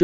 chương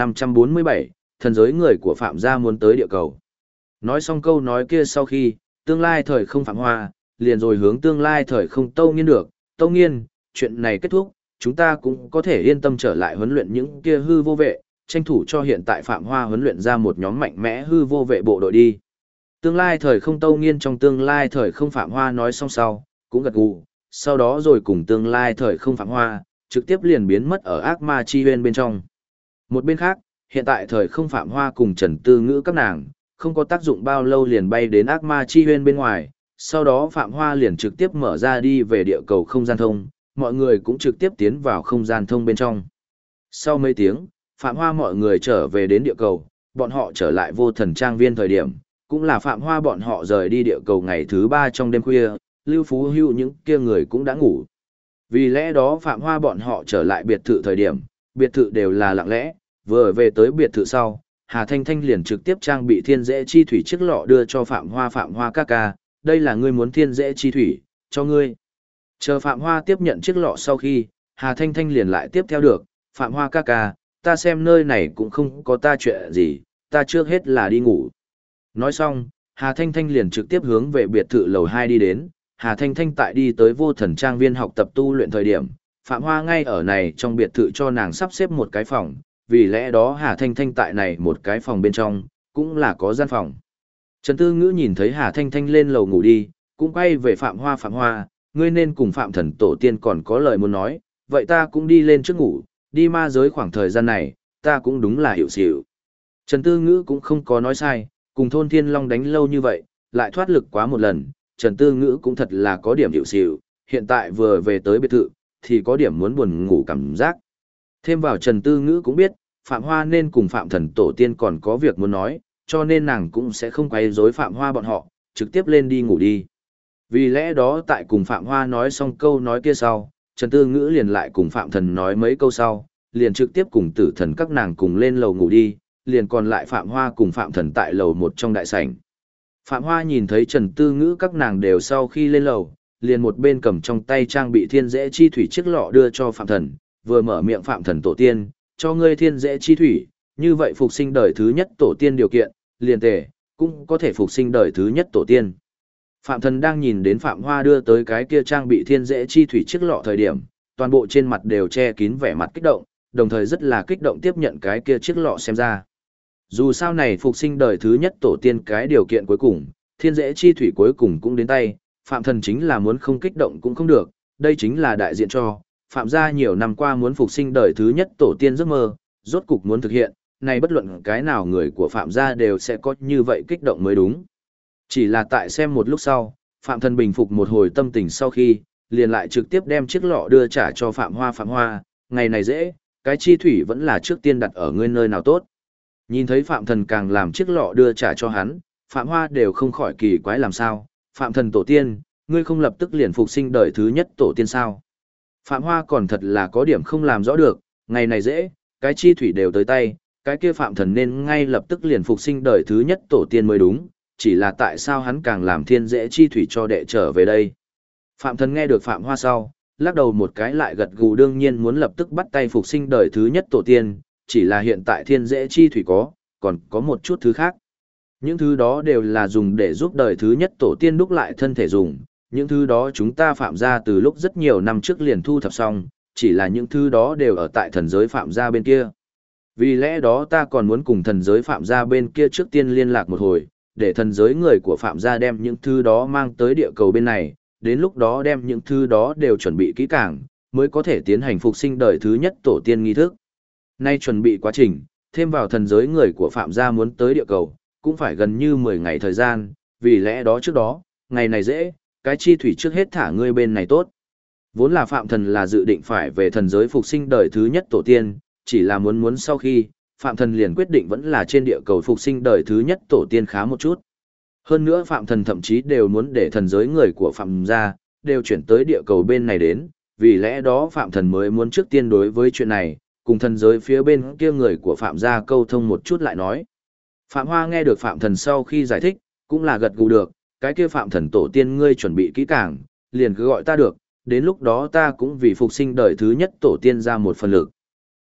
1547, thần giới người của Phạm gia muốn tới địa cầu. Nói xong câu nói kia sau khi, tương lai thời không Phạm Hoa, liền rồi hướng tương lai thời không Tâu Nghiên được. Tâu Nghiên, chuyện này kết thúc, chúng ta cũng có thể yên tâm trở lại huấn luyện những kia hư vô vệ, tranh thủ cho hiện tại Phạm Hoa huấn luyện ra một nhóm mạnh mẽ hư vô vệ bộ đội đi. Tương lai thời không Tâu Nghiên trong tương lai thời không Phạm Hoa nói xong sau, cũng gật gù, sau đó rồi cùng tương lai thời không Phạm Hoa, trực tiếp liền biến mất ở ác ma chi huyên bên trong. Một bên khác, hiện tại thời không Phạm Hoa cùng Trần Tư Ngữ các nàng, không có tác dụng bao lâu liền bay đến ác ma chi huyên bên ngoài, sau đó Phạm Hoa liền trực tiếp mở ra đi về địa cầu không gian thông, mọi người cũng trực tiếp tiến vào không gian thông bên trong. Sau mấy tiếng, Phạm Hoa mọi người trở về đến địa cầu, bọn họ trở lại vô thần trang viên thời điểm, cũng là Phạm Hoa bọn họ rời đi địa cầu ngày thứ 3 trong đêm khuya, Lưu Phú Hưu những kia người cũng đã ngủ. Vì lẽ đó Phạm Hoa bọn họ trở lại biệt thự thời điểm, biệt thự đều là lặng lẽ, vừa về tới biệt thự sau, Hà Thanh Thanh liền trực tiếp trang bị thiên dễ chi thủy chiếc lọ đưa cho Phạm Hoa ca ca, đây là ngươi muốn thiên dễ chi thủy, cho ngươi. Chờ Phạm Hoa tiếp nhận chiếc lọ sau khi, Hà Thanh Thanh liền lại tiếp theo được, Phạm Hoa ca ca, ta xem nơi này cũng không có ta chuyện gì, ta trước hết là đi ngủ. Nói xong, Hà Thanh Thanh liền trực tiếp hướng về biệt thự lầu 2 đi đến, Hà Thanh Thanh tại đi tới vô thần trang viên học tập tu luyện thời điểm, Phạm Hoa ngay ở này trong biệt thự cho nàng sắp xếp một cái phòng, vì lẽ đó Hà Thanh Thanh tại này một cái phòng bên trong, cũng là có gian phòng. Trần Tư Ngữ nhìn thấy Hà Thanh Thanh lên lầu ngủ đi, cũng quay về Phạm Hoa, ngươi nên cùng Phạm Thần Tổ tiên còn có lời muốn nói, vậy ta cũng đi lên trước ngủ, đi ma giới khoảng thời gian này, ta cũng đúng là hiểu xỉu. Trần Tư Ngữ cũng không có nói sai, cùng thôn Thiên Long đánh lâu như vậy, lại thoát lực quá một lần, Trần Tư Ngữ cũng thật là có điểm hiểu xỉu, hiện tại vừa về tới biệt thự, thì có điểm muốn buồn ngủ cảm giác. Thêm vào Trần Tư Ngữ cũng biết, Phạm Hoa nên cùng Phạm Thần Tổ tiên còn có việc muốn nói, cho nên nàng cũng sẽ không quấy rối Phạm Hoa bọn họ, trực tiếp lên đi ngủ đi. Vì lẽ đó tại cùng Phạm Hoa nói xong câu nói kia sau, Trần Tư Ngữ liền lại cùng Phạm Thần nói mấy câu sau, liền trực tiếp cùng Tử Thần các nàng cùng lên lầu ngủ đi, liền còn lại Phạm Hoa cùng Phạm Thần tại lầu 1 trong đại sảnh. Phạm Hoa nhìn thấy Trần Tư Ngữ các nàng đều sau khi lên lầu, liền một bên cầm trong tay trang bị thiên dễ chi thủy chiếc lọ đưa cho Phạm Thần, vừa mở miệng Phạm Thần Tổ tiên, cho ngươi thiên dễ chi thủy, như vậy phục sinh đời thứ nhất tổ tiên điều kiện, liền tề, cũng có thể phục sinh đời thứ nhất tổ tiên. Phạm Thần đang nhìn đến Phạm Hoa đưa tới cái kia trang bị thiên dễ chi thủy chiếc lọ thời điểm, toàn bộ trên mặt đều che kín vẻ mặt kích động, đồng thời rất là kích động tiếp nhận cái kia chiếc lọ xem ra. Dù sao này phục sinh đời thứ nhất tổ tiên cái điều kiện cuối cùng, thiên dễ chi thủy cuối cùng cũng đến tay, Phạm Thần chính là muốn không kích động cũng không được, đây chính là đại diện cho Phạm gia nhiều năm qua muốn phục sinh đời thứ nhất tổ tiên giấc mơ, rốt cục muốn thực hiện, này bất luận cái nào người của Phạm gia đều sẽ có như vậy kích động mới đúng. Chỉ là tại xem một lúc sau, Phạm Thần bình phục một hồi tâm tình sau khi, liền lại trực tiếp đem chiếc lọ đưa trả cho Phạm Hoa, ngày này dễ, cái chi thủy vẫn là trước tiên đặt ở ngươi nơi nào tốt. Nhìn thấy Phạm Thần càng làm chiếc lọ đưa trả cho hắn, Phạm Hoa đều không khỏi kỳ quái làm sao, Phạm Thần Tổ tiên, ngươi không lập tức liền phục sinh đời thứ nhất tổ tiên sao. Phạm Hoa còn thật là có điểm không làm rõ được, ngày này dễ, cái chi thủy đều tới tay, cái kia Phạm Thần nên ngay lập tức liền phục sinh đời thứ nhất tổ tiên mới đúng, chỉ là tại sao hắn càng làm thiên dễ chi thủy cho đệ trở về đây. Phạm Thần nghe được Phạm Hoa sau, lắc đầu một cái lại gật gù đương nhiên muốn lập tức bắt tay phục sinh đời thứ nhất tổ tiên, chỉ là hiện tại thiên dễ chi thủy có, còn có một chút thứ khác. Những thứ đó đều là dùng để giúp đời thứ nhất tổ tiên đúc lại thân thể dùng, những thứ đó chúng ta Phạm gia từ lúc rất nhiều năm trước liền thu thập xong, chỉ là những thứ đó đều ở tại thần giới Phạm gia bên kia. Vì lẽ đó ta còn muốn cùng thần giới Phạm gia bên kia trước tiên liên lạc một hồi, để thần giới người của Phạm gia đem những thứ đó mang tới địa cầu bên này, đến lúc đó đem những thứ đó đều chuẩn bị kỹ càng, mới có thể tiến hành phục sinh đời thứ nhất tổ tiên nghi thức. Nay chuẩn bị quá trình, thêm vào thần giới người của Phạm gia muốn tới địa cầu, cũng phải gần như 10 ngày thời gian, vì lẽ đó trước đó, ngày này dễ, cái chi thủy trước hết thả ngươi bên này tốt. Vốn là Phạm Thần là dự định phải về thần giới phục sinh đời thứ nhất tổ tiên, chỉ là muốn sau khi, Phạm Thần liền quyết định vẫn là trên địa cầu phục sinh đời thứ nhất tổ tiên khá một chút. Hơn nữa Phạm Thần thậm chí đều muốn để thần giới người của Phạm gia, đều chuyển tới địa cầu bên này đến, vì lẽ đó Phạm Thần mới muốn trước tiên đối với chuyện này, cùng thần giới phía bên kia người của Phạm gia câu thông một chút lại nói. Phạm Hoa nghe được Phạm Thần sau khi giải thích, cũng là gật gù được, cái kia Phạm Thần tổ tiên ngươi chuẩn bị kỹ càng, liền cứ gọi ta được, đến lúc đó ta cũng vì phục sinh đời thứ nhất tổ tiên ra một phần lực.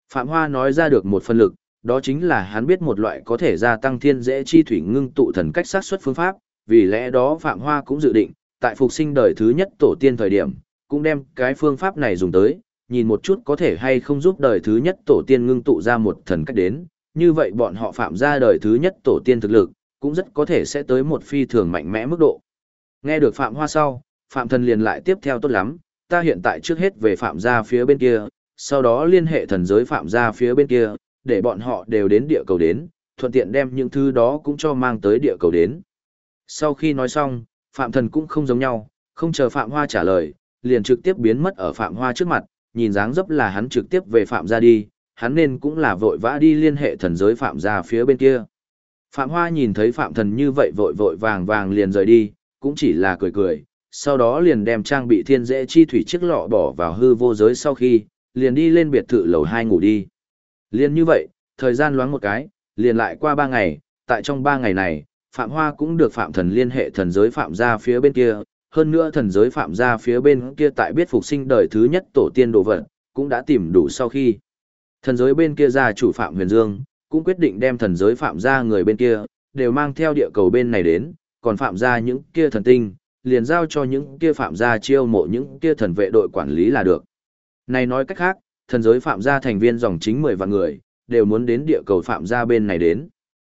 Phạm Hoa nói ra được một phần lực, đó chính là hắn biết một loại có thể gia tăng thiên dễ chi thủy ngưng tụ thần cách sát xuất phương pháp, vì lẽ đó Phạm Hoa cũng dự định, tại phục sinh đời thứ nhất tổ tiên thời điểm, cũng đem cái phương pháp này dùng tới, nhìn một chút có thể hay không giúp đời thứ nhất tổ tiên ngưng tụ ra một thần cách đến, như vậy bọn họ Phạm gia đời thứ nhất tổ tiên thực lực, cũng rất có thể sẽ tới một phi thường mạnh mẽ mức độ. Nghe được Phạm Hoa sau, Phạm Thần liền lại tiếp theo tốt lắm, ta hiện tại trước hết về Phạm gia phía bên kia, sau đó liên hệ thần giới Phạm gia phía bên kia, để bọn họ đều đến địa cầu đến, thuận tiện đem những thứ đó cũng cho mang tới địa cầu đến. Sau khi nói xong, Phạm Thần cũng không giống nhau, không chờ Phạm Hoa trả lời, liền trực tiếp biến mất ở Phạm Hoa trước mặt, nhìn dáng dấp là hắn trực tiếp về Phạm gia đi, hắn nên cũng là vội vã đi liên hệ thần giới Phạm gia phía bên kia. Phạm Hoa nhìn thấy Phạm Thần như vậy vội vội vàng vàng liền rời đi, cũng chỉ là cười cười, sau đó liền đem trang bị thiên dễ chi thủy chiếc lọ bỏ vào hư vô giới sau khi, liền đi lên biệt thự lầu 2 ngủ đi. Liền như vậy, thời gian loáng một cái, liền lại qua 3 ngày, tại trong 3 ngày này, Phạm Hoa cũng được Phạm Thần liên hệ thần giới Phạm gia phía bên kia, hơn nữa thần giới Phạm gia phía bên kia tại biết phục sinh đời thứ nhất tổ tiên đồ vật, cũng đã tìm đủ sau khi. Thần giới bên kia gia chủ Phạm Huyền Dương, cũng quyết định đem thần giới Phạm gia người bên kia, đều mang theo địa cầu bên này đến, còn Phạm gia những kia thần tinh, liền giao cho những kia Phạm gia chiêu mộ những kia thần vệ đội quản lý là được. Này nói cách khác, thần giới Phạm gia thành viên dòng chính 10 vạn người, đều muốn đến địa cầu Phạm gia bên này đến.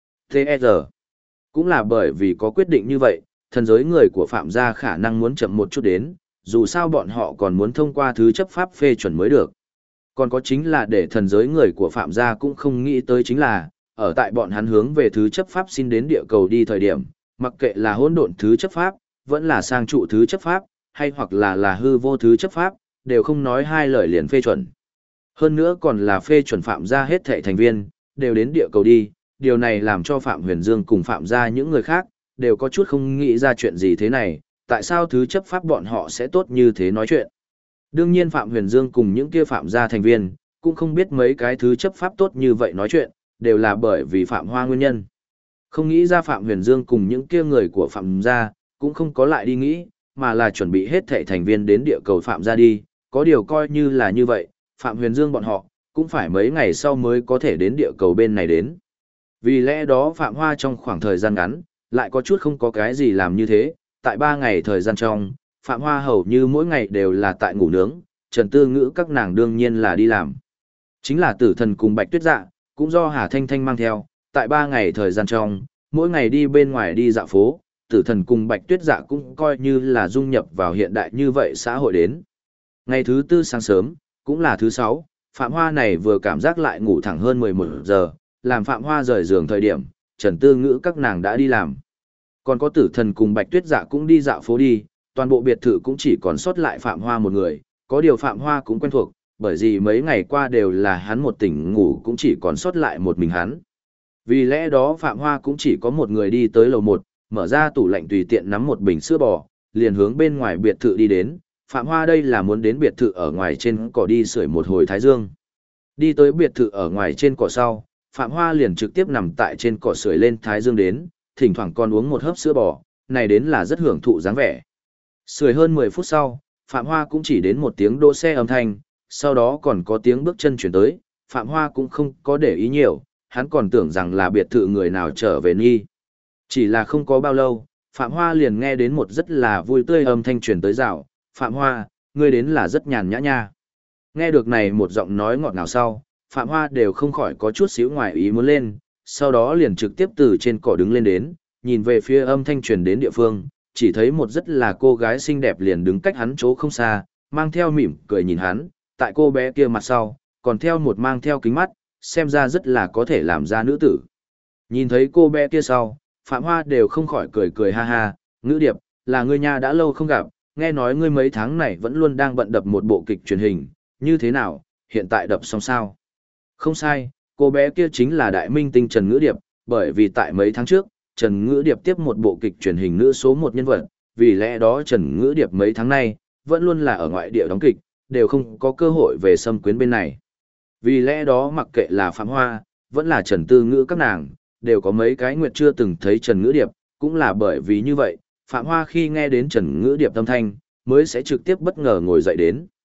TR. Cũng là bởi vì có quyết định như vậy, thần giới người của Phạm gia khả năng muốn chậm một chút đến, dù sao bọn họ còn muốn thông qua thứ chấp pháp phê chuẩn mới được. Còn có chính là để thần giới người của Phạm gia cũng không nghĩ tới chính là, ở tại bọn hắn hướng về thứ chấp pháp xin đến địa cầu đi thời điểm, mặc kệ là hỗn độn thứ chấp pháp, vẫn là sang trụ thứ chấp pháp, hay hoặc là hư vô thứ chấp pháp, đều không nói hai lời liền phê chuẩn. Hơn nữa còn là phê chuẩn Phạm gia hết thảy thành viên, đều đến địa cầu đi, điều này làm cho Phạm Huyền Dương cùng Phạm gia những người khác, đều có chút không nghĩ ra chuyện gì thế này, tại sao thứ chấp pháp bọn họ sẽ tốt như thế nói chuyện. Đương nhiên Phạm Huyền Dương cùng những kia Phạm gia thành viên, cũng không biết mấy cái thứ chấp pháp tốt như vậy nói chuyện, đều là bởi vì Phạm Hoa nguyên nhân. Không nghĩ ra Phạm Huyền Dương cùng những kia người của Phạm gia, cũng không có lại đi nghĩ, mà là chuẩn bị hết thảy thành viên đến địa cầu Phạm gia đi, có điều coi như là như vậy, Phạm Huyền Dương bọn họ, cũng phải mấy ngày sau mới có thể đến địa cầu bên này đến. Vì lẽ đó Phạm Hoa trong khoảng thời gian ngắn, lại có chút không có cái gì làm như thế, tại 3 ngày thời gian trong, Phạm Hoa hầu như mỗi ngày đều là tại ngủ nướng, Trần Tư Ngữ các nàng đương nhiên là đi làm. Chính là Tử Thần cùng Bạch Tuyết Dạ, cũng do Hà Thanh Thanh mang theo, tại 3 ngày thời gian trong, mỗi ngày đi bên ngoài đi dạo phố, Tử Thần cùng Bạch Tuyết Dạ cũng coi như là dung nhập vào hiện đại như vậy xã hội đến. Ngày thứ 4 sáng sớm, cũng là thứ 6, Phạm Hoa này vừa cảm giác lại ngủ thẳng hơn 11 giờ, làm Phạm Hoa rời giường thời điểm, Trần Tư Ngữ các nàng đã đi làm. Còn có Tử Thần cùng Bạch Tuyết Dạ cũng đi dạo phố đi, toàn bộ biệt thự cũng chỉ còn sót lại Phạm Hoa một người, có điều Phạm Hoa cũng quen thuộc, bởi vì mấy ngày qua đều là hắn một tỉnh ngủ cũng chỉ còn sót lại một mình hắn. Vì lẽ đó Phạm Hoa cũng chỉ có một người đi tới lầu 1, mở ra tủ lạnh tùy tiện nắm một bình sữa bò, liền hướng bên ngoài biệt thự đi đến. Phạm Hoa đây là muốn đến biệt thự ở ngoài trên cỏ đi sưởi một hồi thái dương. Đi tới biệt thự ở ngoài trên cỏ sau, Phạm Hoa liền trực tiếp nằm tại trên cỏ sưởi lên thái dương đến, thỉnh thoảng còn uống một hớp sữa bò, này đến là rất hưởng thụ dáng vẻ. Sưởi hơn 10 phút sau, Phạm Hoa cũng chỉ đến một tiếng đỗ xe âm thanh, sau đó còn có tiếng bước chân chuyển tới, Phạm Hoa cũng không có để ý nhiều, hắn còn tưởng rằng là biệt thự người nào trở về nghi. Chỉ là không có bao lâu, Phạm Hoa liền nghe đến một rất là vui tươi âm thanh truyền tới rào, Phạm Hoa, ngươi đến là rất nhàn nhã nha. Nghe được này một giọng nói ngọt ngào sau, Phạm Hoa đều không khỏi có chút xíu ngoài ý muốn lên, sau đó liền trực tiếp từ trên cỏ đứng lên đến, nhìn về phía âm thanh truyền đến địa phương, chỉ thấy một rất là cô gái xinh đẹp liền đứng cách hắn chỗ không xa, mang theo mỉm cười nhìn hắn, tại cô bé kia mặt sau, còn theo một mang theo kính mắt, xem ra rất là có thể làm ra nữ tử. Nhìn thấy cô bé kia sau, Phạm Hoa đều không khỏi cười cười ha ha, Ngữ Điệp, là ngươi nha đã lâu không gặp, nghe nói ngươi mấy tháng này vẫn luôn đang bận đập một bộ kịch truyền hình, như thế nào, hiện tại đập xong sao? Không sai, cô bé kia chính là đại minh tinh Trần Ngữ Điệp, bởi vì tại mấy tháng trước, Trần Ngữ Điệp tiếp một bộ kịch truyền hình nữ số 1 nhân vật, vì lẽ đó Trần Ngữ Điệp mấy tháng nay, vẫn luôn là ở ngoại địa đóng kịch, đều không có cơ hội về xâm quyến bên này. Vì lẽ đó mặc kệ là Phạm Hoa, vẫn là Trần Tư Ngữ các nàng, đều có mấy cái nguyệt chưa từng thấy Trần Ngữ Điệp, cũng là bởi vì như vậy, Phạm Hoa khi nghe đến Trần Ngữ Điệp âm thanh, mới sẽ trực tiếp bất ngờ ngồi dậy đến.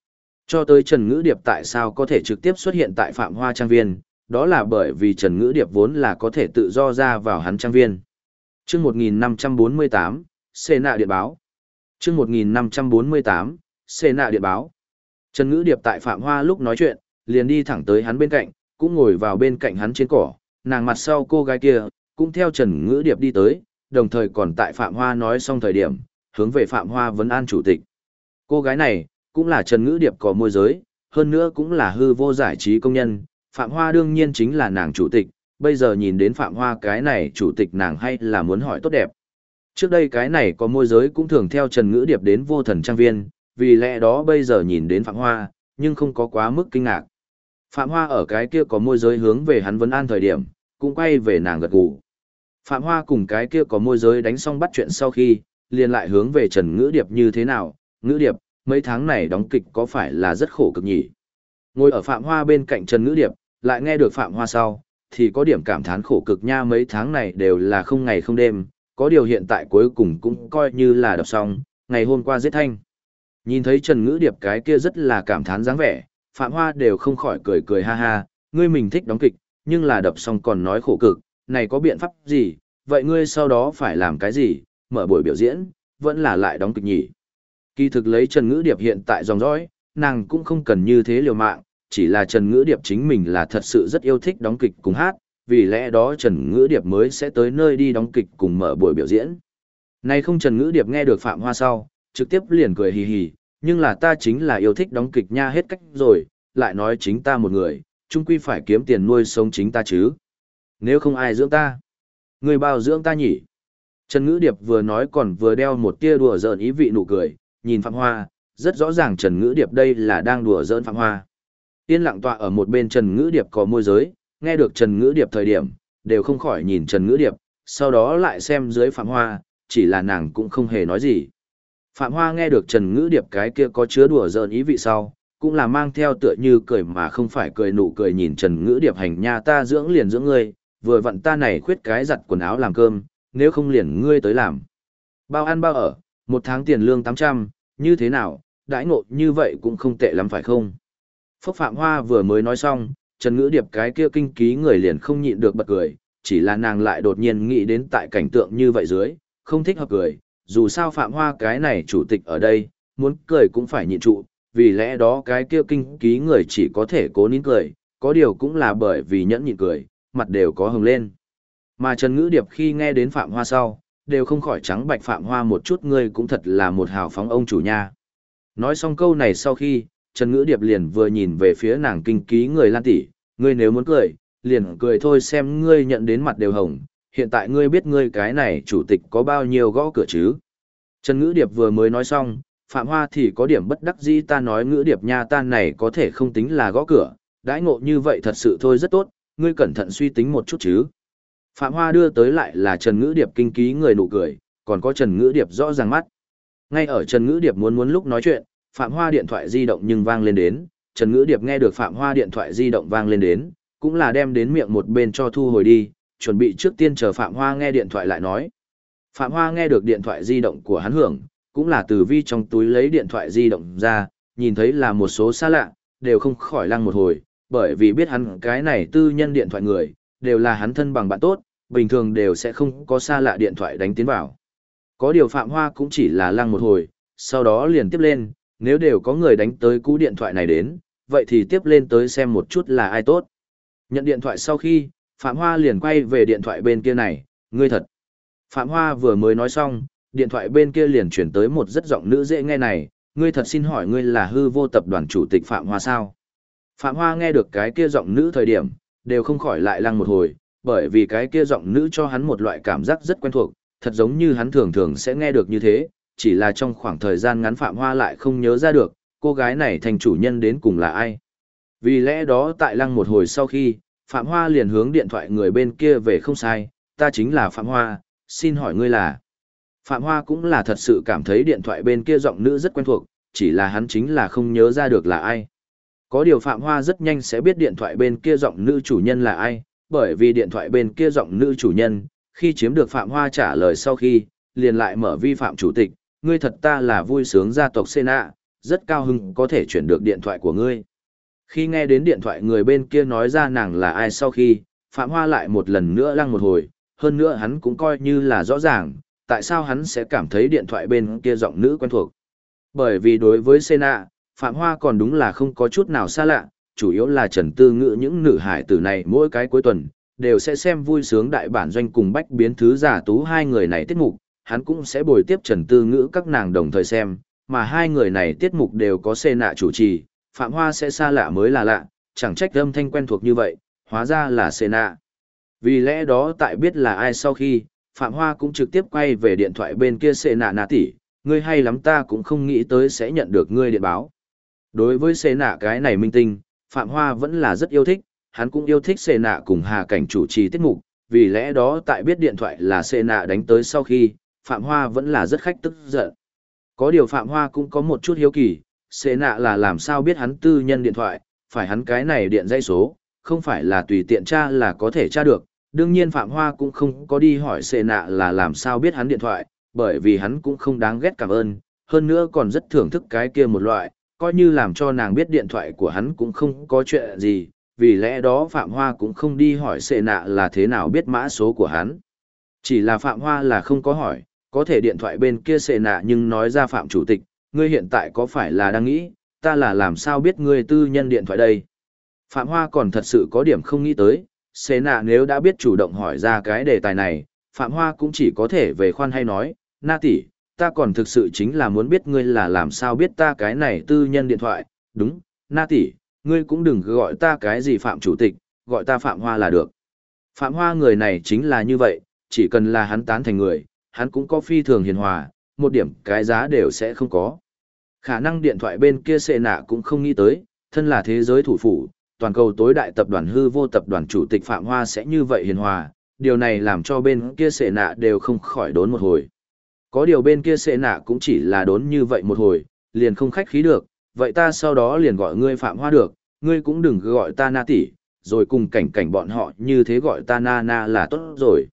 Cho tới Trần Ngữ Điệp tại sao có thể trực tiếp xuất hiện tại Phạm Hoa Trang Viên, đó là bởi vì Trần Ngữ Điệp vốn là có thể tự do ra vào hắn Trang Viên. Chương 1548, Xê nạ điện báo. Chương 1548, Xê nạ điện báo. Trần Ngữ Điệp tại Phạm Hoa lúc nói chuyện, liền đi thẳng tới hắn bên cạnh, cũng ngồi vào bên cạnh hắn trên cỏ, nàng mặt sau cô gái kia, cũng theo Trần Ngữ Điệp đi tới, đồng thời còn tại Phạm Hoa nói xong thời điểm, hướng về Phạm Hoa vấn an chủ tịch. Cô gái này, cũng là Trần Ngữ Điệp có môi giới, hơn nữa cũng là hư vô giải trí công nhân, Phạm Hoa đương nhiên chính là nàng chủ tịch, bây giờ nhìn đến Phạm Hoa cái này chủ tịch nàng hay là muốn hỏi tốt đẹp. Trước đây cái này có môi giới cũng thường theo Trần Ngữ Điệp đến Vô Thần Trang Viên, vì lẽ đó bây giờ nhìn đến Phạm Hoa, nhưng không có quá mức kinh ngạc. Phạm Hoa ở cái kia có môi giới hướng về hắn vấn an thời điểm, cũng quay về nàng gật gù. Phạm Hoa cùng cái kia có môi giới đánh xong bắt chuyện sau khi, liền lại hướng về Trần Ngữ Điệp như thế nào, Ngữ Điệp, mấy tháng này đóng kịch có phải là rất khổ cực nhỉ? Ngồi ở Phạm Hoa bên cạnh Trần Ngữ Điệp, lại nghe được Phạm Hoa sau, thì có điểm cảm thán khổ cực nha, mấy tháng này đều là không ngày không đêm, có điều hiện tại cuối cùng cũng coi như là đọc xong, ngày hôm qua giết thanh. Nhìn thấy Trần Ngữ Điệp cái kia rất là cảm thán dáng vẻ, Phạm Hoa đều không khỏi cười cười ha ha, ngươi mình thích đóng kịch, nhưng là đọc xong còn nói khổ cực, này có biện pháp gì, vậy ngươi sau đó phải làm cái gì, mở buổi biểu diễn, vẫn là lại đóng kịch nhỉ? Kỳ thực lấy Trần Ngữ Điệp hiện tại dòng dõi, nàng cũng không cần như thế liều mạng, chỉ là Trần Ngữ Điệp chính mình là thật sự rất yêu thích đóng kịch cùng hát, vì lẽ đó Trần Ngữ Điệp mới sẽ tới nơi đi đóng kịch cùng mở buổi biểu diễn. Này không, Trần Ngữ Điệp nghe được Phạm Hoa sau, trực tiếp liền cười hì hì, nhưng là ta chính là yêu thích đóng kịch nha, hết cách rồi, lại nói chính ta một người, chung quy phải kiếm tiền nuôi sống chính ta chứ. Nếu không ai dưỡng ta, người bao dưỡng ta nhỉ? Trần Ngữ Điệp vừa nói còn vừa đeo một tia đùa giỡn ý vị nụ cười, nhìn Phạm Hoa, rất rõ ràng Trần Ngữ Điệp đây là đang đùa giỡn Phạm Hoa. Yên lặng tọa ở một bên Trần Ngữ Điệp có môi giới, nghe được Trần Ngữ Điệp thời điểm, đều không khỏi nhìn Trần Ngữ Điệp, sau đó lại xem dưới Phạm Hoa, chỉ là nàng cũng không hề nói gì. Phạm Hoa nghe được Trần Ngữ Điệp cái kia có chứa đùa giỡn ý vị sau, cũng là mang theo tựa như cười mà không phải cười nụ cười nhìn Trần Ngữ Điệp, hành nha, ta dưỡng liền dưỡng ngươi, vừa vặn ta này khuyết cái giặt quần áo làm cơm, nếu không liền ngươi tới làm. Bao ăn bao ở, một tháng tiền lương 800, như thế nào, đãi ngộ như vậy cũng không tệ lắm phải không? Phúc Phạm Hoa vừa mới nói xong, Trần Ngữ Điệp cái kia kinh ký người liền không nhịn được bật cười, chỉ là nàng lại đột nhiên nghĩ đến tại cảnh tượng như vậy dưới, không thích hợp cười, dù sao Phạm Hoa cái này chủ tịch ở đây, muốn cười cũng phải nhịn trụ, vì lẽ đó cái kia kinh ký người chỉ có thể cố nín cười, có điều cũng là bởi vì nhẫn nhịn cười, mặt đều có hồng lên. Mà Trần Ngữ Điệp khi nghe đến Phạm Hoa sau, đều không khỏi trắng bạch Phạm Hoa một chút, ngươi cũng thật là một hào phóng ông chủ nha. Nói xong câu này sau khi, Trần Ngữ Điệp liền vừa nhìn về phía nàng kinh ký người Lan tỷ, ngươi nếu muốn cười, liền cười thôi, xem ngươi nhận đến mặt đều hồng, hiện tại ngươi biết ngươi cái này chủ tịch có bao nhiêu gõ cửa chứ. Trần Ngữ Điệp vừa mới nói xong, Phạm Hoa thì có điểm bất đắc dĩ, ta nói Ngữ Điệp nha, ta này có thể không tính là gõ cửa, đãi ngộ như vậy thật sự thôi rất tốt, ngươi cẩn thận suy tính một chút chứ. Phạm Hoa đưa tới lại là Trần Ngữ Điệp kinh ký người nụ cười, còn có Trần Ngữ Điệp rõ ràng mắt. Ngay ở Trần Ngữ Điệp muốn lúc nói chuyện, Phạm Hoa điện thoại di động nhưng vang lên đến, Trần Ngữ Điệp nghe được Phạm Hoa điện thoại di động vang lên đến, cũng là đem đến miệng một bên cho thu hồi đi, chuẩn bị trước tiên chờ Phạm Hoa nghe điện thoại lại nói. Phạm Hoa nghe được điện thoại di động của hắn hưởng, cũng là từ vi trong túi lấy điện thoại di động ra, nhìn thấy là một số xa lạ, đều không khỏi lăng một hồi, bởi vì biết hắn cái này tư nhân điện thoại người, đều là hắn thân bằng bạn tốt, bình thường đều sẽ không có xa lạ điện thoại đánh tiến vào. Có điều Phạm Hoa cũng chỉ là lăng một hồi, sau đó liền tiếp lên, nếu đều có người đánh tới cú điện thoại này đến, vậy thì tiếp lên tới xem một chút là ai tốt. Nhận điện thoại sau khi, Phạm Hoa liền quay về điện thoại bên kia này, ngươi thật. Phạm Hoa vừa mới nói xong, điện thoại bên kia liền chuyển tới một rất giọng nữ dễ nghe này, ngươi thật xin hỏi ngươi là hư vô tập đoàn chủ tịch Phạm Hoa sao? Phạm Hoa nghe được cái kia giọng nữ thời điểm, đều không khỏi lại lăng một hồi, bởi vì cái kia giọng nữ cho hắn một loại cảm giác rất quen thuộc, thật giống như hắn thường thường sẽ nghe được như thế, chỉ là trong khoảng thời gian ngắn Phạm Hoa lại không nhớ ra được, cô gái này thành chủ nhân đến cùng là ai. Vì lẽ đó tại lăng một hồi sau khi, Phạm Hoa liền hướng điện thoại người bên kia về, không sai, ta chính là Phạm Hoa, xin hỏi ngươi là. Phạm Hoa cũng là thật sự cảm thấy điện thoại bên kia giọng nữ rất quen thuộc, chỉ là hắn chính là không nhớ ra được là ai. Có điều Phạm Hoa rất nhanh sẽ biết điện thoại bên kia giọng nữ chủ nhân là ai, bởi vì điện thoại bên kia giọng nữ chủ nhân, khi chiếm được Phạm Hoa trả lời sau khi, liền lại mở vi phạm chủ tịch, ngươi thật ta là vui sướng gia tộc Sena, rất cao hứng có thể chuyển được điện thoại của ngươi. Khi nghe đến điện thoại người bên kia nói ra nàng là ai sau khi, Phạm Hoa lại một lần nữa lăng một hồi, hơn nữa hắn cũng coi như là rõ ràng, tại sao hắn sẽ cảm thấy điện thoại bên kia giọng nữ quen thuộc. Bởi vì đối với Sena, Phạm Hoa còn đúng là không có chút nào xa lạ, chủ yếu là Trần Tư Ngữ những nữ hải tử này mỗi cái cuối tuần, đều sẽ xem vui sướng đại bản doanh cùng bách biến thứ giả tú hai người này tiết mục, hắn cũng sẽ bồi tiếp Trần Tư Ngữ các nàng đồng thời xem, mà hai người này tiết mục đều có Sena chủ trì, Phạm Hoa sẽ xa lạ mới là lạ, chẳng trách âm thanh quen thuộc như vậy, hóa ra là Sena. Vì lẽ đó tại biết là ai sau khi, Phạm Hoa cũng trực tiếp quay về điện thoại bên kia Sena nà tỷ, ngươi hay lắm ta cũng không nghĩ tới sẽ nhận được ngươi điện báo. Đối với Sena cái này minh tinh, Phạm Hoa vẫn là rất yêu thích, hắn cũng yêu thích Sena cùng Hà Cảnh chủ trì tiết mục, vì lẽ đó tại biết điện thoại là Sena đánh tới sau khi, Phạm Hoa vẫn là rất khách tức giận. Có điều Phạm Hoa cũng có một chút hiếu kỳ, Sena là làm sao biết hắn tư nhân điện thoại, phải hắn cái này điện dây số, không phải là tùy tiện tra là có thể tra được. Đương nhiên Phạm Hoa cũng không có đi hỏi Sena là làm sao biết hắn điện thoại, bởi vì hắn cũng không đáng ghét cảm ơn, hơn nữa còn rất thưởng thức cái kia một loại, coi như làm cho nàng biết điện thoại của hắn cũng không có chuyện gì, vì lẽ đó Phạm Hoa cũng không đi hỏi Sena là thế nào biết mã số của hắn. Chỉ là Phạm Hoa là không có hỏi, có thể điện thoại bên kia Sena nhưng nói ra Phạm chủ tịch, ngươi hiện tại có phải là đang nghĩ, ta là làm sao biết ngươi tư nhân điện thoại đây? Phạm Hoa còn thật sự có điểm không nghĩ tới, Sena nếu đã biết chủ động hỏi ra cái đề tài này, Phạm Hoa cũng chỉ có thể về khoan hay nói, Na tỷ, ta còn thực sự chính là muốn biết ngươi là làm sao biết ta cái này tư nhân điện thoại, đúng, Na tỷ, ngươi cũng đừng gọi ta cái gì Phạm chủ tịch, gọi ta Phạm Hoa là được. Phạm Hoa người này chính là như vậy, chỉ cần là hắn tán thành người, hắn cũng có phi thường hiền hòa, một điểm cái giá đều sẽ không có. Khả năng điện thoại bên kia Sena cũng không nghĩ tới, thân là thế giới thủ phủ, toàn cầu tối đại tập đoàn hư vô tập đoàn chủ tịch Phạm Hoa sẽ như vậy hiền hòa, điều này làm cho bên kia Sena đều không khỏi đốn một hồi. Có điều bên kia Sena cũng chỉ là đốn như vậy một hồi, liền không khách khí được, vậy ta sau đó liền gọi ngươi Phạm Hoa được, ngươi cũng đừng gọi ta Na tỷ, rồi cùng cảnh cảnh bọn họ như thế gọi ta Na Na là tốt rồi.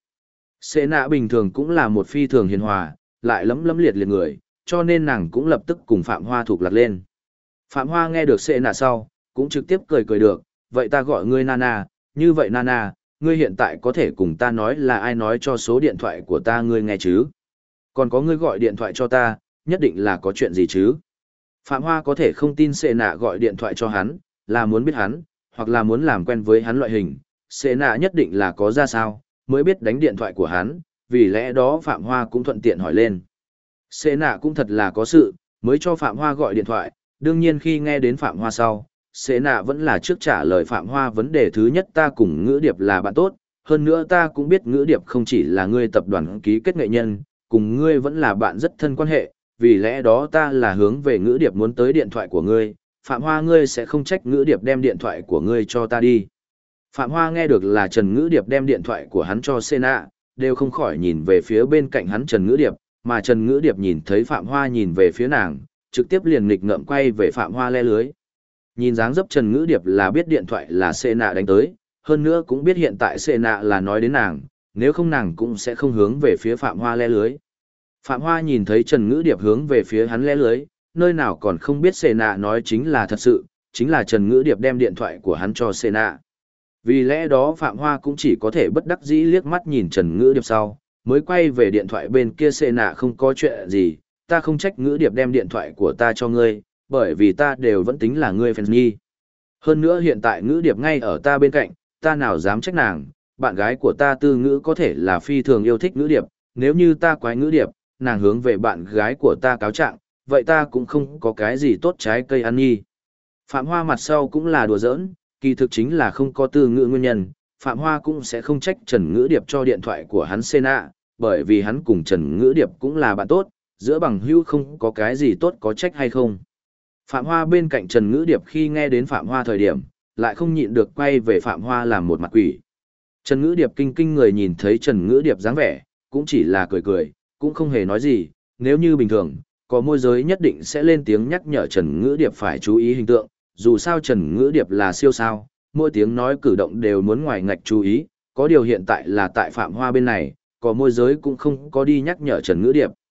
Sena bình thường cũng là một phi thường hiền hòa, lại lấm liệt liệt người, cho nên nàng cũng lập tức cùng Phạm Hoa thuộc lạc lên. Phạm Hoa nghe được Sena sau, cũng trực tiếp cười được, vậy ta gọi ngươi Nana, như vậy Nana, ngươi hiện tại có thể cùng ta nói là ai nói cho số điện thoại của ta ngươi nghe chứ? Còn có ngươi gọi điện thoại cho ta, nhất định là có chuyện gì chứ? Phạm Hoa có thể không tin Sena gọi điện thoại cho hắn, là muốn biết hắn, hoặc là muốn làm quen với hắn loại hình, Sena nhất định là có ra sao, mới biết đánh điện thoại của hắn, vì lẽ đó Phạm Hoa cũng thuận tiện hỏi lên. Sena cũng thật là có sự, mới cho Phạm Hoa gọi điện thoại, đương nhiên khi nghe đến Phạm Hoa sau, Sena vẫn là trước trả lời Phạm Hoa vấn đề thứ nhất, ta cùng Ngữ Điệp là bạn tốt, hơn nữa ta cũng biết Ngữ Điệp không chỉ là ngươi tập đoàn ký kết nghệ nhân, cùng ngươi vẫn là bạn rất thân quan hệ, vì lẽ đó ta là hướng về Ngữ Điệp muốn tới điện thoại của ngươi, Phạm Hoa ngươi sẽ không trách Ngữ Điệp đem điện thoại của ngươi cho ta đi. Phạm Hoa nghe được là Trần Ngữ Điệp đem điện thoại của hắn cho Sena, đều không khỏi nhìn về phía bên cạnh hắn Trần Ngữ Điệp, mà Trần Ngữ Điệp nhìn thấy Phạm Hoa nhìn về phía nàng, trực tiếp liền nghịch ngợm quay về Phạm Hoa le lưới. Nhìn dáng dấp Trần Ngữ Điệp là biết điện thoại là Sena đánh tới, hơn nữa cũng biết hiện tại Sena là nói đến nàng, nếu không nàng cũng sẽ không hướng về phía Phạm Hoa le lưới. Phạm Hoa nhìn thấy Trần Ngữ Điệp hướng về phía hắn le lưới, nơi nào còn không biết Sena nói chính là thật sự, chính là Trần Ngữ Điệp đem điện thoại của hắn cho Sena. Vì lẽ đó Phạm Hoa cũng chỉ có thể bất đắc dĩ liếc mắt nhìn Trần Ngữ Điệp sau, mới quay về điện thoại bên kia Sena, không có chuyện gì, ta không trách Ngữ Điệp đem điện thoại của ta cho ngươi, bởi vì ta đều vẫn tính là ngươi fan nhi. Hơn nữa hiện tại Ngữ Điệp ngay ở ta bên cạnh, ta nào dám trách nàng, bạn gái của ta Tư Ngữ có thể là phi thường yêu thích Ngữ Điệp, nếu như ta quái Ngữ Điệp, nàng hướng về bạn gái của ta cáo trạng, vậy ta cũng không có cái gì tốt trái cây ăn nhi. Phạm Hoa mặt sau cũng là đùa giỡn, kỳ thực chính là không có Tư Ngữ nguyên nhân, Phạm Hoa cũng sẽ không trách Trần Ngữ Điệp cho điện thoại của hắn Sena, bởi vì hắn cùng Trần Ngữ Điệp cũng là bạn tốt, giữa bằng hữu không có cái gì tốt có trách hay không. Phạm Hoa bên cạnh Trần Ngữ Điệp khi nghe đến Phạm Hoa thời điểm, lại không nhịn được quay về Phạm Hoa làm một mặt quỷ. Trần Ngữ Điệp kinh người nhìn thấy Trần Ngữ Điệp dáng vẻ, cũng chỉ là cười, cũng không hề nói gì, nếu như bình thường, có môi giới nhất định sẽ lên tiếng nhắc nhở Trần Ngữ Điệp phải chú ý hình tượng, dù sao Trần Ngữ Điệp là siêu sao, mỗi tiếng nói cử động đều muốn ngoài ngạch chú ý, có điều hiện tại là tại Phạm Hoa bên này, có môi giới cũng không có đi nhắc nhở Trần Ngữ Điệp.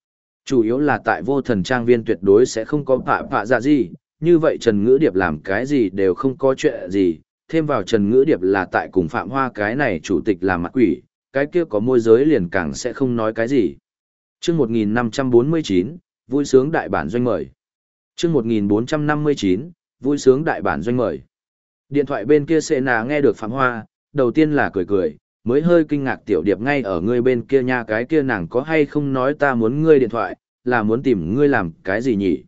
Chủ yếu là tại vô thần trang viên tuyệt đối sẽ không có phạ dạ gì, như vậy Trần Ngữ Điệp làm cái gì đều không có chuyện gì, thêm vào Trần Ngữ Điệp là tại cùng Phạm Hoa cái này chủ tịch làm mặt quỷ, cái kia có môi giới liền càng sẽ không nói cái gì. Chương 1549, vui sướng đại bản doanh mời. Chương 1459, vui sướng đại bản doanh mời. Điện thoại bên kia Sệ Nà nghe được Phạm Hoa, đầu tiên là cười cười, mới hơi kinh ngạc tiểu điệp ngay ở ngươi bên kia nha, cái kia nàng có hay không nói ta muốn ngươi điện thoại, là muốn tìm ngươi làm cái gì nhỉ?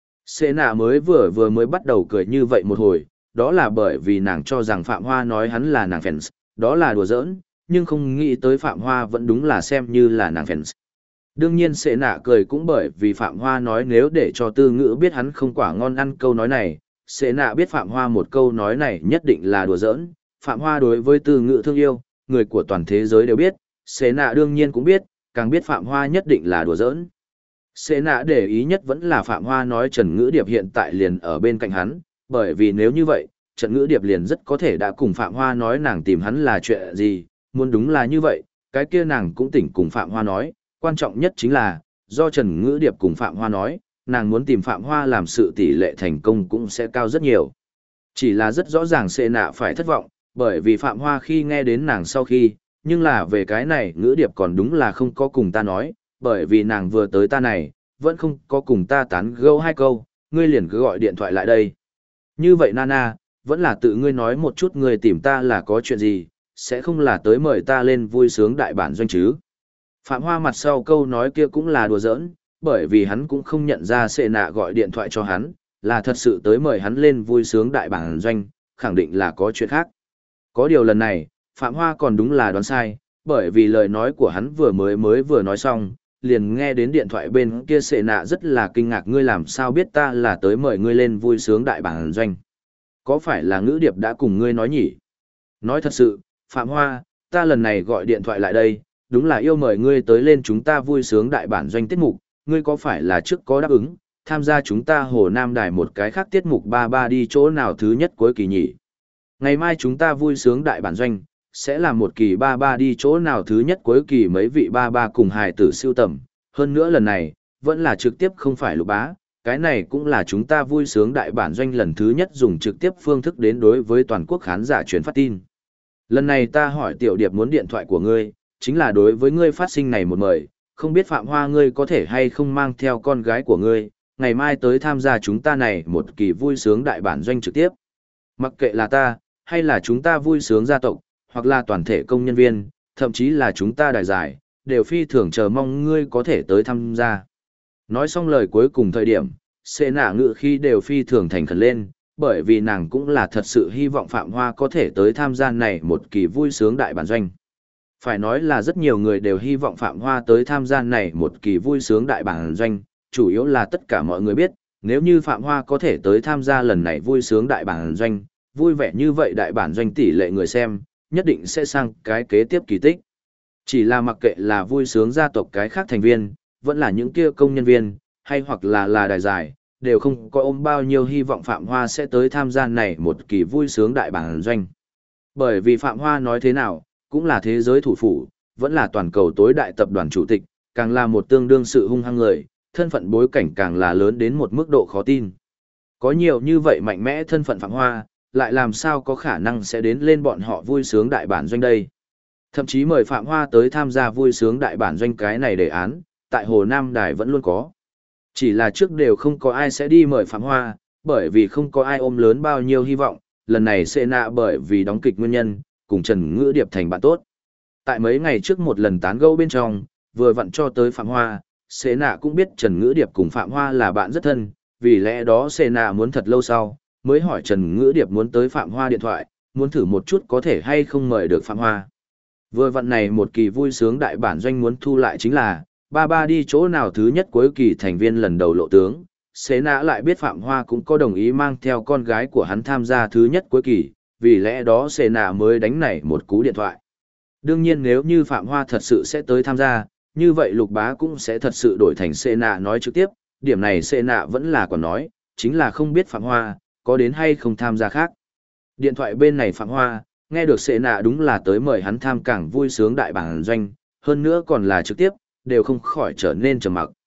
Sệ Nà mới vừa mới bắt đầu cười như vậy một hồi, đó là bởi vì nàng cho rằng Phạm Hoa nói hắn là nàng fans, đó là đùa giỡn, nhưng không nghĩ tới Phạm Hoa vẫn đúng là xem như là nàng fans. Đương nhiên Sệ Nà cười cũng bởi vì Phạm Hoa nói nếu để cho Tư Ngữ biết hắn không quả ngon ăn câu nói này, Sệ Nà biết Phạm Hoa một câu nói này nhất định là đùa giỡn. Phạm Hoa đối với Tư Ngữ thương yêu, người của toàn thế giới đều biết, Sệ Nà đương nhiên cũng biết, càng biết Phạm Hoa nhất định là đùa giỡn. Sệ Nà để ý nhất vẫn là Phạm Hoa nói Trần Ngữ Điệp hiện tại liền ở bên cạnh hắn, bởi vì nếu như vậy, Trần Ngữ Điệp liền rất có thể đã cùng Phạm Hoa nói nàng tìm hắn là chuyện gì, muốn đúng là như vậy, cái kia nàng cũng tỉnh cùng Phạm Hoa nói, quan trọng nhất chính là, do Trần Ngữ Điệp cùng Phạm Hoa nói, nàng muốn tìm Phạm Hoa làm sự tỷ lệ thành công cũng sẽ cao rất nhiều. Chỉ là rất rõ ràng Sệ Nà phải thất vọng, bởi vì Phạm Hoa khi nghe đến nàng sau khi, nhưng là về cái này Ngữ Điệp còn đúng là không có cùng ta nói, bởi vì nàng vừa tới ta này, vẫn không có cùng ta tán gẫu hai câu, ngươi liền cứ gọi điện thoại lại đây. Như vậy Nana, vẫn là tự ngươi nói một chút ngươi tìm ta là có chuyện gì, sẽ không là tới mời ta lên vui sướng đại bản doanh chứ. Phạm Hoa mặt sau câu nói kia cũng là đùa giỡn, bởi vì hắn cũng không nhận ra Sệ Nà gọi điện thoại cho hắn, là thật sự tới mời hắn lên vui sướng đại bản doanh, khẳng định là có chuyện khác. Có điều lần này, Phạm Hoa còn đúng là đoán sai, bởi vì lời nói của hắn vừa nói xong, liền nghe đến điện thoại bên kia Sệ Nà rất là kinh ngạc ngươi làm sao biết ta là tới mời ngươi lên vui sướng đại bản doanh. Có phải là Ngữ Điệp đã cùng ngươi nói nhỉ? Nói thật sự, Phạm Hoa, ta lần này gọi điện thoại lại đây, đúng là yêu mời ngươi tới lên chúng ta vui sướng đại bản doanh tiết mục, ngươi có phải là trước có đáp ứng, tham gia chúng ta Hồ Nam Đài một cái khác tiết mục ba ba đi chỗ nào thứ nhất cuối kỳ nhỉ? Ngày mai chúng ta vui sướng đại bản doanh, sẽ là một kỳ ba ba đi chỗ nào thứ nhất cuối kỳ mấy vị ba ba cùng hài tử siêu tầm, hơn nữa lần này, vẫn là trực tiếp không phải lục bá, cái này cũng là chúng ta vui sướng đại bản doanh lần thứ nhất dùng trực tiếp phương thức đến đối với toàn quốc khán giả truyền phát tin. Lần này ta hỏi Tiểu Điệp muốn điện thoại của ngươi, chính là đối với ngươi phát sinh này một mời, không biết Phạm Hoa ngươi có thể hay không mang theo con gái của ngươi, ngày mai tới tham gia chúng ta này một kỳ vui sướng đại bản doanh trực tiếp. Mặc kệ là ta, hay là chúng ta vui sướng gia tộc, hoặc là toàn thể công nhân viên, thậm chí là chúng ta đài giải, đều phi thường chờ mong ngươi có thể tới tham gia. Nói xong lời cuối cùng thời điểm, Sệ Nà ngự khi đều phi thường thành khẩn lên, bởi vì nàng cũng là thật sự hy vọng Phạm Hoa có thể tới tham gia này một kỳ vui sướng đại bản doanh. Phải nói là rất nhiều người đều hy vọng Phạm Hoa tới tham gia này một kỳ vui sướng đại bản doanh, chủ yếu là tất cả mọi người biết, nếu như Phạm Hoa có thể tới tham gia lần này vui sướng đại bản doanh, vui vẻ như vậy đại bản doanh tỷ lệ người xem, nhất định sẽ sang cái kế tiếp kỳ tích. Chỉ là mặc kệ là vui sướng gia tộc cái khác thành viên, vẫn là những kia công nhân viên, hay hoặc là đài giải, đều không có ôm bao nhiêu hy vọng Phạm Hoa sẽ tới tham gia này một kỳ vui sướng đại bản doanh. Bởi vì Phạm Hoa nói thế nào, cũng là thế giới thủ phủ, vẫn là toàn cầu tối đại tập đoàn chủ tịch, càng là một tương đương sự hung hăng người, thân phận bối cảnh càng là lớn đến một mức độ khó tin. Có nhiều như vậy mạnh mẽ thân phận Phạm Hoa, lại làm sao có khả năng sẽ đến lên bọn họ vui sướng đại bản doanh đây. Thậm chí mời Phạm Hoa tới tham gia vui sướng đại bản doanh cái này đề án, tại Hồ Nam Đài vẫn luôn có. Chỉ là trước đều không có ai sẽ đi mời Phạm Hoa, bởi vì không có ai ôm lớn bao nhiêu hy vọng, lần này Sệ Nà bởi vì đóng kịch nguyên nhân, cùng Trần Ngữ Điệp thành bạn tốt. Tại mấy ngày trước một lần tán gẫu bên trong, vừa vặn cho tới Phạm Hoa, Sệ Nà cũng biết Trần Ngữ Điệp cùng Phạm Hoa là bạn rất thân, vì lẽ đó Sệ Nà muốn thật lâu sau, mới hỏi Trần Ngữ Điệp muốn tới Phạm Hoa điện thoại, muốn thử một chút có thể hay không mời được Phạm Hoa. Vừa vặn này một kỳ vui sướng đại bản doanh muốn thu lại chính là, ba ba đi chỗ nào thứ nhất cuối kỳ thành viên lần đầu lộ tướng, Sệ Nà lại biết Phạm Hoa cũng có đồng ý mang theo con gái của hắn tham gia thứ nhất cuối kỳ, vì lẽ đó Sệ Nà mới đánh này một cú điện thoại. Đương nhiên nếu như Phạm Hoa thật sự sẽ tới tham gia, như vậy Lục Bá cũng sẽ thật sự đổi thành Sệ Nà nói trực tiếp, điểm này Sệ Nà vẫn là còn nói, chính là không biết Phạm Hoa có đến hay không tham gia khác. Điện thoại bên này Phạm Hoa, nghe được Sệ Nà đúng là tới mời hắn tham càng vui sướng đại bản doanh, hơn nữa còn là trực tiếp, đều không khỏi trở nên trầm mặc.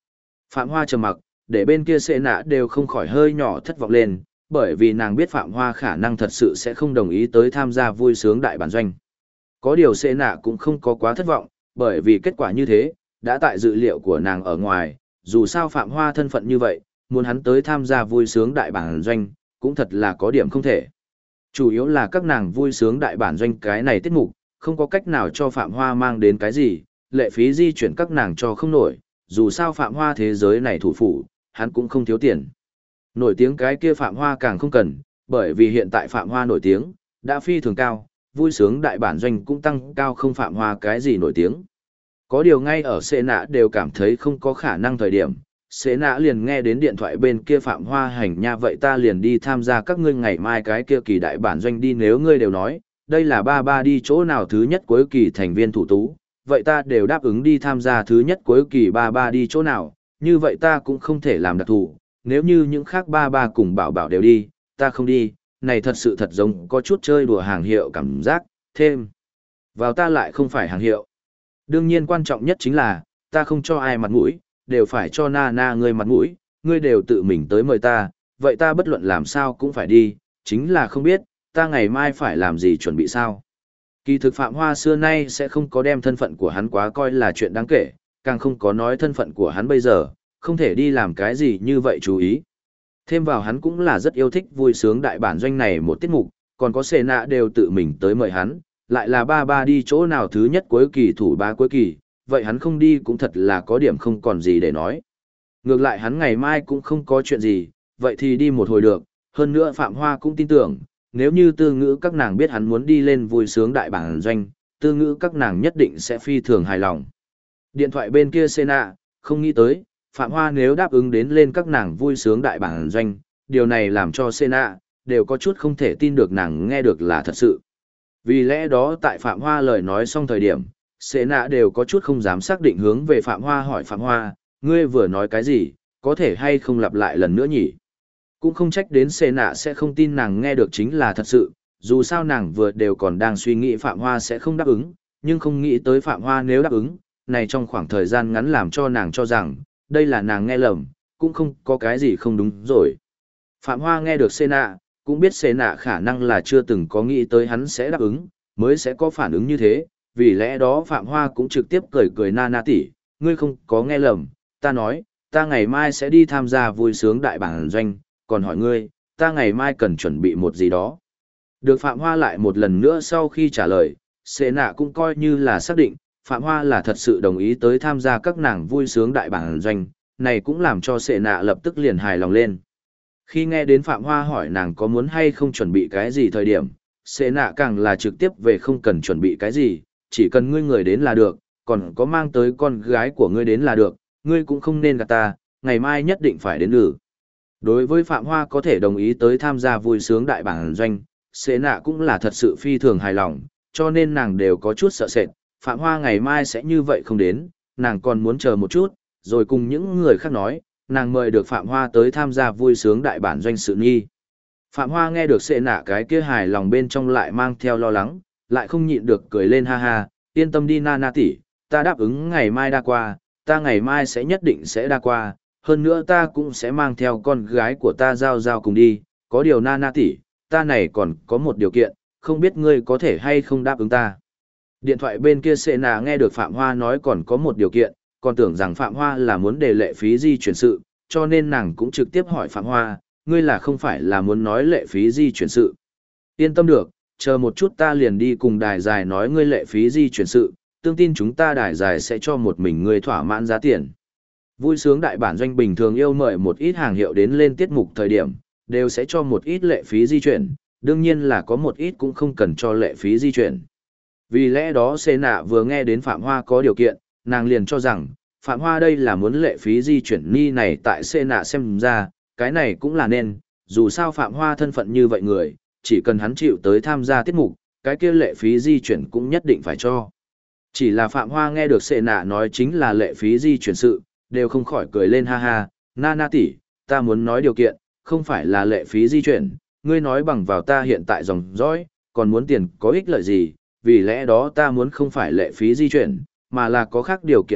Phạm Hoa trầm mặc, để bên kia Sệ Nạ đều không khỏi hơi nhỏ thất vọng lên, bởi vì nàng biết Phạm Hoa khả năng thật sự sẽ không đồng ý tới tham gia vui sướng đại bản doanh. Có điều Sệ Nạ cũng không có quá thất vọng, bởi vì kết quả như thế, đã tại dự liệu của nàng ở ngoài, dù sao Phạm Hoa thân phận như vậy, muốn hắn tới tham gia vui sướng đại bản doanh, cũng thật là có điểm không thể. Chủ yếu là các nàng vui sướng đại bản doanh cái này tiết mục, không có cách nào cho Phạm Hoa mang đến cái gì, lệ phí di chuyển các nàng cho không nổi, dù sao Phạm Hoa thế giới này thủ phủ, hắn cũng không thiếu tiền. Nổi tiếng cái kia Phạm Hoa càng không cần, bởi vì hiện tại Phạm Hoa nổi tiếng, đã phi thường cao, vui sướng đại bản doanh cũng tăng cao không Phạm Hoa cái gì nổi tiếng. Có điều ngay ở Sệ Nạ đều cảm thấy không có khả năng thời điểm, Sệ Nạ liền nghe đến điện thoại bên kia Phạm Hoa hành nha, vậy ta liền đi tham gia các ngươi ngày mai cái kia kỳ đại bản doanh đi, nếu ngươi đều nói, đây là ba ba đi chỗ nào thứ nhất cuối kỳ thành viên thủ tú, vậy ta đều đáp ứng đi tham gia thứ nhất cuối kỳ ba ba đi chỗ nào, như vậy ta cũng không thể làm đặc thù, nếu như những khác ba ba cùng bảo bảo đều đi, ta không đi, này thật sự thật giống có chút chơi đùa hàng hiệu cảm giác, thêm vào ta lại không phải hàng hiệu. Đương nhiên quan trọng nhất chính là, ta không cho ai mặt mũi, đều phải cho Nana ngươi mặt mũi, ngươi đều tự mình tới mời ta, vậy ta bất luận làm sao cũng phải đi, chính là không biết, ta ngày mai phải làm gì chuẩn bị sao. Kỳ thực Phạm Hoa xưa nay sẽ không có đem thân phận của hắn quá coi là chuyện đáng kể, càng không có nói thân phận của hắn bây giờ, không thể đi làm cái gì như vậy chú ý. Thêm vào hắn cũng là rất yêu thích vui sướng đại bản doanh này một tiết mục, còn có Sệ Nạ đều tự mình tới mời hắn, lại là ba ba đi chỗ nào thứ nhất cuối kỳ thủ ba cuối kỳ, vậy hắn không đi cũng thật là có điểm không còn gì để nói. Ngược lại hắn ngày mai cũng không có chuyện gì, vậy thì đi một hồi được, hơn nữa Phạm Hoa cũng tin tưởng, nếu như Tư Ngữ các nàng biết hắn muốn đi lên vui sướng đại bản doanh, Tư Ngữ các nàng nhất định sẽ phi thường hài lòng. Điện thoại bên kia Sệ Nạ, không nghĩ tới, Phạm Hoa nếu đáp ứng đến lên các nàng vui sướng đại bản doanh, điều này làm cho Sệ Nạ đều có chút không thể tin được nàng nghe được là thật sự. Vì lẽ đó tại Phạm Hoa lời nói xong thời điểm, Sệ Nạ đều có chút không dám xác định hướng về Phạm Hoa hỏi Phạm Hoa, ngươi vừa nói cái gì, có thể hay không lặp lại lần nữa nhỉ? Cũng không trách đến Sệ Nạ sẽ không tin nàng nghe được chính là thật sự, dù sao nàng vừa đều còn đang suy nghĩ Phạm Hoa sẽ không đáp ứng, nhưng không nghĩ tới Phạm Hoa nếu đáp ứng, này trong khoảng thời gian ngắn làm cho nàng cho rằng, đây là nàng nghe lầm, cũng không có cái gì không đúng rồi. Phạm Hoa nghe được Sệ Nạ, cũng biết Sệ Nạ khả năng là chưa từng có nghĩ tới hắn sẽ đáp ứng, mới sẽ có phản ứng như thế, vì lẽ đó Phạm Hoa cũng trực tiếp cười cười Nana tỷ, ngươi không có nghe lầm, ta nói, ta ngày mai sẽ đi tham gia vui sướng đại bản doanh, còn hỏi ngươi, ta ngày mai cần chuẩn bị một gì đó. Được Phạm Hoa lại một lần nữa sau khi trả lời, Sệ Nạ cũng coi như là xác định, Phạm Hoa là thật sự đồng ý tới tham gia các nàng vui sướng đại bản doanh, này cũng làm cho Sệ Nạ lập tức liền hài lòng lên. Khi nghe đến Phạm Hoa hỏi nàng có muốn hay không chuẩn bị cái gì thời điểm, Sệ Nạ càng là trực tiếp về không cần chuẩn bị cái gì, chỉ cần ngươi người đến là được, còn có mang tới con gái của ngươi đến là được, ngươi cũng không nên gạt ta, ngày mai nhất định phải đến được. Đối với Phạm Hoa có thể đồng ý tới tham gia vui sướng đại bản doanh, Sệ Nạ cũng là thật sự phi thường hài lòng, cho nên nàng đều có chút sợ sệt, Phạm Hoa ngày mai sẽ như vậy không đến, nàng còn muốn chờ một chút, rồi cùng những người khác nói, nàng mời được Phạm Hoa tới tham gia vui sướng đại bản doanh sự nghi. Phạm Hoa nghe được Sệ Nạ cái kia hài lòng bên trong lại mang theo lo lắng, lại không nhịn được cười lên ha ha, yên tâm đi Nana tỷ, ta đáp ứng ngày mai đa qua, ta ngày mai sẽ nhất định sẽ đa qua, hơn nữa ta cũng sẽ mang theo con gái của ta Giao Giao cùng đi, có điều Nana tỷ, ta này còn có một điều kiện, không biết ngươi có thể hay không đáp ứng ta. Điện thoại bên kia Sệ Nạ nghe được Phạm Hoa nói còn có một điều kiện, còn tưởng rằng Phạm Hoa là muốn đề lệ phí di chuyển sự, cho nên nàng cũng trực tiếp hỏi Phạm Hoa, ngươi là không phải là muốn nói lệ phí di chuyển sự. Yên tâm được, chờ một chút ta liền đi cùng đài dài nói ngươi lệ phí di chuyển sự, tương tin chúng ta đài dài sẽ cho một mình ngươi thỏa mãn giá tiền. Vui sướng đại bản doanh bình thường yêu mời một ít hàng hiệu đến lên tiết mục thời điểm, đều sẽ cho một ít lệ phí di chuyển, đương nhiên là có một ít cũng không cần cho lệ phí di chuyển. Vì lẽ đó Sệ Nạ vừa nghe đến Phạm Hoa có điều kiện, nàng liền cho rằng, Phạm Hoa đây là muốn lệ phí di chuyển ni này tại Sệ Nạ xem ra, cái này cũng là nên, dù sao Phạm Hoa thân phận như vậy người, chỉ cần hắn chịu tới tham gia tiết mục, cái kia lệ phí di chuyển cũng nhất định phải cho. Chỉ là Phạm Hoa nghe được Sệ Nạ nói chính là lệ phí di chuyển sự, đều không khỏi cười lên ha ha, Nana tỷ, ta muốn nói điều kiện, không phải là lệ phí di chuyển, ngươi nói bằng vào ta hiện tại dòng dõi, còn muốn tiền có ích lợi gì, vì lẽ đó ta muốn không phải lệ phí di chuyển, mà là có khác điều kiện khác,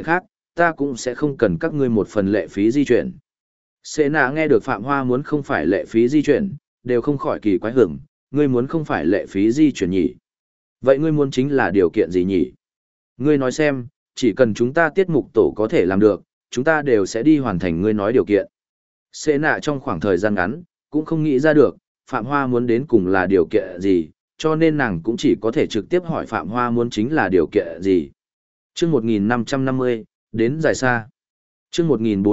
ta cũng sẽ không cần các ngươi một phần lệ phí di chuyển. Sệ nạ nghe được Phạm Hoa muốn không phải lệ phí di chuyển, đều không khỏi kỳ quái hưởng, ngươi muốn không phải lệ phí di chuyển nhỉ? Vậy ngươi muốn chính là điều kiện gì nhỉ? Ngươi nói xem, chỉ cần chúng ta tiết mục tổ có thể làm được, chúng ta đều sẽ đi hoàn thành ngươi nói điều kiện. Sệ nạ trong khoảng thời gian ngắn, cũng không nghĩ ra được, Phạm Hoa muốn đến cùng là điều kiện gì, cho nên nàng cũng chỉ có thể trực tiếp hỏi Phạm Hoa muốn chính là điều kiện gì. Chương 1550, đến dài xa. Chương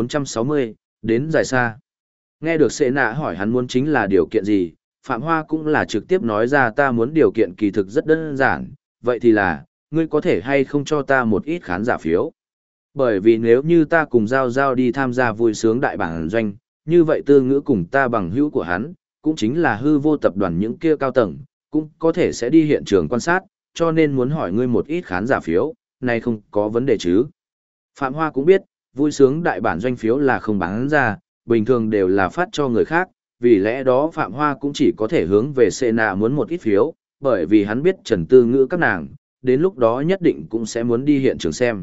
1460, đến dài xa. Nghe được Sệ nạ hỏi hắn muốn chính là điều kiện gì, Phạm Hoa cũng là trực tiếp nói ra ta muốn điều kiện kỳ thực rất đơn giản, vậy thì là, ngươi có thể hay không cho ta một ít khán giả phiếu. Bởi vì nếu như ta cùng Giao Giao đi tham gia vui sướng đại bản doanh, như vậy Tư Ngữ cùng ta bằng hữu của hắn, cũng chính là hư vô tập đoàn những kia cao tầng, cũng có thể sẽ đi hiện trường quan sát, cho nên muốn hỏi ngươi một ít khán giả phiếu, này không có vấn đề chứ. Phạm Hoa cũng biết, vui sướng đại bản doanh phiếu là không bán ra, bình thường đều là phát cho người khác, vì lẽ đó Phạm Hoa cũng chỉ có thể hướng về Sệ nạ muốn một ít phiếu, bởi vì hắn biết Trần Tư Ngữ các nàng, đến lúc đó nhất định cũng sẽ muốn đi hiện trường xem.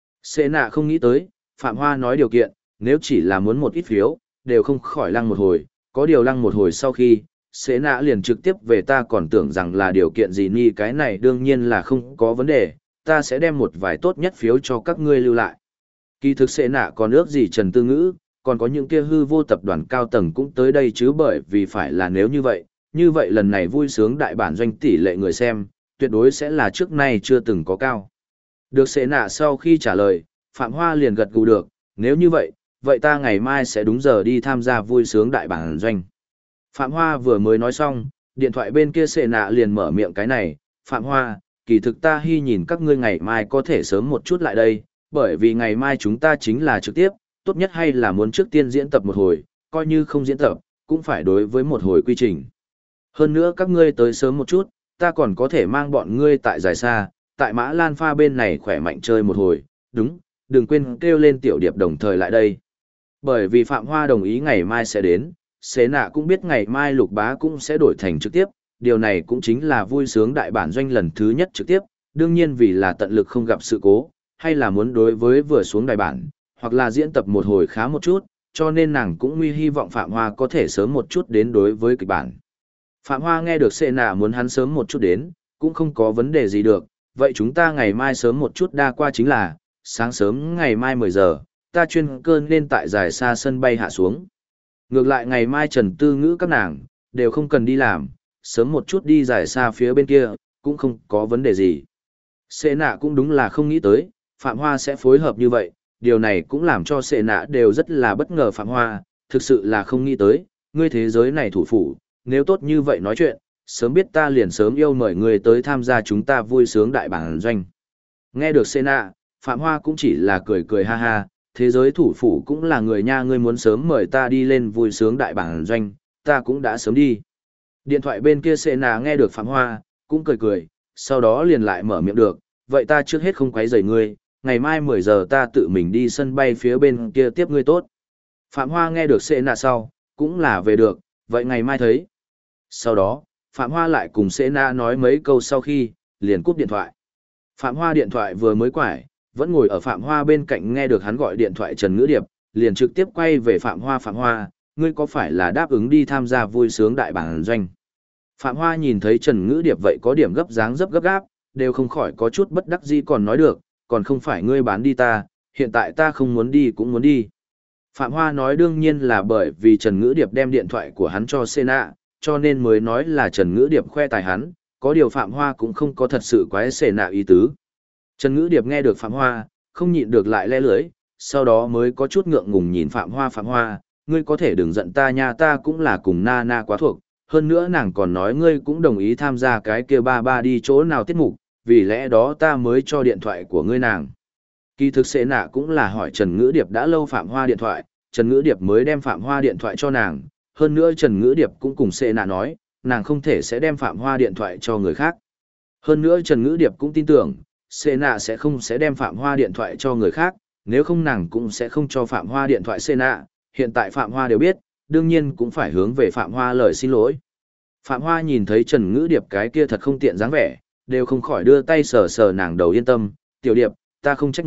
Sệ nạ không nghĩ tới, Phạm Hoa nói điều kiện, nếu chỉ là muốn một ít phiếu, đều không khỏi lăng một hồi, có điều lăng một hồi sau khi, Sệ nạ liền trực tiếp về ta còn tưởng rằng là điều kiện gì ni cái này đương nhiên là không có vấn đề, ta sẽ đem một vài tốt nhất phiếu cho các ngươi lưu lại. Kỳ thực Sệ nạ còn ước gì Trần Tư Ngữ, còn có những kia hư vô tập đoàn cao tầng cũng tới đây chứ bởi vì phải là nếu như vậy lần này vui sướng đại bản doanh tỷ lệ người xem, tuyệt đối sẽ là trước nay chưa từng có cao. Được Sệ nạ sau khi trả lời, Phạm Hoa liền gật gù được, nếu như vậy, vậy ta ngày mai sẽ đúng giờ đi tham gia vui sướng đại bản doanh. Phạm Hoa vừa mới nói xong, điện thoại bên kia Sệ nạ liền mở miệng cái này, Phạm Hoa, kỳ thực ta hy nhìn các ngươi ngày mai có thể sớm một chút lại đây, bởi vì ngày mai chúng ta chính là trực tiếp, tốt nhất hay là muốn trước tiên diễn tập một hồi, coi như không diễn tập, cũng phải đối với một hồi quy trình. Hơn nữa các ngươi tới sớm một chút, ta còn có thể mang bọn ngươi tại dài xa, tại Mã Lan Pha bên này khỏe mạnh chơi một hồi, đúng, đừng quên kêu lên Tiểu Điệp đồng thời lại đây. Bởi vì Phạm Hoa đồng ý ngày mai sẽ đến, Sệ nạ cũng biết ngày mai Lục Bá cũng sẽ đổi thành trực tiếp, điều này cũng chính là vui sướng đại bản doanh lần thứ nhất trực tiếp, đương nhiên vì là tận lực không gặp sự cố, hay là muốn đối với vừa xuống đài bản, hoặc là diễn tập một hồi khá một chút, cho nên nàng cũng nguy hy vọng Phạm Hoa có thể sớm một chút đến đối với kịch bản. Phạm Hoa nghe được Sệ nạ muốn hắn sớm một chút đến, cũng không có vấn đề gì được, vậy chúng ta ngày mai sớm một chút đa qua chính là, sáng sớm ngày mai 10 giờ, ta chuyên cơ nên tại dài xa sân bay hạ xuống. Ngược lại ngày mai Trần Tư Ngữ các nàng, đều không cần đi làm, sớm một chút đi dài xa phía bên kia, cũng không có vấn đề gì. Sệ nạ cũng đúng là không nghĩ tới, Phạm Hoa sẽ phối hợp như vậy, điều này cũng làm cho Sệ nạ đều rất là bất ngờ Phạm Hoa, thực sự là không nghĩ tới, ngươi thế giới này thủ phủ, nếu tốt như vậy nói chuyện, sớm biết ta liền sớm yêu mời ngươi tới tham gia chúng ta vui sướng đại bản doanh. Nghe được Sệ nạ, Phạm Hoa cũng chỉ là cười cười ha ha, thế giới thủ phủ cũng là người nha ngươi muốn sớm mời ta đi lên vui sướng đại bản doanh, ta cũng đã sớm đi. Điện thoại bên kia Sệ nạ nghe được Phạm Hoa, cũng cười cười, sau đó liền lại mở miệng được, vậy ta trước hết không quấy rầy ngươi, ngày mai 10 giờ ta tự mình đi sân bay phía bên kia tiếp ngươi tốt. Phạm Hoa nghe được Sệ nạ sau, cũng là về được, vậy ngày mai thấy. Sau đó, Phạm Hoa lại cùng Sệ nạ nói mấy câu sau khi, liền cúp điện thoại. Phạm Hoa điện thoại vừa mới quải, vẫn ngồi ở Phạm Hoa bên cạnh nghe được hắn gọi điện thoại Trần Ngữ Điệp, liền trực tiếp quay về Phạm Hoa, ngươi có phải là đáp ứng đi tham gia vui sướng đại bản doanh? Phạm Hoa nhìn thấy Trần Ngữ Điệp vậy có điểm gấp dáng dấp gấp gáp, đều không khỏi có chút bất đắc dĩ còn nói được, còn không phải ngươi bán đi ta, hiện tại ta không muốn đi cũng muốn đi. Phạm Hoa nói đương nhiên là bởi vì Trần Ngữ Điệp đem điện thoại của hắn cho Sệ nạ, cho nên mới nói là Trần Ngữ Điệp khoe tài hắn, có điều Phạm Hoa cũng không có thật sự quái Sệ nạ ý tứ. Trần Ngữ Điệp nghe được Phạm Hoa, không nhịn được lại le lưỡi, sau đó mới có chút ngượng ngùng nhìn Phạm Hoa, ngươi có thể đừng giận ta nha, ta cũng là cùng na quá thuộc, hơn nữa nàng còn nói ngươi cũng đồng ý tham gia cái kia ba đi chỗ nào tiết mục, vì lẽ đó ta mới cho điện thoại của ngươi nàng. Kỳ thực Sệ nạ cũng là hỏi Trần Ngữ Điệp đã lâu Phạm Hoa điện thoại, Trần Ngữ Điệp mới đem Phạm Hoa điện thoại cho nàng, hơn nữa Trần Ngữ Điệp cũng cùng Sệ nạ nói, nàng không thể sẽ đem Phạm Hoa điện thoại cho người khác. Hơn nữa Trần Ngữ Điệp cũng tin tưởng, Sệ nạ sẽ không đem Phạm Hoa điện thoại cho người khác, nếu không nàng cũng sẽ không cho Phạm Hoa điện thoại Sệ nạ, hiện tại Phạm Hoa đều biết, đương nhiên cũng phải hướng về Phạm Hoa lời xin lỗi. Phạm Hoa nhìn thấy Trần Ngữ Điệp cái kia thật không tiện dáng vẻ, đều không khỏi đưa tay sờ sờ nàng đầu yên tâm, tiểu điệp, ta không trách ngươi,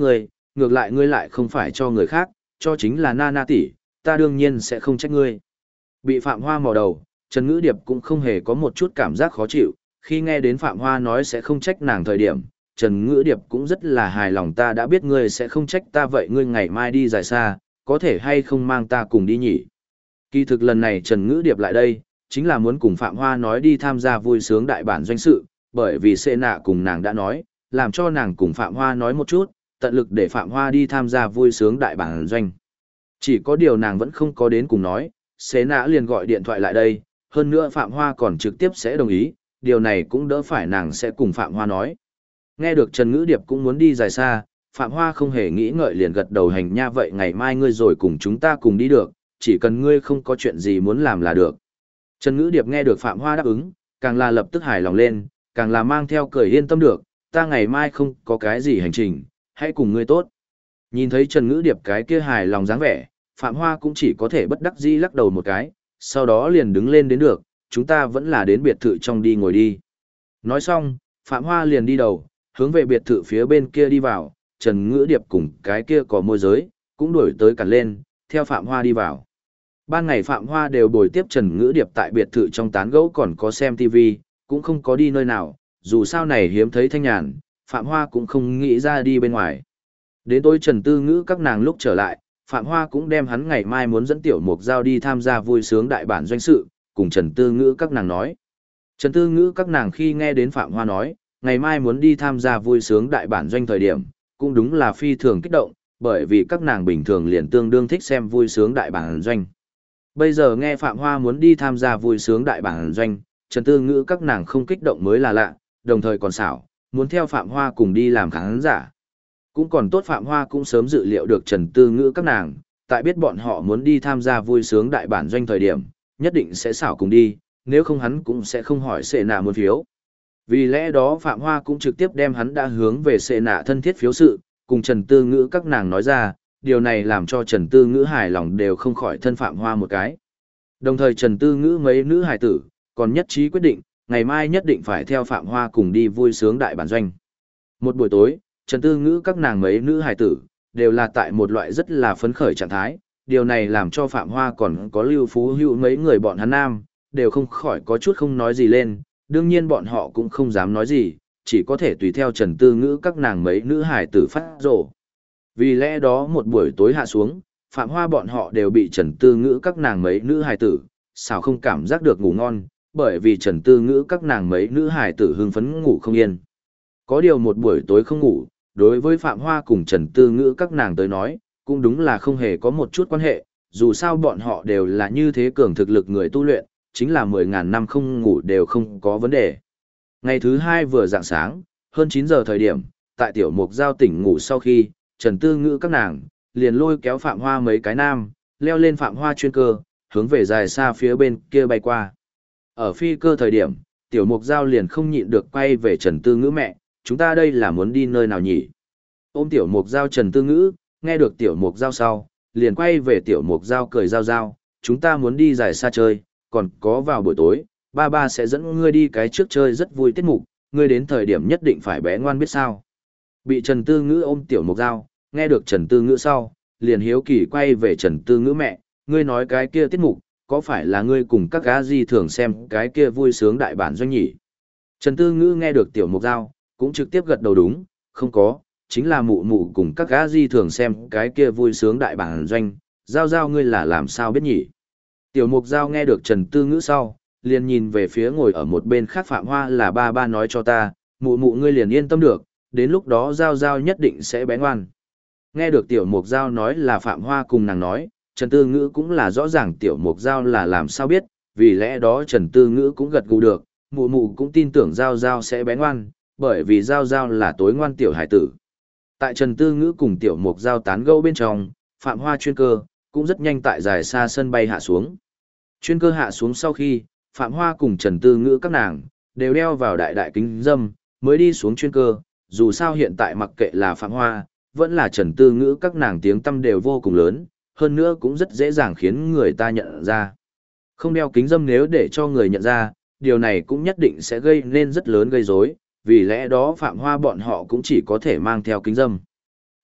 ngược lại ngươi lại không phải cho người khác, cho chính là Nana tỷ, ta đương nhiên sẽ không trách ngươi. Bị Phạm Hoa mò đầu, Trần Ngữ Điệp cũng không hề có một chút cảm giác khó chịu, khi nghe đến Phạm Hoa nói sẽ không trách nàng thời điểm, Trần Ngữ Điệp cũng rất là hài lòng, ta đã biết ngươi sẽ không trách ta, vậy ngươi ngày mai đi dài xa, có thể hay không mang ta cùng đi nhỉ? Kỳ thực lần này Trần Ngữ Điệp lại đây, chính là muốn cùng Phạm Hoa nói đi tham gia vui sướng đại bản doanh sự, bởi vì Sệ Nạ cùng nàng đã nói, làm cho nàng cùng Phạm Hoa nói một chút, tận lực để Phạm Hoa đi tham gia vui sướng đại bản doanh. Chỉ có điều nàng vẫn không có đến cùng nói, Sệ Nạ liền gọi điện thoại lại đây, hơn nữa Phạm Hoa còn trực tiếp sẽ đồng ý, điều này cũng đỡ phải nàng sẽ cùng Phạm Hoa nói. Nghe được Trần Ngữ Điệp cũng muốn đi dài xa, Phạm Hoa không hề nghĩ ngợi liền gật đầu hành nha, vậy ngày mai ngươi rồi cùng chúng ta cùng đi được, chỉ cần ngươi không có chuyện gì muốn làm là được. Trần Ngữ Điệp nghe được Phạm Hoa đáp ứng, càng là lập tức hài lòng lên, càng là mang theo cười yên tâm được, ta ngày mai không có cái gì hành trình, hãy cùng ngươi tốt. Nhìn thấy Trần Ngữ Điệp cái kia hài lòng dáng vẻ, Phạm Hoa cũng chỉ có thể bất đắc dĩ lắc đầu một cái, sau đó liền đứng lên đến được, chúng ta vẫn là đến biệt thự trong đi ngồi đi. Nói xong, Phạm Hoa liền đi đầu, hướng về biệt thự phía bên kia đi vào, Trần Ngữ Điệp cùng cái kia có môi giới, cũng đuổi tới cản lên, theo Phạm Hoa đi vào. Ban ngày Phạm Hoa đều bồi tiếp Trần Ngữ Điệp tại biệt thự trong tán gẫu còn có xem TV, cũng không có đi nơi nào, dù sao này hiếm thấy thanh nhàn, Phạm Hoa cũng không nghĩ ra đi bên ngoài. Đến tối Trần Tư Ngữ các nàng lúc trở lại, Phạm Hoa cũng đem hắn ngày mai muốn dẫn Tiểu Mục Giao đi tham gia vui sướng đại bản doanh sự, cùng Trần Tư Ngữ các nàng nói. Trần Tư Ngữ các nàng khi nghe đến Phạm Hoa nói, ngày mai muốn đi tham gia vui sướng đại bản doanh thời điểm, cũng đúng là phi thường kích động, bởi vì các nàng bình thường liền tương đương thích xem vui sướng đại bản doanh. Bây giờ nghe Phạm Hoa muốn đi tham gia vui sướng đại bản doanh, Trần Tư Ngữ các nàng không kích động mới là lạ, đồng thời còn xảo, muốn theo Phạm Hoa cùng đi làm khán giả. Cũng còn tốt Phạm Hoa cũng sớm dự liệu được Trần Tư Ngữ các nàng, tại biết bọn họ muốn đi tham gia vui sướng đại bản doanh thời điểm, nhất định sẽ xảo cùng đi, nếu không hắn cũng sẽ không hỏi Sệ Nạ muốn phiếu. Vì lẽ đó Phạm Hoa cũng trực tiếp đem hắn đã hướng về Sệ Nạ thân thiết phiếu sự, cùng Trần Tư Ngữ các nàng nói ra, điều này làm cho Trần Tư Ngữ hài lòng đều không khỏi thân Phạm Hoa một cái. Đồng thời Trần Tư Ngữ mấy nữ hài tử, còn nhất trí quyết định, ngày mai nhất định phải theo Phạm Hoa cùng đi vui sướng đại bản doanh. Một buổi tối, Trần Tư Ngữ các nàng mấy nữ hài tử, đều là tại một loại rất là phấn khởi trạng thái, điều này làm cho Phạm Hoa còn có Lưu Phú Hữu mấy người bọn hắn nam, đều không khỏi có chút không nói gì lên, đương nhiên bọn họ cũng không dám nói gì, chỉ có thể tùy theo Trần Tư Ngữ các nàng mấy nữ hài tử phát rồ. Vì lẽ đó một buổi tối hạ xuống, Phạm Hoa bọn họ đều bị Trần Tư Ngữ các nàng mấy nữ hài tử, sao không cảm giác được ngủ ngon, bởi vì Trần Tư Ngữ các nàng mấy nữ hài tử hưng phấn ngủ không yên. Có điều một buổi tối không ngủ, đối với Phạm Hoa cùng Trần Tư Ngữ các nàng tới nói, cũng đúng là không hề có một chút quan hệ, dù sao bọn họ đều là như thế cường thực lực người tu luyện, chính là 10.000 năm không ngủ đều không có vấn đề. Ngày thứ hai vừa rạng sáng, hơn 9 giờ thời điểm, tại Tiểu Mục Giao tỉnh ngủ sau khi, Trần Tư Ngữ các nàng, liền lôi kéo Phạm Hoa mấy cái nam, leo lên Phạm Hoa chuyên cơ, hướng về dài xa phía bên kia bay qua. Ở phi cơ thời điểm, Tiểu Mục Giao liền không nhịn được quay về Trần Tư Ngữ mẹ, chúng ta đây là muốn đi nơi nào nhỉ? Ôm Tiểu Mục Giao Trần Tư Ngữ, nghe được Tiểu Mục Giao sau, liền quay về Tiểu Mục Giao cười giao giao, chúng ta muốn đi dài xa chơi, còn có vào buổi tối, ba ba sẽ dẫn ngươi đi cái trước chơi rất vui tiết mục, ngươi đến thời điểm nhất định phải bé ngoan biết sao. Bị Trần Tư Ngữ ôm Tiểu Mục Giao, nghe được Trần Tư Ngữ sau, liền hiếu kỳ quay về Trần Tư Ngữ mẹ, ngươi nói cái kia tiết mục, có phải là ngươi cùng các gã gì thường xem cái kia vui sướng đại bản doanh nhỉ? Trần Tư Ngữ nghe được Tiểu Mục Giao, cũng trực tiếp gật đầu đúng, không có, chính là mụ mụ cùng các gã gì thường xem cái kia vui sướng đại bản doanh, Giao Giao ngươi là làm sao biết nhỉ? Tiểu Mục Giao nghe được Trần Tư Ngữ sau, liền nhìn về phía ngồi ở một bên khác Phạm Hoa là ba ba nói cho ta, mụ mụ ngươi liền yên tâm được, đến lúc đó Giao Giao nhất định sẽ bé ngoan. Nghe được Tiểu Mục Giao nói là Phạm Hoa cùng nàng nói, Trần Tư Ngữ cũng là rõ ràng Tiểu Mục Giao là làm sao biết, vì lẽ đó Trần Tư Ngữ cũng gật gù được, mụ mụ cũng tin tưởng Giao Giao sẽ bé ngoan, bởi vì Giao Giao là tối ngoan tiểu hải tử. Tại Trần Tư Ngữ cùng Tiểu Mục Giao tán gẫu bên trong, Phạm Hoa chuyên cơ cũng rất nhanh tại dài xa sân bay hạ xuống. Chuyên cơ hạ xuống sau khi, Phạm Hoa cùng Trần Tư Ngữ các nàng đều đeo vào đại đại kính dâm, mới đi xuống chuyên cơ, dù sao hiện tại mặc kệ là Phạm Hoa, vẫn là Trần Tư Ngữ các nàng tiếng tăm đều vô cùng lớn, hơn nữa cũng rất dễ dàng khiến người ta nhận ra. Không đeo kính dâm nếu để cho người nhận ra, điều này cũng nhất định sẽ gây nên rất lớn gây rối, vì lẽ đó Phạm Hoa bọn họ cũng chỉ có thể mang theo kính dâm.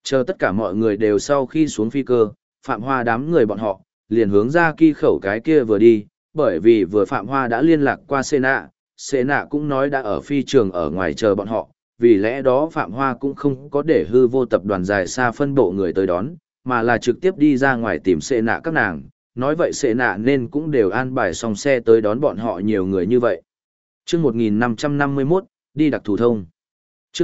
Chờ tất cả mọi người đều sau khi xuống phi cơ, Phạm Hoa đám người bọn họ, liền hướng ra kỳ khẩu cái kia vừa đi, bởi vì vừa Phạm Hoa đã liên lạc qua Sê Nạ cũng nói đã ở phi trường ở ngoài chờ bọn họ, vì lẽ đó Phạm Hoa cũng không có để hư vô tập đoàn dài xa phân bộ người tới đón, mà là trực tiếp đi ra ngoài tìm Sê Nạ các nàng, nói vậy Sê Nạ nên cũng đều an bài xong xe tới đón bọn họ nhiều người như vậy. Trước 1551, đi đặc thù thông. Trước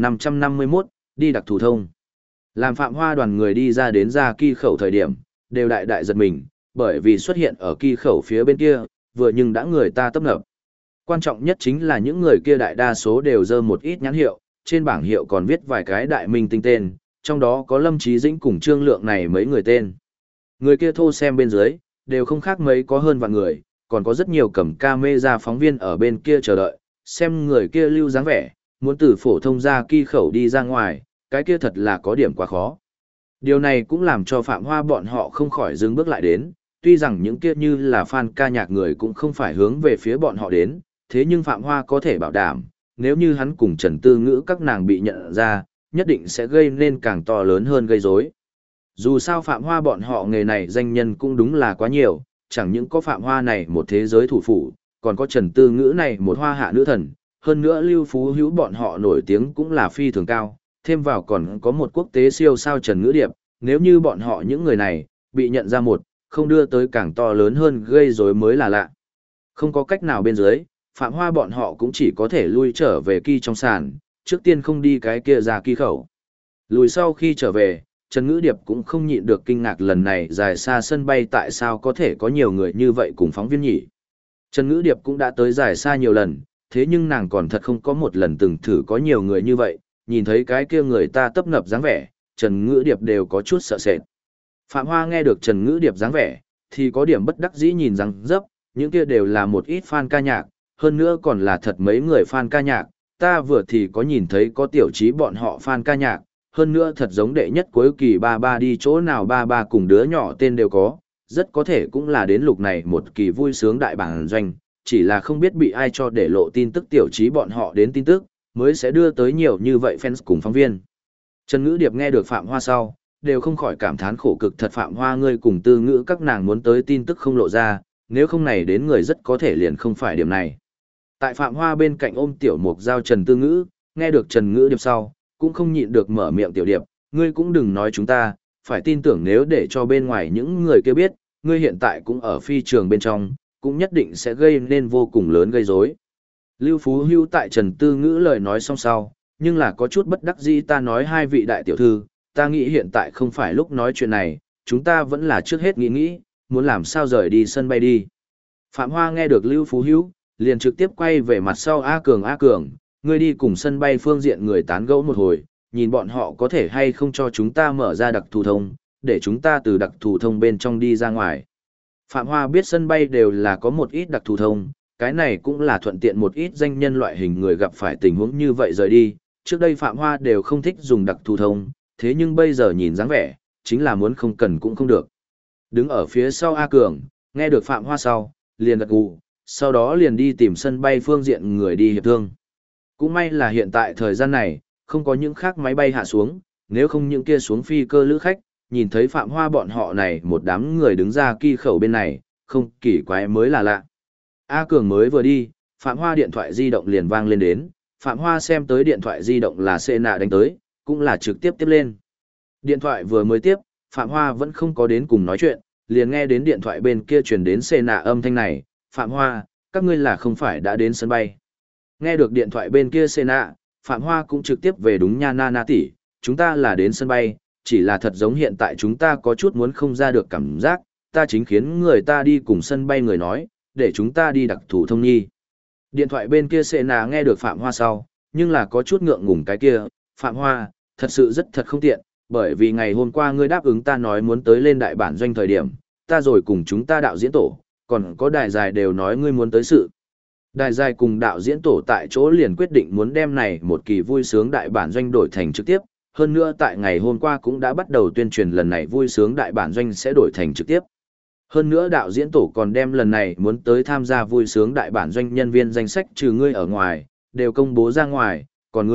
1551, đi đặc thù thông. Làm Phạm Hoa đoàn người đi ra đến ra kỳ khẩu thời điểm, đều đại đại giật mình, bởi vì xuất hiện ở kỳ khẩu phía bên kia, vừa nhưng đã người ta tấp nập. Quan trọng nhất chính là những người kia đại đa số đều dơ một ít nhãn hiệu, trên bảng hiệu còn viết vài cái đại minh tinh tên, trong đó có Lâm Chí Dĩnh cùng Trương Lượng này mấy người tên. Người kia thô xem bên dưới, đều không khác mấy có hơn vạn người, còn có rất nhiều cầm camera phóng viên ở bên kia chờ đợi, xem người kia lưu dáng vẻ, muốn từ phổ thông ra kỳ khẩu đi ra ngoài, cái kia thật là có điểm quá khó. Điều này cũng làm cho Phạm Hoa bọn họ không khỏi dừng bước lại đến, tuy rằng những kia như là fan ca nhạc người cũng không phải hướng về phía bọn họ đến, thế nhưng Phạm Hoa có thể bảo đảm, nếu như hắn cùng Trần Tư Ngữ các nàng bị nhận ra, nhất định sẽ gây nên càng to lớn hơn gây rối. Dù sao Phạm Hoa bọn họ nghề này danh nhân cũng đúng là quá nhiều, chẳng những có Phạm Hoa này một thế giới thủ phủ, còn có Trần Tư Ngữ này một hoa hạ nữ thần, hơn nữa Lưu Phú Hữu bọn họ nổi tiếng cũng là phi thường cao, thêm vào còn có một quốc tế siêu sao Trần Ngữ Điệp, nếu như bọn họ những người này, bị nhận ra một, không đưa tới càng to lớn hơn gây rối mới là lạ. Không có cách nào bên dưới, Phạm Hoa bọn họ cũng chỉ có thể lui trở về kỳ trong sàn, trước tiên không đi cái kia ra kỳ khẩu. Lùi sau khi trở về, Trần Ngữ Điệp cũng không nhịn được kinh ngạc lần này dài xa sân bay tại sao có thể có nhiều người như vậy cùng phóng viên nhỉ. Trần Ngữ Điệp cũng đã tới dài xa nhiều lần, thế nhưng nàng còn thật không có một lần từng thử có nhiều người như vậy, nhìn thấy cái kia người ta tấp nập dáng vẻ, Trần Ngữ Điệp đều có chút sợ sệt. Phạm Hoa nghe được Trần Ngữ Điệp dáng vẻ, thì có điểm bất đắc dĩ nhìn rằng dấp, những kia đều là một ít fan ca nhạc, hơn nữa còn là thật mấy người fan ca nhạc, ta vừa thì có nhìn thấy có tiểu trí bọn họ fan ca nhạc, hơn nữa thật giống đệ nhất cuối kỳ ba ba đi chỗ nào ba ba cùng đứa nhỏ tên đều có, rất có thể cũng là đến lục này một kỳ vui sướng đại bảng doanh, chỉ là không biết bị ai cho để lộ tin tức tiểu trí bọn họ đến tin tức, mới sẽ đưa tới nhiều như vậy fans cùng phóng viên. Trần Ngữ Điệp nghe được Phạm Hoa sau, đều không khỏi cảm thán khổ cực thật Phạm Hoa ngươi cùng Tư Ngữ các nàng muốn tới tin tức không lộ ra, nếu không này đến người rất có thể liền không phải điểm này. Tại Phạm Hoa bên cạnh ôm tiểu mục giao Trần Tư Ngữ, nghe được Trần Ngữ Điệp sau, cũng không nhịn được mở miệng tiểu điệp, ngươi cũng đừng nói chúng ta, phải tin tưởng nếu để cho bên ngoài những người kia biết, ngươi hiện tại cũng ở phi trường bên trong, cũng nhất định sẽ gây nên vô cùng lớn gây rối. Lưu Phú Hưu tại Trần Tư Ngữ lời nói xong sau, nhưng là có chút bất đắc dĩ ta nói hai vị đại tiểu thư, ta nghĩ hiện tại không phải lúc nói chuyện này, chúng ta vẫn là trước hết nghĩ, muốn làm sao rời đi sân bay đi. Phạm Hoa nghe được Lưu Phú Hữu, liền trực tiếp quay về mặt sau A Cường, ngươi đi cùng sân bay phương diện người tán gẫu một hồi, nhìn bọn họ có thể hay không cho chúng ta mở ra đặc thù thông, để chúng ta từ đặc thù thông bên trong đi ra ngoài. Phạm Hoa biết sân bay đều là có một ít đặc thù thông, cái này cũng là thuận tiện một ít danh nhân loại hình người gặp phải tình huống như vậy rời đi, trước đây Phạm Hoa đều không thích dùng đặc thù thông, thế nhưng bây giờ nhìn dáng vẻ, chính là muốn không cần cũng không được. Đứng ở phía sau A Cường, nghe được Phạm Hoa sau, liền gật gù, sau đó liền đi tìm sân bay phương diện người đi hiệp thương. Cũng may là hiện tại thời gian này, không có những khác máy bay hạ xuống, nếu không những kia xuống phi cơ lữ khách, nhìn thấy Phạm Hoa bọn họ này một đám người đứng ra kỳ khẩu bên này, không kỳ quái mới là lạ. A Cường mới vừa đi, Phạm Hoa điện thoại di động liền vang lên đến, Phạm Hoa xem tới điện thoại di động là Sê Nạ đánh tới, cũng là trực tiếp tiếp lên. Điện thoại vừa mới tiếp, Phạm Hoa vẫn không có đến cùng nói chuyện, liền nghe đến điện thoại bên kia truyền đến Sê Nạ âm thanh này, Phạm Hoa, các ngươi là không phải đã đến sân bay. Nghe được điện thoại bên kia Sê Nạ, Phạm Hoa cũng trực tiếp về đúng nha na tỷ, chúng ta là đến sân bay, chỉ là thật giống hiện tại chúng ta có chút muốn không ra được cảm giác, ta chính khiến người ta đi cùng sân bay người nói, để chúng ta đi đặc thù thông nhi. Điện thoại bên kia Sê Nạ nghe được Phạm Hoa sau, nhưng là có chút ngượng ngùng cái kia, Phạm Hoa, thật sự rất thật không tiện, bởi vì ngày hôm qua ngươi đáp ứng ta nói muốn tới lên đại bản doanh thời điểm, ta rồi cùng chúng ta đạo diễn tổ, còn có đài dài đều nói ngươi muốn tới sự. Đài dài cùng đạo diễn tổ tại chỗ liền quyết định muốn đem này một kỳ vui sướng đại bản doanh đổi thành trực tiếp, hơn nữa tại ngày hôm qua cũng đã bắt đầu tuyên truyền lần này vui sướng đại bản doanh sẽ đổi thành trực tiếp. Hơn nữa đạo diễn tổ còn đem lần này muốn tới tham gia vui sướng đại bản doanh nhân viên danh sách trừ ngươi ở ngoài, đều công bố ra ngoài, còn ngươi,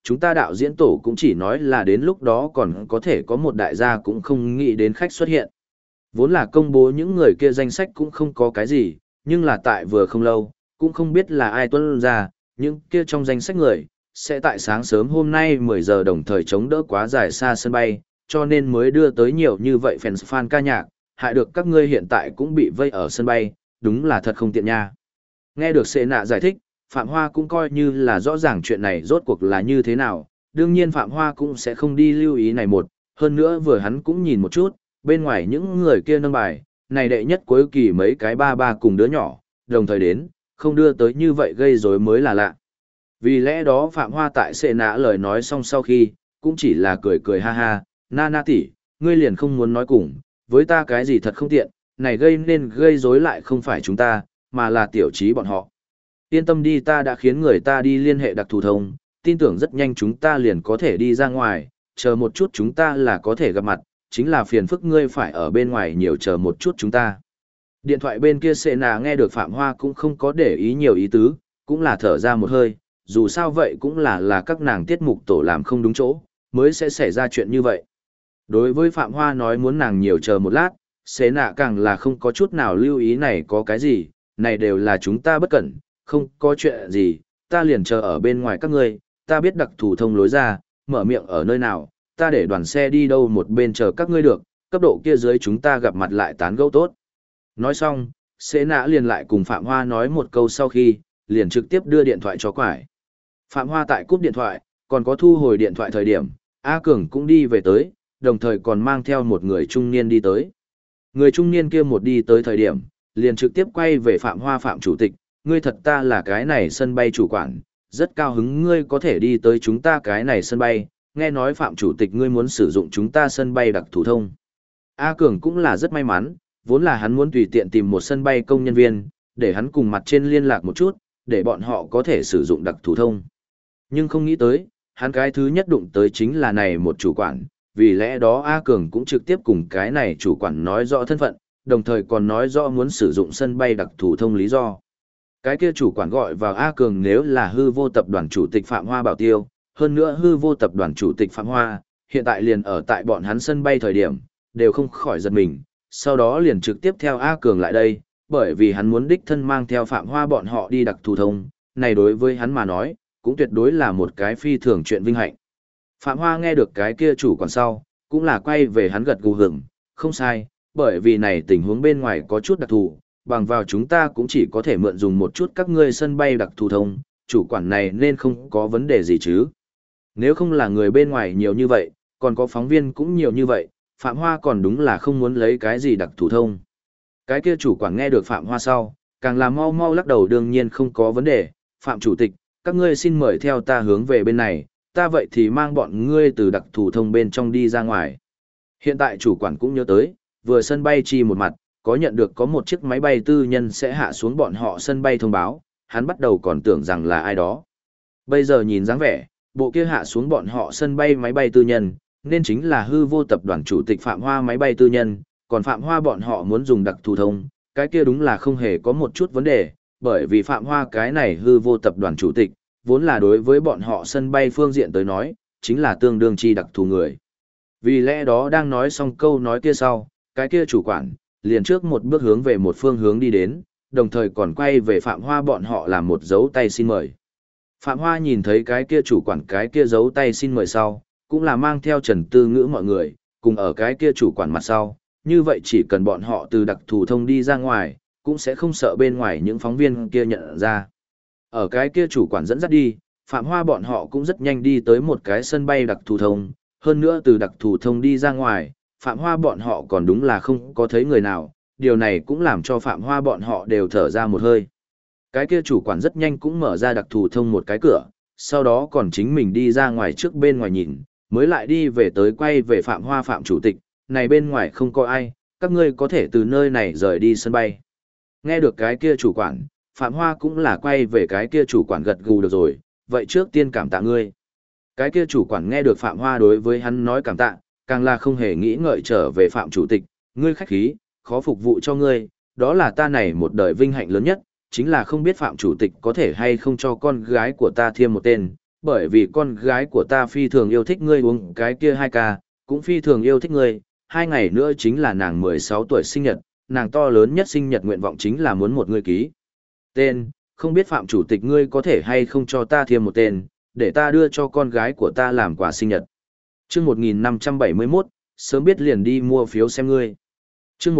chúng ta đạo diễn tổ cũng chỉ nói là đến lúc đó còn có thể có một đại gia cũng không nghĩ đến khách xuất hiện. Vốn là công bố những người kia danh sách cũng không có cái gì, nhưng là tại vừa không lâu, cũng không biết là ai tuân ra, những kia trong danh sách người, sẽ tại sáng sớm hôm nay 10 giờ đồng thời chống đỡ quá dài xa sân bay, cho nên mới đưa tới nhiều như vậy fan ca nhạc, hại được các ngươi hiện tại cũng bị vây ở sân bay, đúng là thật không tiện nha. Nghe được Sệ Nạ giải thích, Phạm Hoa cũng coi như là rõ ràng chuyện này rốt cuộc là như thế nào, đương nhiên Phạm Hoa cũng sẽ không đi lưu ý này một, hơn nữa vừa hắn cũng nhìn một chút, bên ngoài những người kia nâng bài, này đệ nhất cuối kỳ mấy cái ba cùng đứa nhỏ, đồng thời đến, không đưa tới như vậy gây rối mới là lạ. Vì lẽ đó Phạm Hoa tại Sệ Nạ lời nói xong sau khi, cũng chỉ là cười cười ha ha, na tỷ, ngươi liền không muốn nói cùng, với ta cái gì thật không tiện, này gây rối lại không phải chúng ta, mà là tiểu trí bọn họ. Yên tâm đi, ta đã khiến người ta đi liên hệ đặc thù thông, tin tưởng rất nhanh chúng ta liền có thể đi ra ngoài, chờ một chút chúng ta là có thể gặp mặt, chính là phiền phức ngươi phải ở bên ngoài nhiều chờ một chút chúng ta. Điện thoại bên kia Sệ Nạ nghe được Phạm Hoa cũng không có để ý nhiều ý tứ, cũng là thở ra một hơi, dù sao vậy cũng là các nàng tiết mục tổ làm không đúng chỗ, mới sẽ xảy ra chuyện như vậy. Đối với Phạm Hoa nói muốn nàng nhiều chờ một lát, Sệ Nạ càng là không có chút nào lưu ý này có cái gì, này đều là chúng ta bất cẩn, không có chuyện gì, ta liền chờ ở bên ngoài các ngươi, ta biết đặc thù thông lối ra, mở miệng ở nơi nào, ta để đoàn xe đi đâu một bên chờ các ngươi được, cấp độ kia dưới chúng ta gặp mặt lại tán gẫu tốt. Nói xong, Sệ Nạ liền lại cùng Phạm Hoa nói một câu sau khi, liền trực tiếp đưa điện thoại cho quải. Phạm Hoa tại cúp điện thoại, còn có thu hồi điện thoại thời điểm, A Cường cũng đi về tới, đồng thời còn mang theo một người trung niên đi tới. Người trung niên kia một đi tới thời điểm, liền trực tiếp quay về Phạm Hoa Phạm chủ tịch, ngươi thật ta là cái này sân bay chủ quản, rất cao hứng ngươi có thể đi tới chúng ta cái này sân bay, nghe nói Phạm chủ tịch ngươi muốn sử dụng chúng ta sân bay đặc thù thông. A Cường cũng là rất may mắn, vốn là hắn muốn tùy tiện tìm một sân bay công nhân viên, để hắn cùng mặt trên liên lạc một chút, để bọn họ có thể sử dụng đặc thù thông. Nhưng không nghĩ tới, hắn cái thứ nhất đụng tới chính là này một chủ quản, vì lẽ đó A Cường cũng trực tiếp cùng cái này chủ quản nói rõ thân phận, đồng thời còn nói rõ muốn sử dụng sân bay đặc thù thông lý do. Cái kia chủ quản gọi vào A Cường nếu là hư vô tập đoàn chủ tịch Phạm Hoa Bảo Tiêu, hơn nữa hư vô tập đoàn chủ tịch Phạm Hoa, hiện tại liền ở tại bọn hắn sân bay thời điểm, đều không khỏi giật mình, sau đó liền trực tiếp theo A Cường lại đây, bởi vì hắn muốn đích thân mang theo Phạm Hoa bọn họ đi đặc thù thông, này đối với hắn mà nói, cũng tuyệt đối là một cái phi thường chuyện vinh hạnh. Phạm Hoa nghe được cái kia chủ quản sau, cũng là quay về hắn gật gù hưởng, không sai, bởi vì này tình huống bên ngoài có chút đặc thù, bằng vào chúng ta cũng chỉ có thể mượn dùng một chút các ngươi sân bay đặc thù thông, chủ quản này nên không có vấn đề gì chứ. Nếu không là người bên ngoài nhiều như vậy, còn có phóng viên cũng nhiều như vậy, Phạm Hoa còn đúng là không muốn lấy cái gì đặc thù thông. Cái kia chủ quản nghe được Phạm Hoa sau, càng là mau mau lắc đầu đương nhiên không có vấn đề, Phạm chủ tịch, các ngươi xin mời theo ta hướng về bên này, ta vậy thì mang bọn ngươi từ đặc thù thông bên trong đi ra ngoài. Hiện tại chủ quản cũng nhớ tới, vừa sân bay chi một mặt, có nhận được có một chiếc máy bay tư nhân sẽ hạ xuống bọn họ sân bay thông báo, hắn bắt đầu còn tưởng rằng là ai đó. Bây giờ nhìn dáng vẻ, bộ kia hạ xuống bọn họ sân bay máy bay tư nhân, nên chính là hư vô tập đoàn chủ tịch Phạm Hoa máy bay tư nhân, còn Phạm Hoa bọn họ muốn dùng đặc thù thông, cái kia đúng là không hề có một chút vấn đề, bởi vì Phạm Hoa cái này hư vô tập đoàn chủ tịch, vốn là đối với bọn họ sân bay phương diện tới nói, chính là tương đương chi đặc thù người. Vì lẽ đó đang nói xong câu nói kia sau, cái kia chủ quản, liền trước một bước hướng về một phương hướng đi đến, đồng thời còn quay về Phạm Hoa bọn họ làm một dấu tay xin mời. Phạm Hoa nhìn thấy cái kia chủ quản cái kia dấu tay xin mời sau, cũng là mang theo Trần Tư Ngữ mọi người, cùng ở cái kia chủ quản mặt sau, như vậy chỉ cần bọn họ từ đặc thù thông đi ra ngoài, cũng sẽ không sợ bên ngoài những phóng viên kia nhận ra. Ở cái kia chủ quản dẫn dắt đi, Phạm Hoa bọn họ cũng rất nhanh đi tới một cái sân bay đặc thù thông, hơn nữa từ đặc thù thông đi ra ngoài, Phạm Hoa bọn họ còn đúng là không có thấy người nào, điều này cũng làm cho Phạm Hoa bọn họ đều thở ra một hơi. Cái kia chủ quản rất nhanh cũng mở ra đặc thù thông một cái cửa, sau đó còn chính mình đi ra ngoài trước bên ngoài nhìn, mới lại đi về tới quay về Phạm Hoa Phạm chủ tịch, này bên ngoài không có ai, các ngươi có thể từ nơi này rời đi sân bay. Nghe được cái kia chủ quản, Phạm Hoa cũng là quay về cái kia chủ quản gật gù được rồi, vậy trước tiên cảm tạ ngươi. Cái kia chủ quản nghe được Phạm Hoa đối với hắn nói cảm tạ, càng là không hề nghĩ ngợi trở về Phạm chủ tịch, ngươi khách khí, khó phục vụ cho ngươi, đó là ta này một đời vinh hạnh lớn nhất, chính là không biết Phạm chủ tịch có thể hay không cho con gái của ta thêm một tên, bởi vì con gái của ta phi thường yêu thích ngươi uống cái kia 2 ca, cũng phi thường yêu thích ngươi, 2 ngày nữa chính là nàng 16 tuổi sinh nhật, nàng to lớn nhất sinh nhật nguyện vọng chính là muốn một ngươi ký. Tên, không biết Phạm Chủ tịch ngươi có thể hay không cho ta thêm một tên, để ta đưa cho con gái của ta làm quà sinh nhật. Chương 1571, sớm biết liền đi mua phiếu xem ngươi. Chương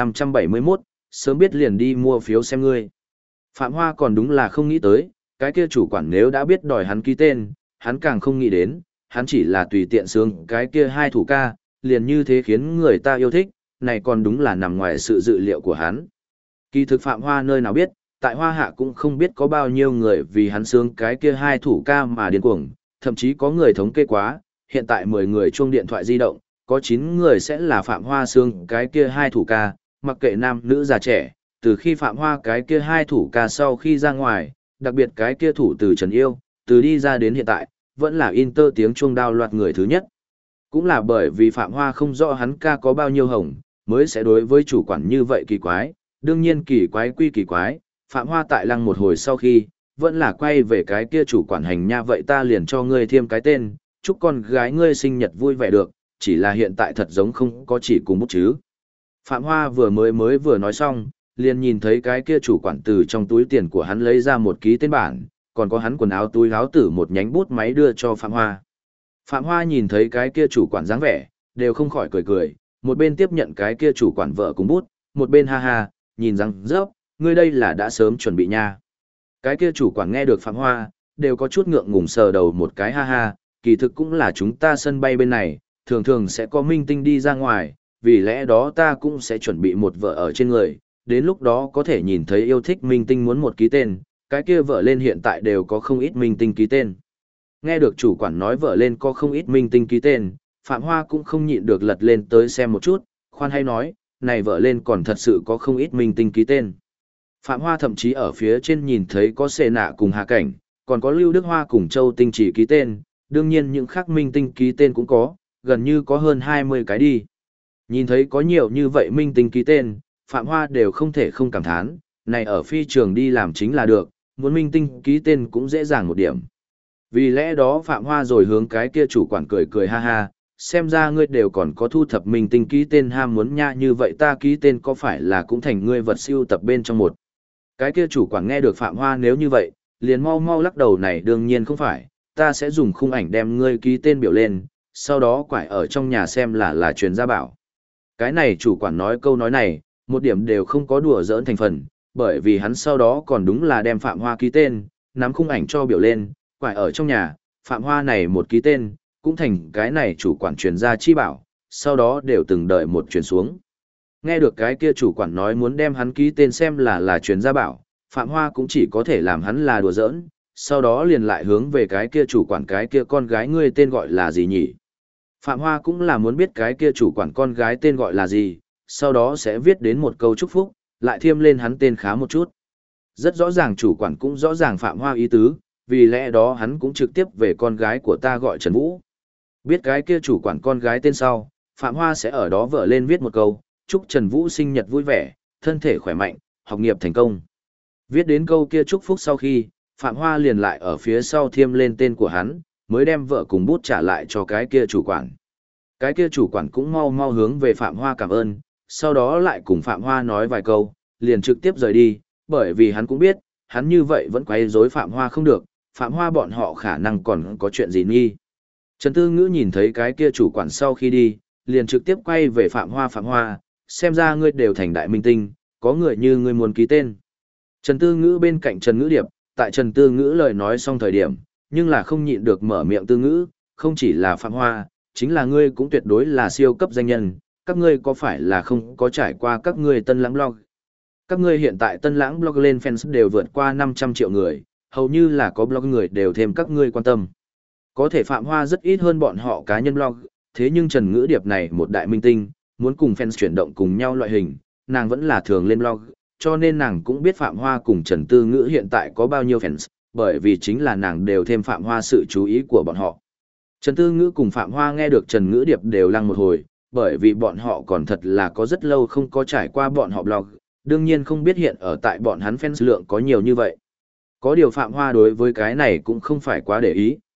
1571, sớm biết liền đi mua phiếu xem ngươi. Phạm Hoa còn đúng là không nghĩ tới, cái kia chủ quản nếu đã biết đòi hắn ký tên, hắn càng không nghĩ đến, hắn chỉ là tùy tiện sướng cái kia 2 thủ ca, liền như thế khiến người ta yêu thích, này còn đúng là nằm ngoài sự dự liệu của hắn. Kỳ thực Phạm Hoa nơi nào biết, tại Hoa Hạ cũng không biết có bao nhiêu người vì hắn sướng cái kia 2 thủ ca mà điên cuồng, thậm chí có người thống kê quá, hiện tại 10 người chuông điện thoại di động, có 9 người sẽ là Phạm Hoa sướng cái kia 2 thủ ca, mặc kệ nam nữ già trẻ, từ khi Phạm Hoa cái kia 2 thủ ca sau khi ra ngoài, đặc biệt cái kia thủ từ Trần Yêu, từ đi ra đến hiện tại, vẫn là Inter tiếng chuông đao loạt người thứ nhất. Cũng là bởi vì Phạm Hoa không rõ hắn ca có bao nhiêu hồng, mới sẽ đối với chủ quản như vậy kỳ quái, đương nhiên kỳ quái quy kỳ quái, Phạm Hoa tại lăng một hồi sau khi, vẫn là quay về cái kia chủ quản hành nha, vậy ta liền cho ngươi thêm cái tên, chúc con gái ngươi sinh nhật vui vẻ được, chỉ là hiện tại thật giống không có chỉ cùng bút chứ. Phạm Hoa vừa nói xong, liền nhìn thấy cái kia chủ quản từ trong túi tiền của hắn lấy ra một ký tên bản, còn có hắn quần áo túi áo tử một nhánh bút máy đưa cho Phạm Hoa. Phạm Hoa nhìn thấy cái kia chủ quản dáng vẻ, đều không khỏi cười cười, một bên tiếp nhận cái kia chủ quản vợ cùng bút, một bên ha ha, nhìn rằng rớp, ngươi đây là đã sớm chuẩn bị nha. Cái kia chủ quản nghe được Phạm Hoa, đều có chút ngượng ngùng sờ đầu một cái ha ha, kỳ thực cũng là chúng ta sân bay bên này, thường thường sẽ có minh tinh đi ra ngoài, vì lẽ đó ta cũng sẽ chuẩn bị một vợ ở trên người, đến lúc đó có thể nhìn thấy yêu thích minh tinh muốn một ký tên, cái kia vợ lên hiện tại đều có không ít minh tinh ký tên. Nghe được chủ quản nói vợ lên có không ít minh tinh ký tên, Phạm Hoa cũng không nhịn được lật lên tới xem một chút, khoan hay nói, này vợ lên còn thật sự có không ít minh tinh ký tên. Phạm Hoa thậm chí ở phía trên nhìn thấy có Sệ Nạ cùng Hà Cảnh, còn có Lưu Đức Hoa cùng Châu Tinh Chỉ ký tên, đương nhiên những khác minh tinh ký tên cũng có, gần như có hơn 20 cái đi. Nhìn thấy có nhiều như vậy minh tinh ký tên, Phạm Hoa đều không thể không cảm thán, này ở phi trường đi làm chính là được, muốn minh tinh ký tên cũng dễ dàng một điểm. Vì lẽ đó Phạm Hoa rồi hướng cái kia chủ quản cười cười ha ha, xem ra ngươi đều còn có thu thập minh tinh ký tên ham muốn nha, như vậy ta ký tên có phải là cũng thành ngươi vật siêu tập bên trong một. Cái kia chủ quản nghe được Phạm Hoa nếu như vậy, liền mau mau lắc đầu, này đương nhiên không phải, ta sẽ dùng khung ảnh đem ngươi ký tên biểu lên, sau đó quải ở trong nhà xem là truyền gia bảo. Cái này chủ quản nói câu nói này, một điểm đều không có đùa giỡn thành phần, bởi vì hắn sau đó còn đúng là đem Phạm Hoa ký tên, nắm khung ảnh cho biểu lên, quải ở trong nhà, Phạm Hoa này một ký tên, cũng thành cái này chủ quản truyền gia chi bảo, sau đó đều từng đợi một truyền xuống. Nghe được cái kia chủ quản nói muốn đem hắn ký tên xem là truyền gia bảo, Phạm Hoa cũng chỉ có thể làm hắn là đùa giỡn, sau đó liền lại hướng về cái kia chủ quản, cái kia con gái ngươi tên gọi là gì nhỉ? Phạm Hoa cũng là muốn biết cái kia chủ quản con gái tên gọi là gì, sau đó sẽ viết đến một câu chúc phúc, lại thêm lên hắn tên khá một chút. Rất rõ ràng chủ quản cũng rõ ràng Phạm Hoa ý tứ, vì lẽ đó hắn cũng trực tiếp về con gái của ta gọi Trần Vũ. Biết cái kia chủ quản con gái tên sau, Phạm Hoa sẽ ở đó vợ lên viết một câu, chúc Trần Vũ sinh nhật vui vẻ, thân thể khỏe mạnh, học nghiệp thành công. Viết đến câu kia chúc phúc sau khi, Phạm Hoa liền lại ở phía sau thêm lên tên của hắn, mới đem vợ cùng bút trả lại cho cái kia chủ quản. Cái kia chủ quản cũng mau mau hướng về Phạm Hoa cảm ơn, sau đó lại cùng Phạm Hoa nói vài câu, liền trực tiếp rời đi, bởi vì hắn cũng biết, hắn như vậy vẫn quấy rối Phạm Hoa không được, Phạm Hoa bọn họ khả năng còn có chuyện gì nghi. Trần Tư Ngữ nhìn thấy cái kia chủ quản sau khi đi, liền trực tiếp quay về Phạm Hoa, xem ra ngươi đều thành đại minh tinh, có người như ngươi muốn ký tên. Trần Tư Ngữ bên cạnh Trần Ngữ Điệp, tại Trần Tư Ngữ lời nói xong thời điểm, nhưng là không nhịn được mở miệng Tư Ngữ, không chỉ là Phạm Hoa, chính là ngươi cũng tuyệt đối là siêu cấp danh nhân, các ngươi có phải là không có trải qua các ngươi Tân Lãng blog. Các ngươi hiện tại Tân Lãng blog lên fans đều vượt qua 500 triệu người, hầu như là có blog người đều thêm các ngươi quan tâm. Có thể Phạm Hoa rất ít hơn bọn họ cá nhân blog, thế nhưng Trần Ngữ Điệp này một đại minh tinh, muốn cùng fans chuyển động cùng nhau loại hình, nàng vẫn là thường lên blog, cho nên nàng cũng biết Phạm Hoa cùng Trần Tư Ngữ hiện tại có bao nhiêu fans, bởi vì chính là nàng đều thêm Phạm Hoa sự chú ý của bọn họ. Trần Tư Ngữ cùng Phạm Hoa nghe được Trần Ngữ Điệp đều lăng một hồi, bởi vì bọn họ còn thật là có rất lâu không có trải qua bọn họ blog, đương nhiên không biết hiện ở tại bọn hắn fans lượng có nhiều như vậy. Có điều Phạm Hoa đối với cái này cũng không phải quá để ý,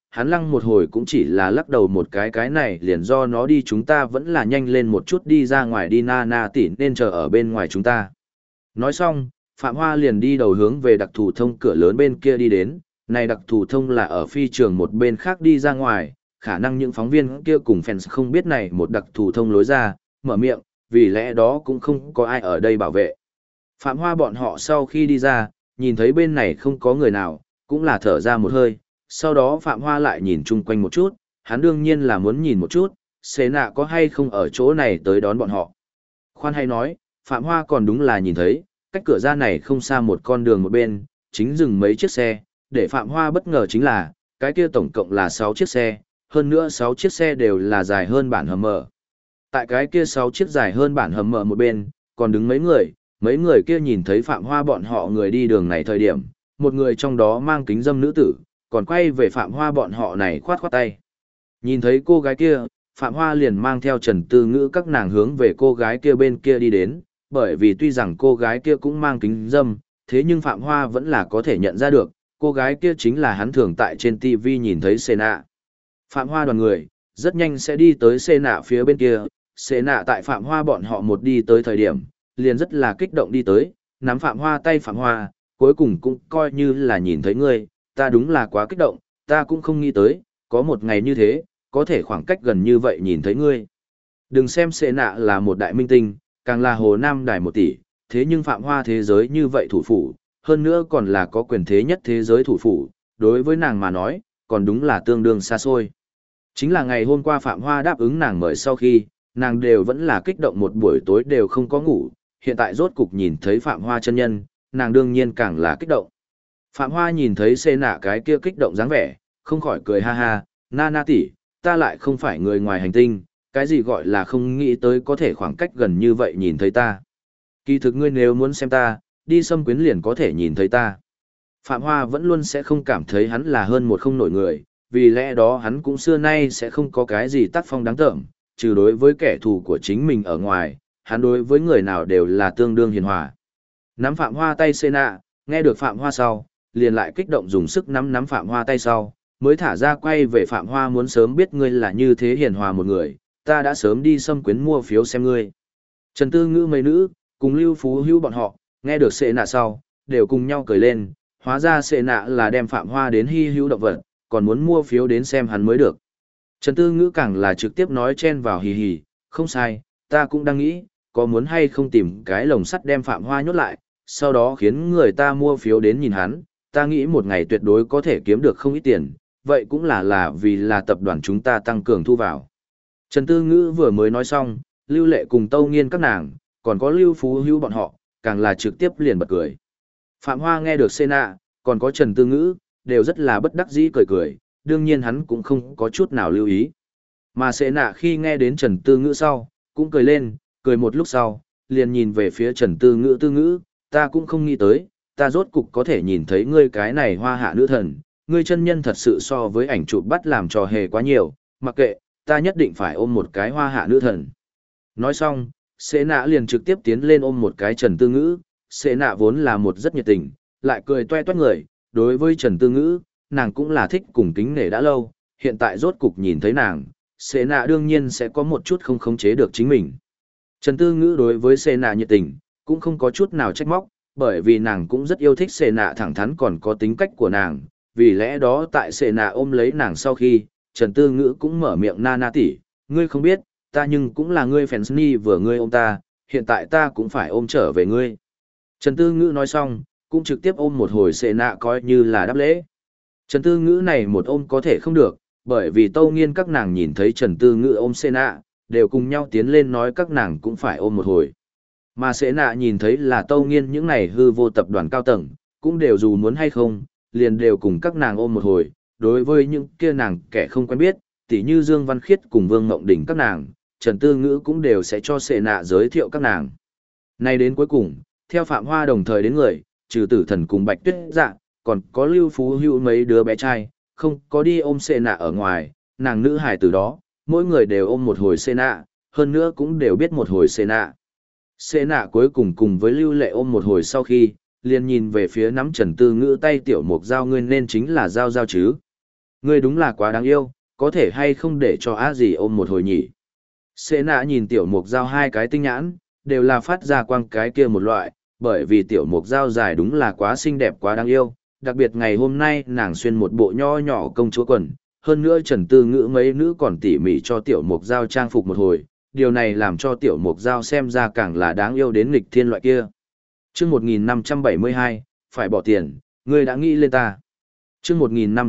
hắn lăng một hồi cũng chỉ là lắc đầu một cái này liền do nó đi, chúng ta vẫn là nhanh lên một chút đi ra ngoài đi, Nana tỷ nên chờ ở bên ngoài chúng ta. Nói xong, Phạm Hoa liền đi đầu hướng về đặc thù thông cửa lớn bên kia đi đến, này đặc thù thông là ở phi trường một bên khác đi ra ngoài, khả năng những phóng viên kia cùng fans không biết này một đặc thù thông lối ra, mở miệng, vì lẽ đó cũng không có ai ở đây bảo vệ. Phạm Hoa bọn họ sau khi đi ra, nhìn thấy bên này không có người nào, cũng là thở ra một hơi, sau đó Phạm Hoa lại nhìn chung quanh một chút, hắn đương nhiên là muốn nhìn một chút, xế nạ có hay không ở chỗ này tới đón bọn họ. Khoan hay nói, Phạm Hoa còn đúng là nhìn thấy, cách cửa ra này không xa một con đường một bên, chính dừng mấy chiếc xe, để Phạm Hoa bất ngờ chính là, cái kia tổng cộng là 6 chiếc xe, hơn nữa 6 chiếc xe đều là dài hơn bản hầm mở. Tại cái kia 6 chiếc dài hơn bản hầm mở một bên, còn đứng mấy người kia nhìn thấy Phạm Hoa bọn họ người đi đường này thời điểm, một người trong đó mang kính dâm nữ tử, còn quay về Phạm Hoa bọn họ này khoát khoát tay. Nhìn thấy cô gái kia, Phạm Hoa liền mang theo Trần Tư Ngữ các nàng hướng về cô gái kia bên kia đi đến, bởi vì tuy rằng cô gái kia cũng mang kính dâm, thế nhưng Phạm Hoa vẫn là có thể nhận ra được, cô gái kia chính là hắn thường tại trên TV nhìn thấy Sena. Phạm Hoa đoàn người, rất nhanh sẽ đi tới Sena phía bên kia, Sena tại Phạm Hoa bọn họ một đi tới thời điểm, liền rất là kích động đi tới, nắm Phạm Hoa tay Phạm Hoa, cuối cùng cũng coi như là nhìn thấy ngươi, ta đúng là quá kích động, ta cũng không nghĩ tới, có một ngày như thế, có thể khoảng cách gần như vậy nhìn thấy ngươi. Đừng xem Sena là một đại minh tinh, càng là Hồ Nam Đài 1 tỷ, thế nhưng Phạm Hoa thế giới như vậy thủ phủ, hơn nữa còn là có quyền thế nhất thế giới thủ phủ, đối với nàng mà nói, còn đúng là tương đương xa xôi. Chính là ngày hôm qua Phạm Hoa đáp ứng nàng mời sau khi, nàng đều vẫn là kích động một buổi tối đều không có ngủ, hiện tại rốt cục nhìn thấy Phạm Hoa chân nhân, nàng đương nhiên càng là kích động. Phạm Hoa nhìn thấy xê nạ cái kia kích động dáng vẻ, không khỏi cười ha ha, Nana tỷ, ta lại không phải người ngoài hành tinh, cái gì gọi là không nghĩ tới có thể khoảng cách gần như vậy nhìn thấy ta. Kỳ thực ngươi nếu muốn xem ta, đi Sâm Quyến liền có thể nhìn thấy ta. Phạm Hoa vẫn luôn sẽ không cảm thấy hắn là hơn một không nổi người, vì lẽ đó hắn cũng xưa nay sẽ không có cái gì tác phong đáng tởm, trừ đối với kẻ thù của chính mình ở ngoài, hắn đối với người nào đều là tương đương hiền hòa. Nắm Phạm Hoa tay Sena, nghe được Phạm Hoa sau, liền lại kích động dùng sức nắm Phạm Hoa tay sau, mới thả ra quay về Phạm Hoa, muốn sớm biết ngươi là như thế hiền hòa một người, ta đã sớm đi Sâm Quyến mua phiếu xem ngươi. Trần Tư Ngữ mấy nữ, cùng Lưu Phú Hữu bọn họ, nghe được Sena sau, đều cùng nhau cười lên, hóa ra Sena là đem Phạm Hoa đến hy hữu động vật, còn muốn mua phiếu đến xem hắn mới được. Trần Tư Ngữ càng là trực tiếp nói chen vào hì hì, không sai, ta cũng đang nghĩ, có muốn hay không tìm cái lồng sắt đem Phạm Hoa nhốt lại, sau đó khiến người ta mua phiếu đến nhìn hắn, ta nghĩ một ngày tuyệt đối có thể kiếm được không ít tiền, vậy cũng là vì là tập đoàn chúng ta tăng cường thu vào. Trần Tư Ngữ vừa mới nói xong, Lưu Lệ cùng Tâu Nghiên các nàng, còn có Lưu Phú Hữu bọn họ, càng là trực tiếp liền bật cười. Phạm Hoa nghe được Sena, còn có Trần Tư Ngữ, đều rất là bất đắc dĩ cười cười, đương nhiên hắn cũng không có chút nào lưu ý. Mà Sena khi nghe đến Trần Tư Ngữ sau, cũng cười lên, cười một lúc sau, liền nhìn về phía Trần Tư Ngữ, Tư Ngữ, ta cũng không nghĩ tới, ta rốt cục có thể nhìn thấy ngươi cái này hoa hạ nữ thần, ngươi chân nhân thật sự so với ảnh chụp bắt làm trò hề quá nhiều, mặc kệ, ta nhất định phải ôm một cái hoa hạ nữ thần. Nói xong, Sena liền trực tiếp tiến lên ôm một cái Trần Tư Ngữ, Sena vốn là một rất nhiệt tình, lại cười toe toét người, đối với Trần Tư Ngữ, nàng cũng là thích cùng kính nể đã lâu, hiện tại rốt cục nhìn thấy nàng, Sena đương nhiên sẽ có một chút không khống chế được chính mình. Trần Tư Ngữ đối với Sena nhiệt tình, cũng không có chút nào trách móc, bởi vì nàng cũng rất yêu thích Sena thẳng thắn còn có tính cách của nàng, vì lẽ đó tại Sena ôm lấy nàng sau khi, Trần Tư Ngữ cũng mở miệng, Nana tỷ, ngươi không biết, ta nhưng cũng là ngươi fans vừa ngươi ôm ta, hiện tại ta cũng phải ôm trở về ngươi. Trần Tư Ngữ nói xong, cũng trực tiếp ôm một hồi Sena coi như là đáp lễ. Trần Tư Ngữ này một ôm có thể không được, bởi vì Tâu Nghiên các nàng nhìn thấy Trần Tư Ngữ ôm Sena, đều cùng nhau tiến lên nói các nàng cũng phải ôm một hồi. Mà Sena nhìn thấy là Tâu Nghiên những này hư vô tập đoàn cao tầng, cũng đều dù muốn hay không, liền đều cùng các nàng ôm một hồi. Đối với những kia nàng kẻ không quen biết, tỉ như Dương Văn Khiết cùng Vương Ngộng Đình các nàng, Trần Tư Ngữ cũng đều sẽ cho Sena giới thiệu các nàng. Nay đến cuối cùng, theo Phạm Hoa đồng thời đến người, trừ Tử Thần cùng Bạch Tuyết Dạ, còn có Lưu Phú Hữu mấy đứa bé trai, không có đi ôm Sena ở ngoài, nàng nữ hài từ đó, mỗi người đều ôm một hồi Sena, hơn nữa cũng đều biết một hồi Sena. Sena cuối cùng cùng với Lưu Lệ ôm một hồi sau khi, liền nhìn về phía nắm Trần Tư Ngữ tay, tiểu mục giao, ngươi nên chính là giao giao chứ. Ngươi đúng là quá đáng yêu, có thể hay không để cho á gì ôm một hồi nhỉ? Sệ nạ nhìn tiểu mục dao hai cái tinh nhãn, đều là phát ra quang cái kia một loại, bởi vì tiểu mục dao dài đúng là quá xinh đẹp quá đáng yêu, đặc biệt ngày hôm nay nàng xuyên một bộ nho nhỏ công chúa quần, hơn nữa Trần Tư Ngữ mấy nữ còn tỉ mỉ cho tiểu mục dao trang phục một hồi, điều này làm cho tiểu mục dao xem ra càng là đáng yêu đến nghịch thiên loại kia. Chương 1572, phải bỏ tiền, ngươi đã nghĩ lên ta. Chương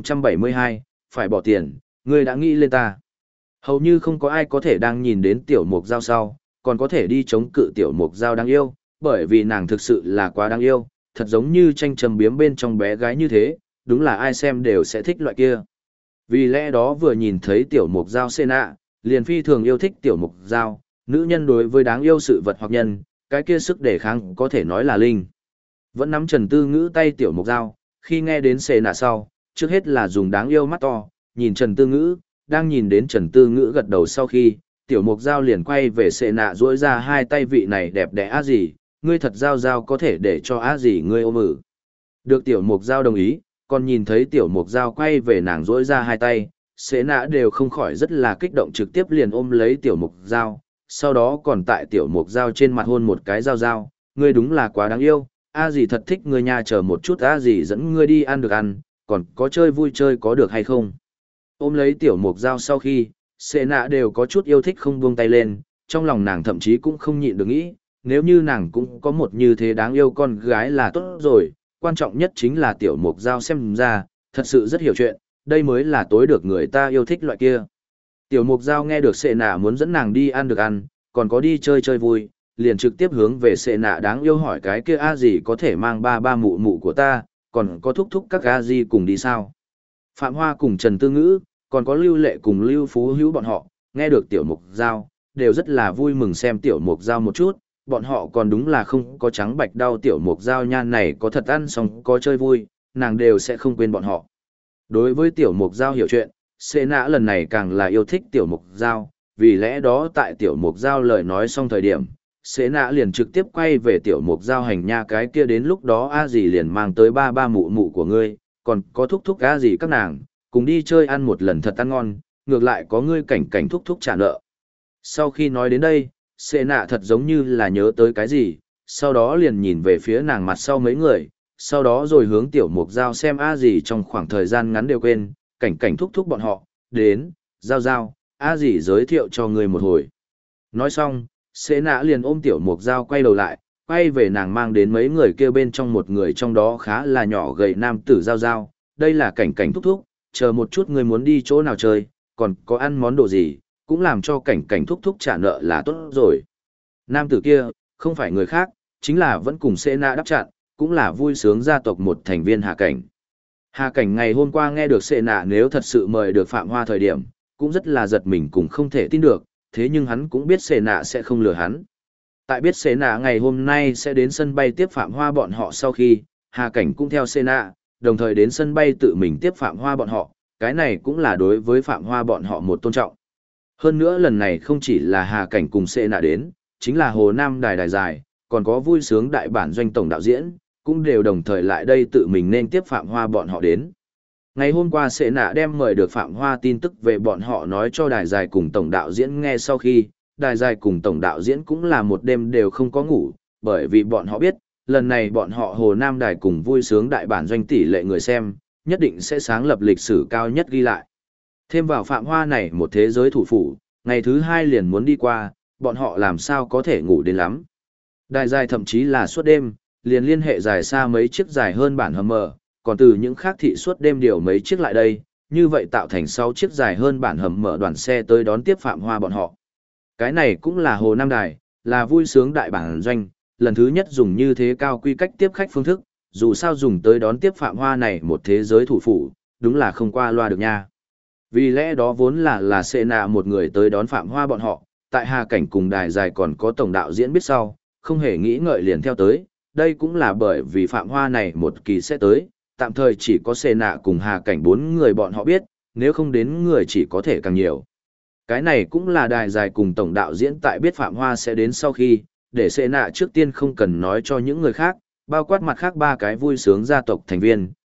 1572, phải bỏ tiền, ngươi đã nghĩ lên ta. Hầu như không có ai có thể đang nhìn đến tiểu mục dao sau, còn có thể đi chống cự tiểu mục dao đáng yêu, bởi vì nàng thực sự là quá đáng yêu, thật giống như tranh trầm biếm bên trong bé gái như thế, đúng là ai xem đều sẽ thích loại kia. Vì lẽ đó vừa nhìn thấy tiểu mục dao Sena, liền phi thường yêu thích tiểu mục dao, nữ nhân đối với đáng yêu sự vật hoặc nhân, cái kia sức đề kháng có thể nói là linh. Vẫn nắm Trần Tư Ngữ tay tiểu mục dao, khi nghe đến Sena sau, trước hết là dùng đáng yêu mắt to, nhìn Trần Tư Ngữ, đang nhìn đến Trần Tư Ngữ gật đầu sau khi, tiểu mục dao liền quay về Sena duỗi ra hai tay vị này đẹp đẽ á gì, ngươi thật giao giao có thể để cho á gì ngươi ôm ử. Được tiểu mục dao đồng ý, còn nhìn thấy tiểu mục dao quay về nàng duỗi ra hai tay, Sena đều không khỏi rất là kích động trực tiếp liền ôm lấy tiểu mục dao, sau đó còn tại tiểu mục dao trên mặt hôn một cái dao dao, ngươi đúng là quá đáng yêu, a gì thật thích ngươi nha, chờ một chút a gì dẫn ngươi đi ăn được ăn, còn có chơi vui chơi có được hay không. Ôm lấy tiểu mục dao sau khi, Sena đều có chút yêu thích không buông tay lên, trong lòng nàng thậm chí cũng không nhịn được nghĩ, nếu như nàng cũng có một như thế đáng yêu con gái là tốt rồi, quan trọng nhất chính là tiểu mục dao xem ra, thật sự rất hiểu chuyện, đây mới là tối được người ta yêu thích loại kia. Tiểu mục dao nghe được Sena muốn dẫn nàng đi ăn được ăn, còn có đi chơi chơi vui, liền trực tiếp hướng về Sena đáng yêu hỏi cái kia a gì có thể mang ba ba mụ mụ của ta, còn có thúc thúc các a gì cùng đi sao. Phạm Hoa cùng Trần Tư Ngữ, còn có Lưu Lệ cùng Lưu Phú Hữu bọn họ, nghe được tiểu mục dao, đều rất là vui mừng xem tiểu mục dao một chút, bọn họ còn đúng là không có trắng bạch đau tiểu mục dao nhan này có thật ăn xong có chơi vui, nàng đều sẽ không quên bọn họ. Đối với tiểu mục dao hiểu chuyện, Sena lần này càng là yêu thích tiểu mục dao, vì lẽ đó tại tiểu mục dao lời nói xong thời điểm, Sena liền trực tiếp quay về tiểu mục dao hành nha cái kia đến lúc đó a gì liền mang tới ba ba mụ mụ của ngươi, còn có thúc thúc a gì các nàng, cùng đi chơi ăn một lần thật ăn ngon, ngược lại có ngươi cảnh cảnh thúc thúc trả nợ. Sau khi nói đến đây, Sena thật giống như là nhớ tới cái gì, sau đó liền nhìn về phía nàng mặt sau mấy người, sau đó rồi hướng tiểu mục dao xem a gì trong khoảng thời gian ngắn đều quên, cảnh cảnh thúc thúc bọn họ, đến, giao giao, a gì giới thiệu cho người một hồi. Nói xong, Sena liền ôm tiểu mục dao quay đầu lại, quay về nàng mang đến mấy người kêu bên trong một người trong đó khá là nhỏ gầy nam tử giao giao, đây là cảnh cảnh thúc thúc, chờ một chút người muốn đi chỗ nào chơi, còn có ăn món đồ gì, cũng làm cho cảnh cảnh thúc thúc trả nợ là tốt rồi. Nam tử kia, không phải người khác, chính là vẫn cùng Sena đáp chặn, cũng là vui sướng gia tộc một thành viên Hà Cảnh. Hà Cảnh ngày hôm qua nghe được Sena nếu thật sự mời được Phạm Hoa thời điểm, cũng rất là giật mình cũng không thể tin được, thế nhưng hắn cũng biết Sena sẽ không lừa hắn. Tại biết Sena ngày hôm nay sẽ đến sân bay tiếp Phạm Hoa bọn họ sau khi, Hà Cảnh cũng theo Sena, đồng thời đến sân bay tự mình tiếp Phạm Hoa bọn họ, cái này cũng là đối với Phạm Hoa bọn họ một tôn trọng. Hơn nữa lần này không chỉ là Hà Cảnh cùng Sena đến, chính là Hồ Nam Đài Đài Dài, còn có vui sướng đại bản doanh tổng đạo diễn, cũng đều đồng thời lại đây tự mình nên tiếp Phạm Hoa bọn họ đến. Ngày hôm qua Sena đem mời được Phạm Hoa tin tức về bọn họ nói cho Đài Dài cùng tổng đạo diễn nghe sau khi, Đài Dài cùng tổng đạo diễn cũng là một đêm đều không có ngủ, bởi vì bọn họ biết, lần này bọn họ Hồ Nam Đài cùng vui sướng đại bản doanh tỷ lệ người xem, nhất định sẽ sáng lập lịch sử cao nhất ghi lại. Thêm vào Phạm Hoa này một thế giới thủ phủ, ngày thứ hai liền muốn đi qua, bọn họ làm sao có thể ngủ đến lắm. Đài Dài thậm chí là suốt đêm, liền liên hệ dài xa mấy chiếc dài hơn bản hầm mở, còn từ những khác thị suốt đêm điều mấy chiếc lại đây, như vậy tạo thành 6 chiếc dài hơn bản hầm mở đoàn xe tới đón tiếp Phạm Hoa bọn họ. Cái này cũng là Hồ Nam Đài, là vui sướng đại bản doanh, lần thứ nhất dùng như thế cao quy cách tiếp khách phương thức, dù sao dùng tới đón tiếp Phạm Hoa này một thế giới thủ phủ, đúng là không qua loa được nha. Vì lẽ đó vốn là Sena một người tới đón Phạm Hoa bọn họ, tại Hà Cảnh cùng Đài Dài còn có tổng đạo diễn biết sau, không hề nghĩ ngợi liền theo tới, đây cũng là bởi vì Phạm Hoa này một kỳ sẽ tới, tạm thời chỉ có Sena cùng Hà Cảnh 4 người bọn họ biết, nếu không đến người chỉ có thể càng nhiều. Cái này cũng là Đài Dài cùng tổng đạo diễn tại biết Phạm Hoa sẽ đến sau khi, để Sena trước tiên không cần nói cho những người khác, bao quát mặt khác 3 cái vui sướng gia tộc thành viên,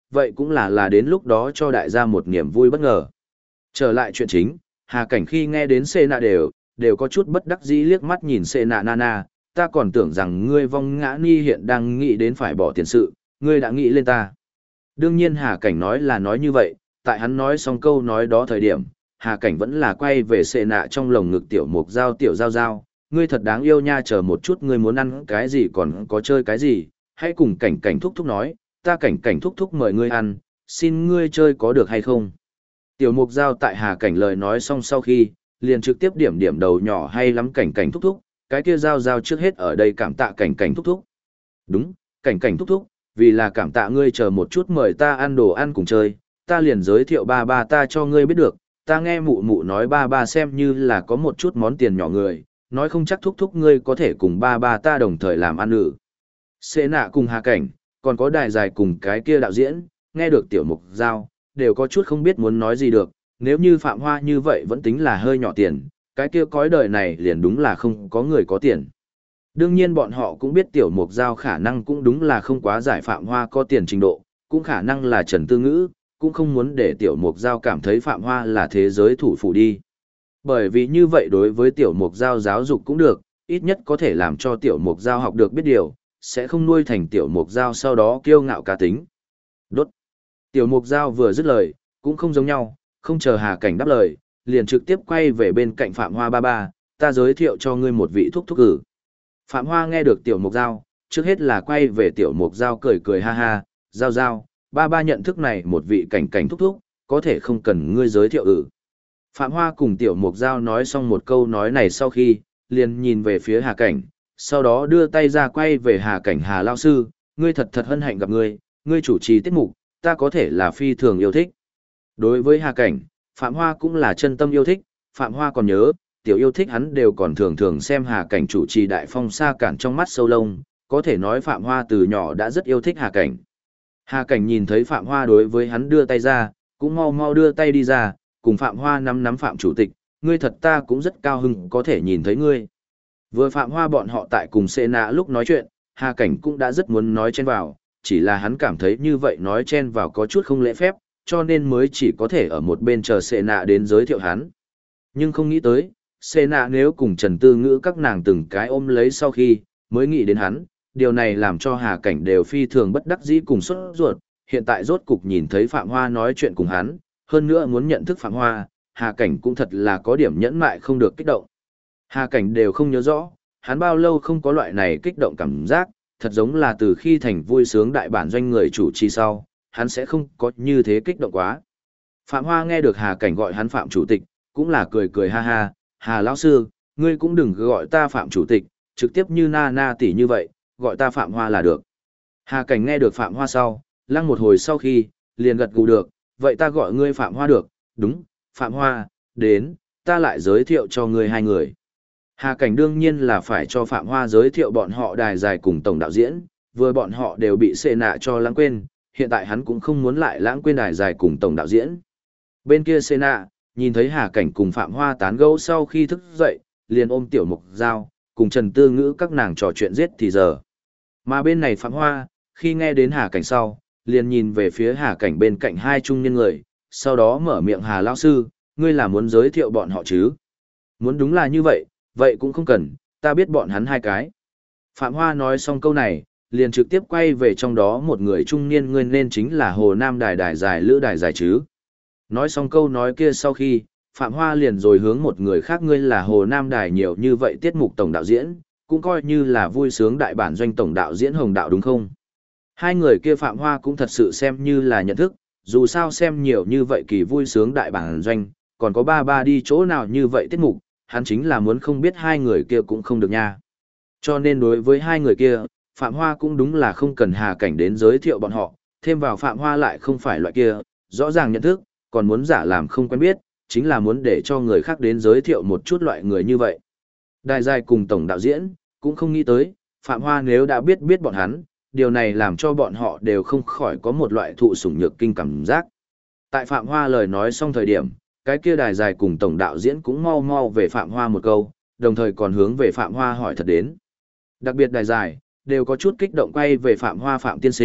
vậy cũng là đến lúc đó cho đại gia một niềm vui bất ngờ. Trở lại chuyện chính, Hà Cảnh khi nghe đến Sê Nạ đều có chút bất đắc dĩ liếc mắt nhìn Sê Nạ Nana, ta còn tưởng rằng ngươi vong ngã ni hiện đang nghĩ đến phải bỏ tiền sự, ngươi đã nghĩ lên ta. Đương nhiên Hà Cảnh nói là nói như vậy, tại hắn nói xong câu nói đó thời điểm, Hà Cảnh vẫn là quay về Sê Nạ trong lồng ngực tiểu mục dao tiểu giao giao, ngươi thật đáng yêu nha, chờ một chút ngươi muốn ăn cái gì còn có chơi cái gì, hãy cùng Cảnh Cảnh thúc thúc nói, ta Cảnh Cảnh thúc thúc mời ngươi ăn, xin ngươi chơi có được hay không. Tiểu mục dao tại Hà Cảnh lời nói xong sau khi, liền trực tiếp điểm đầu nhỏ hay lắm Cảnh Cảnh thúc thúc, cái kia giao giao trước hết ở đây cảm tạ Cảnh Cảnh thúc thúc. Đúng, Cảnh Cảnh thúc thúc, vì là cảm tạ ngươi chờ một chút mời ta ăn đồ ăn cùng chơi, ta liền giới thiệu ba ba ta cho ngươi biết được, ta nghe mụ mụ nói ba ba xem như là có một chút món tiền nhỏ người, nói không chắc thúc thúc ngươi có thể cùng ba ba ta đồng thời làm ăn ử. Sê Nạ cùng Hà Cảnh, còn có đài dài cùng cái kia đạo diễn, nghe được tiểu mục giao, đều có chút không biết muốn nói gì được, nếu như Phạm Hoa như vậy vẫn tính là hơi nhỏ tiền, cái kia cõi đời này liền đúng là không có người có tiền. Đương nhiên bọn họ cũng biết tiểu mục giao khả năng cũng đúng là không quá giải Phạm Hoa có tiền trình độ, cũng khả năng là Trần Tư Ngữ, cũng không muốn để tiểu mục giao cảm thấy Phạm Hoa là thế giới thủ phủ đi. Bởi vì như vậy đối với tiểu mục giao giáo dục cũng được, ít nhất có thể làm cho tiểu mục giao học được biết điều, sẽ không nuôi thành tiểu mục giao sau đó kiêu ngạo cá tính. Đốt. Tiểu mục giao vừa dứt lời, cũng không giống nhau, không chờ Hà Cảnh đáp lời, liền trực tiếp quay về bên cạnh Phạm Hoa ba ba, ta giới thiệu cho ngươi một vị thúc thúc cử. Phạm Hoa nghe được tiểu mục giao, trước hết là quay về tiểu mục giao cười cười ha ha, giao giao, ba ba nhận thức này một vị Cảnh Cảnh thúc thúc, có thể không cần ngươi giới thiệu ử. Phạm Hoa cùng tiểu mục giao nói xong một câu nói này sau khi, liền nhìn về phía Hà Cảnh, sau đó đưa tay ra quay về Hà Cảnh, Hà lao sư, ngươi thật thật hân hạnh gặp ngươi chủ trì tiết mục, ta có thể là phi thường yêu thích. Đối với Hà Cảnh, Phạm Hoa cũng là chân tâm yêu thích, Phạm Hoa còn nhớ, tiểu yêu thích hắn đều còn thường thường xem Hà Cảnh chủ trì đại phong sa cản trong mắt sâu lông, có thể nói Phạm Hoa từ nhỏ đã rất yêu thích Hà Cảnh. Hà Cảnh nhìn thấy Phạm Hoa đối với hắn đưa tay ra, cũng mau mau đưa tay đi ra, cùng Phạm Hoa nắm Phạm chủ tịch, ngươi thật ta cũng rất cao hứng có thể nhìn thấy ngươi. Vừa Phạm Hoa bọn họ tại cùng Sê Nạ lúc nói chuyện, Hà Cảnh cũng đã rất muốn nói chen vào, chỉ là hắn cảm thấy như vậy nói chen vào có chút không lễ phép, cho nên mới chỉ có thể ở một bên chờ Sê Nạ đến giới thiệu hắn. Nhưng không nghĩ tới, Sê Nạ nếu cùng Trần Tư Ngữ các nàng từng cái ôm lấy sau khi, mới nghĩ đến hắn, điều này làm cho Hà Cảnh đều phi thường bất đắc dĩ cùng sốt ruột, hiện tại rốt cục nhìn thấy Phạm Hoa nói chuyện cùng hắn, hơn nữa muốn nhận thức Phạm Hoa, Hà Cảnh cũng thật là có điểm nhẫn mại không được kích động. Hà Cảnh đều không nhớ rõ, hắn bao lâu không có loại này kích động cảm giác, thật giống là từ khi thành vui sướng đại bản doanh người chủ trì sau, hắn sẽ không có như thế kích động quá. Phạm Hoa nghe được Hà Cảnh gọi hắn Phạm chủ tịch, cũng là cười cười ha ha, Hà lão sư, ngươi cũng đừng gọi ta Phạm chủ tịch, trực tiếp như na tỷ như vậy, gọi ta Phạm Hoa là được. Hà Cảnh nghe được Phạm Hoa sau, lăng một hồi sau khi, liền gật gù được, vậy ta gọi ngươi Phạm Hoa được, đúng, Phạm Hoa, đến, ta lại giới thiệu cho ngươi hai người. Hà Cảnh đương nhiên là phải cho Phạm Hoa giới thiệu bọn họ đài dài cùng tổng đạo diễn, vừa bọn họ đều bị Sê Nạ cho lãng quên, hiện tại hắn cũng không muốn lại lãng quên đài dài cùng tổng đạo diễn. Bên kia Sê Nạ, nhìn thấy Hà Cảnh cùng Phạm Hoa tán gẫu sau khi thức dậy, liền ôm tiểu mục dao, cùng Trần Tư Ngữ các nàng trò chuyện giết thì giờ. Mà bên này Phạm Hoa, khi nghe đến Hà Cảnh sau, liền nhìn về phía Hà Cảnh bên cạnh hai trung niên người, sau đó mở miệng Hà lão sư, ngươi là muốn giới thiệu bọn họ chứ? Muốn đúng là như vậy, vậy cũng không cần, ta biết bọn hắn hai cái. Phạm Hoa nói xong câu này, liền trực tiếp quay về trong đó một người trung niên, ngươi nên chính là Hồ Nam đài dài Lữ đài dài chứ. Nói xong câu nói kia sau khi, Phạm Hoa liền rồi hướng một người khác, ngươi là Hồ Nam đài nhiều như vậy tiết mục tổng đạo diễn, cũng coi như là vui sướng đại bản doanh tổng đạo diễn Hồng Đạo đúng không? Hai người kia Phạm Hoa cũng thật sự xem như là nhận thức, dù sao xem nhiều như vậy kỳ vui sướng đại bản doanh, còn có ba đi chỗ nào như vậy tiết mục, hắn chính là muốn không biết hai người kia cũng không được nha. Cho nên đối với hai người kia, Phạm Hoa cũng đúng là không cần Hà Cảnh đến giới thiệu bọn họ, thêm vào Phạm Hoa lại không phải loại kia, rõ ràng nhận thức, còn muốn giả làm không quen biết, chính là muốn để cho người khác đến giới thiệu một chút loại người như vậy. Đài dài cùng tổng đạo diễn, cũng không nghĩ tới, Phạm Hoa nếu đã biết bọn hắn, điều này làm cho bọn họ đều không khỏi có một loại thụ sủng nhược kinh cảm giác. Tại Phạm Hoa lời nói xong thời điểm, cái kia đài dài cùng tổng đạo diễn cũng mau mau về Phạm Hoa một câu, đồng thời còn hướng về Phạm Hoa hỏi thật đến. Đặc biệt đài dài, đều có chút kích động quay về Phạm Hoa Phạm tiên sinh,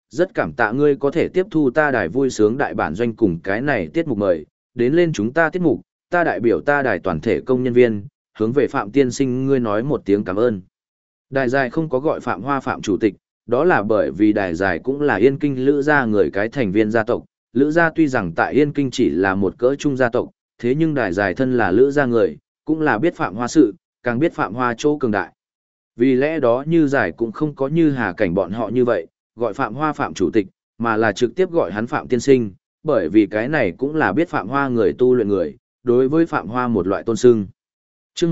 rất cảm tạ ngươi có thể tiếp thu ta đài vui sướng đại bản doanh cùng cái này tiết mục mời, đến lên chúng ta tiết mục, ta đại biểu ta đài toàn thể công nhân viên, hướng về Phạm tiên sinh ngươi nói một tiếng cảm ơn. Đài dài không có gọi Phạm Hoa Phạm chủ tịch, đó là bởi vì đài dài cũng là Yên Kinh Lữ gia người cái thành viên gia tộc. Lữ gia tuy rằng tại Yên Kinh chỉ là một cỡ trung gia tộc, thế nhưng đài dài thân là Lữ gia người, cũng là biết Phạm Hoa sự, càng biết Phạm Hoa chỗ cường đại. Vì lẽ đó như giải cũng không có như Hà Cảnh bọn họ như vậy, gọi Phạm Hoa Phạm chủ tịch, mà là trực tiếp gọi hắn Phạm tiên sinh, bởi vì cái này cũng là biết Phạm Hoa người tu luyện người, đối với Phạm Hoa một loại tôn xưng. Chương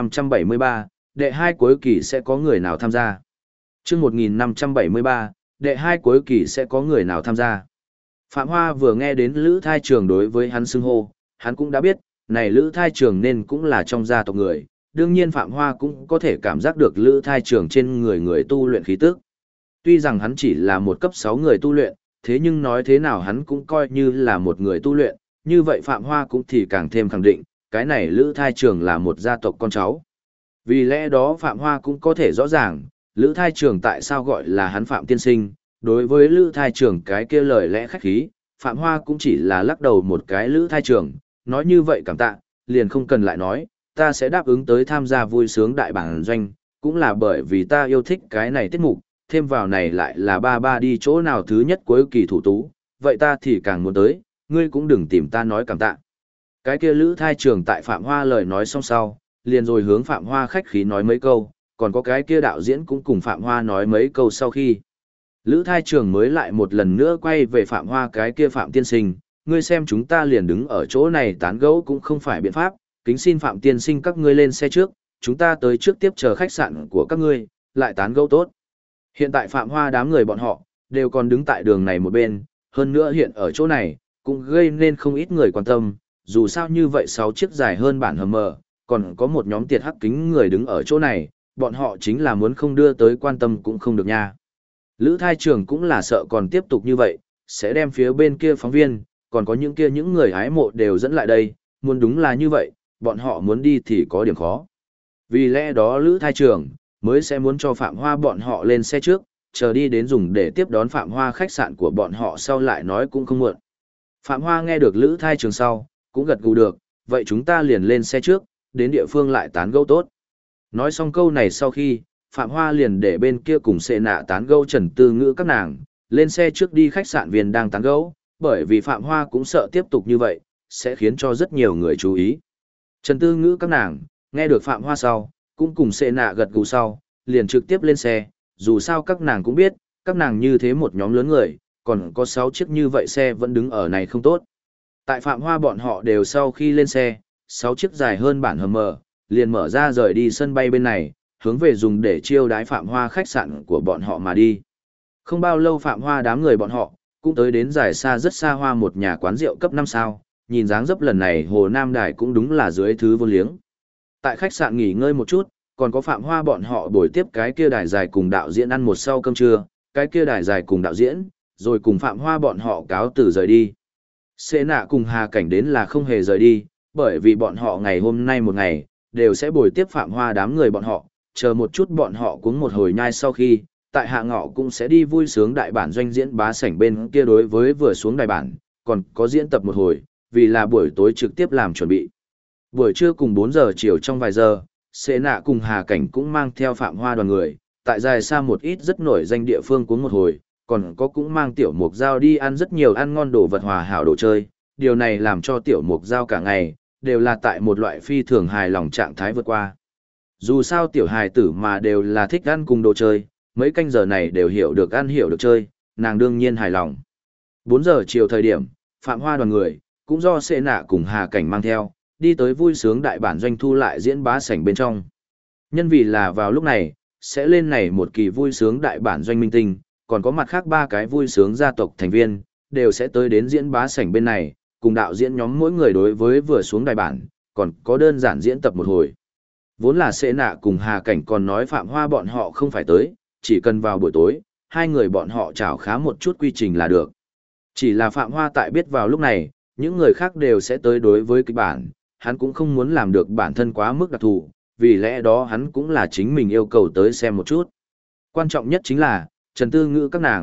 1573, đệ 2 cuối kỳ sẽ có người nào tham gia? Chương 1573, đệ 2 cuối kỳ sẽ có người nào tham gia? Phạm Hoa vừa nghe đến Lữ Thai Trường đối với hắn xưng hô, hắn cũng đã biết, này Lữ Thai Trường nên cũng là trong gia tộc người, đương nhiên Phạm Hoa cũng có thể cảm giác được Lữ Thai Trường trên người người tu luyện khí tức. Tuy rằng hắn chỉ là một cấp 6 người tu luyện, thế nhưng nói thế nào hắn cũng coi như là một người tu luyện, như vậy Phạm Hoa cũng thì càng thêm khẳng định, cái này Lữ Thai Trường là một gia tộc con cháu. Vì lẽ đó Phạm Hoa cũng có thể rõ ràng, Lữ Thai Trường tại sao gọi là hắn Phạm tiên sinh, đối với Lữ Thai Trường cái kia lời lẽ khách khí, Phạm Hoa cũng chỉ là lắc đầu một cái Lữ Thai Trường, nói như vậy cảm tạ, liền không cần lại nói, ta sẽ đáp ứng tới tham gia vui sướng đại bản doanh, cũng là bởi vì ta yêu thích cái này tiết mục, thêm vào này lại là ba đi chỗ nào thứ nhất cuối kỳ thủ tú, vậy ta thì càng muốn tới, ngươi cũng đừng tìm ta nói cảm tạ. Cái kia Lữ Thai Trường tại Phạm Hoa lời nói xong sau, liền rồi hướng Phạm Hoa khách khí nói mấy câu, còn có cái kia đạo diễn cũng cùng Phạm Hoa nói mấy câu sau khi. Lữ Thai Trường mới lại một lần nữa quay về Phạm Hoa cái kia Phạm tiên sinh, ngươi xem chúng ta liền đứng ở chỗ này tán gẫu cũng không phải biện pháp, kính xin Phạm tiên sinh các ngươi lên xe trước, chúng ta tới trước tiếp chờ khách sạn của các ngươi, lại tán gẫu tốt. Hiện tại Phạm Hoa đám người bọn họ, đều còn đứng tại đường này một bên, hơn nữa hiện ở chỗ này, cũng gây nên không ít người quan tâm, dù sao như vậy 6 chiếc dài hơn bản hầm mờ, còn có một nhóm tiệt hắc kính người đứng ở chỗ này, bọn họ chính là muốn không đưa tới quan tâm cũng không được nha. Lữ Thai Trường cũng là sợ còn tiếp tục như vậy, sẽ đem phía bên kia phóng viên, còn có những kia những người hái mộ đều dẫn lại đây, muốn đúng là như vậy, bọn họ muốn đi thì có điểm khó. Vì lẽ đó Lữ Thai Trường mới sẽ muốn cho Phạm Hoa bọn họ lên xe trước, chờ đi đến dùng để tiếp đón Phạm Hoa khách sạn của bọn họ sau lại nói cũng không muộn. Phạm Hoa nghe được Lữ Thai Trường sau, cũng gật gù được, vậy chúng ta liền lên xe trước, đến địa phương lại tán gẫu tốt. Nói xong câu này sau khi, Phạm Hoa liền để bên kia cùng xệ nạ tán gẫu Trần Tư Ngữ các nàng, lên xe trước đi khách sạn viên đang tán gẫu, bởi vì Phạm Hoa cũng sợ tiếp tục như vậy, sẽ khiến cho rất nhiều người chú ý. Trần Tư Ngữ các nàng, nghe được Phạm Hoa sau, cũng cùng xệ nạ gật gù sau, liền trực tiếp lên xe, dù sao các nàng cũng biết, các nàng như thế một nhóm lớn người, còn có 6 chiếc như vậy xe vẫn đứng ở này không tốt. Tại Phạm Hoa bọn họ đều sau khi lên xe, 6 chiếc dài hơn bản hầm mờ, liền mở ra rời đi sân bay bên này, hướng về dùng để chiêu đái Phạm Hoa khách sạn của bọn họ mà đi. Không bao lâu Phạm Hoa đám người bọn họ, cũng tới đến dài xa rất xa hoa một nhà quán rượu cấp 5 sao, nhìn dáng dấp lần này Hồ Nam Đài cũng đúng là dưới thứ vô liếng. Tại khách sạn nghỉ ngơi một chút, còn có Phạm Hoa bọn họ buổi tiếp cái kia đài dài cùng đạo diễn ăn một sau cơm trưa, cái kia đài dài cùng đạo diễn, rồi cùng Phạm Hoa bọn họ cáo từ rời đi. Xê nạ cùng Hà Cảnh đến là không hề rời đi, bởi vì bọn họ ngày hôm nay một ngày, đều sẽ buổi tiếp Phạm Hoa đám người bọn họ, chờ một chút bọn họ cuống một hồi nhai sau khi, tại hạ ngọ cũng sẽ đi vui sướng đại bản doanh diễn bá sảnh bên kia đối với vừa xuống đài bản, còn có diễn tập một hồi, vì là buổi tối trực tiếp làm chuẩn bị. Buổi trưa cùng 4 giờ chiều trong vài giờ, Xê nạ cùng Hà Cảnh cũng mang theo Phạm Hoa đoàn người, tại dài xa một ít rất nổi danh địa phương cuống một hồi, còn có cũng mang Tiểu Mục Giao đi ăn rất nhiều ăn ngon đồ vật hòa hảo đồ chơi, điều này làm cho Tiểu Mục Giao cả ngày, đều là tại một loại phi thường hài lòng trạng thái vượt qua. Dù sao tiểu hài tử mà đều là thích ăn cùng đồ chơi, mấy canh giờ này đều hiểu được ăn hiểu được chơi, nàng đương nhiên hài lòng. 4 giờ chiều thời điểm, Phạm Hoa đoàn người, cũng do Xê nạ cùng Hà Cảnh mang theo, đi tới vui sướng đại bản doanh thu lại diễn bá sảnh bên trong. Nhân vì là vào lúc này, sẽ lên này một kỳ vui sướng đại bản doanh minh tinh, còn có mặt khác 3 cái vui sướng gia tộc thành viên, đều sẽ tới đến diễn bá sảnh bên này, cùng đạo diễn nhóm mỗi người đối với vừa xuống đài bản, còn có đơn giản diễn tập một hồi. Vốn là Xê nạ cùng Hà Cảnh còn nói Phạm Hoa bọn họ không phải tới, chỉ cần vào buổi tối, hai người bọn họ chào khá một chút quy trình là được. Chỉ là Phạm Hoa tại biết vào lúc này, những người khác đều sẽ tới đối với kịch bản, hắn cũng không muốn làm được bản thân quá mức đặc thù, vì lẽ đó hắn cũng là chính mình yêu cầu tới xem một chút. Quan trọng nhất chính là, Trần Tư Ngữ các nàng,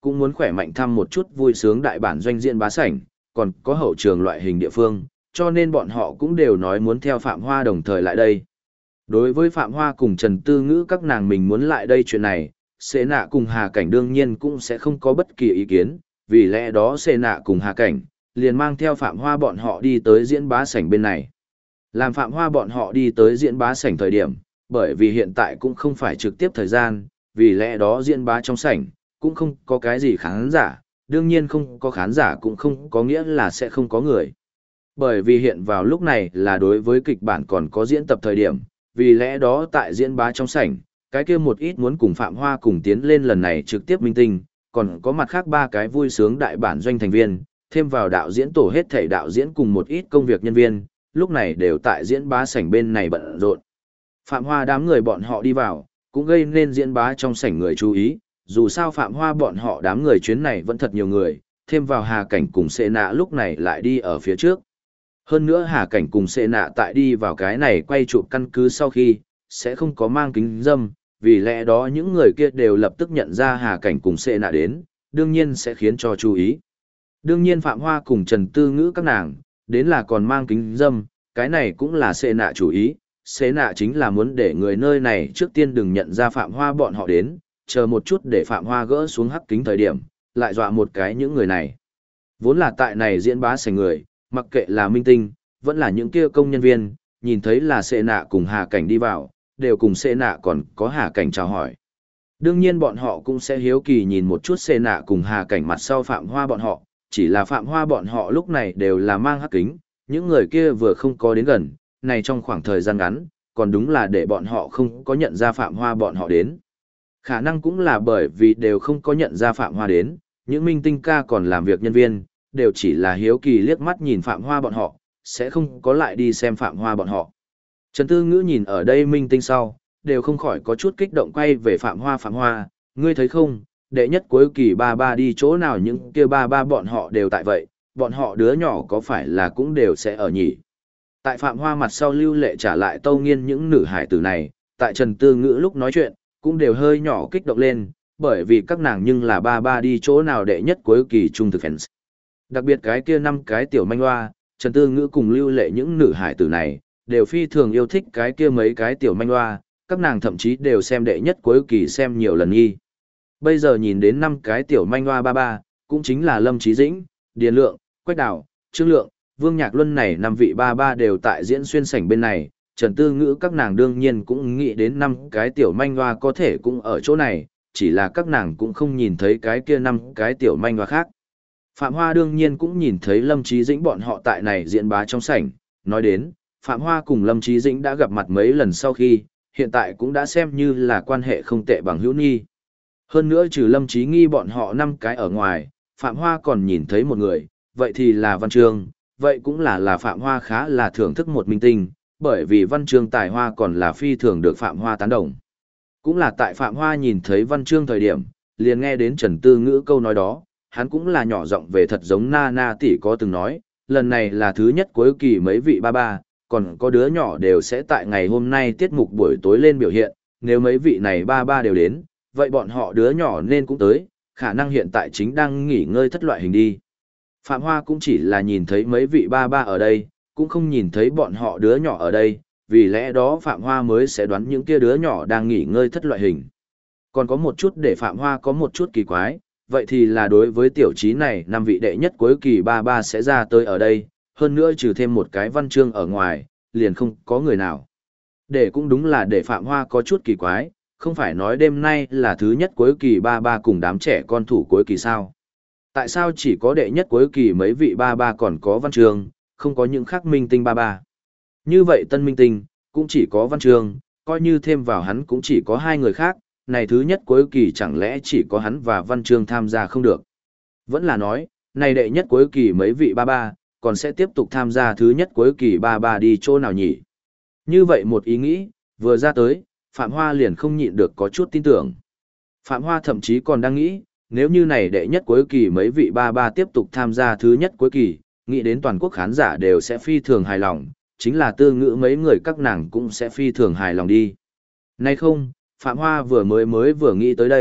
cũng muốn khỏe mạnh thăm một chút vui sướng đại bản doanh diễn bá sảnh, còn có hậu trường loại hình địa phương, cho nên bọn họ cũng đều nói muốn theo Phạm Hoa đồng thời lại đây. Đối với Phạm Hoa cùng Trần Tư Ngữ các nàng mình muốn lại đây chuyện này, Xê Nạ cùng Hà Cảnh đương nhiên cũng sẽ không có bất kỳ ý kiến, vì lẽ đó Xê Nạ cùng Hà Cảnh liền mang theo Phạm Hoa bọn họ đi tới diễn bá sảnh bên này. Làm Phạm Hoa bọn họ đi tới diễn bá sảnh thời điểm, bởi vì hiện tại cũng không phải trực tiếp thời gian, vì lẽ đó diễn bá trong sảnh cũng không có cái gì khán giả, đương nhiên không có khán giả cũng không có nghĩa là sẽ không có người. Bởi vì hiện vào lúc này là đối với kịch bản còn có diễn tập thời điểm, vì lẽ đó tại diễn bá trong sảnh, cái kia một ít muốn cùng Phạm Hoa cùng tiến lên lần này trực tiếp minh tinh, còn có mặt khác ba cái vui sướng đại bản doanh thành viên, thêm vào đạo diễn tổ hết thảy đạo diễn cùng một ít công việc nhân viên, lúc này đều tại diễn bá sảnh bên này bận rộn. Phạm Hoa đám người bọn họ đi vào, cũng gây nên diễn bá trong sảnh người chú ý, dù sao Phạm Hoa bọn họ đám người chuyến này vẫn thật nhiều người, thêm vào Hà Cảnh cùng Sệ Nạ lúc này lại đi ở phía trước. Hơn nữa Hà Cảnh cùng Sệ Nạ tại đi vào cái này quay chụp căn cứ sau khi, sẽ không có mang kính dâm, vì lẽ đó những người kia đều lập tức nhận ra Hà Cảnh cùng Sệ Nạ đến, đương nhiên sẽ khiến cho chú ý. Đương nhiên Phạm Hoa cùng Trần Tư Ngữ các nàng, đến là còn mang kính dâm, cái này cũng là Sệ Nạ chủ ý. Sệ Nạ chính là muốn để người nơi này trước tiên đừng nhận ra Phạm Hoa bọn họ đến, chờ một chút để Phạm Hoa gỡ xuống hắc kính thời điểm, lại dọa một cái những người này. Vốn là tại này diễn bá sảnh người, mặc kệ là minh tinh, vẫn là những kia công nhân viên, nhìn thấy là Sệ Nạ cùng Hà Cảnh đi vào, đều cùng Sệ Nạ còn có Hà Cảnh chào hỏi. Đương nhiên bọn họ cũng sẽ hiếu kỳ nhìn một chút Sệ Nạ cùng Hà Cảnh mặt sau Phạm Hoa bọn họ, chỉ là Phạm Hoa bọn họ lúc này đều là mang hắc kính, những người kia vừa không có đến gần, này trong khoảng thời gian ngắn, còn đúng là để bọn họ không có nhận ra Phạm Hoa bọn họ đến. Khả năng cũng là bởi vì đều không có nhận ra Phạm Hoa đến, những minh tinh ca còn làm việc nhân viên, đều chỉ là hiếu kỳ liếc mắt nhìn Phạm Hoa bọn họ, sẽ không có lại đi xem Phạm Hoa bọn họ. Trần Tư Ngữ nhìn ở đây minh tinh sau, đều không khỏi có chút kích động quay về Phạm Hoa, ngươi thấy không, đệ nhất cuối kỳ ba ba đi chỗ nào những kia ba ba bọn họ đều tại vậy, bọn họ đứa nhỏ có phải là cũng đều sẽ ở nhỉ. Tại Phạm Hoa mặt sau lưu lệ trả lại Tâu Nghiên những nữ hải tử này, tại Trần Tư Ngữ lúc nói chuyện, cũng đều hơi nhỏ kích động lên, bởi vì các nàng nhưng là ba ba đi chỗ nào đệ nhất cuối kỳ trung thực fans. Đặc biệt cái kia 5 cái tiểu manh hoa, Trần Tư Ngữ cùng lưu lệ những nữ hải tử này, đều phi thường yêu thích cái kia mấy cái tiểu manh hoa, các nàng thậm chí đều xem đệ nhất cuối kỳ xem nhiều lần nghi. Bây giờ nhìn đến 5 cái tiểu manh hoa ba ba, cũng chính là Lâm Chí Dĩnh, Điền Lượng, Quách Đào, Trương Lượng, Vương Nhạc Luân này 5 vị ba ba đều tại diễn xuyên sảnh bên này, Trần Tư Ngữ các nàng đương nhiên cũng nghĩ đến 5 cái tiểu manh hoa có thể cũng ở chỗ này, chỉ là các nàng cũng không nhìn thấy cái kia 5 cái tiểu manh hoa khác. Phạm Hoa đương nhiên cũng nhìn thấy Lâm Chí Dĩnh bọn họ tại này diễn bá trong sảnh, nói đến, Phạm Hoa cùng Lâm Chí Dĩnh đã gặp mặt mấy lần sau khi, hiện tại cũng đã xem như là quan hệ không tệ bằng hữu nghi. Hơn nữa trừ Lâm Chí Nghi bọn họ 5 cái ở ngoài, Phạm Hoa còn nhìn thấy một người, vậy thì là Văn Chương, vậy cũng là Phạm Hoa khá là thưởng thức một minh tinh, bởi vì Văn Chương tài hoa còn là phi thường được Phạm Hoa tán đồng. Cũng là tại Phạm Hoa nhìn thấy Văn Chương thời điểm, liền nghe đến Trần Tư Ngữ câu nói đó, hắn cũng là nhỏ giọng về thật giống Na tỷ có từng nói, lần này là thứ nhất cuối kỳ mấy vị ba ba, còn có đứa nhỏ đều sẽ tại ngày hôm nay tiết mục buổi tối lên biểu hiện, nếu mấy vị này ba ba đều đến, vậy bọn họ đứa nhỏ nên cũng tới, khả năng hiện tại chính đang nghỉ ngơi thất loại hình đi. Phạm Hoa cũng chỉ là nhìn thấy mấy vị ba ba ở đây, cũng không nhìn thấy bọn họ đứa nhỏ ở đây, vì lẽ đó Phạm Hoa mới sẽ đoán những kia đứa nhỏ đang nghỉ ngơi thất loại hình. Còn có một chút để Phạm Hoa có một chút kỳ quái, vậy thì là đối với tiểu trí này 5 vị đệ nhất cuối kỳ ba ba sẽ ra tới ở đây, hơn nữa trừ thêm một cái Văn Chương ở ngoài, liền không có người nào. Để cũng đúng là để Phạm Hoa có chút kỳ quái, không phải nói đêm nay là thứ nhất cuối kỳ ba ba cùng đám trẻ con thủ cuối kỳ sao. Tại sao chỉ có đệ nhất cuối kỳ mấy vị ba ba còn có Văn Chương, không có những khác minh tinh ba ba. Như vậy tân minh tinh, cũng chỉ có Văn Chương, coi như thêm vào hắn cũng chỉ có 2 người khác, này thứ nhất cuối kỳ chẳng lẽ chỉ có hắn và Văn Chương tham gia không được. Vẫn là nói, này đệ nhất cuối kỳ mấy vị ba ba, còn sẽ tiếp tục tham gia thứ nhất cuối kỳ ba ba đi chỗ nào nhỉ? Như vậy một ý nghĩ, vừa ra tới, Phạm Hoa liền không nhịn được có chút tin tưởng. Phạm Hoa thậm chí còn đang nghĩ, nếu như này đệ nhất cuối kỳ mấy vị ba ba tiếp tục tham gia thứ nhất cuối kỳ, nghĩ đến toàn quốc khán giả đều sẽ phi thường hài lòng, chính là Tư Ngữ mấy người các nàng cũng sẽ phi thường hài lòng đi. Nay không, Phạm Hoa vừa mới vừa nghĩ tới đây,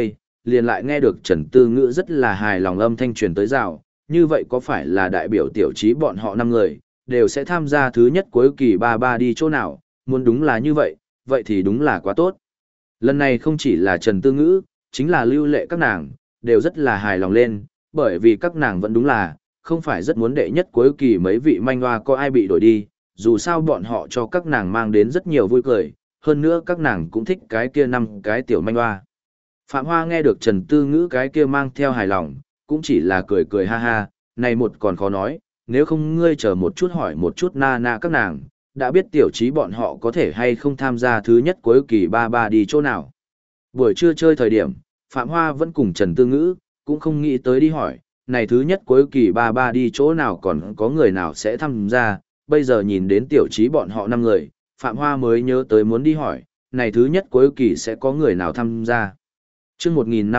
liền lại nghe được Trần Tư Ngữ rất là hài lòng âm thanh truyền tới rào, như vậy có phải là đại biểu tiểu trí bọn họ 5 người, đều sẽ tham gia thứ nhất cuối kỳ 33 đi chỗ nào, muốn đúng là như vậy, vậy thì đúng là quá tốt. Lần này không chỉ là Trần Tư Ngữ, chính là Lưu Lệ các nàng, đều rất là hài lòng lên, bởi vì các nàng vẫn đúng là, không phải rất muốn đệ nhất cuối kỳ mấy vị manh hoa có ai bị đổi đi, dù sao bọn họ cho các nàng mang đến rất nhiều vui cười, hơn nữa các nàng cũng thích cái kia 5 cái tiểu manh hoa. Phạm Hoa nghe được Trần Tư Ngữ cái kia mang theo hài lòng, cũng chỉ là cười cười ha ha, này một còn khó nói, nếu không ngươi chờ một chút hỏi một chút na na các nàng, đã biết tiểu trí bọn họ có thể hay không tham gia thứ nhất cuối kỳ 33 đi chỗ nào. Buổi trưa chơi thời điểm, Phạm Hoa vẫn cùng Trần Tư Ngữ, cũng không nghĩ tới đi hỏi, này thứ nhất cuối kỳ 33 đi chỗ nào còn có người nào sẽ tham gia, bây giờ nhìn đến tiểu trí bọn họ 5 người, Phạm Hoa mới nhớ tới muốn đi hỏi, này thứ nhất cuối kỳ sẽ có người nào tham gia. Chương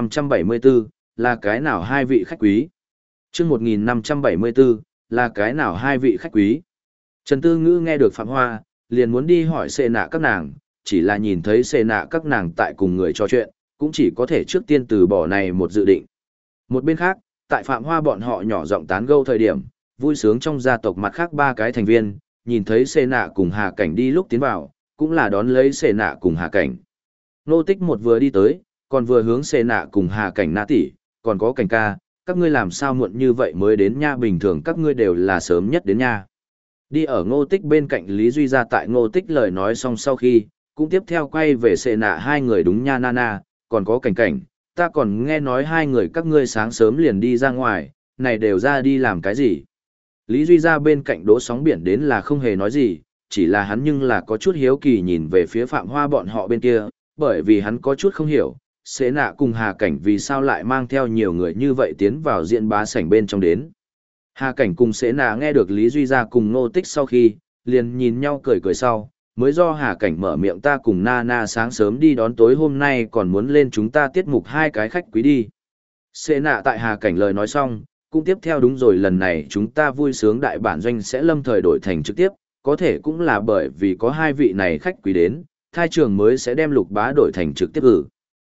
1574, là cái nào hai vị khách quý? Chương 1574, là cái nào hai vị khách quý? Trần Tư Ngữ nghe được Phạm Hoa, liền muốn đi hỏi xê nạ các nàng, chỉ là nhìn thấy xê nạ các nàng tại cùng người trò chuyện, cũng chỉ có thể trước tiên từ bỏ này một dự định. Một bên khác, tại Phạm Hoa bọn họ nhỏ giọng tán gẫu thời điểm, vui sướng trong gia tộc mặt khác 3 cái thành viên, nhìn thấy xê nạ cùng Hà Cảnh đi lúc tiến vào, cũng là đón lấy xê nạ cùng Hà Cảnh. Nô Tích một vừa đi tới, còn vừa hướng xê nạ cùng Hà Cảnh na tỷ, còn có Cảnh ca, các ngươi làm sao muộn như vậy mới đến nha, bình thường các ngươi đều là sớm nhất đến nha. Đi ở Ngô Tích bên cạnh Lý Duy ra tại Ngô Tích lời nói xong sau khi, cũng tiếp theo quay về xê nạ hai người đúng nha Nana, còn có Cảnh Cảnh, ta còn nghe nói hai người các ngươi sáng sớm liền đi ra ngoài, này đều ra đi làm cái gì. Lý Duy ra bên cạnh Đỗ Sóng Biển đến là không hề nói gì, chỉ là hắn nhưng là có chút hiếu kỳ nhìn về phía Phạm Hoa bọn họ bên kia, bởi vì hắn có chút không hiểu, xế nạ cùng Hà Cảnh vì sao lại mang theo nhiều người như vậy tiến vào diễn bá sảnh bên trong đến. Hà Cảnh cùng xế nạ nghe được Lý Duy ra cùng Ngô Tích sau khi, liền nhìn nhau cười cười sau, mới do Hà Cảnh mở miệng, ta cùng Nana sáng sớm đi đón tối hôm nay còn muốn lên chúng ta tiết mục 2 cái khách quý đi. Xế nạ tại Hà Cảnh lời nói xong, cũng tiếp theo đúng rồi, lần này chúng ta vui sướng đại bản doanh sẽ lâm thời đổi thành trực tiếp, có thể cũng là bởi vì có 2 vị này khách quý đến, thai trường mới sẽ đem Lục Bá đổi thành trực tiếp ử.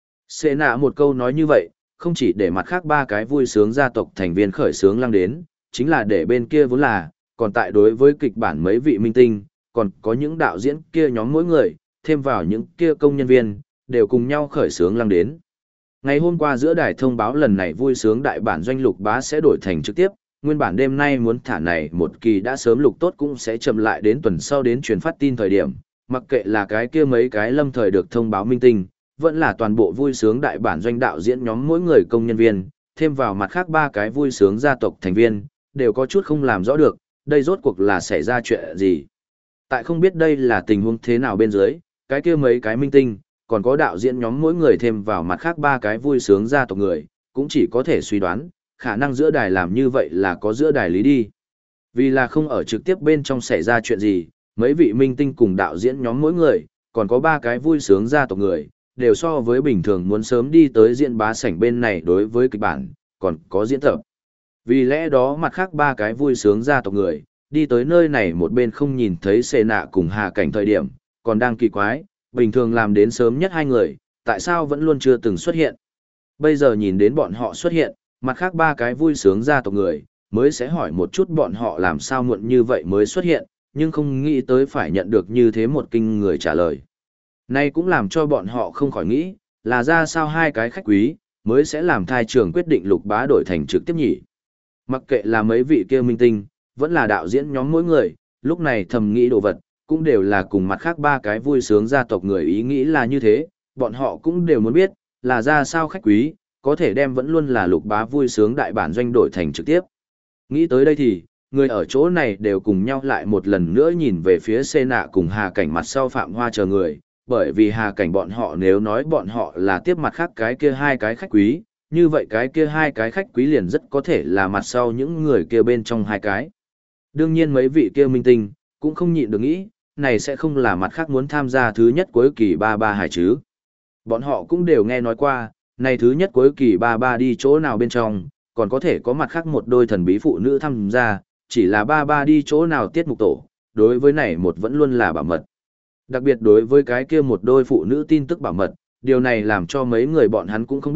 Xế nạ một câu nói như vậy, không chỉ để mặt khác 3 cái vui sướng gia tộc thành viên khởi sướng lăng đến, chính là để bên kia vốn là, còn tại đối với kịch bản mấy vị minh tinh, còn có những đạo diễn kia nhóm mỗi người, thêm vào những kia công nhân viên, đều cùng nhau khởi sướng lăng đến. Ngày hôm qua giữa đài thông báo lần này vui sướng đại bản doanh Lục Bá sẽ đổi thành trực tiếp, nguyên bản đêm nay muốn thả này một kỳ đã sớm lục tốt cũng sẽ chậm lại đến tuần sau đến truyền phát tin thời điểm, mặc kệ là cái kia mấy cái lâm thời được thông báo minh tinh, vẫn là toàn bộ vui sướng đại bản doanh đạo diễn nhóm mỗi người công nhân viên, thêm vào mặt khác 3 cái vui sướng gia tộc thành viên, đều có chút không làm rõ được, đây rốt cuộc là xảy ra chuyện gì. Tại không biết đây là tình huống thế nào bên dưới, cái kia mấy cái minh tinh, còn có đạo diễn nhóm mỗi người thêm vào mặt khác 3 cái vui sướng gia tộc người, cũng chỉ có thể suy đoán, khả năng giữa đài làm như vậy là có giữa đài lý đi. Vì là không ở trực tiếp bên trong xảy ra chuyện gì, mấy vị minh tinh cùng đạo diễn nhóm mỗi người, còn có 3 cái vui sướng gia tộc người, đều so với bình thường muốn sớm đi tới diễn bá sảnh bên này đối với kịch bản, còn có diễn tập. Vì lẽ đó mặt khác 3 cái vui sướng gia tộc người, đi tới nơi này một bên không nhìn thấy xê nạ cùng Hà Cảnh thời điểm, còn đang kỳ quái, bình thường làm đến sớm nhất 2 người, tại sao vẫn luôn chưa từng xuất hiện. Bây giờ nhìn đến bọn họ xuất hiện, mặt khác 3 cái vui sướng gia tộc người, mới sẽ hỏi một chút bọn họ làm sao muộn như vậy mới xuất hiện, nhưng không nghĩ tới phải nhận được như thế một kinh người trả lời. Này cũng làm cho bọn họ không khỏi nghĩ, là ra sao 2 cái khách quý, mới sẽ làm thai trường quyết định Lục Bá đổi thành trực tiếp nhỉ. Mặc kệ là mấy vị kia minh tinh, vẫn là đạo diễn nhóm mỗi người, lúc này thầm nghĩ đồ vật, cũng đều là cùng mặt khác 3 cái vui sướng gia tộc người ý nghĩ là như thế, bọn họ cũng đều muốn biết, là ra sao khách quý, có thể đem vẫn luôn là Lục Bá vui sướng đại bản doanh đổi thành trực tiếp. Nghĩ tới đây thì, người ở chỗ này đều cùng nhau lại một lần nữa nhìn về phía xê nạ cùng Hà Cảnh mặt sau Phạm Hoa chờ người, bởi vì Hà Cảnh bọn họ nếu nói bọn họ là tiếp mặt khác cái kia 2 cái khách quý, như vậy cái kia 2 cái khách quý liền rất có thể là mặt sau những người kia bên trong 2 cái. Đương nhiên mấy vị kia minh tinh, cũng không nhịn được nghĩ, này sẽ không là mặt khác muốn tham gia thứ nhất cuối kỳ 33 hải chứ. Bọn họ cũng đều nghe nói qua, này thứ nhất cuối kỳ 33 đi chỗ nào bên trong, còn có thể có mặt khác một đôi thần bí phụ nữ tham gia, chỉ là 33 đi chỗ nào tiết mục tổ, đối với này một vẫn luôn là bảo mật. Đặc biệt đối với cái kia một đôi phụ nữ tin tức bảo mật, điều này làm cho mấy người bọn hắn cũng không biết,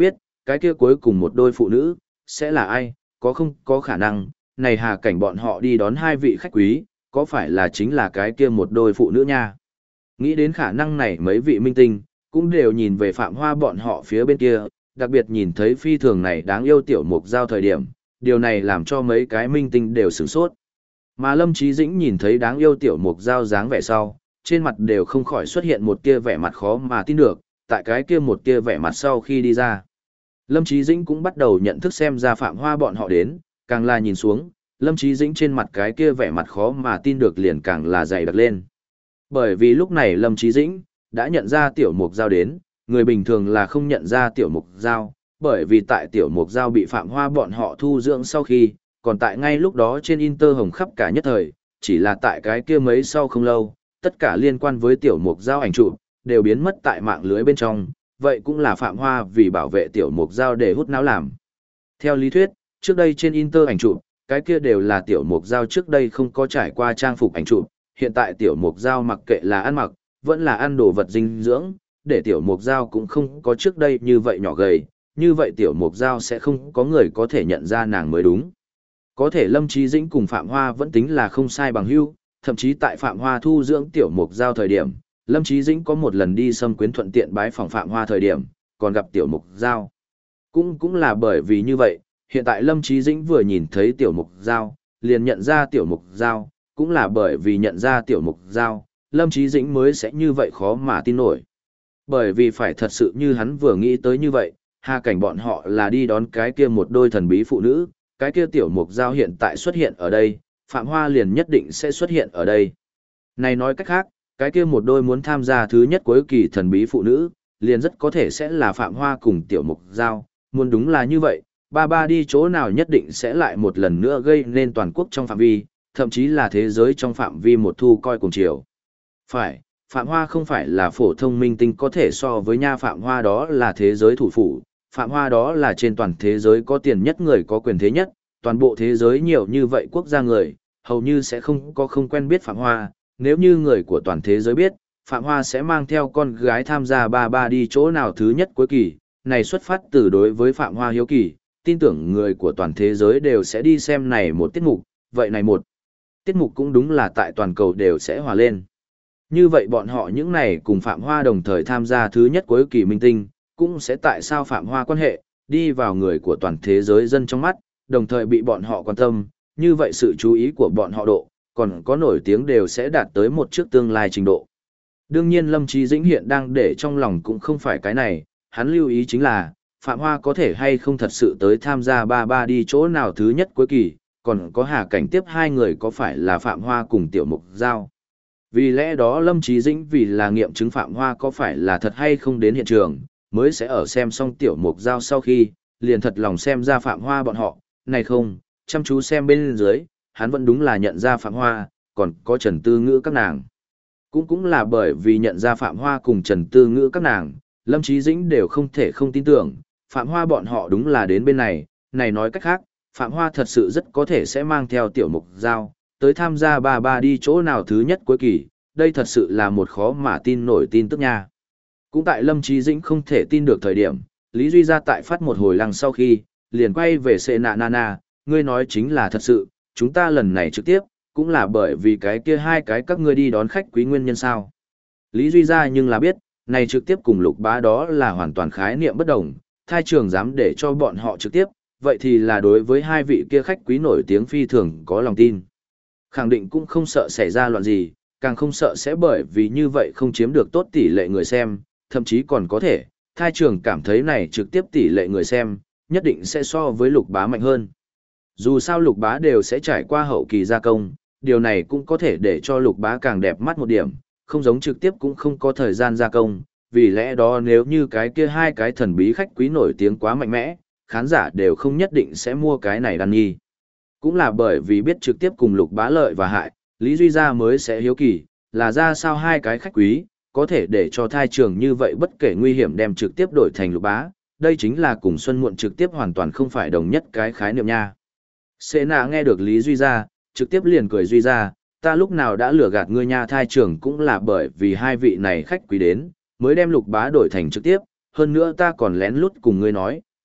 cái kia cuối cùng một đôi phụ nữ, sẽ là ai, có không có khả năng, này Hà Cảnh bọn họ đi đón hai vị khách quý, có phải là chính là cái kia một đôi phụ nữ nha. Nghĩ đến khả năng này mấy vị minh tinh, cũng đều nhìn về Phạm Hoa bọn họ phía bên kia, đặc biệt nhìn thấy phi thường này đáng yêu tiểu mục giao thời điểm, điều này làm cho mấy cái minh tinh đều sửng sốt. Mà Lâm Chí Dĩnh nhìn thấy đáng yêu tiểu mục giao dáng vẻ sau, trên mặt đều không khỏi xuất hiện một tia vẻ mặt khó mà tin được, tại cái kia một tia vẻ mặt sau khi đi ra. Lâm Chí Dĩnh cũng bắt đầu nhận thức xem ra Phạm Hoa bọn họ đến, càng là nhìn xuống, Lâm Chí Dĩnh trên mặt cái kia vẻ mặt khó mà tin được liền càng là dày đặc lên. Bởi vì lúc này Lâm Chí Dĩnh đã nhận ra tiểu mục giao đến, người bình thường là không nhận ra tiểu mục giao, bởi vì tại tiểu mục giao bị Phạm Hoa bọn họ thu dưỡng sau khi, còn tại ngay lúc đó trên Inter hồng khắp cả nhất thời, chỉ là tại cái kia mấy sau không lâu, tất cả liên quan với tiểu mục giao ảnh chụp đều biến mất tại mạng lưới bên trong, vậy cũng là Phạm Hoa vì bảo vệ tiểu mục giao để hút não làm. Theo lý thuyết, trước đây trên Inter ảnh chụp, cái kia đều là tiểu mục giao trước đây không có trải qua trang phục ảnh chụp, hiện tại tiểu mục giao mặc kệ là ăn mặc, vẫn là ăn đồ vật dinh dưỡng, để tiểu mục giao cũng không có trước đây như vậy nhỏ gầy, như vậy tiểu mục giao sẽ không có người có thể nhận ra nàng mới đúng. Có thể Lâm Chí Dĩnh cùng Phạm Hoa vẫn tính là không sai bằng hữu, thậm chí tại Phạm Hoa thu dưỡng tiểu mục giao thời điểm, Lâm Chí Dĩnh có một lần đi xâm quyến thuận tiện bái phòng Phạm Hoa thời điểm, còn gặp tiểu mục giao. Cũng là bởi vì như vậy, hiện tại Lâm Chí Dĩnh vừa nhìn thấy tiểu mục giao, liền nhận ra tiểu mục giao, cũng là bởi vì nhận ra tiểu mục giao, Lâm Chí Dĩnh mới sẽ như vậy khó mà tin nổi. Bởi vì phải thật sự như hắn vừa nghĩ tới như vậy, Hà Cảnh bọn họ là đi đón cái kia một đôi thần bí phụ nữ, cái kia tiểu mục giao hiện tại xuất hiện ở đây, Phạm Hoa liền nhất định sẽ xuất hiện ở đây. Này nói cách khác, cái kia một đôi muốn tham gia thứ nhất cuối kỳ thần bí phụ nữ, liền rất có thể sẽ là Phạm Hoa cùng tiểu mục giao, muốn đúng là như vậy, ba đi chỗ nào nhất định sẽ lại một lần nữa gây nên toàn quốc trong phạm vi, thậm chí là thế giới trong phạm vi một thu coi cùng chiều. Phải, Phạm Hoa không phải là phổ thông minh tinh có thể so với nha, Phạm Hoa đó là thế giới thủ phủ, Phạm Hoa đó là trên toàn thế giới có tiền nhất người có quyền thế nhất, toàn bộ thế giới nhiều như vậy quốc gia người, hầu như sẽ không quen biết Phạm Hoa, nếu như người của toàn thế giới biết, Phạm Hoa sẽ mang theo con gái tham gia ba đi chỗ nào thứ nhất cuối kỳ, này xuất phát từ đối với Phạm Hoa hiếu kỳ, tin tưởng người của toàn thế giới đều sẽ đi xem này một tiết mục, vậy này một tiết mục cũng đúng là tại toàn cầu đều sẽ hòa lên. Như vậy bọn họ những này cùng Phạm Hoa đồng thời tham gia thứ nhất cuối kỳ minh tinh, cũng sẽ tại sao Phạm Hoa quan hệ, đi vào người của toàn thế giới dân trong mắt, đồng thời bị bọn họ quan tâm, như vậy sự chú ý của bọn họ độ, còn có nổi tiếng đều sẽ đạt tới một trước tương lai trình độ. Đương nhiên Lâm Chí Dĩnh hiện đang để trong lòng cũng không phải cái này, hắn lưu ý chính là, Phạm Hoa có thể hay không thật sự tới tham gia ba đi chỗ nào thứ nhất cuối kỳ, còn có Hà Cảnh tiếp hai người có phải là Phạm Hoa cùng tiểu mục giao. Vì lẽ đó Lâm Chí Dĩnh vì là nghiệm chứng Phạm Hoa có phải là thật hay không đến hiện trường, mới sẽ ở xem xong tiểu mục giao sau khi, liền thật lòng xem ra Phạm Hoa bọn họ, này không, chăm chú xem bên dưới, hắn vẫn đúng là nhận ra Phạm Hoa, còn có Trần Tư Ngữ các nàng. Cũng là bởi vì nhận ra Phạm Hoa cùng Trần Tư Ngữ các nàng, Lâm Chí Dĩnh đều không thể không tin tưởng, Phạm Hoa bọn họ đúng là đến bên này, này nói cách khác, Phạm Hoa thật sự rất có thể sẽ mang theo tiểu mục giao, tới tham gia ba đi chỗ nào thứ nhất cuối kỳ, đây thật sự là một khó mà tin nổi tin tức nha. Cũng tại Lâm Chí Dĩnh không thể tin được thời điểm, Lý Duy ra tại phát một hồi lăng sau khi, liền quay về Sệ Nạ Nana, ngươi nói chính là thật sự, chúng ta lần này trực tiếp, cũng là bởi vì cái kia hai cái các ngươi đi đón khách quý nguyên nhân sao. Lý Duy ra nhưng là biết, này trực tiếp cùng Lục Bá đó là hoàn toàn khái niệm bất đồng, thai trường dám để cho bọn họ trực tiếp, vậy thì là đối với hai vị kia khách quý nổi tiếng phi thường có lòng tin. Khẳng định cũng không sợ xảy ra loạn gì, càng không sợ sẽ bởi vì như vậy không chiếm được tốt tỷ lệ người xem, thậm chí còn có thể, thai trường cảm thấy này trực tiếp tỷ lệ người xem, nhất định sẽ so với Lục Bá mạnh hơn. Dù sao Lục Bá đều sẽ trải qua hậu kỳ gia công, điều này cũng có thể để cho Lục Bá càng đẹp mắt một điểm, không giống trực tiếp cũng không có thời gian gia công, vì lẽ đó nếu như cái kia hai cái thần bí khách quý nổi tiếng quá mạnh mẽ, khán giả đều không nhất định sẽ mua cái này đan nhi. Cũng là bởi vì biết trực tiếp cùng Lục Bá lợi và hại, Lý Duy Gia mới sẽ hiếu kỳ, là ra sao hai cái khách quý, có thể để cho thai trường như vậy bất kể nguy hiểm đem trực tiếp đổi thành Lục Bá, đây chính là cùng Xuân Muộn trực tiếp hoàn toàn không phải đồng nhất cái khái niệm nha. Sệ Nạ nghe được Lý Duy Gia, trực tiếp liền cười Duy Gia, ta lúc nào đã lừa gạt ngươi nha, thai trường cũng là bởi vì hai vị này khách quý đến, mới đem Lục Bá đổi thành trực tiếp, hơn nữa ta còn lén lút cùng ngươi nói,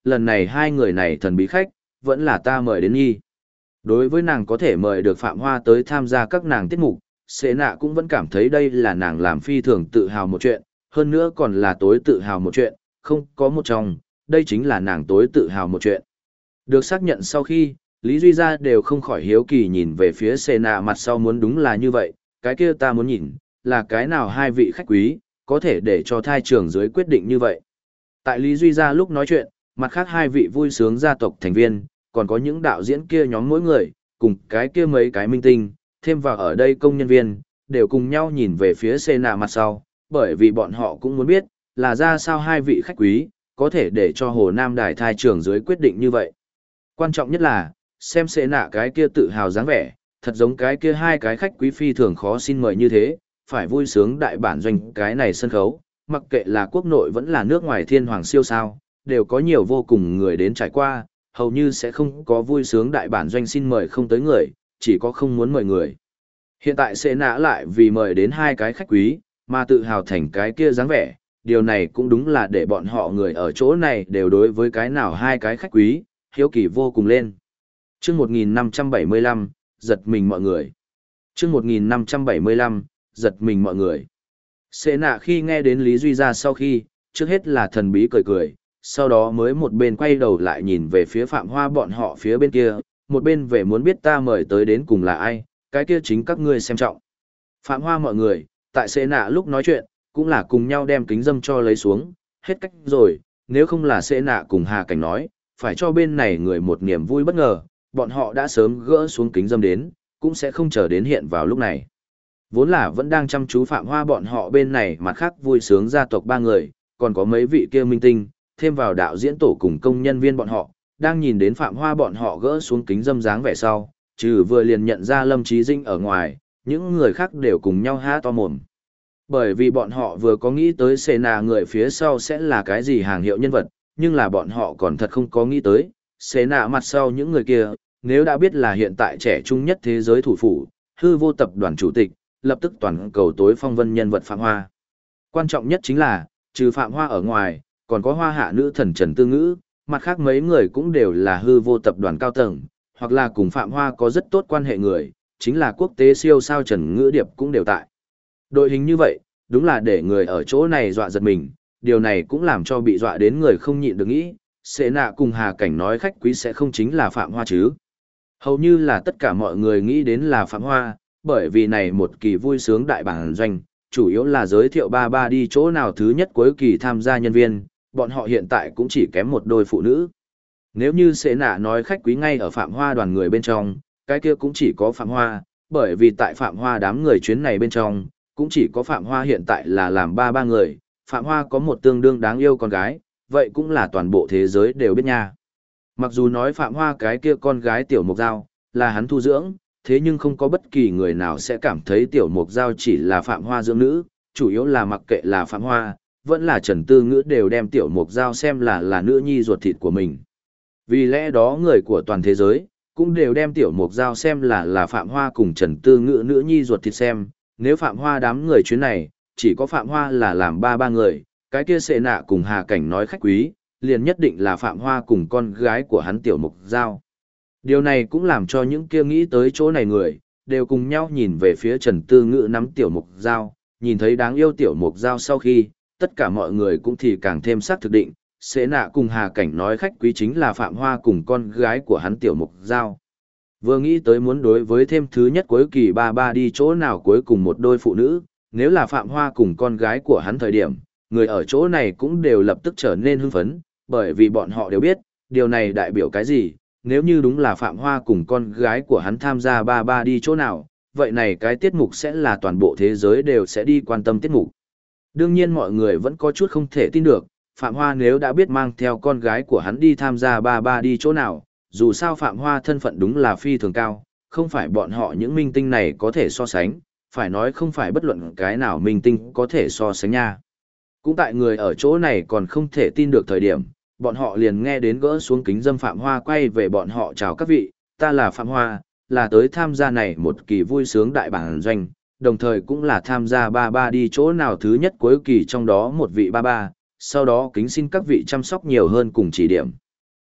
lần này hai người này thần bí khách, vẫn là ta mời đến nhi. Đối với nàng có thể mời được Phạm Hoa tới tham gia các nàng tiết mục, Sệ nạ cũng vẫn cảm thấy đây là nàng làm phi thường tự hào một chuyện, hơn nữa còn là tối tự hào một chuyện, không có một trong, đây chính là nàng tối tự hào một chuyện. Được xác nhận sau khi, Lý Duy Gia đều không khỏi hiếu kỳ nhìn về phía Sệ nạ mặt sau muốn đúng là như vậy, cái kia ta muốn nhìn, là cái nào hai vị khách quý, có thể để cho thai trưởng dưới quyết định như vậy. Tại Lý Duy Gia lúc nói chuyện, mặt khác hai vị vui sướng gia tộc thành viên, còn có những đạo diễn kia nhóm mỗi người, cùng cái kia mấy cái minh tinh, thêm vào ở đây công nhân viên, đều cùng nhau nhìn về phía Sệ nạ mặt sau, bởi vì bọn họ cũng muốn biết, là ra sao hai vị khách quý, có thể để cho Hồ Nam Đài thai trưởng dưới quyết định như vậy. Quan trọng nhất là, xem Sệ nạ cái kia tự hào dáng vẻ, thật giống cái kia hai cái khách quý phi thường khó xin mời như thế, phải vui sướng đại bản doanh cái này sân khấu, mặc kệ là quốc nội vẫn là nước ngoài thiên hoàng siêu sao, đều có nhiều vô cùng người đến trải qua, hầu như sẽ không có vui sướng đại bản doanh xin mời không tới người, chỉ có không muốn mời người. Hiện tại Sệ nạ lại vì mời đến hai cái khách quý, mà tự hào thành cái kia dáng vẻ, điều này cũng đúng là để bọn họ người ở chỗ này đều đối với cái nào hai cái khách quý, hiếu kỳ vô cùng lên. Chương 1575, giật mình mọi người. Chương 1575, giật mình mọi người. Sệ nạ khi nghe đến Lý Duy Gia sau khi, trước hết là thần bí cười cười, sau đó mới một bên quay đầu lại nhìn về phía Phạm Hoa bọn họ phía bên kia, một bên về muốn biết ta mời tới đến cùng là ai, cái kia chính các ngươi xem trọng. Phạm Hoa mọi người, tại Sệ nạ lúc nói chuyện, cũng là cùng nhau đem kính dâm cho lấy xuống, hết cách rồi, nếu không là Sệ nạ cùng Hà Cảnh nói, phải cho bên này người một niềm vui bất ngờ, bọn họ đã sớm gỡ xuống kính dâm đến, cũng sẽ không chờ đến hiện vào lúc này. Vốn là vẫn đang chăm chú Phạm Hoa bọn họ bên này mặt khác vui sướng gia tộc ba người, còn có mấy vị kia minh tinh, thêm vào đạo diễn tổ cùng công nhân viên bọn họ, đang nhìn đến Phạm Hoa bọn họ gỡ xuống kính dâm dáng vẻ sau, trừ vừa liền nhận ra Lâm Chí Dinh ở ngoài, những người khác đều cùng nhau há to mồm. Bởi vì bọn họ vừa có nghĩ tới Sệ nạ người phía sau sẽ là cái gì hàng hiệu nhân vật, nhưng là bọn họ còn thật không có nghĩ tới, Sệ nạ mặt sau những người kia, nếu đã biết là hiện tại trẻ trung nhất thế giới thủ phủ, hư vô tập đoàn chủ tịch, lập tức toàn cầu tối phong vân nhân vật Phạm Hoa. Quan trọng nhất chính là, trừ Phạm Hoa ở ngoài, còn có hoa hạ nữ thần Trần Tư Ngữ, mặt khác mấy người cũng đều là hư vô tập đoàn cao tầng, hoặc là cùng Phạm Hoa có rất tốt quan hệ người, chính là quốc tế siêu sao Trần Ngữ Điệp cũng đều tại. Đội hình như vậy, đúng là để người ở chỗ này dọa giật mình, điều này cũng làm cho bị dọa đến người không nhịn được nghĩ, Sệ nạ cùng Hà Cảnh nói khách quý sẽ không chính là Phạm Hoa chứ. Hầu như là tất cả mọi người nghĩ đến là Phạm Hoa, bởi vì này một kỳ vui sướng đại bản doanh, chủ yếu là giới thiệu ba ba đi chỗ nào thứ nhất cuối kỳ tham gia nhân viên, bọn họ hiện tại cũng chỉ kém một đôi phụ nữ. Nếu như Sệ nạ nói khách quý ngay ở Phạm Hoa đoàn người bên trong, cái kia cũng chỉ có Phạm Hoa, bởi vì tại Phạm Hoa đám người chuyến này bên trong, cũng chỉ có Phạm Hoa hiện tại là làm ba người, Phạm Hoa có một tương đương đáng yêu con gái, vậy cũng là toàn bộ thế giới đều biết nha. Mặc dù nói Phạm Hoa cái kia con gái Tiểu Mục Giao, là hắn thu dưỡng, thế nhưng không có bất kỳ người nào sẽ cảm thấy Tiểu Mục Giao chỉ là Phạm Hoa dưỡng nữ, chủ yếu là mặc kệ là Phạm Hoa, vẫn là Trần Tư Ngữ đều đem Tiểu Mục Giao xem là nữ nhi ruột thịt của mình. Vì lẽ đó người của toàn thế giới, cũng đều đem Tiểu Mục Giao xem là Phạm Hoa cùng Trần Tư Ngữ nữ nhi ruột thịt xem, nếu Phạm Hoa đám người chuyến này, chỉ có Phạm Hoa là làm ba người, cái kia Sệ nạ cùng Hà Cảnh nói khách quý, liền nhất định là Phạm Hoa cùng con gái của hắn Tiểu Mục Giao. Điều này cũng làm cho những kia nghĩ tới chỗ này người, đều cùng nhau nhìn về phía Trần Tư Ngữ nắm Tiểu Mục Giao, nhìn thấy đáng yêu Tiểu Mục Giao sau khi, tất cả mọi người cũng thì càng thêm xác thực định, Sệ nạ cùng Hà Cảnh nói khách quý chính là Phạm Hoa cùng con gái của hắn Tiểu Mục Giao. Vừa nghĩ tới muốn đối với thêm thứ nhất cuối kỳ ba đi chỗ nào cuối cùng một đôi phụ nữ, nếu là Phạm Hoa cùng con gái của hắn thời điểm, người ở chỗ này cũng đều lập tức trở nên hưng phấn, bởi vì bọn họ đều biết, điều này đại biểu cái gì, nếu như đúng là Phạm Hoa cùng con gái của hắn tham gia ba đi chỗ nào, vậy này cái tiết mục sẽ là toàn bộ thế giới đều sẽ đi quan tâm tiết mục. Đương nhiên mọi người vẫn có chút không thể tin được, Phạm Hoa nếu đã biết mang theo con gái của hắn đi tham gia ba đi chỗ nào, dù sao Phạm Hoa thân phận đúng là phi thường cao, không phải bọn họ những minh tinh này có thể so sánh, phải nói không phải bất luận cái nào minh tinh có thể so sánh nha. Cũng tại người ở chỗ này còn không thể tin được thời điểm, bọn họ liền nghe đến gỡ xuống kính dâm Phạm Hoa quay về bọn họ chào các vị, ta là Phạm Hoa, là tới tham gia này một kỳ vui sướng đại bản doanh, đồng thời cũng là tham gia ba đi chỗ nào thứ nhất cuối kỳ trong đó một vị ba, sau đó kính xin các vị chăm sóc nhiều hơn cùng chỉ điểm.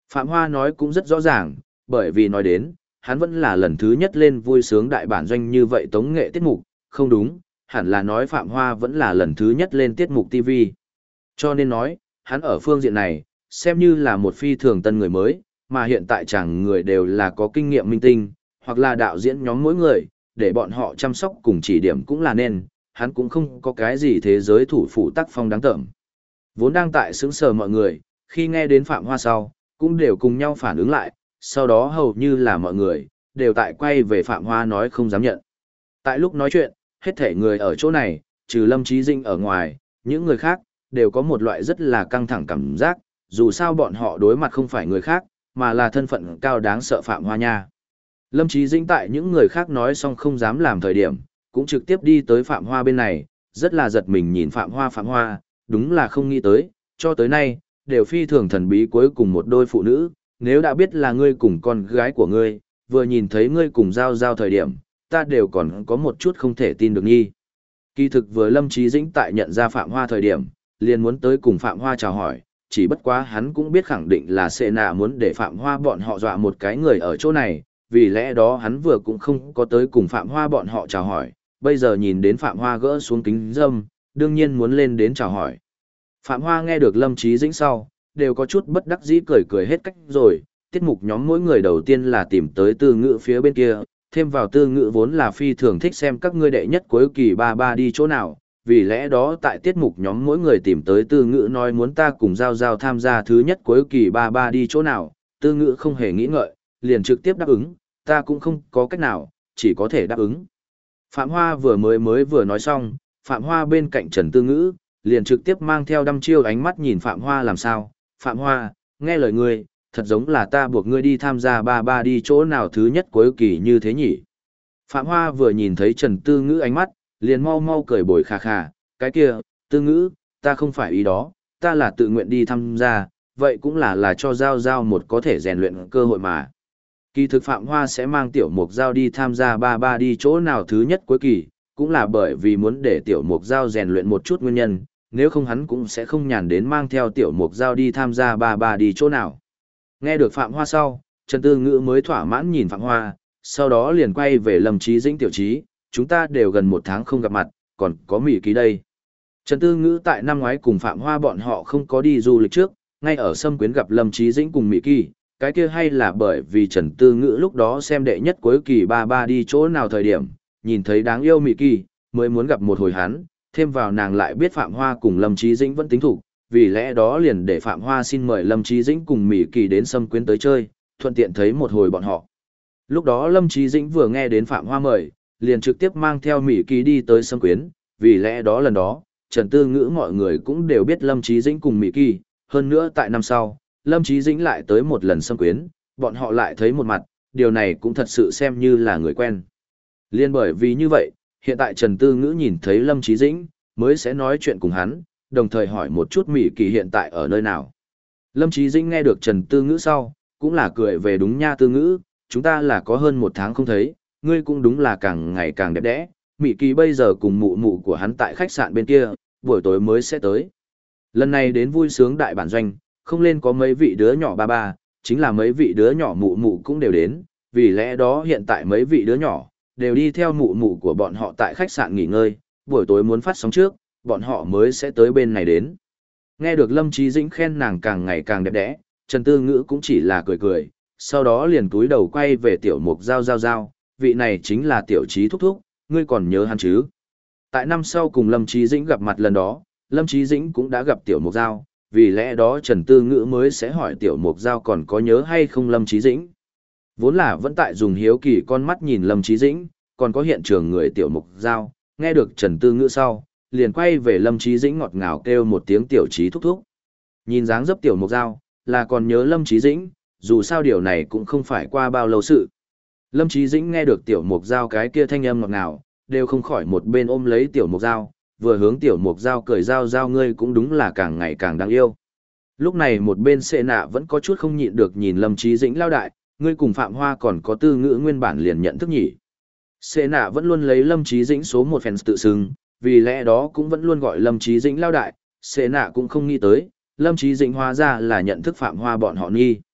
Phạm Hoa nói cũng rất rõ ràng, bởi vì nói đến, hắn vẫn là lần thứ nhất lên vui sướng đại bản doanh như vậy tống nghệ tiết mục, không đúng, hẳn là nói Phạm Hoa vẫn là lần thứ nhất lên tiết mục TV. Cho nên nói, hắn ở phương diện này, xem như là một phi thường tân người mới, mà hiện tại chẳng người đều là có kinh nghiệm minh tinh, hoặc là đạo diễn nhóm mỗi người, để bọn họ chăm sóc cùng chỉ điểm cũng là nên, hắn cũng không có cái gì thế giới thủ phủ tác phong đáng tởm. Vốn đang tại sững sờ mọi người, khi nghe đến Phạm Hoa sau, cũng đều cùng nhau phản ứng lại, sau đó hầu như là mọi người, đều tại quay về Phạm Hoa nói không dám nhận. Tại lúc nói chuyện, hết thể người ở chỗ này, trừ Lâm Chí Dinh ở ngoài, những người khác, đều có một loại rất là căng thẳng cảm giác, dù sao bọn họ đối mặt không phải người khác, mà là thân phận cao đáng sợ Phạm Hoa nha. Lâm Chí Dinh tại những người khác nói xong không dám làm thời điểm, cũng trực tiếp đi tới Phạm Hoa bên này, rất là giật mình nhìn Phạm Hoa, đúng là không nghĩ tới, cho tới nay, đều phi thường thần bí cuối cùng một đôi phụ nữ, nếu đã biết là ngươi cùng con gái của ngươi, vừa nhìn thấy ngươi cùng giao giao thời điểm, ta đều còn có một chút không thể tin được nghi. Kỳ thực vừa Lâm Chí Dĩnh tại nhận ra Phạm Hoa thời điểm, liền muốn tới cùng Phạm Hoa chào hỏi, chỉ bất quá hắn cũng biết khẳng định là sẽ nạ muốn để Phạm Hoa bọn họ dọa một cái người ở chỗ này, vì lẽ đó hắn vừa cũng không có tới cùng Phạm Hoa bọn họ chào hỏi, bây giờ nhìn đến Phạm Hoa gỡ xuống kính dâm, đương nhiên muốn lên đến chào hỏi. Phạm Hoa nghe được Lâm Chí Dĩnh sau, đều có chút bất đắc dĩ cười cười hết cách rồi, tiết mục nhóm mỗi người đầu tiên là tìm tới Tư Ngữ phía bên kia, thêm vào Tư Ngữ vốn là phi thường thích xem các ngươi đệ nhất cuối kỳ ba đi chỗ nào, vì lẽ đó tại tiết mục nhóm mỗi người tìm tới Tư Ngữ nói muốn ta cùng Giao Giao tham gia thứ nhất cuối kỳ ba đi chỗ nào, Tư Ngữ không hề nghĩ ngợi, liền trực tiếp đáp ứng, ta cũng không có cách nào, chỉ có thể đáp ứng. Phạm Hoa vừa nói xong, Phạm Hoa bên cạnh Trần Tư Ngữ, liền trực tiếp mang theo đăm chiêu ánh mắt nhìn Phạm Hoa làm sao, Phạm Hoa, nghe lời ngươi, thật giống là ta buộc ngươi đi tham gia ba đi chỗ nào thứ nhất cuối kỳ như thế nhỉ. Phạm Hoa vừa nhìn thấy Trần Tư Ngữ ánh mắt, liền mau mau cười bồi khà khà, cái kia, Tư Ngữ, ta không phải ý đó, ta là tự nguyện đi tham gia, vậy cũng là cho Giao Giao một có thể rèn luyện cơ hội mà. Kỳ thực Phạm Hoa sẽ mang Tiểu Mục Giao đi tham gia ba đi chỗ nào thứ nhất cuối kỳ, cũng là bởi vì muốn để Tiểu Mục Giao rèn luyện một chút nguyên nhân, nếu không hắn cũng sẽ không nhàn đến mang theo Tiểu Mục Giao đi tham gia ba đi chỗ nào. Nghe được Phạm Hoa sau, Trần Tư Ngữ mới thỏa mãn nhìn Phạm Hoa, sau đó liền quay về Lâm Chí Dĩnh tiểu trí, chúng ta đều gần 1 tháng không gặp mặt, còn có Mỹ Kỳ đây. Trần Tư Ngữ tại năm ngoái cùng Phạm Hoa bọn họ không có đi du lịch trước, ngay ở Sâm Quyến gặp Lâm Chí Dĩnh cùng Mỹ Kỳ, cái kia hay là bởi vì Trần Tư Ngữ lúc đó xem đệ nhất cuối kỳ ba đi chỗ nào thời điểm, nhìn thấy đáng yêu Mỹ Kỳ, mới muốn gặp một hồi hắn, thêm vào nàng lại biết Phạm Hoa cùng Lâm Chí Dĩnh vẫn tính thủ, vì lẽ đó liền để Phạm Hoa xin mời Lâm Chí Dĩnh cùng Mỹ Kỳ đến Sâm Quyến tới chơi, thuận tiện thấy một hồi bọn họ. Lúc đó Lâm Chí Dĩnh vừa nghe đến Phạm Hoa mời, liền trực tiếp mang theo Mỹ Kỳ đi tới Sâm Quyến, vì lẽ đó lần đó, Trần Tư Ngữ mọi người cũng đều biết Lâm Chí Dĩnh cùng Mỹ Kỳ, hơn nữa tại năm sau, Lâm Chí Dĩnh lại tới một lần Sâm Quyến, bọn họ lại thấy một mặt, điều này cũng thật sự xem như là người quen. Liên bởi vì như vậy, hiện tại Trần Tư Ngữ nhìn thấy Lâm Chí Dĩnh, mới sẽ nói chuyện cùng hắn, đồng thời hỏi một chút Mỹ Kỳ hiện tại ở nơi nào. Lâm Chí Dĩnh nghe được Trần Tư Ngữ sau, cũng là cười về đúng nha Tư Ngữ, chúng ta là có hơn 1 tháng không thấy, ngươi cũng đúng là càng ngày càng đẹp đẽ, Mỹ Kỳ bây giờ cùng mụ mụ của hắn tại khách sạn bên kia, buổi tối mới sẽ tới. Lần này đến vui sướng đại bản doanh, không lên có mấy vị đứa nhỏ ba, chính là mấy vị đứa nhỏ mụ mụ cũng đều đến, vì lẽ đó hiện tại mấy vị đứa nhỏ, đều đi theo mụ mụ của bọn họ tại khách sạn nghỉ ngơi, buổi tối muốn phát sóng trước, bọn họ mới sẽ tới bên này đến. Nghe được Lâm Chí Dĩnh khen nàng càng ngày càng đẹp đẽ, Trần Tư Ngữ cũng chỉ là cười cười, sau đó liền túi đầu quay về Tiểu Mục Giao, vị này chính là Tiểu Chí thúc thúc, ngươi còn nhớ hắn chứ? Tại năm sau cùng Lâm Chí Dĩnh gặp mặt lần đó, Lâm Chí Dĩnh cũng đã gặp Tiểu Mục Giao, vì lẽ đó Trần Tư Ngữ mới sẽ hỏi Tiểu Mục Giao còn có nhớ hay không Lâm Chí Dĩnh. Vốn là vẫn tại dùng hiếu kỳ con mắt nhìn Lâm Chí Dĩnh, còn có hiện trường người Tiểu Mục Giao, nghe được Trần Tư Ngữ sau, liền quay về Lâm Chí Dĩnh ngọt ngào kêu một tiếng Tiểu Chí thúc thúc. Nhìn dáng dấp Tiểu Mục Giao, là còn nhớ Lâm Chí Dĩnh, dù sao điều này cũng không phải qua bao lâu sự. Lâm Chí Dĩnh nghe được Tiểu Mục Giao cái kia thanh âm ngọt ngào, đều không khỏi một bên ôm lấy Tiểu Mục Giao, vừa hướng Tiểu Mục Giao cười Giao ngươi cũng đúng là càng ngày càng đáng yêu. Lúc này một bên Sệ Nạ vẫn có chút không nhịn được nhìn Lâm Chí Dĩnh lao đại, ngươi cùng Phạm Hoa còn có Tư Ngữ nguyên bản liền nhận thức nhỉ. Sệ Nạ vẫn luôn lấy Lâm Chí Dĩnh số 1 fans tự xưng, vì lẽ đó cũng vẫn luôn gọi Lâm Chí Dĩnh lao đại, Sệ Nạ cũng không nghĩ tới, Lâm Chí Dĩnh hóa ra là nhận thức Phạm Hoa bọn họ nghi.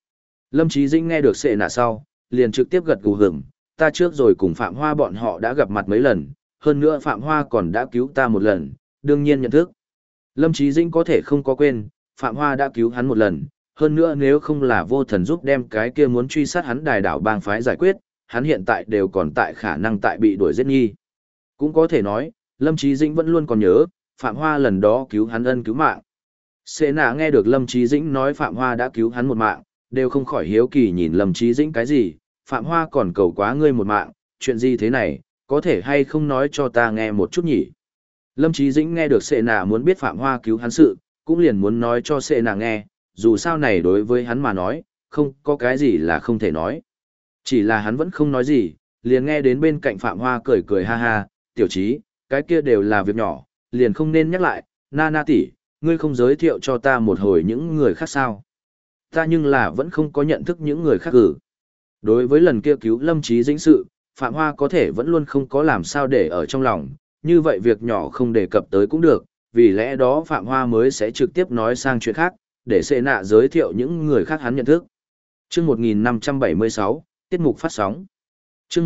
Lâm Chí Dĩnh nghe được Sệ Nạ sau, liền trực tiếp gật gù hưởng, ta trước rồi cùng Phạm Hoa bọn họ đã gặp mặt mấy lần, hơn nữa Phạm Hoa còn đã cứu ta một lần, đương nhiên nhận thức. Lâm Chí Dĩnh có thể không có quên, Phạm Hoa đã cứu hắn một lần, hơn nữa nếu không là vô thần giúp đem cái kia muốn truy sát hắn đài đảo bang phái giải quyết, hắn hiện tại đều còn tại khả năng tại bị đuổi giết nghi. Cũng có thể nói, Lâm Chí Dĩnh vẫn luôn còn nhớ, Phạm Hoa lần đó cứu hắn ân cứu mạng. Sệ Nạ nghe được Lâm Chí Dĩnh nói Phạm Hoa đã cứu hắn một mạng, đều không khỏi hiếu kỳ nhìn Lâm Chí Dĩnh cái gì, Phạm Hoa còn cầu quá ngươi một mạng, chuyện gì thế này, có thể hay không nói cho ta nghe một chút nhỉ? Lâm Chí Dĩnh nghe được Sệ Nạ muốn biết Phạm Hoa cứu hắn sự, cũng liền muốn nói cho Sệ Nạ nghe, dù sao này đối với hắn mà nói, không có cái gì là không thể nói. Chỉ là hắn vẫn không nói gì, liền nghe đến bên cạnh Phạm Hoa cười cười ha ha, tiểu chí, cái kia đều là việc nhỏ, liền không nên nhắc lại, na tỷ, ngươi không giới thiệu cho ta một hồi những người khác sao? Ta nhưng là vẫn không có nhận thức những người khác cử. Đối với lần kia cứu Lâm Chí Dĩnh sự, Phạm Hoa có thể vẫn luôn không có làm sao để ở trong lòng, như vậy việc nhỏ không đề cập tới cũng được, vì lẽ đó Phạm Hoa mới sẽ trực tiếp nói sang chuyện khác, để Sệ Nạ giới thiệu những người khác hắn nhận thức. Chương 1576, tiết mục phát sóng. Chương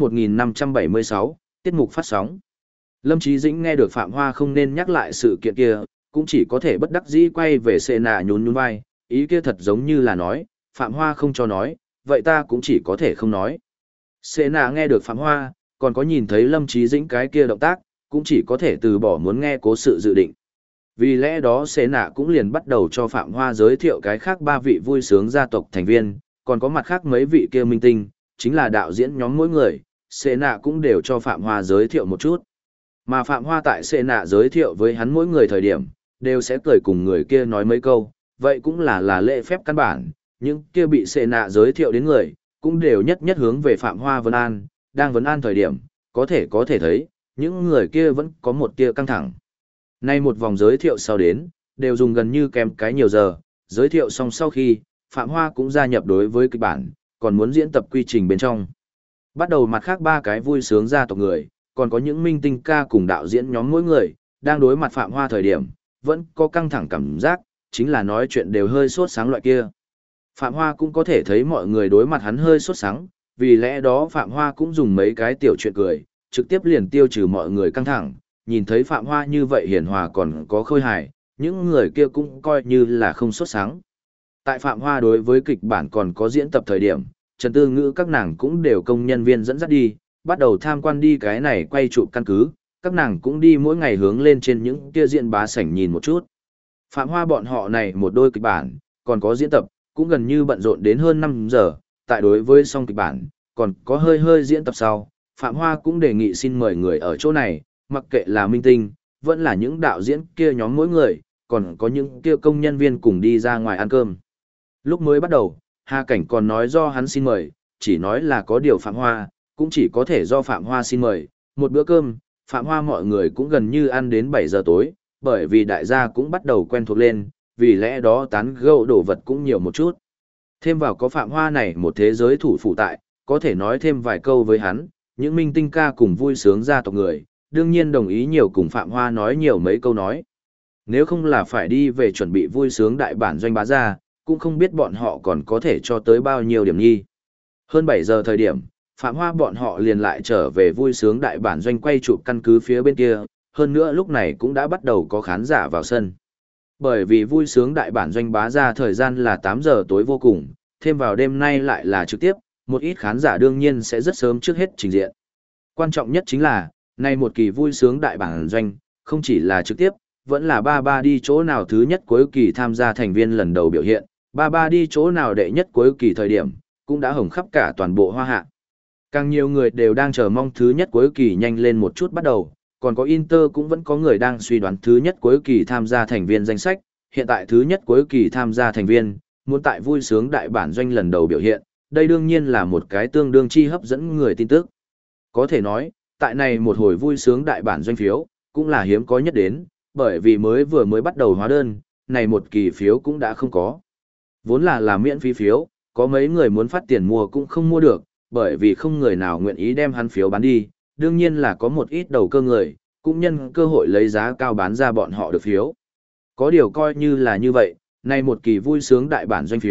1576, tiết mục phát sóng. Lâm Chí Dĩnh nghe được Phạm Hoa không nên nhắc lại sự kiện kia, cũng chỉ có thể bất đắc dĩ quay về Sệ Nạ nhún nhún vai, ý kia thật giống như là nói, Phạm Hoa không cho nói, vậy ta cũng chỉ có thể không nói. Sệ Nạ nghe được Phạm Hoa, còn có nhìn thấy Lâm Chí Dĩnh cái kia động tác, cũng chỉ có thể từ bỏ muốn nghe cố sự dự định. Vì lẽ đó Sệ Nạ cũng liền bắt đầu cho Phạm Hoa giới thiệu cái khác 3 vị vui sướng gia tộc thành viên, còn có mặt khác mấy vị kia minh tinh, chính là đạo diễn nhóm mỗi người, Sệ Nạ cũng đều cho Phạm Hoa giới thiệu một chút. Mà Phạm Hoa tại Sệ Nạ giới thiệu với hắn mỗi người thời điểm, đều sẽ cười cùng người kia nói mấy câu, vậy cũng là lễ phép căn bản, những kia bị Sệ Nạ giới thiệu đến người, cũng đều nhất nhất hướng về Phạm Hoa vấn an, đang vấn an thời điểm, có thể thấy, những người kia vẫn có một tia căng thẳng. Nay một vòng giới thiệu sau đến, đều dùng gần như kèm cái nhiều giờ, giới thiệu xong sau khi, Phạm Hoa cũng gia nhập đối với kịch bản, còn muốn diễn tập quy trình bên trong. Bắt đầu mặt khác 3 cái vui sướng gia tộc người, còn có những minh tinh ca cùng đạo diễn nhóm mỗi người, đang đối mặt Phạm Hoa thời điểm, vẫn có căng thẳng cảm giác, chính là nói chuyện đều hơi sốt sáng loại kia. Phạm Hoa cũng có thể thấy mọi người đối mặt hắn hơi sốt sáng, vì lẽ đó Phạm Hoa cũng dùng mấy cái tiểu chuyện cười, trực tiếp liền tiêu trừ mọi người căng thẳng, nhìn thấy Phạm Hoa như vậy hiền hòa còn có khôi hài, những người kia cũng coi như là không sốt sáng. Tại Phạm Hoa đối với kịch bản còn có diễn tập thời điểm, Trần Tư Ngữ các nàng cũng đều công nhân viên dẫn dắt đi, bắt đầu tham quan đi cái này quay chụp căn cứ, các nàng cũng đi mỗi ngày hướng lên trên những kia diễn bá sảnh nhìn một chút. Phạm Hoa bọn họ này một đôi kịch bản, còn có diễn tập, cũng gần như bận rộn đến hơn 5 giờ, tại đối với xong kịch bản, còn có hơi diễn tập sau, Phạm Hoa cũng đề nghị xin mời người ở chỗ này, mặc kệ là minh tinh, vẫn là những đạo diễn kia nhóm mỗi người, còn có những kia công nhân viên cùng đi ra ngoài ăn cơm. Lúc mới bắt đầu, Hà Cảnh còn nói do hắn xin mời, chỉ nói là có điều Phạm Hoa, cũng chỉ có thể do Phạm Hoa xin mời, một bữa cơm, Phạm Hoa mọi người cũng gần như ăn đến 7 giờ tối, bởi vì đại gia cũng bắt đầu quen thuộc lên, vì lẽ đó tán gẫu đồ vật cũng nhiều một chút. Thêm vào có Phạm Hoa này một thế giới thủ phủ tại, có thể nói thêm vài câu với hắn, những minh tinh ca cùng vui sướng gia tộc người, đương nhiên đồng ý nhiều cùng Phạm Hoa nói nhiều mấy câu nói. Nếu không là phải đi về chuẩn bị vui sướng đại bản doanh bá gia, cũng không biết bọn họ còn có thể cho tới bao nhiêu điểm nhi. Hơn 7 giờ thời điểm, Phạm Hoa bọn họ liền lại trở về vui sướng đại bản doanh quay chụp căn cứ phía bên kia, hơn nữa lúc này cũng đã bắt đầu có khán giả vào sân. Bởi vì vui sướng đại bản doanh bá ra thời gian là 8 giờ tối vô cùng, thêm vào đêm nay lại là trực tiếp, một ít khán giả đương nhiên sẽ rất sớm trước hết trình diện. Quan trọng nhất chính là, nay một kỳ vui sướng đại bản doanh, không chỉ là trực tiếp, vẫn là ba đi chỗ nào thứ nhất cuối kỳ tham gia thành viên lần đầu biểu hiện, ba đi chỗ nào đệ nhất cuối kỳ thời điểm, cũng đã hồng khắp cả toàn bộ Hoa Hạ. Càng nhiều người đều đang chờ mong thứ nhất cuối kỳ nhanh lên một chút bắt đầu, còn có Inter cũng vẫn có người đang suy đoán thứ nhất cuối kỳ tham gia thành viên danh sách, hiện tại thứ nhất cuối kỳ tham gia thành viên, muốn tại vui sướng đại bản doanh lần đầu biểu hiện, đây đương nhiên là một cái tương đương chi hấp dẫn người tin tức. Có thể nói, tại này một hồi vui sướng đại bản doanh phiếu, cũng là hiếm có nhất đến, bởi vì vừa mới bắt đầu hóa đơn, này một kỳ phiếu cũng đã không có. Vốn là miễn phí phiếu, có mấy người muốn phát tiền mua cũng không mua được, bởi vì không người nào nguyện ý đem hắn phiếu bán đi, đương nhiên là có một ít đầu cơ người, cũng nhân cơ hội lấy giá cao bán ra bọn họ được phiếu. Có điều coi như là như vậy, nay một kỳ vui sướng đại bản doanh phiếu,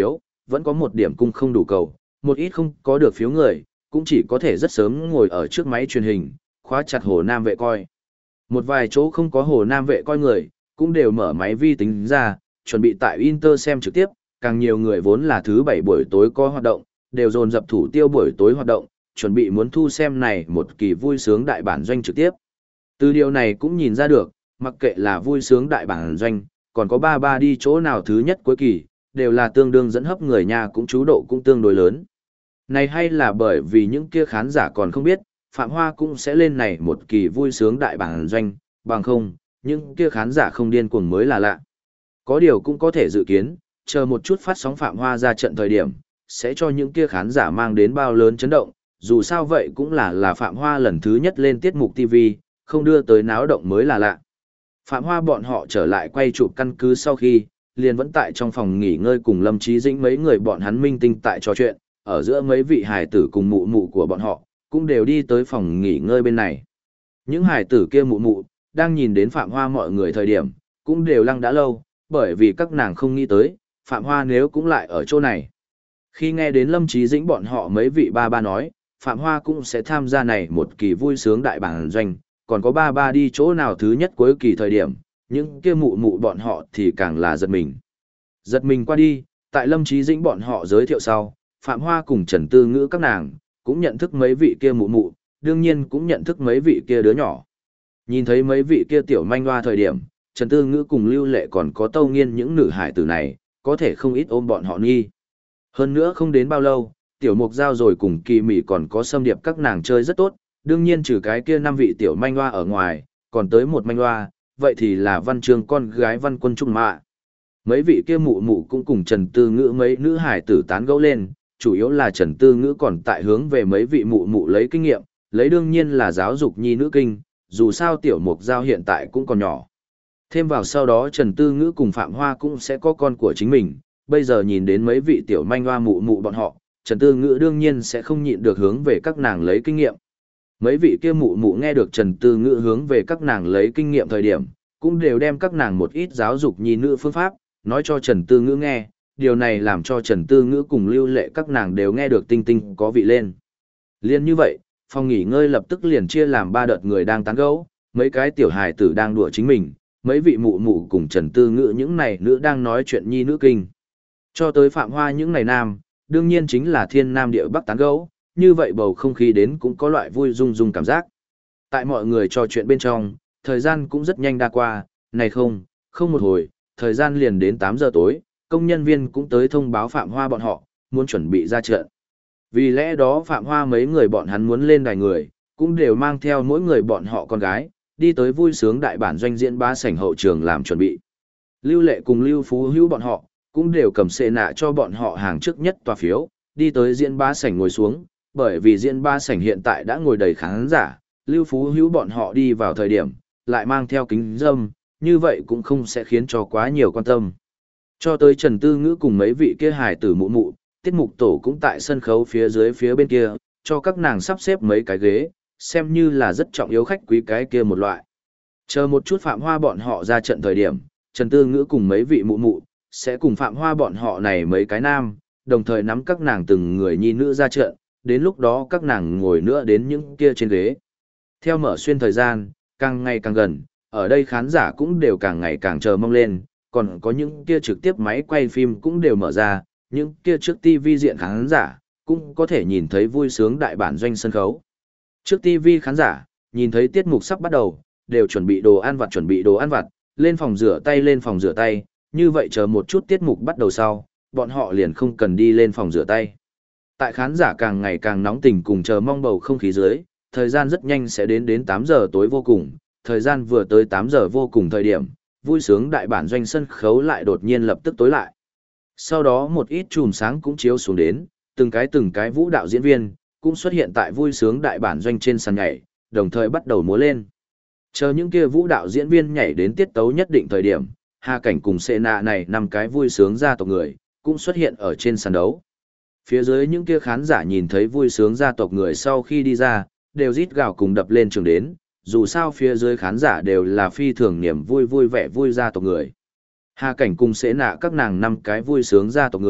vẫn có một điểm cung không đủ cầu, một ít không có được phiếu người, cũng chỉ có thể rất sớm ngồi ở trước máy truyền hình, khóa chặt Hồ Nam vệ coi. Một vài chỗ không có Hồ Nam vệ coi người, cũng đều mở máy vi tính ra, chuẩn bị tại Inter xem trực tiếp, càng nhiều người vốn là thứ 7 buổi tối có hoạt động, đều dồn dập thủ tiêu buổi tối hoạt động, chuẩn bị muốn thu xem này một kỳ vui sướng đại bản doanh trực tiếp. Từ điều này cũng nhìn ra được, mặc kệ là vui sướng đại bản doanh, còn có ba đi chỗ nào thứ nhất cuối kỳ, đều là tương đương dẫn hấp người nhà cũng chú độ cũng tương đối lớn. Này hay là bởi vì những kia khán giả còn không biết, Phạm Hoa cũng sẽ lên này một kỳ vui sướng đại bản doanh, bằng không, những kia khán giả không điên cuồng mới là lạ. Có điều cũng có thể dự kiến, chờ một chút phát sóng Phạm Hoa ra trận thời điểm, sẽ cho những kia khán giả mang đến bao lớn chấn động, dù sao vậy cũng là Phạm Hoa lần thứ nhất lên tiết mục TV, không đưa tới náo động mới là lạ. Phạm Hoa bọn họ trở lại quay chụp căn cứ sau khi, liền vẫn tại trong phòng nghỉ ngơi cùng Lâm Chí Dĩnh mấy người bọn hắn minh tinh tại trò chuyện, ở giữa mấy vị hài tử cùng mụ mụ của bọn họ, cũng đều đi tới phòng nghỉ ngơi bên này. Những hài tử kia mụ mụ, đang nhìn đến Phạm Hoa mọi người thời điểm, cũng đều lăng đã lâu, bởi vì các nàng không nghĩ tới, Phạm Hoa nếu cũng lại ở chỗ này. Khi nghe đến Lâm Chí Dĩnh bọn họ mấy vị ba nói, Phạm Hoa cũng sẽ tham gia này một kỳ vui sướng đại bản doanh, còn có ba đi chỗ nào thứ nhất cuối kỳ thời điểm, những kia mụ mụ bọn họ thì càng là giật mình. Giật mình qua đi, tại Lâm Chí Dĩnh bọn họ giới thiệu sau, Phạm Hoa cùng Trần Tư Ngữ các nàng, cũng nhận thức mấy vị kia mụ mụ, đương nhiên cũng nhận thức mấy vị kia đứa nhỏ. Nhìn thấy mấy vị kia tiểu manh hoa thời điểm, Trần Tư Ngữ cùng Lưu Lệ còn có Tâu Nghiên những nữ hải tử này, có thể không ít ôm bọn họ nghi. Hơn nữa không đến bao lâu, tiểu mục giao rồi cùng Kỳ Mị còn có Sâm Điệp các nàng chơi rất tốt, đương nhiên trừ cái kia 5 vị tiểu manh hoa ở ngoài, còn tới một manh hoa, vậy thì là Văn Chương con gái Văn Quân Trung Mạ. Mấy vị kia mụ mụ cũng cùng Trần Tư Ngữ mấy nữ hải tử tán gẫu lên, chủ yếu là Trần Tư Ngữ còn tại hướng về mấy vị mụ mụ lấy kinh nghiệm, lấy đương nhiên là giáo dục nhi nữ kinh, dù sao tiểu mục giao hiện tại cũng còn nhỏ. Thêm vào sau đó Trần Tư Ngữ cùng Phạm Hoa cũng sẽ có con của chính mình, bây giờ nhìn đến mấy vị tiểu manh hoa mụ mụ bọn họ, Trần Tư Ngữ đương nhiên sẽ không nhịn được hướng về các nàng lấy kinh nghiệm. Mấy vị kia mụ mụ nghe được Trần Tư Ngữ hướng về các nàng lấy kinh nghiệm thời điểm, cũng đều đem các nàng một ít giáo dục nhi nữ phương pháp, nói cho Trần Tư Ngữ nghe, điều này làm cho Trần Tư Ngữ cùng Lưu Lệ các nàng đều nghe được tinh tinh có vị lên. Liên như vậy, phòng nghỉ ngơi lập tức liền chia làm 3 đợt người đang tán gẫu, mấy cái tiểu hài tử đang đùa chính mình, mấy vị mụ mụ cùng Trần Tư Ngữ những này nữ đang nói chuyện nhi nữ kinh. Cho tới Phạm Hoa những này nam, đương nhiên chính là thiên nam địa bắc tán gẫu, như vậy bầu không khí đến cũng có loại vui rung rung cảm giác. Tại mọi người trò chuyện bên trong, thời gian cũng rất nhanh đã qua, này không một hồi, thời gian liền đến 8 giờ tối, công nhân viên cũng tới thông báo Phạm Hoa bọn họ, muốn chuẩn bị ra trận. Vì lẽ đó Phạm Hoa mấy người bọn hắn muốn lên đài người, cũng đều mang theo mỗi người bọn họ con gái, đi tới vui sướng đại bản doanh diễn bá sảnh hậu trường làm chuẩn bị. Lưu Lệ cùng Lưu Phú Hữu bọn họ, cũng đều cầm xệ nạ cho bọn họ hàng trước nhất tòa phiếu, đi tới diễn bá sảnh ngồi xuống, bởi vì diễn bá sảnh hiện tại đã ngồi đầy khán giả, Lưu Phú Hữu bọn họ đi vào thời điểm, lại mang theo kính râm, như vậy cũng không sẽ khiến cho quá nhiều quan tâm. Cho tới Trần Tư Ngữ cùng mấy vị kia hài tử mụ mụ, tiết mục tổ cũng tại sân khấu phía dưới phía bên kia, cho các nàng sắp xếp mấy cái ghế, xem như là rất trọng yếu khách quý cái kia một loại. Chờ một chút Phạm Hoa bọn họ ra trận thời điểm, Trần Tư Ngữ cùng mấy vị mụ mụ, sẽ cùng Phạm Hoa bọn họ này mấy cái nam, đồng thời nắm các nàng từng người nhi nữ ra trận, đến lúc đó các nàng ngồi nữa đến những kia trên ghế. Theo mở xuyên thời gian, càng ngày càng gần, ở đây khán giả cũng đều càng ngày càng chờ mong lên, còn có những kia trực tiếp máy quay phim cũng đều mở ra, những kia trước TV diện khán giả, cũng có thể nhìn thấy vui sướng đại bản doanh sân khấu. Trước TV khán giả, nhìn thấy tiết mục sắp bắt đầu, đều chuẩn bị đồ ăn vặt, lên phòng rửa tay, như vậy chờ một chút tiết mục bắt đầu sau, bọn họ liền không cần đi lên phòng rửa tay. Tại khán giả càng ngày càng nóng tình cùng chờ mong bầu không khí dưới, thời gian rất nhanh sẽ đến 8 giờ tối vô cùng, thời gian vừa tới 8 giờ vô cùng thời điểm, vui sướng đại bản doanh sân khấu lại đột nhiên lập tức tối lại. Sau đó một ít chùm sáng cũng chiếu xuống đến, từng cái vũ đạo diễn viên, cũng xuất hiện tại vui sướng đại bản doanh trên sàn nhảy, đồng thời bắt đầu múa lên. Chờ những kia vũ đạo diễn viên nhảy đến tiết tấu nhất định thời điểm, Hà Cảnh cùng Sệ Nạ này 5 cái vui sướng gia tộc người, cũng xuất hiện ở trên sàn đấu. Phía dưới những kia khán giả nhìn thấy vui sướng gia tộc người sau khi đi ra, đều rít gào cùng đập lên trường đến, dù sao phía dưới khán giả đều là phi thường niềm vui vẻ vui gia tộc người. Hà Cảnh cùng Sệ Nạ các nàng 5 cái vui sướng gia tộc người,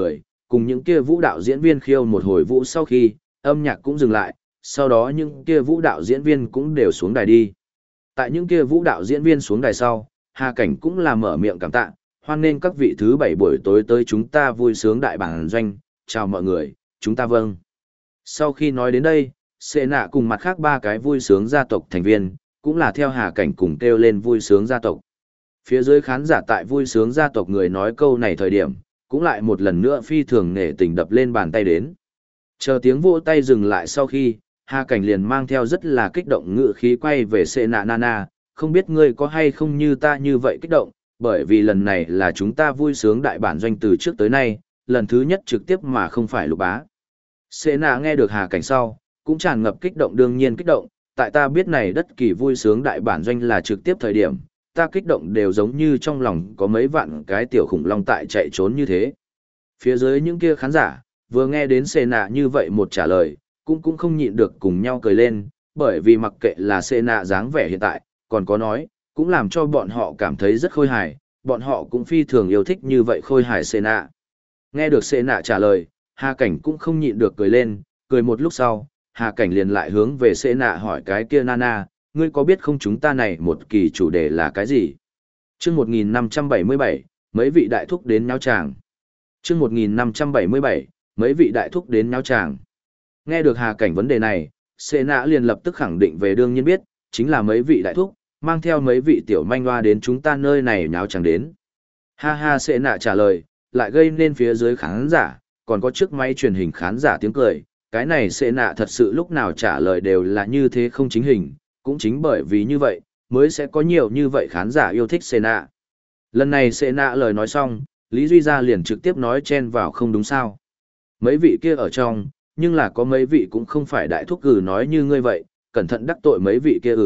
cùng những kia vũ đạo diễn viên khiêu một hồi vũ sau khi, âm nhạc cũng dừng lại, sau đó những kia vũ đạo diễn viên cũng đều xuống đài đi. Tại những kia vũ đạo diễn viên xuống đài sau, Hà Cảnh cũng là mở miệng cảm tạ, hoan nghênh các vị thứ 7 buổi tối tới chúng ta vui sướng đại bản doanh, chào mọi người, chúng ta vâng. Sau khi nói đến đây, Sệ Nạ cùng mặt khác 3 cái vui sướng gia tộc thành viên, cũng là theo Hà Cảnh cùng kêu lên vui sướng gia tộc. Phía dưới khán giả tại vui sướng gia tộc người nói câu này thời điểm, cũng lại một lần nữa phi thường nể tình đập lên bàn tay đến. Chờ tiếng vỗ tay dừng lại sau khi, Hà Cảnh liền mang theo rất là kích động ngữ khí quay về Sệ Nạ Nana, không biết ngươi có hay không như ta như vậy kích động, bởi vì lần này là chúng ta vui sướng đại bản doanh từ trước tới nay, lần thứ nhất trực tiếp mà không phải Lục Bá. Sệ Nạ nghe được Hà Cảnh sau, cũng tràn ngập kích động, đương nhiên kích động, tại ta biết này đất kỳ vui sướng đại bản doanh là trực tiếp thời điểm, ta kích động đều giống như trong lòng có mấy vạn cái tiểu khủng long tại chạy trốn như thế. Phía dưới những kia khán giả, vừa nghe đến Sệ Nạ như vậy một trả lời, cũng không nhịn được cùng nhau cười lên, bởi vì mặc kệ là Sệ Nạ dáng vẻ hiện tại, còn có nói, cũng làm cho bọn họ cảm thấy rất khôi hài, bọn họ cũng phi thường yêu thích như vậy khôi hài Sệ Nạ. Nghe được Sệ Nạ trả lời, Hà Cảnh cũng không nhịn được cười lên, cười một lúc sau, Hà Cảnh liền lại hướng về Sệ Nạ hỏi cái kia Nana, ngươi có biết không chúng ta này một kỳ chủ đề là cái gì? Chương 1577, mấy vị đại thúc đến nháo tràng. Chương 1577, mấy vị đại thúc đến nháo tràng. Nghe được Hà Cảnh vấn đề này, Sệ Nạ liền lập tức khẳng định về đương nhiên biết, chính là mấy vị đại thúc, mang theo mấy vị tiểu manh hoa đến chúng ta nơi này nháo tràng đến. Ha ha, Sệ Nạ trả lời, lại gây nên phía dưới khán giả, còn có chiếc máy truyền hình khán giả tiếng cười. Cái này Sệ Nạ thật sự lúc nào trả lời đều là như thế không chính hình, cũng chính bởi vì như vậy, mới sẽ có nhiều như vậy khán giả yêu thích Sệ Nạ. Lần này Sệ Nạ lời nói xong, Lý Duy Gia liền trực tiếp nói chen vào không đúng sao. Mấy vị kia ở trong, nhưng là có mấy vị cũng không phải đại thúc nói như ngươi vậy, cẩn thận đắc tội mấy vị kia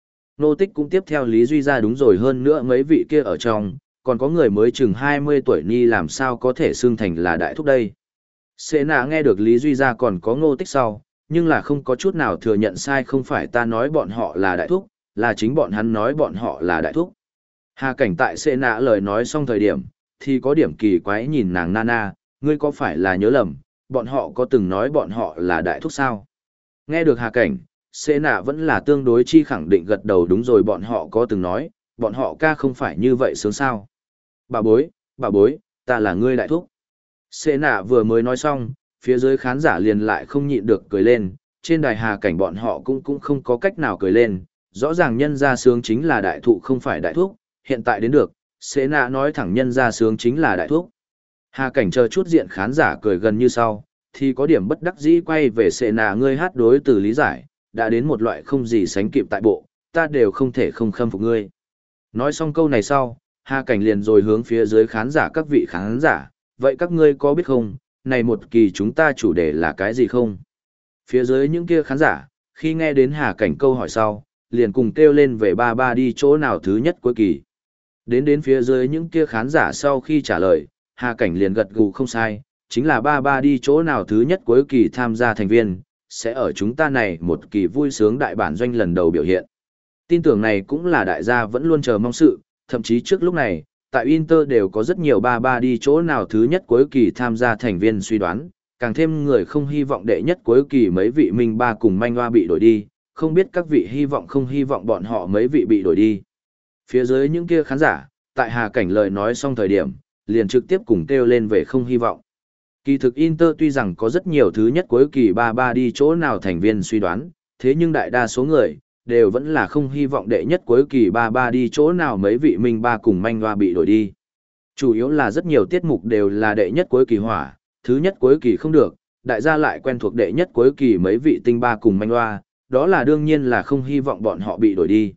Nô Tích cũng tiếp theo Lý Duy Gia đúng rồi, hơn nữa mấy vị kia ở trong, còn có người mới chừng 20 tuổi ni làm sao có thể xưng thành là đại thúc đây. Sệ Nạ nghe được Lý Duy Gia còn có Ngô Tích sau, nhưng là không có chút nào thừa nhận sai, không phải ta nói bọn họ là đại thúc, là chính bọn hắn nói bọn họ là đại thúc. Hà Cảnh tại Sệ Nạ lời nói xong thời điểm, thì có điểm kỳ quái nhìn nàng Nana, ngươi có phải là nhớ lầm, bọn họ có từng nói bọn họ là đại thúc sao? Nghe được Hà Cảnh, Sệ Nạ vẫn là tương đối chi khẳng định gật đầu, đúng rồi, bọn họ có từng nói, bọn họ ca không phải như vậy sướng sao? Bà bối, ta là ngươi đại thúc. Sệ Nạ vừa mới nói xong, phía dưới khán giả liền lại không nhịn được cười lên, trên đài Hà Cảnh bọn họ cũng không có cách nào cười lên, rõ ràng nhân gia sướng chính là đại thụ không phải đại thúc, hiện tại đến được, Sệ Nạ nói thẳng nhân gia sướng chính là đại thúc. Hà Cảnh chờ chút diện khán giả cười gần như sau, thì có điểm bất đắc dĩ quay về Sệ Nạ, ngươi hát đối từ lý giải, đã đến một loại không gì sánh kịp tại bộ, ta đều không thể không khâm phục ngươi. Nói xong câu này sau, Hà Cảnh liền rồi hướng phía dưới khán giả, các vị khán giả, vậy các ngươi có biết không, này một kỳ chúng ta chủ đề là cái gì không? Phía dưới những kia khán giả, khi nghe đến Hà Cảnh câu hỏi sau, liền cùng kêu lên về ba đi chỗ nào thứ nhất cuối kỳ. Đến phía dưới những kia khán giả sau khi trả lời, Hà Cảnh liền gật gù không sai, chính là ba đi chỗ nào thứ nhất cuối kỳ tham gia thành viên, sẽ ở chúng ta này một kỳ vui sướng đại bản doanh lần đầu biểu hiện. Tin tưởng này cũng là đại gia vẫn luôn chờ mong sự, thậm chí trước lúc này, tại Inter đều có rất nhiều ba đi chỗ nào thứ nhất cuối kỳ tham gia thành viên suy đoán, càng thêm người không hy vọng đệ nhất cuối kỳ mấy vị minh ba cùng manh hoa bị đổi đi, không biết các vị hy vọng không hy vọng bọn họ mấy vị bị đổi đi. Phía dưới những kia khán giả, tại Hà Cảnh lời nói xong thời điểm, liền trực tiếp cùng kêu lên về không hy vọng. Kỳ thực Inter tuy rằng có rất nhiều thứ nhất cuối kỳ ba đi chỗ nào thành viên suy đoán, thế nhưng đại đa số người, đều vẫn là không hy vọng đệ nhất cuối kỳ ba đi chỗ nào mấy vị minh ba cùng manh hoa bị đổi đi. Chủ yếu là rất nhiều tiết mục đều là đệ nhất cuối kỳ hỏa, thứ nhất cuối kỳ không được, đại gia lại quen thuộc đệ nhất cuối kỳ mấy vị tinh ba cùng manh hoa, đó là đương nhiên là không hy vọng bọn họ bị đổi đi.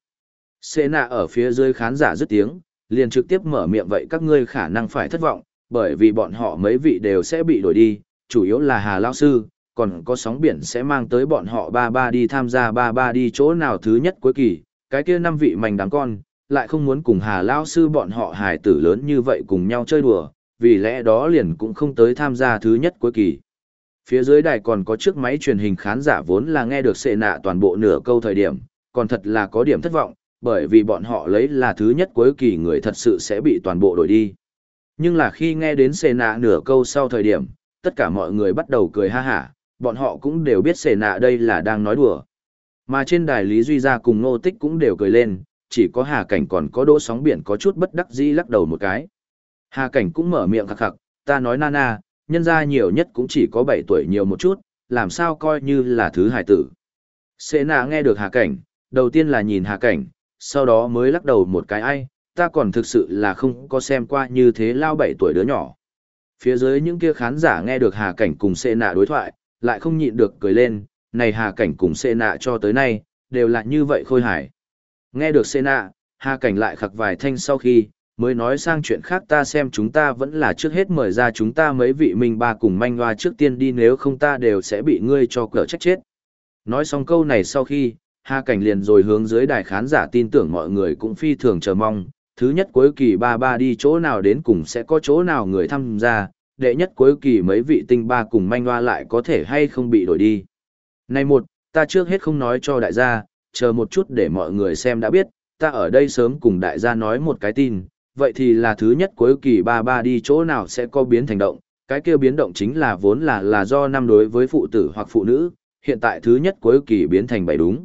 Sệ Nạ ở phía dưới khán giả dứt tiếng, liền trực tiếp mở miệng, vậy các ngươi khả năng phải thất vọng, bởi vì bọn họ mấy vị đều sẽ bị đổi đi, chủ yếu là Hà Lao Sư, còn có sóng biển sẽ mang tới bọn họ ba đi tham gia ba đi chỗ nào thứ nhất cuối kỳ, cái kia 5 vị mảnh đáng con, lại không muốn cùng Hà Lao Sư bọn họ hài tử lớn như vậy cùng nhau chơi đùa, vì lẽ đó liền cũng không tới tham gia thứ nhất cuối kỳ. Phía dưới đài còn có chiếc máy truyền hình khán giả vốn là nghe được Sệ Nạ toàn bộ nửa câu thời điểm, còn thật là có điểm thất vọng, bởi vì bọn họ lấy là thứ nhất cuối kỳ người thật sự sẽ bị toàn bộ đổi đi. Nhưng là khi nghe đến Sệ Nạ nửa câu sau thời điểm, tất cả mọi người bắt đầu cười ha hả, bọn họ cũng đều biết Sệ Nạ đây là đang nói đùa. Mà trên đài Lý Duy Gia cùng Ngô Tích cũng đều cười lên, chỉ có Hà Cảnh còn có Đỗ Sóng Biển có chút bất đắc dĩ lắc đầu một cái. Hà Cảnh cũng mở miệng khặc khặc, ta nói Nana, nhân gia nhiều nhất cũng chỉ có 7 tuổi nhiều một chút, làm sao coi như là thứ hài tử. Sệ Nạ nghe được Hà Cảnh, đầu tiên là nhìn Hà Cảnh, sau đó mới lắc đầu một cái ai, ta còn thực sự là không có xem qua như thế lao 7 tuổi đứa nhỏ. Phía dưới những kia khán giả nghe được Hà Cảnh cùng Sệ Nạ đối thoại, lại không nhịn được cười lên, này Hà Cảnh cùng Sệ Nạ cho tới nay, đều là như vậy khôi hài. Nghe được Sệ Nạ, Hà Cảnh lại khặc vài thanh sau khi, mới nói sang chuyện khác ta xem chúng ta vẫn là trước hết mời ra chúng ta mấy vị minh ba cùng manh hoa trước tiên đi nếu không ta đều sẽ bị ngươi cho cỡ trách chết. Nói xong câu này sau khi, Hà Cảnh liền rồi hướng dưới đài khán giả tin tưởng mọi người cũng phi thường chờ mong, thứ nhất cuối kỳ ba đi chỗ nào đến cùng sẽ có chỗ nào người tham gia, đệ nhất cuối kỳ mấy vị tinh ba cùng manh hoa lại có thể hay không bị đổi đi. Này một, ta trước hết không nói cho đại gia, chờ một chút để mọi người xem đã biết, ta ở đây sớm cùng đại gia nói một cái tin, vậy thì là thứ nhất cuối kỳ ba đi chỗ nào sẽ có biến thành động, cái kia biến động chính là vốn là do năm đối với phụ tử hoặc phụ nữ, hiện tại thứ nhất cuối kỳ biến thành 7 đúng.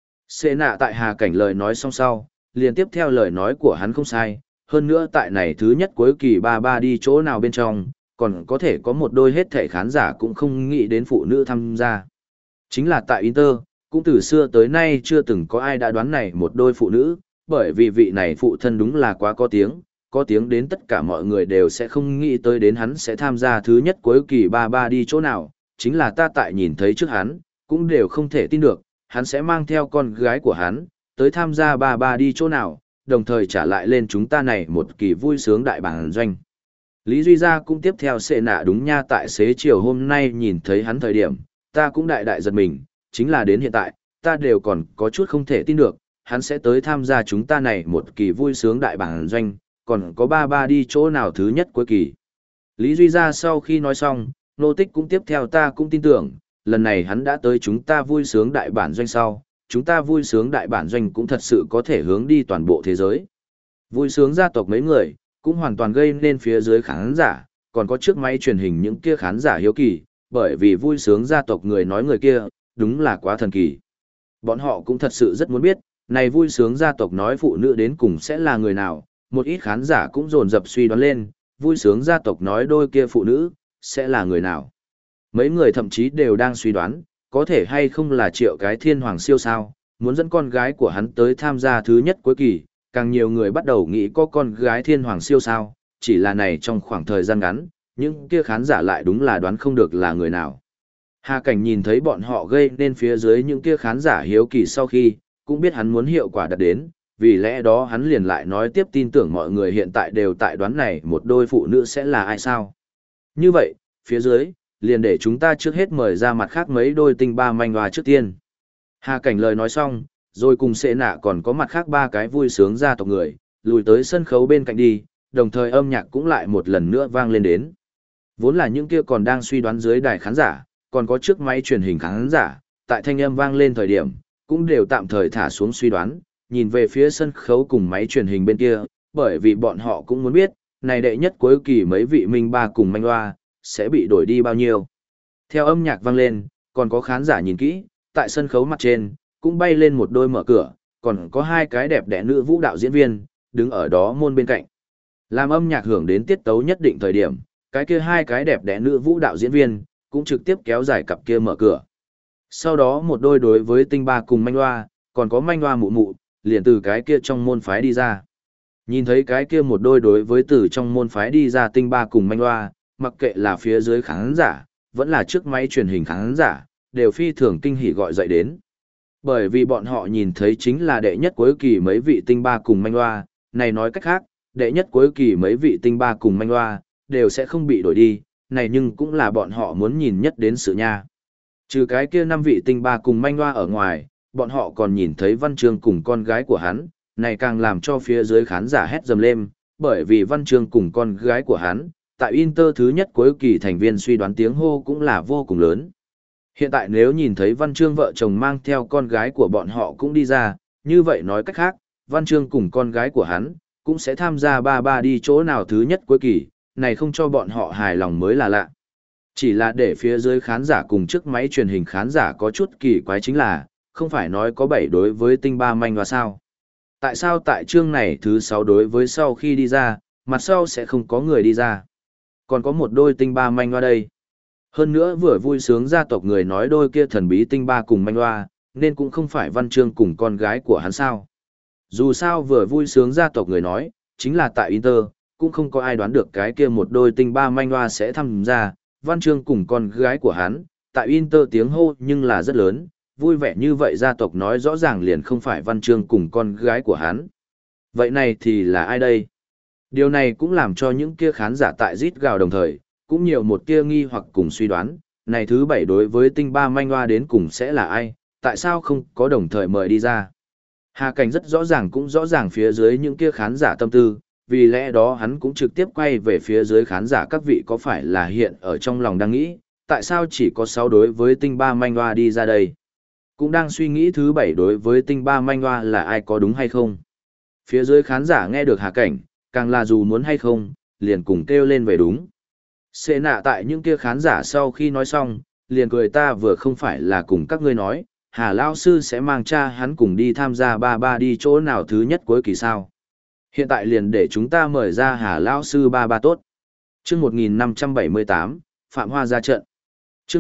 Sệ Nạ tại Hà Cảnh lời nói xong sau, liền tiếp theo lời nói của hắn không sai, hơn nữa tại này thứ nhất cuối kỳ ba đi chỗ nào bên trong, còn có thể có một đôi hết thể khán giả cũng không nghĩ đến phụ nữ tham gia. Chính là tại Inter, cũng từ xưa tới nay chưa từng có ai đã đoán này một đôi phụ nữ, bởi vì vị này phụ thân đúng là quá có tiếng đến tất cả mọi người đều sẽ không nghĩ tới đến hắn sẽ tham gia thứ nhất cuối kỳ ba đi chỗ nào, chính là ta tại nhìn thấy trước hắn, cũng đều không thể tin được, hắn sẽ mang theo con gái của hắn, tới tham gia ba đi chỗ nào, đồng thời trả lại lên chúng ta này một kỳ vui sướng đại bản doanh. Lý Duy Gia cũng tiếp theo Sệ Nạ đúng nha tại xế chiều hôm nay nhìn thấy hắn thời điểm, ta cũng đại giật mình, chính là đến hiện tại, ta đều còn có chút không thể tin được, hắn sẽ tới tham gia chúng ta này một kỳ vui sướng đại bản doanh, còn có ba đi chỗ nào thứ nhất cuối kỳ. Lý Duy Gia sau khi nói xong, Nô Tích cũng tiếp theo ta cũng tin tưởng, lần này hắn đã tới chúng ta vui sướng đại bản doanh sau, chúng ta vui sướng đại bản doanh cũng thật sự có thể hướng đi toàn bộ thế giới. Vui sướng gia tộc mấy người, cũng hoàn toàn gây nên phía dưới khán giả, còn có chiếc máy truyền hình những kia khán giả hiếu kỳ, bởi vì vui sướng gia tộc người nói người kia, đúng là quá thần kỳ. Bọn họ cũng thật sự rất muốn biết, này vui sướng gia tộc nói phụ nữ đến cùng sẽ là người nào, một ít khán giả cũng dồn dập suy đoán lên, vui sướng gia tộc nói đôi kia phụ nữ, sẽ là người nào. Mấy người thậm chí đều đang suy đoán, có thể hay không là Triệu cái thiên hoàng siêu sao, muốn dẫn con gái của hắn tới tham gia thứ nhất cuối kỳ, càng nhiều người bắt đầu nghĩ có con gái thiên hoàng siêu sao, chỉ là này trong khoảng thời gian ngắn, những kia khán giả lại đúng là đoán không được là người nào. Hà Cảnh nhìn thấy bọn họ gây nên phía dưới những kia khán giả hiếu kỳ sau khi, cũng biết hắn muốn hiệu quả đạt đến, vì lẽ đó hắn liền lại nói tiếp tin tưởng mọi người hiện tại đều tại đoán này một đôi phụ nữ sẽ là ai sao. Như vậy, phía dưới, liền để chúng ta trước hết mời ra mặt khác mấy đôi tinh ba manh hoa trước tiên. Hà Cảnh lời nói xong, rồi cùng Sệ Nạ còn có mặt khác ba cái vui sướng gia tộc người, lùi tới sân khấu bên cạnh đi, đồng thời âm nhạc cũng lại một lần nữa vang lên đến. Vốn là những kia còn đang suy đoán dưới đài khán giả, còn có chiếc máy truyền hình khán giả, tại thanh âm vang lên thời điểm, cũng đều tạm thời thả xuống suy đoán, nhìn về phía sân khấu cùng máy truyền hình bên kia, bởi vì bọn họ cũng muốn biết, này đệ nhất cuối kỳ mấy vị minh ba cùng manh hoa, sẽ bị đổi đi bao nhiêu. Theo âm nhạc vang lên, còn có khán giả nhìn kỹ, tại sân khấu mặt trên, cũng bay lên một đôi mở cửa, còn có hai cái đẹp đẽ nữ vũ đạo diễn viên, đứng ở đó môn bên cạnh. Làm âm nhạc hưởng đến tiết tấu nhất định thời điểm, cái kia hai cái đẹp đẽ nữ vũ đạo diễn viên, cũng trực tiếp kéo dài cặp kia mở cửa. Sau đó một đôi đối với tinh ba cùng manh hoa, còn có manh hoa mụ mụ, liền từ cái kia trong môn phái đi ra. Nhìn thấy cái kia một đôi đối với từ trong môn phái đi ra tinh ba cùng manh hoa, mặc kệ là phía dưới khán giả, vẫn là trước máy truyền hình khán giả, đều phi thường kinh hỉ gọi dậy đến. Bởi vì bọn họ nhìn thấy chính là đệ nhất cuối kỳ mấy vị tinh ba cùng manh hoa, này nói cách khác, đệ nhất cuối kỳ mấy vị tinh ba cùng manh hoa, đều sẽ không bị đổi đi, này nhưng cũng là bọn họ muốn nhìn nhất đến sự nha. Trừ cái kia 5 vị tinh ba cùng manh hoa ở ngoài, bọn họ còn nhìn thấy Văn Chương cùng con gái của hắn, này càng làm cho phía dưới khán giả hét dầm lên, bởi vì Văn Chương cùng con gái của hắn, tại Inter thứ nhất cuối kỳ thành viên suy đoán tiếng hô cũng là vô cùng lớn. Hiện tại nếu nhìn thấy Văn Chương vợ chồng mang theo con gái của bọn họ cũng đi ra, như vậy nói cách khác, Văn Chương cùng con gái của hắn, cũng sẽ tham gia ba đi chỗ nào thứ nhất cuối kỳ, này không cho bọn họ hài lòng mới là lạ. Chỉ là để phía dưới khán giả cùng trước máy truyền hình khán giả có chút kỳ quái chính là, không phải nói có 7 đối với tinh ba manh hoa sao. Tại sao tại chương này thứ 6 đối với sau khi đi ra, mặt sau sẽ không có người đi ra. Còn có một đôi tinh ba manh hoa đây. Hơn nữa vừa vui sướng gia tộc người nói đôi kia thần bí tinh ba cùng manh hoa, nên cũng không phải Văn Chương cùng con gái của hắn sao. Dù sao vừa vui sướng gia tộc người nói, chính là tại Inter, cũng không có ai đoán được cái kia một đôi tinh ba manh hoa sẽ tham gia, Văn Chương cùng con gái của hắn, tại Inter tiếng hô nhưng là rất lớn, vui vẻ như vậy gia tộc nói rõ ràng liền không phải Văn Chương cùng con gái của hắn. Vậy này thì là ai đây? Điều này cũng làm cho những kia khán giả tại rít gào đồng thời, cũng nhiều một kia nghi hoặc cùng suy đoán, này thứ 7 đối với tinh ba manh hoa đến cùng sẽ là ai, tại sao không có đồng thời mời đi ra. Hà Cảnh rất rõ ràng cũng rõ ràng phía dưới những kia khán giả tâm tư, vì lẽ đó hắn cũng trực tiếp quay về phía dưới khán giả các vị có phải là hiện ở trong lòng đang nghĩ, tại sao chỉ có 6 đối với tinh ba manh hoa đi ra đây. Cũng đang suy nghĩ thứ 7 đối với tinh ba manh hoa là ai có đúng hay không. Phía dưới khán giả nghe được Hà Cảnh, càng là dù muốn hay không, liền cùng kêu lên về đúng. Xê nạ tại những kia khán giả sau khi nói xong, liền cười ta vừa không phải là cùng các ngươi nói, Hà Lao Sư sẽ mang cha hắn cùng đi tham gia ba đi chỗ nào thứ nhất cuối kỳ sao. Hiện tại liền để chúng ta mời ra Hà Lao Sư ba tốt. Chương 1578, Phạm Hoa ra trận. Chương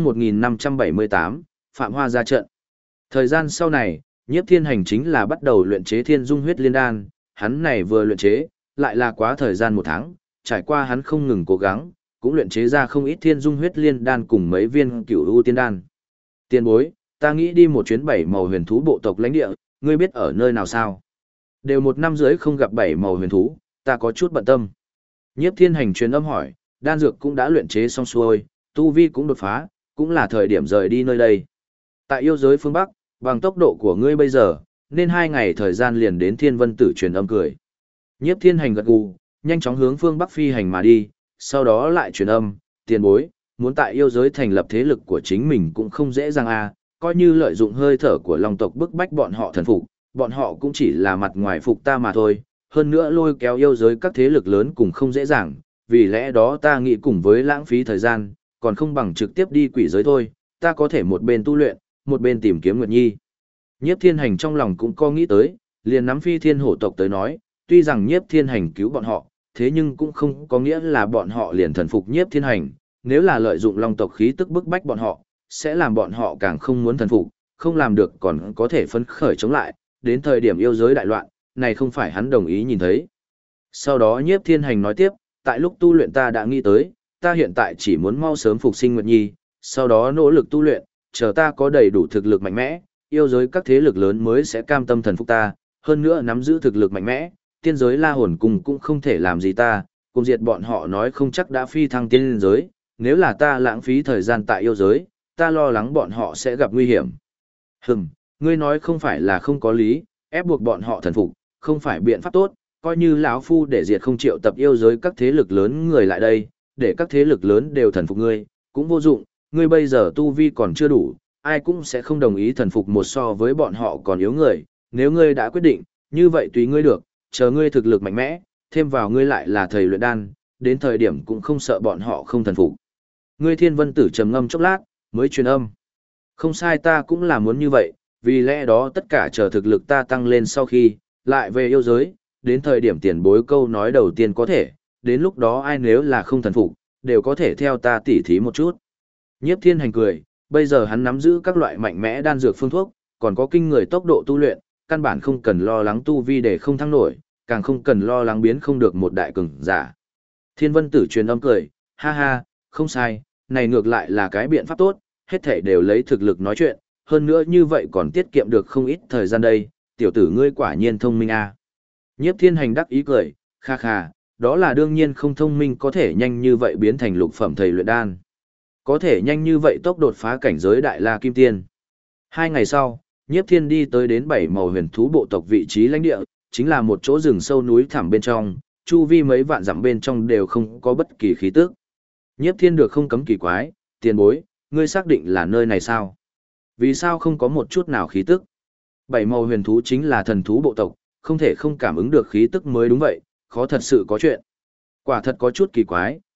1578, Phạm Hoa ra trận. Thời gian sau này, Nhiếp Thiên Hành chính là bắt đầu luyện chế Thiên Dung Huyết Liên Đan, hắn này vừa luyện chế, lại là quá thời gian 1 tháng, trải qua hắn không ngừng cố gắng, cũng luyện chế ra không ít Thiên Dung Huyết Liên Đan cùng mấy viên Cửu U Tiên Đan. Tiền bối, ta nghĩ đi một chuyến 7 màu huyền thú bộ tộc lãnh địa, ngươi biết ở nơi nào sao? Đều 1 năm rưỡi không gặp 7 màu huyền thú, ta có chút bận tâm. Nhiếp Thiên Hành truyền âm hỏi, đan dược cũng đã luyện chế xong xuôi, tu vi cũng đột phá, cũng là thời điểm rời đi nơi đây. Tại yêu giới phương Bắc, bằng tốc độ của ngươi bây giờ, nên 2 ngày thời gian liền đến Thiên Vân Tử truyền âm cười. Nhiếp Thiên Hành gật gù, nhanh chóng hướng phương Bắc phi hành mà đi, sau đó lại truyền âm, tiền bối, muốn tại yêu giới thành lập thế lực của chính mình cũng không dễ dàng à, coi như lợi dụng hơi thở của Long tộc bức bách bọn họ thần phục, bọn họ cũng chỉ là mặt ngoài phục ta mà thôi, hơn nữa lôi kéo yêu giới các thế lực lớn cũng không dễ dàng, vì lẽ đó ta nghĩ cùng với lãng phí thời gian, còn không bằng trực tiếp đi quỷ giới thôi, ta có thể một bên tu luyện, một bên tìm kiếm Nguyệt Nhi. Nhiếp Thiên Hành trong lòng cũng có nghĩ tới, liền nắm Phi Thiên Hổ tộc tới nói, tuy rằng Nhiếp Thiên Hành cứu bọn họ, thế nhưng cũng không có nghĩa là bọn họ liền thần phục Nhiếp Thiên Hành, nếu là lợi dụng Long tộc khí tức bức bách bọn họ, sẽ làm bọn họ càng không muốn thần phục, không làm được còn có thể phấn khởi chống lại, đến thời điểm yêu giới đại loạn, này không phải hắn đồng ý nhìn thấy. Sau đó Nhiếp Thiên Hành nói tiếp, tại lúc tu luyện ta đã nghĩ tới, ta hiện tại chỉ muốn mau sớm phục sinh Nguyệt Nhi, sau đó nỗ lực tu luyện, chờ ta có đầy đủ thực lực mạnh mẽ, yêu giới các thế lực lớn mới sẽ cam tâm thần phục ta, hơn nữa nắm giữ thực lực mạnh mẽ, tiên giới La Hồn Cung cũng không thể làm gì ta, cùng diệt bọn họ nói không chắc đã phi thăng tiên giới, nếu là ta lãng phí thời gian tại yêu giới, ta lo lắng bọn họ sẽ gặp nguy hiểm. Ngươi nói không phải là không có lý, ép buộc bọn họ thần phục, không phải biện pháp tốt, coi như lão phu để diệt không triệu tập yêu giới các thế lực lớn người lại đây, để các thế lực lớn đều thần phục ngươi, cũng vô dụng, ngươi bây giờ tu vi còn chưa đủ, ai cũng sẽ không đồng ý thần phục một so với bọn họ còn yếu người, nếu ngươi đã quyết định, như vậy tùy ngươi được, chờ ngươi thực lực mạnh mẽ, thêm vào ngươi lại là thầy luyện đan, đến thời điểm cũng không sợ bọn họ không thần phục. Ngươi Thiên Vân Tử trầm ngâm chốc lát, mới truyền âm. Không sai, ta cũng là muốn như vậy, vì lẽ đó tất cả chờ thực lực ta tăng lên sau khi, lại về yêu giới, đến thời điểm tiền bối câu nói đầu tiên có thể, đến lúc đó ai nếu là không thần phục, đều có thể theo ta tỉ thí một chút. Nhiếp Thiên Hành cười, bây giờ hắn nắm giữ các loại mạnh mẽ đan dược phương thuốc, còn có kinh người tốc độ tu luyện, căn bản không cần lo lắng tu vi để không thăng nổi, càng không cần lo lắng biến không được một đại cường giả. Thiên Vân Tử truyền âm cười, ha ha, không sai, này ngược lại là cái biện pháp tốt, hết thảy đều lấy thực lực nói chuyện, hơn nữa như vậy còn tiết kiệm được không ít thời gian đây, tiểu tử ngươi quả nhiên thông minh a. Nhiếp Thiên Hành đắc ý cười, kha kha, đó là đương nhiên không thông minh có thể nhanh như vậy biến thành lục phẩm thầy luyện đan. Có thể nhanh như vậy tốc đột phá cảnh giới đại la kim tiên. 2 ngày sau, Nhiếp Thiên đi tới đến 7 màu huyền thú bộ tộc vị trí lãnh địa, chính là một chỗ rừng sâu núi thẳm bên trong, chu vi mấy vạn dặm bên trong đều không có bất kỳ khí tức. Nhiếp Thiên được không cấm kỳ quái, tiền bối, ngươi xác định là nơi này sao? Vì sao không có một chút nào khí tức? 7 màu huyền thú chính là thần thú bộ tộc, không thể không cảm ứng được khí tức mới đúng vậy, khó thật sự có chuyện. Quả thật có chút kỳ quái,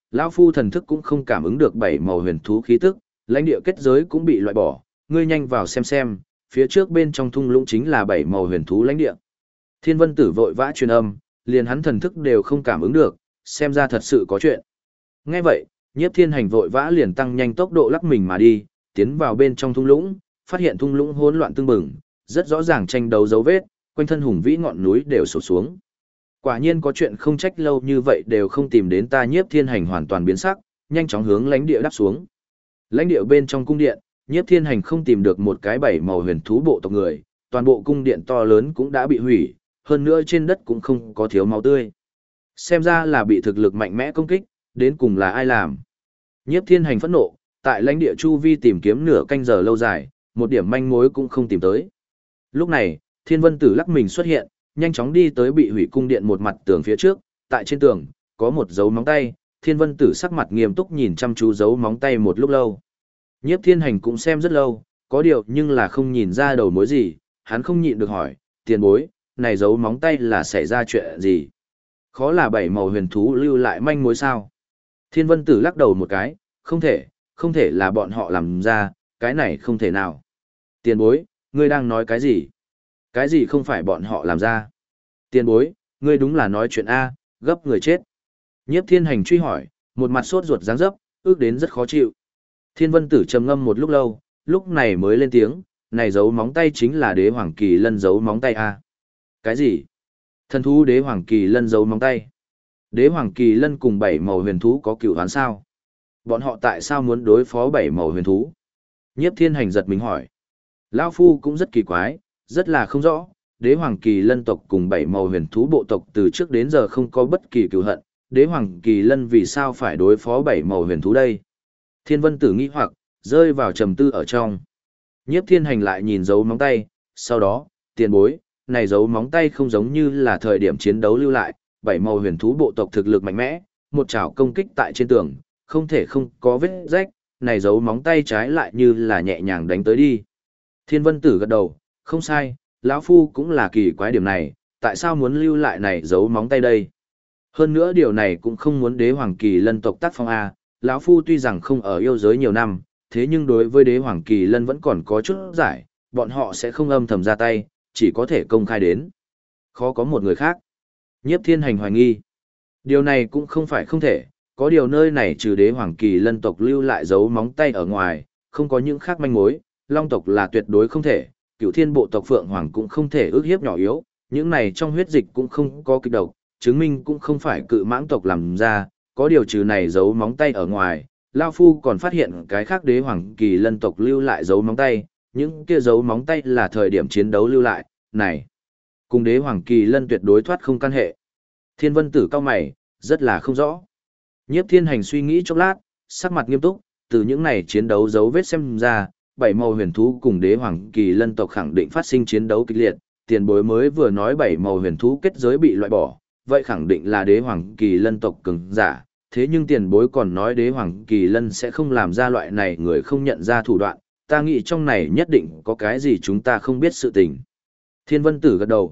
lão phu thần thức cũng không cảm ứng được bảy màu huyền thú khí tức, lãnh địa kết giới cũng bị loại bỏ, ngươi nhanh vào xem, phía trước bên trong thung lũng chính là bảy màu huyền thú lãnh địa. Thiên Vân Tử vội vã truyền âm, liền hắn thần thức đều không cảm ứng được, xem ra thật sự có chuyện. Nghe vậy, Nhiếp Thiên Hành vội vã liền tăng nhanh tốc độ lắc mình mà đi, tiến vào bên trong thung lũng, phát hiện thung lũng hỗn loạn tương bừng, rất rõ ràng tranh đấu dấu vết, quanh thân hùng vĩ ngọn núi đều sụp xuống. Quả nhiên có chuyện không trách lâu như vậy đều không tìm đến ta. Nhiếp Thiên Hành hoàn toàn biến sắc, nhanh chóng hướng lãnh địa đáp xuống. Lãnh địa bên trong cung điện, Nhiếp Thiên Hành không tìm được một cái bảy màu huyền thú bộ tộc người, toàn bộ cung điện to lớn cũng đã bị hủy, hơn nữa trên đất cũng không có thiếu máu tươi. Xem ra là bị thực lực mạnh mẽ công kích, đến cùng là ai làm. Nhiếp Thiên Hành phẫn nộ, tại lãnh địa chu vi tìm kiếm nửa canh giờ lâu dài, một điểm manh mối cũng không tìm tới. Lúc này, Thiên Vân Tử lắc mình xuất hiện, nhanh chóng đi tới bị hủy cung điện một mặt tường phía trước, tại trên tường có một dấu móng tay, Thiên Vân Tử sắc mặt nghiêm túc nhìn chăm chú dấu móng tay một lúc lâu. Nhiếp Thiên Hành cũng xem rất lâu, có điều nhưng là không nhìn ra đầu mối gì, hắn không nhịn được hỏi, tiền bối, này dấu móng tay là xảy ra chuyện gì? Khó là bảy màu huyền thú lưu lại manh mối sao? Thiên Vân Tử lắc đầu một cái, không thể là bọn họ làm ra, cái này không thể nào. Tiền bối, ngươi đang nói cái gì? Cái gì không phải bọn họ làm ra? Tiền bối, ngươi đúng là nói chuyện A, gấp người chết. Nhiếp Thiên Hành truy hỏi, một mặt sốt ruột dáng dấp, ước đến rất khó chịu. Thiên Vân Tử trầm ngâm một lúc lâu, lúc này mới lên tiếng, này dấu móng tay chính là đế hoàng kỳ lân dấu móng tay A. Cái gì? Thần thú đế hoàng kỳ lân dấu móng tay. Đế hoàng kỳ lân cùng bảy màu huyền thú có cựu đoán sao? Bọn họ tại sao muốn đối phó bảy màu huyền thú? Nhiếp Thiên Hành giật mình hỏi. Lão Phu cũng rất kỳ quái, rất là không rõ, đế hoàng kỳ lân tộc cùng bảy màu huyền thú bộ tộc từ trước đến giờ không có bất kỳ cựu hận, đế hoàng kỳ lân vì sao phải đối phó bảy màu huyền thú đây? Thiên Vân Tử nghi hoặc, rơi vào trầm tư ở trong. Nhiếp Thiên Hành lại nhìn dấu móng tay, sau đó, tiền bối, này dấu móng tay không giống như là thời điểm chiến đấu lưu lại, bảy màu huyền thú bộ tộc thực lực mạnh mẽ, một chảo công kích tại trên tường, không thể không có vết rách, này dấu móng tay trái lại như là nhẹ nhàng đánh tới đi. Thiên Vân Tử gật đầu, không sai, lão Phu cũng là kỳ quái điểm này, tại sao muốn lưu lại này dấu móng tay đây? Hơn nữa điều này cũng không muốn đế hoàng kỳ lân tộc tác phong A, lão Phu tuy rằng không ở yêu giới nhiều năm, thế nhưng đối với đế hoàng kỳ lân vẫn còn có chút giải, bọn họ sẽ không âm thầm ra tay, chỉ có thể công khai đến. Khó có một người khác. Nhiếp Thiên Hành hoài nghi. Điều này cũng không phải không thể, có điều nơi này trừ đế hoàng kỳ lân tộc lưu lại dấu móng tay ở ngoài, không có những khác manh mối, long tộc là tuyệt đối không thể, cửu thiên bộ tộc phượng hoàng cũng không thể ước hiếp nhỏ yếu, những này trong huyết dịch cũng không có kịch độc, chứng minh cũng không phải cự mãng tộc làm ra, có điều trừ này dấu móng tay ở ngoài, Lao Phu còn phát hiện cái khác đế hoàng kỳ lân tộc lưu lại dấu móng tay, những kia dấu móng tay là thời điểm chiến đấu lưu lại, này, cùng đế hoàng kỳ lân tuyệt đối thoát không căn hệ. Thiên Vân Tử cao mày, rất là không rõ. Nhiếp Thiên Hành suy nghĩ chốc lát, sắc mặt nghiêm túc, từ những này chiến đấu dấu vết xem ra, bảy màu huyền thú cùng đế hoàng kỳ lân tộc khẳng định phát sinh chiến đấu kịch liệt, tiền bối mới vừa nói bảy màu huyền thú kết giới bị loại bỏ, vậy khẳng định là đế hoàng kỳ lân tộc cường giả, thế nhưng tiền bối còn nói đế hoàng kỳ lân sẽ không làm ra loại này người không nhận ra thủ đoạn, ta nghĩ trong này nhất định có cái gì chúng ta không biết sự tình. Thiên Vân Tử gật đầu,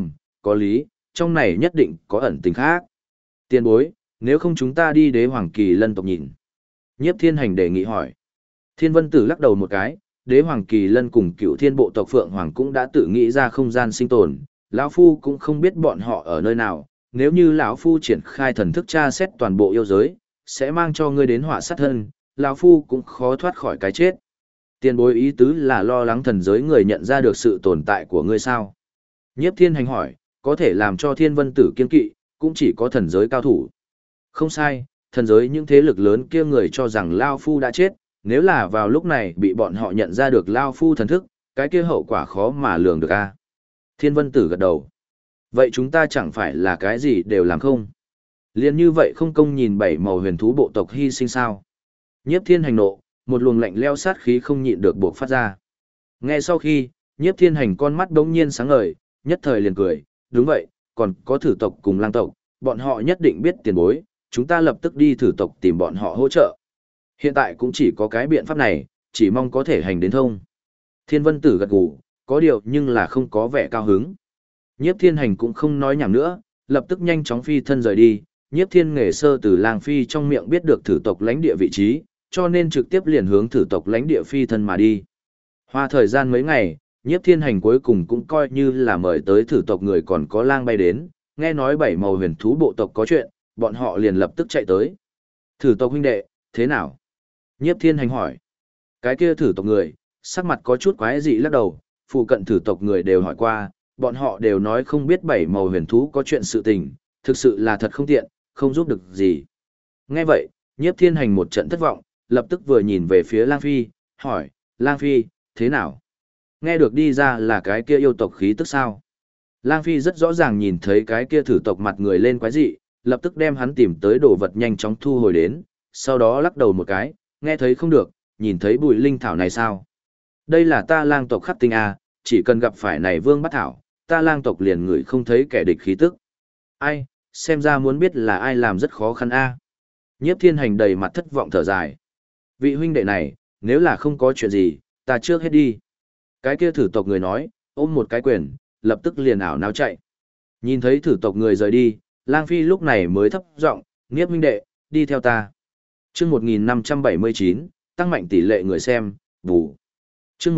có lý, trong này nhất định có ẩn tình khác. Tiền bối, nếu không chúng ta đi đế hoàng kỳ lân tộc nhìn. Nhiếp Thiên Hành đề nghị hỏi. Thiên Vân Tử lắc đầu một cái, đế hoàng kỳ lân cùng cựu thiên bộ tộc Phượng Hoàng cũng đã tự nghĩ ra không gian sinh tồn, lão Phu cũng không biết bọn họ ở nơi nào, nếu như lão Phu triển khai thần thức tra xét toàn bộ yêu giới, sẽ mang cho ngươi đến họa sát thân, lão Phu cũng khó thoát khỏi cái chết. Tiền bối ý tứ là lo lắng thần giới người nhận ra được sự tồn tại của ngươi sao? Nhiếp Thiên Hành hỏi, có thể làm cho Thiên Vân Tử kiên kỵ, cũng chỉ có thần giới cao thủ. Không sai, thần giới những thế lực lớn kia người cho rằng Lao Phu đã chết, nếu là vào lúc này bị bọn họ nhận ra được Lao Phu thần thức, cái kia hậu quả khó mà lường được a. Thiên Vân Tử gật đầu. Vậy chúng ta chẳng phải là cái gì đều làm không? Liên như vậy không công nhìn bảy màu huyền thú bộ tộc hy sinh sao? Nhiếp Thiên Hành nộ, một luồng lạnh leo sát khí không nhịn được buộc phát ra. Nghe sau khi, Nhiếp Thiên Hành con mắt đống nhiên sáng ngời, nhất thời liền cười, đúng vậy, còn có thử tộc cùng lang tộc, bọn họ nhất định biết tiền bối, chúng ta lập tức đi thử tộc tìm bọn họ hỗ trợ. Hiện tại cũng chỉ có cái biện pháp này, chỉ mong có thể hành đến thông. Thiên Vân Tử gật gù, có điều nhưng là không có vẻ cao hứng. Nhiếp Thiên Hành cũng không nói nhảm nữa, lập tức nhanh chóng phi thân rời đi, Nhiếp Thiên Nghề sơ từ Lang Phi trong miệng biết được thử tộc lãnh địa vị trí, cho nên trực tiếp liền hướng thử tộc lãnh địa phi thân mà đi. Hoa thời gian mấy ngày, Nhiếp Thiên Hành cuối cùng cũng coi như là mời tới thử tộc người còn có lang bay đến, nghe nói bảy màu huyền thú bộ tộc có chuyện, bọn họ liền lập tức chạy tới. Thử tộc huynh đệ, thế nào? Nhiếp Thiên Hành hỏi. Cái kia thử tộc người, sắc mặt có chút quái dị lắc đầu, phụ cận thử tộc người đều hỏi qua, bọn họ đều nói không biết bảy màu huyền thú có chuyện sự tình, thực sự là thật không tiện, không giúp được gì. Nghe vậy, Nhiếp Thiên Hành một trận thất vọng, lập tức vừa nhìn về phía Lang Phi, hỏi, Lang Phi, thế nào? Nghe được đi ra là cái kia yêu tộc khí tức sao? Lang Phi rất rõ ràng nhìn thấy cái kia thử tộc mặt người lên quái dị, lập tức đem hắn tìm tới đồ vật nhanh chóng thu hồi đến, sau đó lắc đầu một cái, nghe thấy không được, nhìn thấy bụi linh thảo này sao? Đây là ta lang tộc khắc tinh A, chỉ cần gặp phải này vương bắt thảo, ta lang tộc liền ngửi không thấy kẻ địch khí tức. Ai, xem ra muốn biết là ai làm rất khó khăn A. Nhiếp Thiên Hành đầy mặt thất vọng thở dài. Vị huynh đệ này, nếu là không có chuyện gì, ta trước hết đi. Cái kia thử tộc người nói, ôm một cái quyền, lập tức liền ảo não chạy. Nhìn thấy thử tộc người rời đi, Lang Phi lúc này mới thấp giọng, Nhiếp huynh đệ, đi theo ta. Chương 1579, tăng mạnh tỷ lệ người xem, bù. Chương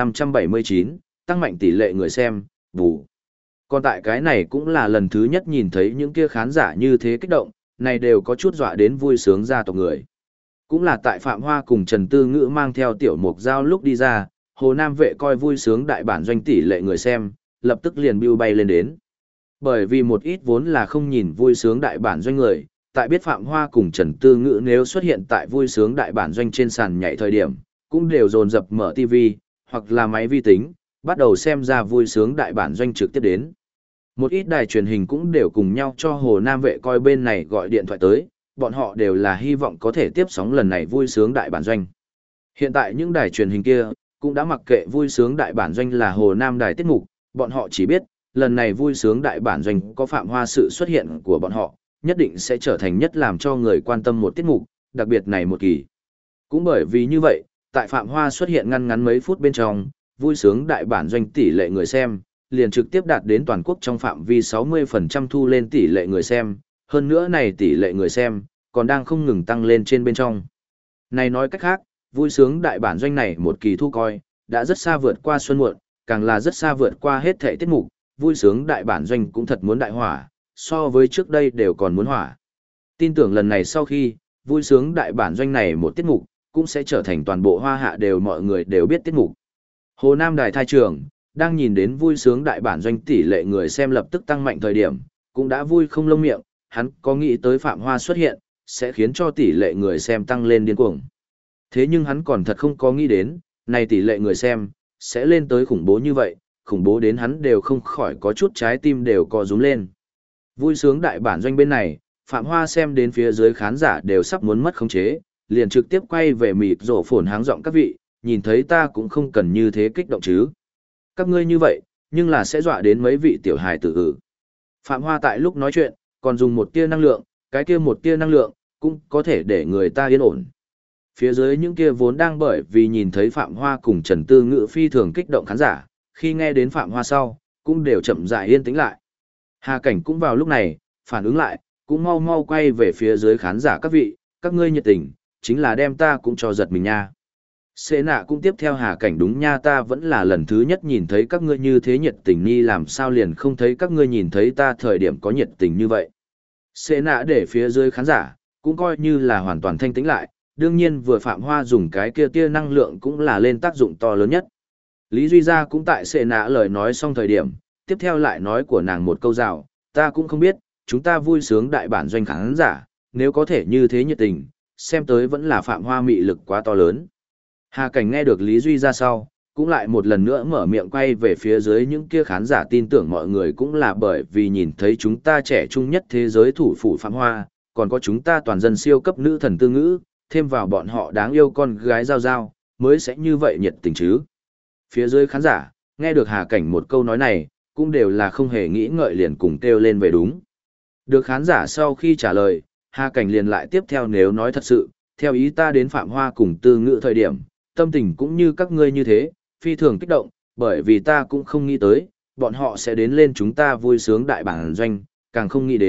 1579, tăng mạnh tỷ lệ người xem, bù. Còn tại cái này cũng là lần thứ nhất nhìn thấy những kia khán giả như thế kích động, này đều có chút dọa đến vui sướng gia tộc người. Cũng là tại Phạm Hoa cùng Trần Tư Ngữ mang theo tiểu mục giao lúc đi ra, Hồ Nam vệ coi vui sướng đại bản doanh tỷ lệ người xem, lập tức liền bưu bay lên đến. Bởi vì một ít vốn là không nhìn vui sướng đại bản doanh người, tại biết Phạm Hoa cùng Trần Tư Ngữ nếu xuất hiện tại vui sướng đại bản doanh trên sàn nhảy thời điểm, cũng đều dồn dập mở TV, hoặc là máy vi tính, bắt đầu xem ra vui sướng đại bản doanh trực tiếp đến. Một ít đài truyền hình cũng đều cùng nhau cho Hồ Nam vệ coi bên này gọi điện thoại tới, bọn họ đều là hy vọng có thể tiếp sóng lần này vui sướng đại bản doanh. Hiện tại những đài truyền hình kia, cũng đã mặc kệ vui sướng đại bản doanh là Hồ Nam đài tiết mục, bọn họ chỉ biết, lần này vui sướng đại bản doanh có Phạm Hoa sự xuất hiện của bọn họ, nhất định sẽ trở thành nhất làm cho người quan tâm một tiết mục, đặc biệt này một kỳ. Cũng bởi vì như vậy, tại Phạm Hoa xuất hiện ngăn ngắn mấy phút bên trong, vui sướng đại bản doanh tỷ lệ người xem, liền trực tiếp đạt đến toàn quốc trong phạm vi 60% thu lên tỷ lệ người xem, hơn nữa này tỷ lệ người xem, còn đang không ngừng tăng lên trên bên trong. Này nói cách khác, vui sướng đại bản doanh này một kỳ thu coi, đã rất xa vượt qua xuân muộn, càng là rất xa vượt qua hết thảy tiết mục, vui sướng đại bản doanh cũng thật muốn đại hỏa, so với trước đây đều còn muốn hỏa. Tin tưởng lần này sau khi, vui sướng đại bản doanh này một tiết mục, cũng sẽ trở thành toàn bộ Hoa Hạ đều mọi người đều biết tiết mục. Hồ Nam đài thai trường, đang nhìn đến vui sướng đại bản doanh tỷ lệ người xem lập tức tăng mạnh thời điểm, cũng đã vui không lông miệng, hắn có nghĩ tới Phạm Hoa xuất hiện, sẽ khiến cho tỷ lệ người xem tăng lên điên cuồng. Thế nhưng hắn còn thật không có nghĩ đến, này tỷ lệ người xem, sẽ lên tới khủng bố như vậy, khủng bố đến hắn đều không khỏi có chút trái tim đều co rúm lên. Vui sướng đại bản doanh bên này, Phạm Hoa xem đến phía dưới khán giả đều sắp muốn mất khống chế, liền trực tiếp quay về mịt rổ phồn háng giọng các vị, nhìn thấy ta cũng không cần như thế kích động chứ. Các ngươi như vậy, nhưng là sẽ dọa đến mấy vị tiểu hài tử. Phạm Hoa tại lúc nói chuyện, còn dùng một tia năng lượng, cái kia một tia năng lượng, cũng có thể để người ta yên ổn. Phía dưới những kia vốn đang bởi vì nhìn thấy Phạm Hoa cùng Trần Tư Ngữ phi thường kích động khán giả, khi nghe đến Phạm Hoa sau, cũng đều chậm rãi yên tĩnh lại. Hà Cảnh cũng vào lúc này, phản ứng lại, cũng mau mau quay về phía dưới khán giả các vị, các ngươi nhiệt tình, chính là đem ta cũng cho giật mình nha. Sệ nạ cũng tiếp theo Hà Cảnh đúng nha, ta vẫn là lần thứ nhất nhìn thấy các ngươi như thế nhiệt tình, ni làm sao liền không thấy các ngươi nhìn thấy ta thời điểm có nhiệt tình như vậy. Sệ nạ để phía dưới khán giả, cũng coi như là hoàn toàn thanh tĩnh lại, đương nhiên vừa Phạm Hoa dùng cái kia tia năng lượng cũng là lên tác dụng to lớn nhất. Lý Duy Gia cũng tại Sệ nạ lời nói xong thời điểm, tiếp theo lại nói của nàng một câu rào, ta cũng không biết, chúng ta vui sướng đại bản doanh khán giả, nếu có thể như thế nhiệt tình, xem tới vẫn là Phạm Hoa mị lực quá to lớn. Hà Cảnh nghe được Lý Duy ra sau, cũng lại một lần nữa mở miệng quay về phía dưới những kia khán giả, tin tưởng mọi người cũng là bởi vì nhìn thấy chúng ta trẻ trung nhất thế giới thủ phủ Phạm Hoa, còn có chúng ta toàn dân siêu cấp nữ thần Tư Ngữ, thêm vào bọn họ đáng yêu con gái Giao Giao, mới sẽ như vậy nhiệt tình chứ. Phía dưới khán giả, nghe được Hà Cảnh một câu nói này, cũng đều là không hề nghĩ ngợi liền cùng kêu lên về đúng. Được khán giả sau khi trả lời, Hà Cảnh liền lại tiếp theo, nếu nói thật sự, theo ý ta đến Phạm Hoa cùng Tư Ngữ thời điểm, tâm tình cũng như các ngươi như thế, phi thường kích động, bởi vì ta cũng không nghĩ tới, bọn họ sẽ đến lên chúng ta vui sướng đại bản doanh, càng không nghĩ đến,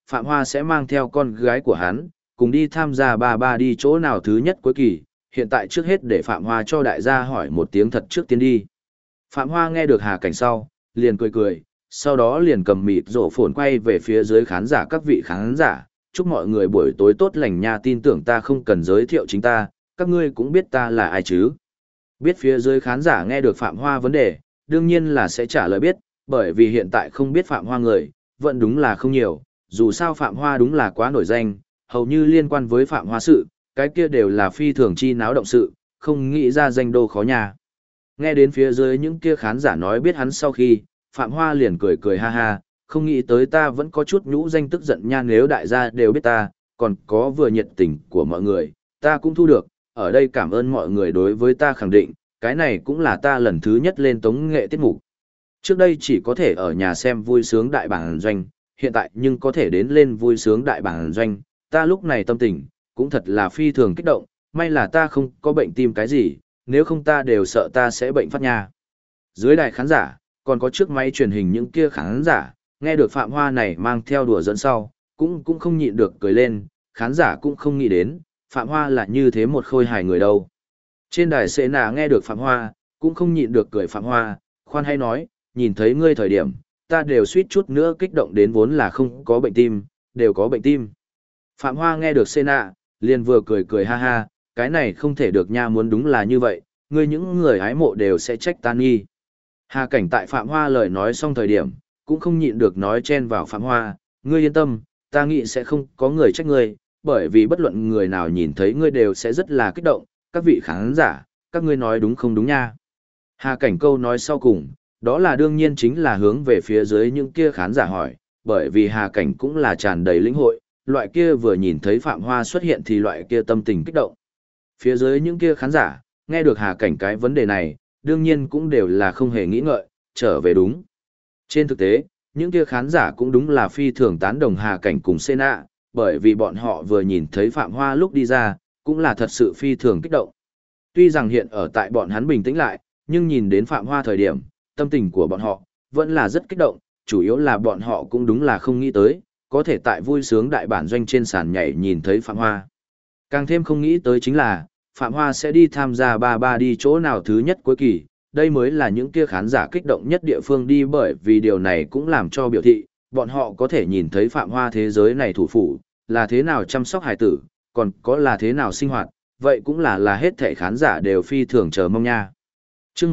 Phạm Hoa sẽ mang theo con gái của hắn, cùng đi tham gia ba ba đi chỗ nào thứ nhất cuối kỳ, hiện tại trước hết để Phạm Hoa cho đại gia hỏi một tiếng thật trước tiên đi. Phạm Hoa nghe được Hà Cảnh sau, liền cười cười, sau đó liền cầm mịt rổ phồn quay về phía dưới khán giả các vị khán giả, chúc mọi người buổi tối tốt lành nha, tin tưởng ta không cần giới thiệu chính ta, các ngươi cũng biết ta là ai chứ. Biết phía dưới khán giả nghe được Phạm Hoa vấn đề, đương nhiên là sẽ trả lời biết, bởi vì hiện tại không biết Phạm Hoa người, vẫn đúng là không nhiều, dù sao Phạm Hoa đúng là quá nổi danh, hầu như liên quan với Phạm Hoa sự, cái kia đều là phi thường chi náo động sự, không nghĩ ra danh đô khó nhà. Nghe đến phía dưới những kia khán giả nói biết hắn sau khi, Phạm Hoa liền cười cười ha ha, không nghĩ tới ta vẫn có chút nhũ danh tức giận nha, nếu đại gia đều biết ta, còn có vừa nhiệt tình của mọi người, ta cũng thu được, ở đây cảm ơn mọi người đối với ta khẳng định, cái này cũng là ta lần thứ nhất lên tống nghệ tiết mục. Trước đây chỉ có thể ở nhà xem vui sướng đại bản doanh, hiện tại nhưng có thể đến lên vui sướng đại bản doanh, ta lúc này tâm tình, cũng thật là phi thường kích động, may là ta không có bệnh tim cái gì, nếu không ta đều sợ ta sẽ bệnh phát nha. Dưới đài khán giả, còn có trước máy truyền hình những kia khán giả, nghe được Phạm Hoa này mang theo đùa dẫn sau, cũng không nhịn được cười lên, khán giả cũng không nghĩ đến, Phạm Hoa là như thế một khôi hài người đâu. Trên đài Sệ Nạ nghe được Phạm Hoa, cũng không nhịn được cười Phạm Hoa, khoan hay nói, nhìn thấy ngươi thời điểm, ta đều suýt chút nữa kích động đến vốn là không có bệnh tim, đều có bệnh tim. Phạm Hoa nghe được Sệ Nạ, liền vừa cười cười ha ha, cái này không thể được nha, muốn đúng là như vậy, ngươi những người hái mộ đều sẽ trách ta nghi. Hà Cảnh tại Phạm Hoa lời nói xong thời điểm, cũng không nhịn được nói chen vào Phạm Hoa, ngươi yên tâm, ta nghĩ sẽ không có người trách ngươi, bởi vì bất luận người nào nhìn thấy ngươi đều sẽ rất là kích động, các vị khán giả, các ngươi nói đúng không đúng nha. Hà Cảnh câu nói sau cùng, đó là đương nhiên chính là hướng về phía dưới những kia khán giả hỏi, bởi vì Hà Cảnh cũng là tràn đầy lĩnh hội, loại kia vừa nhìn thấy Phạm Hoa xuất hiện thì loại kia tâm tình kích động. Phía dưới những kia khán giả, nghe được Hà Cảnh cái vấn đề này, đương nhiên cũng đều là không hề nghĩ ngợi, trở về đúng. Trên thực tế, những kia khán giả cũng đúng là phi thường tán đồng Hà Cảnh cùng Sena, bởi vì bọn họ vừa nhìn thấy Phạm Hoa lúc đi ra, cũng là thật sự phi thường kích động. Tuy rằng hiện ở tại bọn hắn bình tĩnh lại, nhưng nhìn đến Phạm Hoa thời điểm, tâm tình của bọn họ vẫn là rất kích động, chủ yếu là bọn họ cũng đúng là không nghĩ tới, có thể tại vui sướng đại bản doanh trên sàn nhảy nhìn thấy Phạm Hoa. Càng thêm không nghĩ tới chính là, Phạm Hoa sẽ đi tham gia ba ba đi chỗ nào thứ nhất cuối kỳ, đây mới là những kia khán giả kích động nhất địa phương đi, bởi vì điều này cũng làm cho biểu thị, bọn họ có thể nhìn thấy Phạm Hoa thế giới này thủ phủ, là thế nào chăm sóc hài tử, còn có là thế nào sinh hoạt, vậy cũng là hết thảy khán giả đều phi thường chờ mong nha. Chương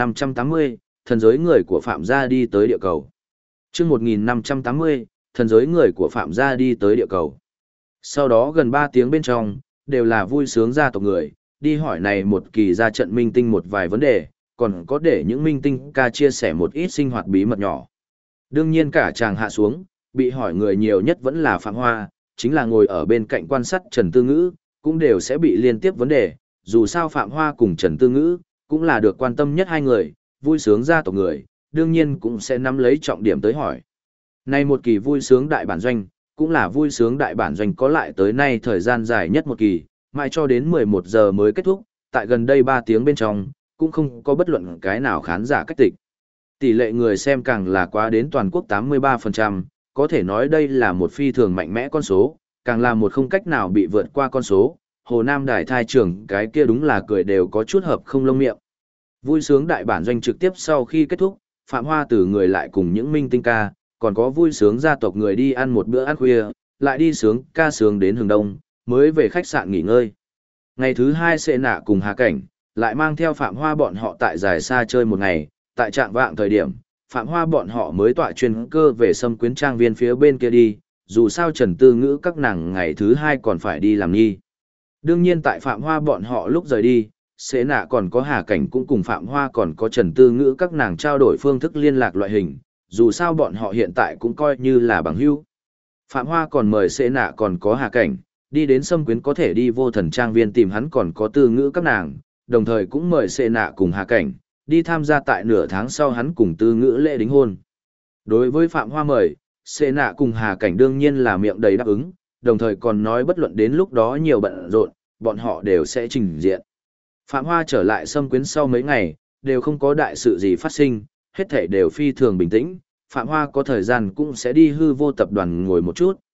1580, thần giới người của Phạm gia đi tới địa cầu. Chương 1580, thần giới người của Phạm gia đi tới địa cầu. Sau đó gần 3 tiếng bên trong, đều là vui sướng gia tộc người, đi hỏi này một kỳ ra trận minh tinh một vài vấn đề, còn có để những minh tinh ca chia sẻ một ít sinh hoạt bí mật nhỏ. Đương nhiên cả chàng hạ xuống, bị hỏi người nhiều nhất vẫn là Phạm Hoa, chính là ngồi ở bên cạnh quan sát Trần Tư Ngữ, cũng đều sẽ bị liên tiếp vấn đề, dù sao Phạm Hoa cùng Trần Tư Ngữ, cũng là được quan tâm nhất hai người, vui sướng gia tộc người, đương nhiên cũng sẽ nắm lấy trọng điểm tới hỏi. Này một kỳ vui sướng đại bản doanh, cũng là vui sướng đại bản doanh có lại tới nay thời gian dài nhất một kỳ, mãi cho đến 11 giờ mới kết thúc, tại gần đây 3 tiếng bên trong, cũng không có bất luận cái nào khán giả cách tịch. Tỷ lệ người xem càng là quá đến toàn quốc 83%, có thể nói đây là một phi thường mạnh mẽ con số, càng là một không cách nào bị vượt qua con số. Hồ Nam Đài thai trưởng cái kia đúng là cười đều có chút hợp không lông miệng. Vui sướng đại bản doanh trực tiếp sau khi kết thúc, Phạm Hoa từ người lại cùng những minh tinh ca, còn có vui sướng gia tộc người đi ăn một bữa ăn khuya, lại đi sướng ca sướng đến hừng đông, mới về khách sạn nghỉ ngơi. Ngày thứ hai Sệ Nạ cùng Hà Cảnh, lại mang theo Phạm Hoa bọn họ tại dài xa chơi một ngày, tại trạng vạng thời điểm, Phạm Hoa bọn họ mới tọa chuyên cơ về Sâm Quyến Trang Viên phía bên kia đi, dù sao Trần Tư Ngữ các nàng ngày thứ hai còn phải đi làm nghi. Đương nhiên tại Phạm Hoa bọn họ lúc rời đi, Sệ Nạ còn có Hà Cảnh cũng cùng Phạm Hoa còn có Trần Tư Ngữ các nàng trao đổi phương thức liên lạc loại hình, dù sao bọn họ hiện tại cũng coi như là bằng hữu. Phạm Hoa còn mời Sệ Nạ còn có Hà Cảnh, đi đến Sâm Quyến có thể đi Vô Thần Trang Viên tìm hắn còn có Tư Ngữ các nàng, đồng thời cũng mời Sệ Nạ cùng Hà Cảnh, đi tham gia tại nửa tháng sau hắn cùng Tư Ngữ lễ đính hôn. Đối với Phạm Hoa mời, Sệ Nạ cùng Hà Cảnh đương nhiên là miệng đầy đáp ứng, đồng thời còn nói bất luận đến lúc đó nhiều bận rộn, bọn họ đều sẽ trình diện. Phạm Hoa trở lại Sâm Quyến sau mấy ngày, đều không có đại sự gì phát sinh, hết thảy đều phi thường bình tĩnh. Phạm Hoa có thời gian cũng sẽ đi hư vô tập đoàn ngồi một chút,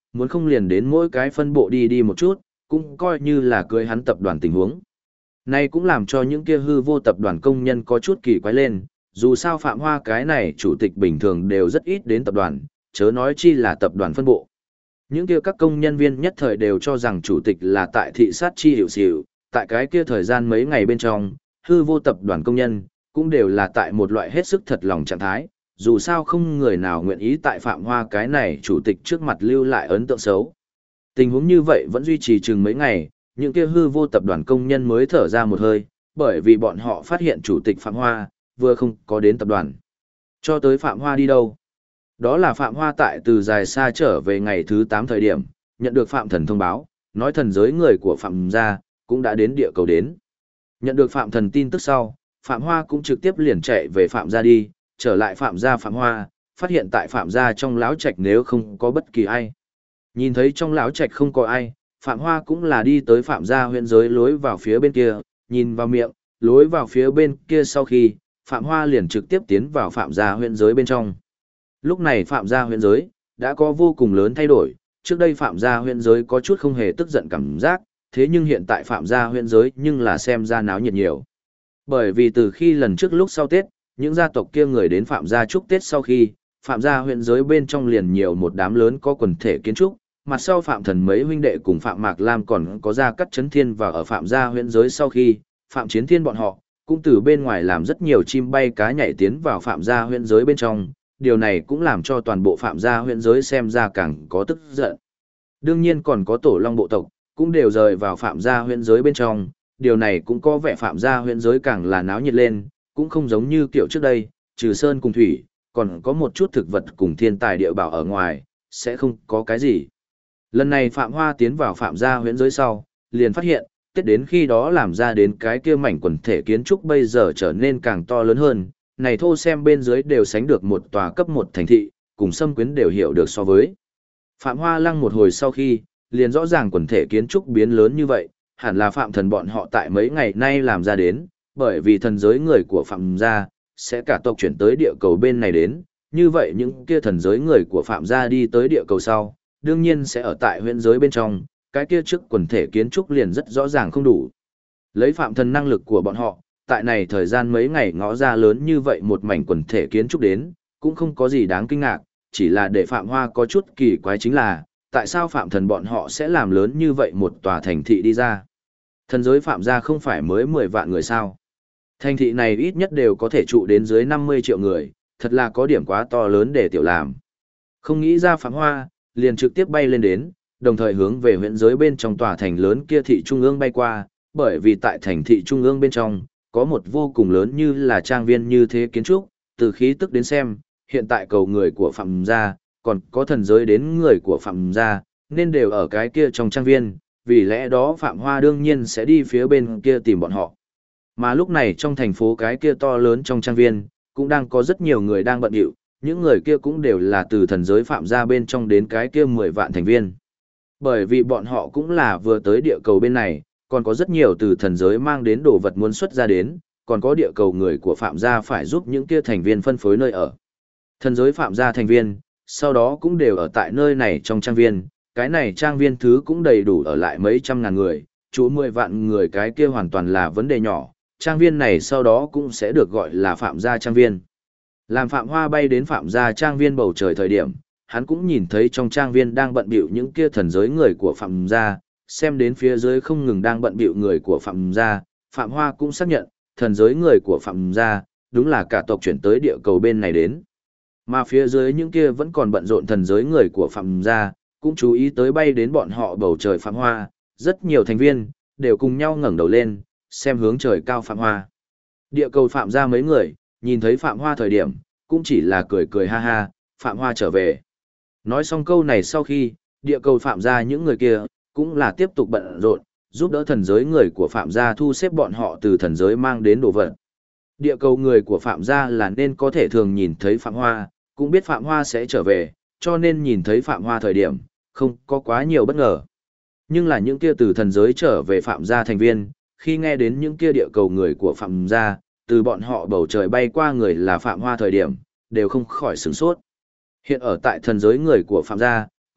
muốn không liền đến mỗi cái phân bộ đi đi một chút, cũng coi như là cưới hắn tập đoàn tình huống. Này cũng làm cho những kia hư vô tập đoàn công nhân có chút kỳ quái lên, dù sao Phạm Hoa cái này chủ tịch bình thường đều rất ít đến tập đoàn, chớ nói chi là tập đoàn phân bộ. Những kia các công nhân viên nhất thời đều cho rằng chủ tịch là tại thị sát chi hiệu xỉu, tại cái kia thời gian mấy ngày bên trong, hư vô tập đoàn công nhân, cũng đều là tại một loại hết sức thật lòng trạng thái, dù sao không người nào nguyện ý tại Phạm Hoa cái này chủ tịch trước mặt lưu lại ấn tượng xấu. Tình huống như vậy vẫn duy trì chừng mấy ngày, những kia hư vô tập đoàn công nhân mới thở ra một hơi, bởi vì bọn họ phát hiện chủ tịch Phạm Hoa, vừa không có đến tập đoàn. Cho tới Phạm Hoa đi đâu? Đó là Phạm Hoa tại từ dài xa trở về ngày thứ 8 thời điểm, nhận được Phạm Thần thông báo, nói thần giới người của Phạm gia cũng đã đến địa cầu đến. Nhận được Phạm Thần tin tức sau, Phạm Hoa cũng trực tiếp liền chạy về Phạm gia đi, trở lại Phạm gia Phạm Hoa, phát hiện tại Phạm gia trong lão trạch nếu không có bất kỳ ai. Nhìn thấy trong lão trạch không có ai, Phạm Hoa cũng là đi tới Phạm gia huyện giới lối vào phía bên kia, nhìn vào miệng, lối vào phía bên kia sau khi, Phạm Hoa liền trực tiếp tiến vào Phạm gia huyện giới bên trong. Lúc này Phạm gia huyện giới đã có vô cùng lớn thay đổi, trước đây Phạm gia huyện giới có chút không hề tức giận cảm giác, thế nhưng hiện tại Phạm gia huyện giới nhưng là xem ra náo nhiệt nhiều. Bởi vì từ khi lần trước lúc sau Tết, những gia tộc kia người đến Phạm gia chúc Tết sau khi, Phạm gia huyện giới bên trong liền nhiều một đám lớn có quần thể kiến trúc, mặt sau Phạm Thần mấy huynh đệ cùng Phạm Mạc Lam còn có ra cắt chấn thiên vào ở Phạm gia huyện giới sau khi, Phạm Chiến Thiên bọn họ cũng từ bên ngoài làm rất nhiều chim bay cá nhảy tiến vào Phạm gia huyện giới bên trong, điều này cũng làm cho toàn bộ Phạm gia huyện giới xem ra càng có tức giận. Đương nhiên còn có tổ long bộ tộc, cũng đều rời vào Phạm gia huyện giới bên trong, điều này cũng có vẻ Phạm gia huyện giới càng là náo nhiệt lên, cũng không giống như kiểu trước đây, trừ sơn cùng thủy, còn có một chút thực vật cùng thiên tài địa bảo ở ngoài, sẽ không có cái gì. Lần này Phạm Hoa tiến vào Phạm gia huyện giới sau, liền phát hiện, Tết đến khi đó làm ra đến cái kia mảnh quần thể kiến trúc bây giờ trở nên càng to lớn hơn, này thô xem bên dưới đều sánh được một tòa cấp 1 thành thị, cùng xâm quyến đều hiểu được so với. Phạm Hoa lăng một hồi sau khi, liền rõ ràng quần thể kiến trúc biến lớn như vậy, hẳn là Phạm Thần bọn họ tại mấy ngày nay làm ra đến, bởi vì thần giới người của Phạm gia sẽ cả tộc chuyển tới địa cầu bên này đến, như vậy những kia thần giới người của Phạm gia đi tới địa cầu sau, đương nhiên sẽ ở tại huyện giới bên trong, cái kia trước quần thể kiến trúc liền rất rõ ràng không đủ. Lấy Phạm Thần năng lực của bọn họ, tại này thời gian mấy ngày ngõ ra lớn như vậy một mảnh quần thể kiến trúc đến, cũng không có gì đáng kinh ngạc, chỉ là để Phạm Hoa có chút kỳ quái chính là, tại sao Phạm Thần bọn họ sẽ làm lớn như vậy một tòa thành thị đi ra. Thần giới Phạm gia không phải mới 10 vạn người sao. Thành thị này ít nhất đều có thể trụ đến dưới 50 triệu người, thật là có điểm quá to lớn để tiểu làm. Không nghĩ ra Phạm Hoa, liền trực tiếp bay lên đến, đồng thời hướng về huyện giới bên trong tòa thành lớn kia thị trung ương bay qua, bởi vì tại thành thị trung ương bên trong, có một vô cùng lớn như là trang viên như thế kiến trúc, từ khí tức đến xem, hiện tại cầu người của Phạm gia, còn có thần giới đến người của Phạm gia, nên đều ở cái kia trong trang viên, vì lẽ đó Phạm Hoa đương nhiên sẽ đi phía bên kia tìm bọn họ. Mà lúc này trong thành phố cái kia to lớn trong trang viên, cũng đang có rất nhiều người đang bận rộn, những người kia cũng đều là từ thần giới Phạm gia bên trong đến cái kia 10 vạn thành viên. Bởi vì bọn họ cũng là vừa tới địa cầu bên này, còn có rất nhiều từ thần giới mang đến đồ vật muốn xuất ra đến, còn có địa cầu người của Phạm gia phải giúp những kia thành viên phân phối nơi ở. Thần giới Phạm gia thành viên, sau đó cũng đều ở tại nơi này trong trang viên, cái này trang viên thứ cũng đầy đủ ở lại mấy trăm ngàn người, chú 10 vạn người cái kia hoàn toàn là vấn đề nhỏ, trang viên này sau đó cũng sẽ được gọi là Phạm gia trang viên. Làm Phạm Hoa bay đến Phạm gia trang viên bầu trời thời điểm, hắn cũng nhìn thấy trong trang viên đang bận bịu những kia thần giới người của Phạm gia, xem đến phía dưới không ngừng đang bận bịu người của Phạm gia, Phạm Hoa cũng xác nhận, thần giới người của Phạm gia, đúng là cả tộc chuyển tới địa cầu bên này đến. Mà phía dưới những kia vẫn còn bận rộn thần giới người của Phạm gia, cũng chú ý tới bay đến bọn họ bầu trời Phạm Hoa, rất nhiều thành viên, đều cùng nhau ngẩng đầu lên, xem hướng trời cao Phạm Hoa. Địa cầu Phạm gia mấy người, nhìn thấy Phạm Hoa thời điểm, cũng chỉ là cười cười ha ha, Phạm Hoa trở về. Nói xong câu này sau khi, địa cầu Phạm gia những người kia, cũng là tiếp tục bận rộn, giúp đỡ thần giới người của Phạm gia thu xếp bọn họ từ thần giới mang đến đồ vật. Địa cầu người của Phạm gia là nên có thể thường nhìn thấy Phạm Hoa, cũng biết Phạm Hoa sẽ trở về, cho nên nhìn thấy Phạm Hoa thời điểm, không có quá nhiều bất ngờ. Nhưng là những kia từ thần giới trở về Phạm gia thành viên, khi nghe đến những kia địa cầu người của Phạm gia, từ bọn họ bầu trời bay qua người là Phạm Hoa thời điểm, đều không khỏi sửng sốt. Hiện ở tại thần giới người của Phạm gia,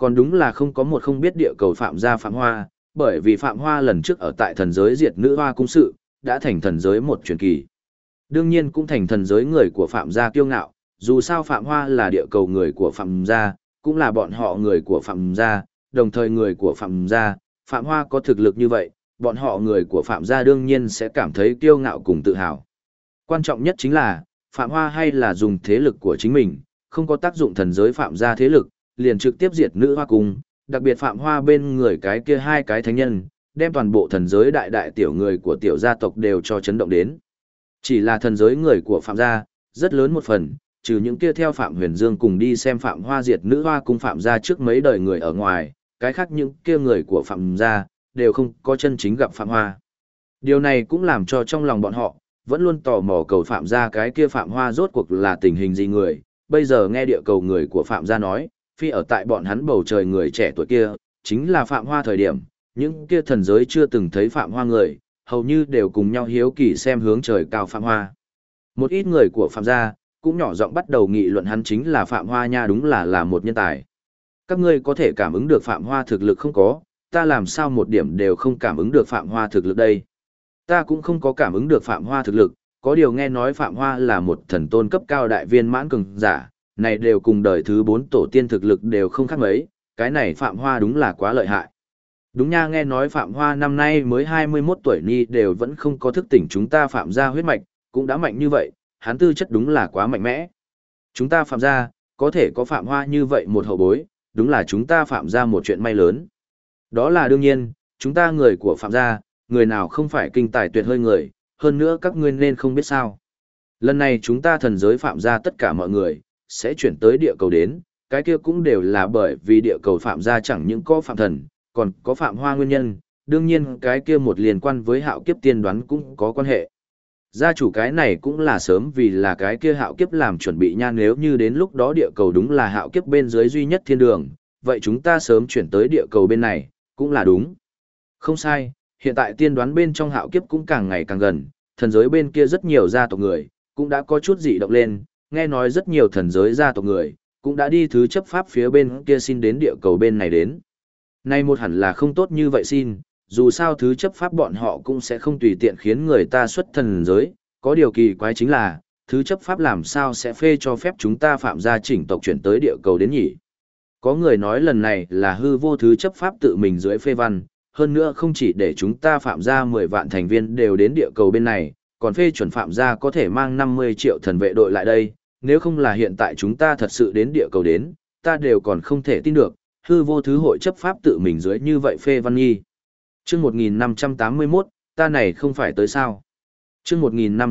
còn đúng là không có một không biết địa cầu Phạm gia Phạm Hoa, bởi vì Phạm Hoa lần trước ở tại thần giới diệt nữ hoa cung sự, đã thành thần giới một truyền kỳ. Đương nhiên cũng thành thần giới người của Phạm gia kiêu ngạo, dù sao Phạm Hoa là địa cầu người của Phạm gia, cũng là bọn họ người của Phạm gia, đồng thời người của Phạm gia, Phạm Hoa có thực lực như vậy, bọn họ người của Phạm gia đương nhiên sẽ cảm thấy kiêu ngạo cùng tự hào. Quan trọng nhất chính là, Phạm Hoa hay là dùng thế lực của chính mình, không có tác dụng thần giới Phạm gia thế lực, liền trực tiếp diệt nữ hoa cung, đặc biệt Phạm Hoa bên người cái kia hai cái thánh nhân, đem toàn bộ thần giới đại đại tiểu người của tiểu gia tộc đều cho chấn động đến. Chỉ là thần giới người của Phạm gia, rất lớn một phần, trừ những kia theo Phạm Huyền Dương cùng đi xem Phạm Hoa diệt nữ hoa cung Phạm gia trước mấy đời người ở ngoài, cái khác những kia người của Phạm gia, đều không có chân chính gặp Phạm Hoa. Điều này cũng làm cho trong lòng bọn họ, vẫn luôn tò mò cầu Phạm gia cái kia Phạm Hoa rốt cuộc là tình hình gì người, bây giờ nghe địa cầu người của Phạm gia nói, phi ở tại bọn hắn bầu trời người trẻ tuổi kia, chính là Phạm Hoa thời điểm, những kia thần giới chưa từng thấy Phạm Hoa người, hầu như đều cùng nhau hiếu kỳ xem hướng trời cao Phạm Hoa. Một ít người của Phạm gia, cũng nhỏ giọng bắt đầu nghị luận hắn chính là Phạm Hoa nha, đúng là một nhân tài. Các ngươi có thể cảm ứng được Phạm Hoa thực lực không có, ta làm sao một điểm đều không cảm ứng được Phạm Hoa thực lực đây. Ta cũng không có cảm ứng được Phạm Hoa thực lực, có điều nghe nói Phạm Hoa là một thần tôn cấp cao đại viên mãn cường giả, này đều cùng đời thứ 4 tổ tiên thực lực đều không khác mấy, cái này Phạm Hoa đúng là quá lợi hại. Đúng nha, nghe nói Phạm Hoa năm nay mới 21 tuổi ni đều vẫn không có thức tỉnh chúng ta Phạm gia huyết mạch, cũng đã mạnh như vậy, hắn tư chất đúng là quá mạnh mẽ. Chúng ta Phạm gia, có thể có Phạm Hoa như vậy một hậu bối, đúng là chúng ta Phạm gia một chuyện may lớn. Đó là đương nhiên, chúng ta người của Phạm gia, người nào không phải kinh tài tuyệt hơi người, hơn nữa các ngươi nên không biết sao. Lần này chúng ta thần giới Phạm gia tất cả mọi người, sẽ chuyển tới địa cầu đến, cái kia cũng đều là bởi vì địa cầu Phạm gia chẳng những có Phạm thần, còn có Phạm Hoa nguyên nhân, đương nhiên cái kia một liên quan với hạo kiếp tiên đoán cũng có quan hệ. Gia chủ cái này cũng là sớm vì là cái kia hạo kiếp làm chuẩn bị nha, nếu như đến lúc đó địa cầu đúng là hạo kiếp bên dưới duy nhất thiên đường, vậy chúng ta sớm chuyển tới địa cầu bên này, cũng là đúng. Không sai, hiện tại tiên đoán bên trong hạo kiếp cũng càng ngày càng gần, thần giới bên kia rất nhiều gia tộc người, cũng đã có chút dị động lên, nghe nói rất nhiều thần giới gia tộc người, cũng đã đi thứ chấp pháp phía bên kia xin đến địa cầu bên này đến. Nay một hẳn là không tốt như vậy xin, dù sao thứ chấp pháp bọn họ cũng sẽ không tùy tiện khiến người ta xuất thần giới, có điều kỳ quái chính là, thứ chấp pháp làm sao sẽ phê cho phép chúng ta Phạm gia chỉnh tộc chuyển tới địa cầu đến nhỉ? Có người nói lần này là hư vô thứ chấp pháp tự mình dưới phê văn, hơn nữa không chỉ để chúng ta Phạm gia 10 vạn thành viên đều đến địa cầu bên này, còn phê chuẩn Phạm gia có thể mang 50 triệu thần vệ đội lại đây, nếu không là hiện tại chúng ta thật sự đến địa cầu đến, ta đều còn không thể tin được, hư vô thứ hội chấp pháp tự mình dưới như vậy phê văn nhi. Chương 1581, ta này không phải tới sao? Chương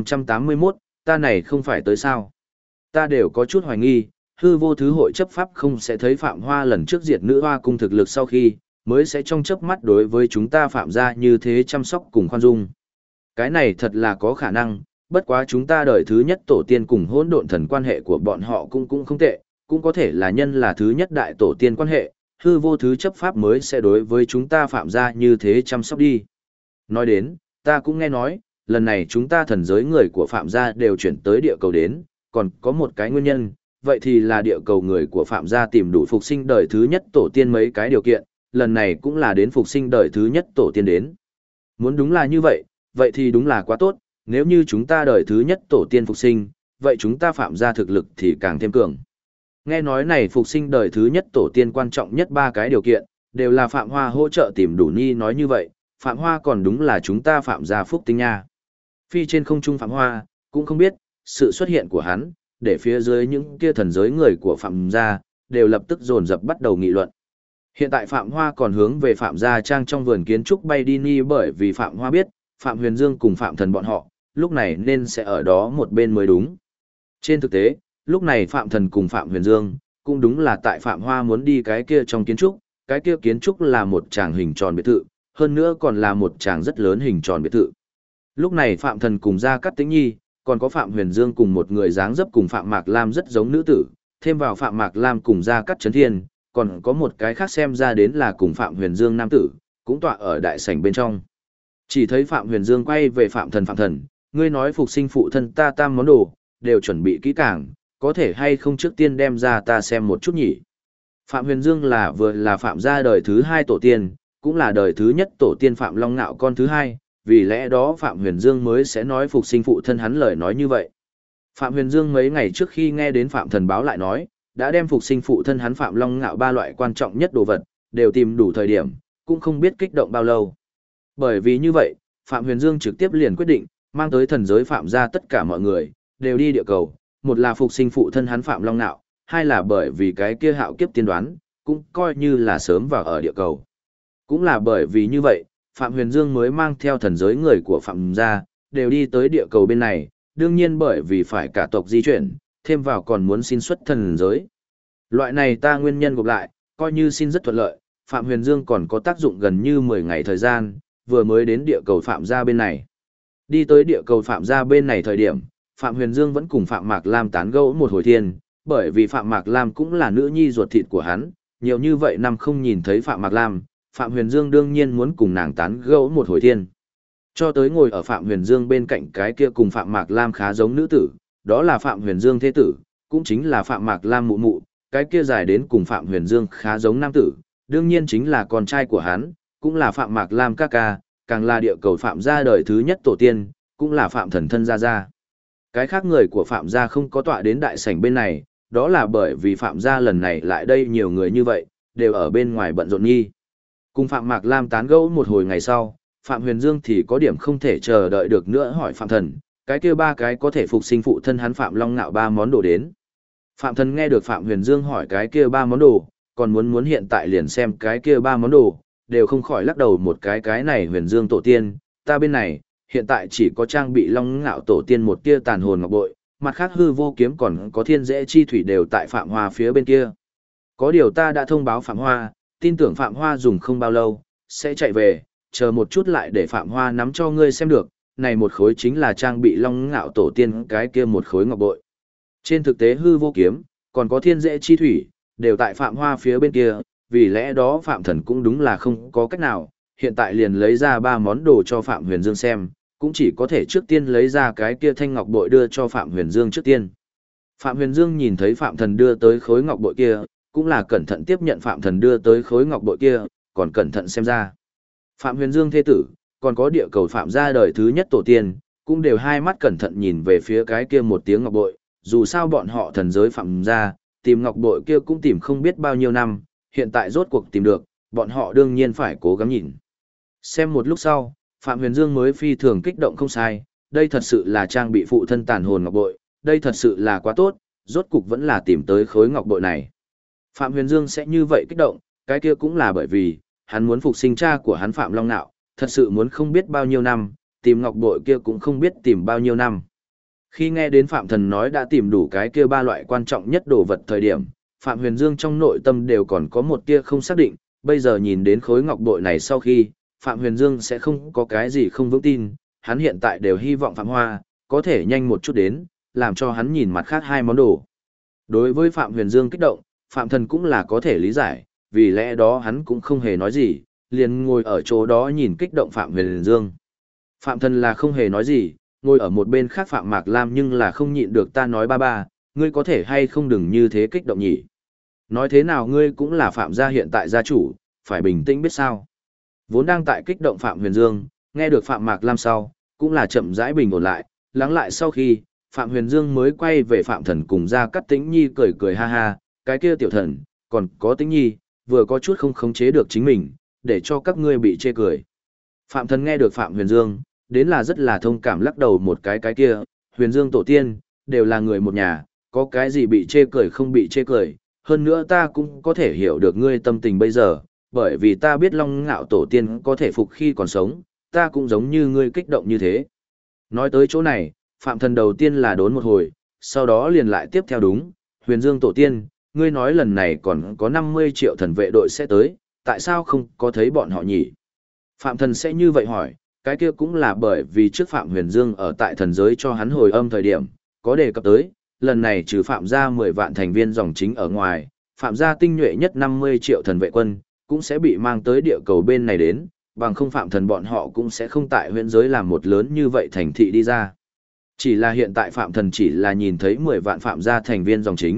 1581, ta này không phải tới sao? Ta đều có chút hoài nghi, hư vô thứ hội chấp pháp không sẽ thấy Phạm Hoa lần trước diệt nữ hoa cung thực lực sau khi, mới sẽ trong chớp mắt đối với chúng ta Phạm gia như thế chăm sóc cùng khoan dung. Cái này thật là có khả năng, bất quá chúng ta đời thứ nhất tổ tiên cùng hỗn độn thần quan hệ của bọn họ cũng không tệ, cũng có thể là nhân là thứ nhất đại tổ tiên quan hệ, hư vô thứ chấp pháp mới sẽ đối với chúng ta Phạm gia như thế chăm sóc đi. Nói đến, ta cũng nghe nói, lần này chúng ta thần giới người của Phạm gia đều chuyển tới địa cầu đến, còn có một cái nguyên nhân, vậy thì là địa cầu người của Phạm gia tìm đủ phục sinh đời thứ nhất tổ tiên mấy cái điều kiện, lần này cũng là đến phục sinh đời thứ nhất tổ tiên đến. Muốn đúng là như vậy, vậy thì đúng là quá tốt, nếu như chúng ta đời thứ nhất tổ tiên phục sinh, vậy chúng ta Phạm gia thực lực thì càng thêm cường. Nghe nói này phục sinh đời thứ nhất tổ tiên quan trọng nhất 3 cái điều kiện, đều là Phạm Hoa hỗ trợ tìm đủ nhi nói như vậy, Phạm Hoa còn đúng là chúng ta Phạm gia phúc tinh nha. Phi trên không trung Phạm Hoa, cũng không biết, sự xuất hiện của hắn, để phía dưới những kia thần giới người của Phạm gia, đều lập tức dồn dập bắt đầu nghị luận. Hiện tại Phạm Hoa còn hướng về Phạm gia trang trong vườn kiến trúc bay đi ni, bởi vì Phạm Hoa biết, Phạm Huyền Dương cùng Phạm Thần bọn họ, lúc này nên sẽ ở đó một bên mới đúng. Trên thực tế, lúc này Phạm Thần cùng Phạm Huyền Dương, cũng đúng là tại Phạm Hoa muốn đi cái kia trong kiến trúc, cái kia kiến trúc là một tràng hình tròn biệt thự, hơn nữa còn là một tràng rất lớn hình tròn biệt thự. Lúc này Phạm Thần cùng Gia Cát Tĩnh Nhi, còn có Phạm Huyền Dương cùng một người dáng dấp cùng Phạm Mạc Lam rất giống nữ tử, thêm vào Phạm Mạc Lam cùng Gia Cát Chấn Thiên, còn có một cái khác xem ra đến là cùng Phạm Huyền Dương nam tử, cũng tọa ở đại sảnh bên trong. Chỉ thấy Phạm Huyền Dương quay về Phạm Thần, ngươi nói phục sinh phụ thân ta tam món đồ, đều chuẩn bị kỹ càng, có thể hay không trước tiên đem ra ta xem một chút nhỉ? Phạm Huyền Dương vừa là Phạm gia đời thứ hai tổ tiên, cũng là đời thứ nhất tổ tiên Phạm Long Nạo con thứ hai, vì lẽ đó Phạm Huyền Dương mới sẽ nói phục sinh phụ thân hắn lời nói như vậy. Phạm Huyền Dương mấy ngày trước khi nghe đến Phạm Thần báo lại nói, đã đem phục sinh phụ thân hắn Phạm Long Ngạo ba loại quan trọng nhất đồ vật, đều tìm đủ thời điểm, cũng không biết kích động bao lâu. Bởi vì như vậy, Phạm Huyền Dương trực tiếp liền quyết định, mang tới thần giới Phạm gia tất cả mọi người, đều đi địa cầu, một là phục sinh phụ thân hắn Phạm Long Ngạo, hai là bởi vì cái kia hạo kiếp tiên đoán, cũng coi như là sớm vào ở địa cầu. Cũng là bởi vì như vậy, Phạm Huyền Dương mới mang theo thần giới người của Phạm gia, đều đi tới địa cầu bên này, đương nhiên bởi vì phải cả tộc di chuyển, thêm vào còn muốn xin xuất thần giới. Loại này ta nguyên nhân gộp lại, coi như xin rất thuận lợi, Phạm Huyền Dương còn có tác dụng gần như 10 ngày thời gian, vừa mới đến địa cầu Phạm gia bên này. Đi tới địa cầu Phạm gia bên này thời điểm, Phạm Huyền Dương vẫn cùng Phạm Mạc Lam tán gẫu một hồi thiên, bởi vì Phạm Mạc Lam cũng là nữ nhi ruột thịt của hắn, nhiều như vậy năm không nhìn thấy Phạm Mạc Lam, Phạm Huyền Dương đương nhiên muốn cùng nàng tán gẫu một hồi thiên. Cho tới ngồi ở Phạm Huyền Dương bên cạnh cái kia cùng Phạm Mạc Lam khá giống nữ tử, đó là Phạm Huyền Dương thế tử, cũng chính là Phạm Mạc Lam mụ mụ, cái kia dài đến cùng Phạm Huyền Dương khá giống nam tử, đương nhiên chính là con trai của hắn, cũng là Phạm Mạc Lam ca ca, càng là địa cầu Phạm gia đời thứ nhất tổ tiên, cũng là Phạm Thần thân gia gia. Cái khác người của Phạm gia không có tọa đến đại sảnh bên này, đó là bởi vì Phạm gia lần này lại đây nhiều người như vậy, đều ở bên ngoài bận rộn nghi. Cùng Phạm Mạc Lam tán gẫu một hồi ngày sau, Phạm Huyền Dương thì có điểm không thể chờ đợi được nữa hỏi Phạm Thần, cái kia ba cái có thể phục sinh phụ thân hắn Phạm Long Ngạo ba món đồ đến. Phạm Thần nghe được Phạm Huyền Dương hỏi cái kia ba món đồ, còn muốn hiện tại liền xem cái kia ba món đồ, đều không khỏi lắc đầu một cái này Huyền Dương tổ tiên, ta bên này, hiện tại chỉ có trang bị Long Ngạo tổ tiên một tia tàn hồn ngọc bội, mặt khác hư vô kiếm còn có thiên dễ chi thủy đều tại Phạm Hoa phía bên kia. Có điều ta đã thông báo Phạm Hoa, tin tưởng Phạm Hoa dùng không bao lâu, sẽ chạy về, chờ một chút lại để Phạm Hoa nắm cho ngươi xem được, này một khối chính là trang bị Long Ngạo tổ tiên cái kia một khối ngọc bội. Trên thực tế hư vô kiếm, còn có thiên dễ chi thủy, đều tại Phạm Hoa phía bên kia, vì lẽ đó Phạm Thần cũng đúng là không có cách nào, hiện tại liền lấy ra ba món đồ cho Phạm Huyền Dương xem, cũng chỉ có thể trước tiên lấy ra cái kia thanh ngọc bội đưa cho Phạm Huyền Dương trước tiên. Phạm Huyền Dương nhìn thấy Phạm Thần đưa tới khối ngọc bội kia, cũng là cẩn thận tiếp nhận Phạm Thần đưa tới khối ngọc bội kia, còn cẩn thận xem ra. Phạm Huyền Dương thế tử, còn có địa cầu Phạm gia đời thứ nhất tổ tiên, cũng đều hai mắt cẩn thận nhìn về phía cái kia một tiếng ngọc bội, dù sao bọn họ thần giới Phạm gia, tìm ngọc bội kia cũng tìm không biết bao nhiêu năm, hiện tại rốt cuộc tìm được, bọn họ đương nhiên phải cố gắng nhìn. Xem một lúc sau, Phạm Huyền Dương mới phi thường kích động không sai, đây thật sự là trang bị phụ thân tàn hồn ngọc bội, đây thật sự là quá tốt, rốt cục vẫn là tìm tới khối ngọc bội này. Phạm Huyền Dương sẽ như vậy kích động, cái kia cũng là bởi vì, hắn muốn phục sinh cha của hắn Phạm Long Nạo, thật sự muốn không biết bao nhiêu năm, tìm ngọc bội kia cũng không biết tìm bao nhiêu năm. Khi nghe đến Phạm Thần nói đã tìm đủ cái kia ba loại quan trọng nhất đồ vật thời điểm, Phạm Huyền Dương trong nội tâm đều còn có một tia không xác định, bây giờ nhìn đến khối ngọc bội này sau khi, Phạm Huyền Dương sẽ không có cái gì không vững tin, hắn hiện tại đều hy vọng Phạm Hoa, có thể nhanh một chút đến, làm cho hắn nhìn mặt khác hai món đồ. Đối với Phạm Huyền Dương kích động, Phạm Thần cũng là có thể lý giải, vì lẽ đó hắn cũng không hề nói gì, liền ngồi ở chỗ đó nhìn kích động Phạm Huyền Dương. Phạm Thần là không hề nói gì, ngồi ở một bên khác Phạm Mạc Lam nhưng là không nhịn được ta nói ba, ngươi có thể hay không đừng như thế kích động nhỉ. Nói thế nào ngươi cũng là Phạm gia hiện tại gia chủ, phải bình tĩnh biết sao. Vốn đang tại kích động Phạm Huyền Dương, nghe được Phạm Mạc Lam sau, cũng là chậm rãi bình ổn lại, lắng lại sau khi, Phạm Huyền Dương mới quay về Phạm Thần cùng ra cắt Tĩnh Nhi cười cười ha ha, cái kia tiểu thần, còn có Tĩnh Nhi, vừa có chút không khống chế được chính mình, để cho các ngươi bị chê cười. Phạm Thần nghe được Phạm Huyền Dương, đến là rất là thông cảm lắc đầu một cái kia, Huyền Dương tổ tiên, đều là người một nhà, có cái gì bị chê cười không bị chê cười, hơn nữa ta cũng có thể hiểu được ngươi tâm tình bây giờ, bởi vì ta biết Long Ngạo tổ tiên có thể phục khi còn sống, ta cũng giống như ngươi kích động như thế. Nói tới chỗ này, Phạm Thần đầu tiên là đốn một hồi, sau đó liền lại tiếp theo đúng, Huyền Dương tổ tiên, ngươi nói lần này còn có 50 triệu thần vệ đội sẽ tới, tại sao không có thấy bọn họ nhỉ? Phạm Thần sẽ như vậy hỏi, cái kia cũng là bởi vì trước Phạm Huyền Dương ở tại thần giới cho hắn hồi âm thời điểm, có đề cập tới, lần này trừ Phạm gia 10 vạn thành viên dòng chính ở ngoài, Phạm gia tinh nhuệ nhất 50 triệu thần vệ quân, cũng sẽ bị mang tới địa cầu bên này đến, bằng không Phạm Thần bọn họ cũng sẽ không tại huyện giới làm một lớn như vậy thành thị đi ra. Chỉ là hiện tại Phạm Thần chỉ là nhìn thấy 10 vạn Phạm gia thành viên dòng chính,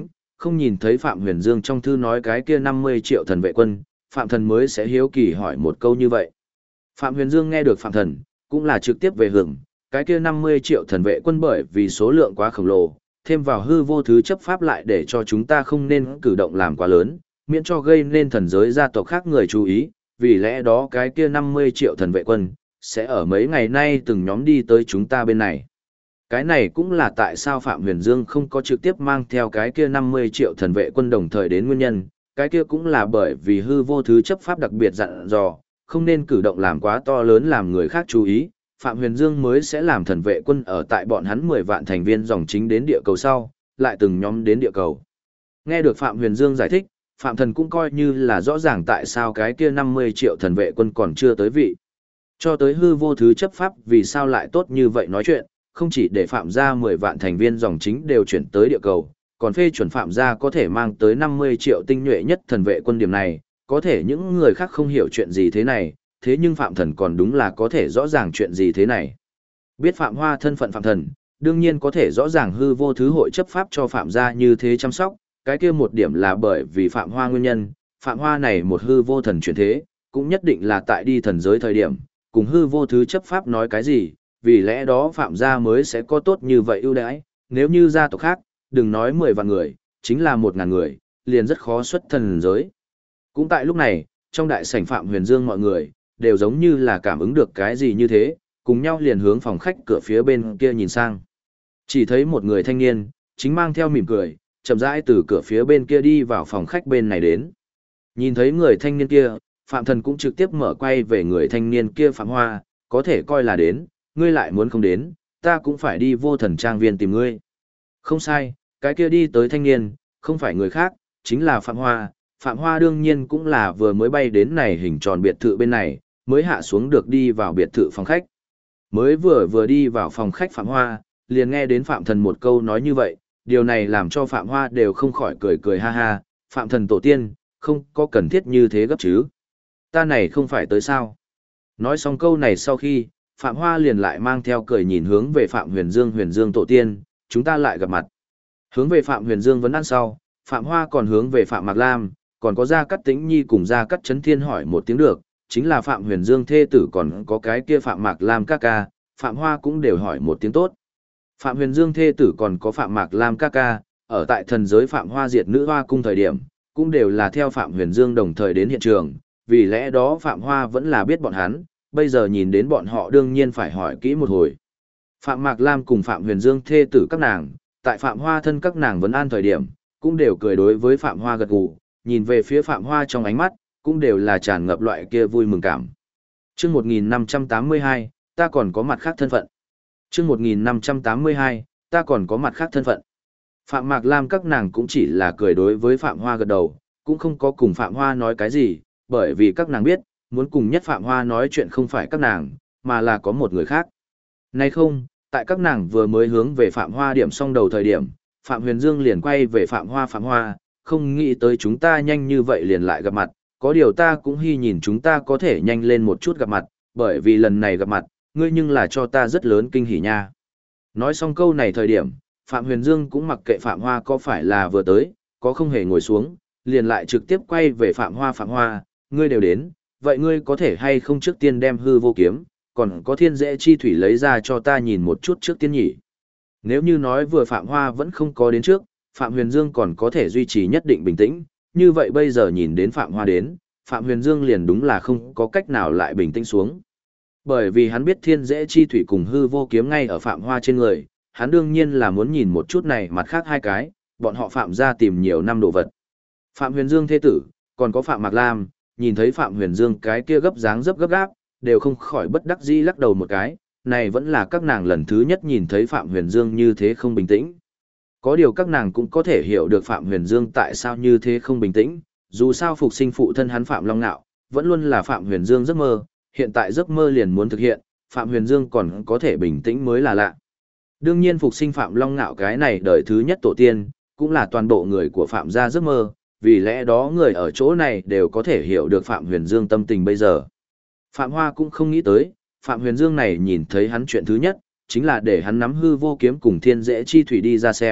không nhìn thấy Phạm Huyền Dương trong thư nói cái kia 50 triệu thần vệ quân, Phạm Thần mới sẽ hiếu kỳ hỏi một câu như vậy. Phạm Huyền Dương nghe được Phạm Thần, cũng là trực tiếp về hưởng, cái kia 50 triệu thần vệ quân bởi vì số lượng quá khổng lồ, thêm vào hư vô thứ chấp pháp lại để cho chúng ta không nên cử động làm quá lớn, miễn cho gây nên thần giới gia tộc khác người chú ý, vì lẽ đó cái kia 50 triệu thần vệ quân, sẽ ở mấy ngày nay từng nhóm đi tới chúng ta bên này. Cái này cũng là tại sao Phạm Huyền Dương không có trực tiếp mang theo cái kia 50 triệu thần vệ quân đồng thời đến nguyên nhân, cái kia cũng là bởi vì hư vô thứ chấp pháp đặc biệt dặn dò, không nên cử động làm quá to lớn làm người khác chú ý, Phạm Huyền Dương mới sẽ làm thần vệ quân ở tại bọn hắn 10 vạn thành viên dòng chính đến địa cầu sau, lại từng nhóm đến địa cầu. Nghe được Phạm Huyền Dương giải thích, Phạm Thần cũng coi như là rõ ràng tại sao cái kia 50 triệu thần vệ quân còn chưa tới vị. Cho tới hư vô thứ chấp pháp vì sao lại tốt như vậy nói chuyện, không chỉ để Phạm gia 10 vạn thành viên dòng chính đều chuyển tới địa cầu, còn phê chuẩn Phạm gia có thể mang tới 50 triệu tinh nhuệ nhất thần vệ quân điểm này, có thể những người khác không hiểu chuyện gì thế này, thế nhưng Phạm Thần còn đúng là có thể rõ ràng chuyện gì thế này. Biết Phạm Hoa thân phận Phạm Thần, đương nhiên có thể rõ ràng hư vô thứ hội chấp pháp cho Phạm gia như thế chăm sóc, cái kia một điểm là bởi vì Phạm Hoa nguyên nhân, Phạm Hoa này một hư vô thần chuyển thế, cũng nhất định là tại đi thần giới thời điểm, cùng hư vô thứ chấp pháp nói cái gì, vì lẽ đó Phạm gia mới sẽ có tốt như vậy ưu đãi, nếu như gia tộc khác, đừng nói 10 vạn người, chính là 1.000 người, liền rất khó xuất thần giới. Cũng tại lúc này, trong đại sảnh Phạm Huyền Dương mọi người, đều giống như là cảm ứng được cái gì như thế, cùng nhau liền hướng phòng khách cửa phía bên kia nhìn sang. Chỉ thấy một người thanh niên, chính mang theo mỉm cười, chậm rãi từ cửa phía bên kia đi vào phòng khách bên này đến. Nhìn thấy người thanh niên kia, Phạm Thần cũng trực tiếp mở quay về người thanh niên kia Phạm Hoa, có thể coi là đến, ngươi lại muốn không đến, ta cũng phải đi vô thần trang viên tìm ngươi. Không sai, cái kia đi tới thanh niên, không phải người khác, chính là Phạm Hoa. Phạm Hoa đương nhiên cũng là vừa mới bay đến này hình tròn biệt thự bên này, mới hạ xuống được đi vào biệt thự phòng khách. Mới vừa đi vào phòng khách Phạm Hoa, liền nghe đến Phạm Thần một câu nói như vậy, điều này làm cho Phạm Hoa đều không khỏi cười cười ha ha, Phạm Thần tổ tiên, không có cần thiết như thế gấp chứ. Ta này không phải tới sao. Nói xong câu này sau khi, Phạm Hoa liền lại mang theo cười nhìn hướng về Phạm Huyền Dương tổ tiên, chúng ta lại gặp mặt. Hướng về Phạm Huyền Dương vấn ăn sau, Phạm Hoa còn hướng về Phạm Mạc Lam, còn có Gia Cát Tĩnh Nhi cùng Gia Cát Chấn Thiên hỏi một tiếng được, chính là Phạm Huyền Dương thê tử còn có cái kia Phạm Mạc Lam ca ca, Phạm Hoa cũng đều hỏi một tiếng tốt. Phạm Huyền Dương thê tử còn có Phạm Mạc Lam ca ca, ở tại thần giới Phạm Hoa diệt nữ hoa cung thời điểm, cũng đều là theo Phạm Huyền Dương đồng thời đến hiện trường, vì lẽ đó Phạm Hoa vẫn là biết bọn hắn, bây giờ nhìn đến bọn họ đương nhiên phải hỏi kỹ một hồi. Phạm Mạc Lam cùng Phạm Huyền Dương thê tử các nàng, tại Phạm Hoa thân các nàng vấn an thời điểm, cũng đều cười đối với Phạm Hoa gật gù, nhìn về phía Phạm Hoa trong ánh mắt, cũng đều là tràn ngập loại kia vui mừng cảm. Chương 1582, ta còn có mặt khác thân phận. Chương 1582, ta còn có mặt khác thân phận. Phạm Mạc Lam các nàng cũng chỉ là cười đối với Phạm Hoa gật đầu, cũng không có cùng Phạm Hoa nói cái gì, bởi vì các nàng biết, muốn cùng nhất Phạm Hoa nói chuyện không phải các nàng, mà là có một người khác. Nay không, tại các nàng vừa mới hướng về Phạm Hoa điểm xong đầu thời điểm, Phạm Huyền Dương liền quay về Phạm Hoa, không nghĩ tới chúng ta nhanh như vậy liền lại gặp mặt, có điều ta cũng hy nhìn chúng ta có thể nhanh lên một chút gặp mặt, bởi vì lần này gặp mặt, ngươi nhưng là cho ta rất lớn kinh hỉ nha. Nói xong câu này thời điểm, Phạm Huyền Dương cũng mặc kệ Phạm Hoa có phải là vừa tới, có không hề ngồi xuống, liền lại trực tiếp quay về Phạm Hoa, ngươi đều đến, vậy ngươi có thể hay không trước tiên đem hư vô kiếm, còn có thiên dễ chi thủy lấy ra cho ta nhìn một chút trước tiên nhỉ. Nếu như nói vừa Phạm Hoa vẫn không có đến trước, Phạm Huyền Dương còn có thể duy trì nhất định bình tĩnh, như vậy bây giờ nhìn đến Phạm Hoa đến, Phạm Huyền Dương liền đúng là không có cách nào lại bình tĩnh xuống. Bởi vì hắn biết thiên dễ chi thủy cùng hư vô kiếm ngay ở Phạm Hoa trên người, hắn đương nhiên là muốn nhìn một chút này mặt khác hai cái, bọn họ Phạm ra tìm nhiều năm đồ vật. Phạm Huyền Dương thế tử, còn có Phạm Mạc Lam, nhìn thấy Phạm Huyền Dương cái kia gấp dáng dấp gấp gáp, đều không khỏi bất đắc dĩ lắc đầu một cái, này vẫn là các nàng lần thứ nhất nhìn thấy Phạm Huyền Dương như thế không bình tĩnh. Có điều các nàng cũng có thể hiểu được Phạm Huyền Dương tại sao như thế không bình tĩnh, dù sao phục sinh phụ thân hắn Phạm Long Nạo, vẫn luôn là Phạm Huyền Dương giấc mơ, hiện tại giấc mơ liền muốn thực hiện, Phạm Huyền Dương còn có thể bình tĩnh mới là lạ. Đương nhiên phục sinh Phạm Long Nạo cái này đời thứ nhất tổ tiên, cũng là toàn bộ người của Phạm gia giấc mơ, vì lẽ đó người ở chỗ này đều có thể hiểu được Phạm Huyền Dương tâm tình bây giờ. Phạm Hoa cũng không nghĩ tới, Phạm Huyền Dương này nhìn thấy hắn chuyện thứ nhất, chính là để hắn nắm hư vô kiếm cùng thiên dễ chi thủy đi ra xem,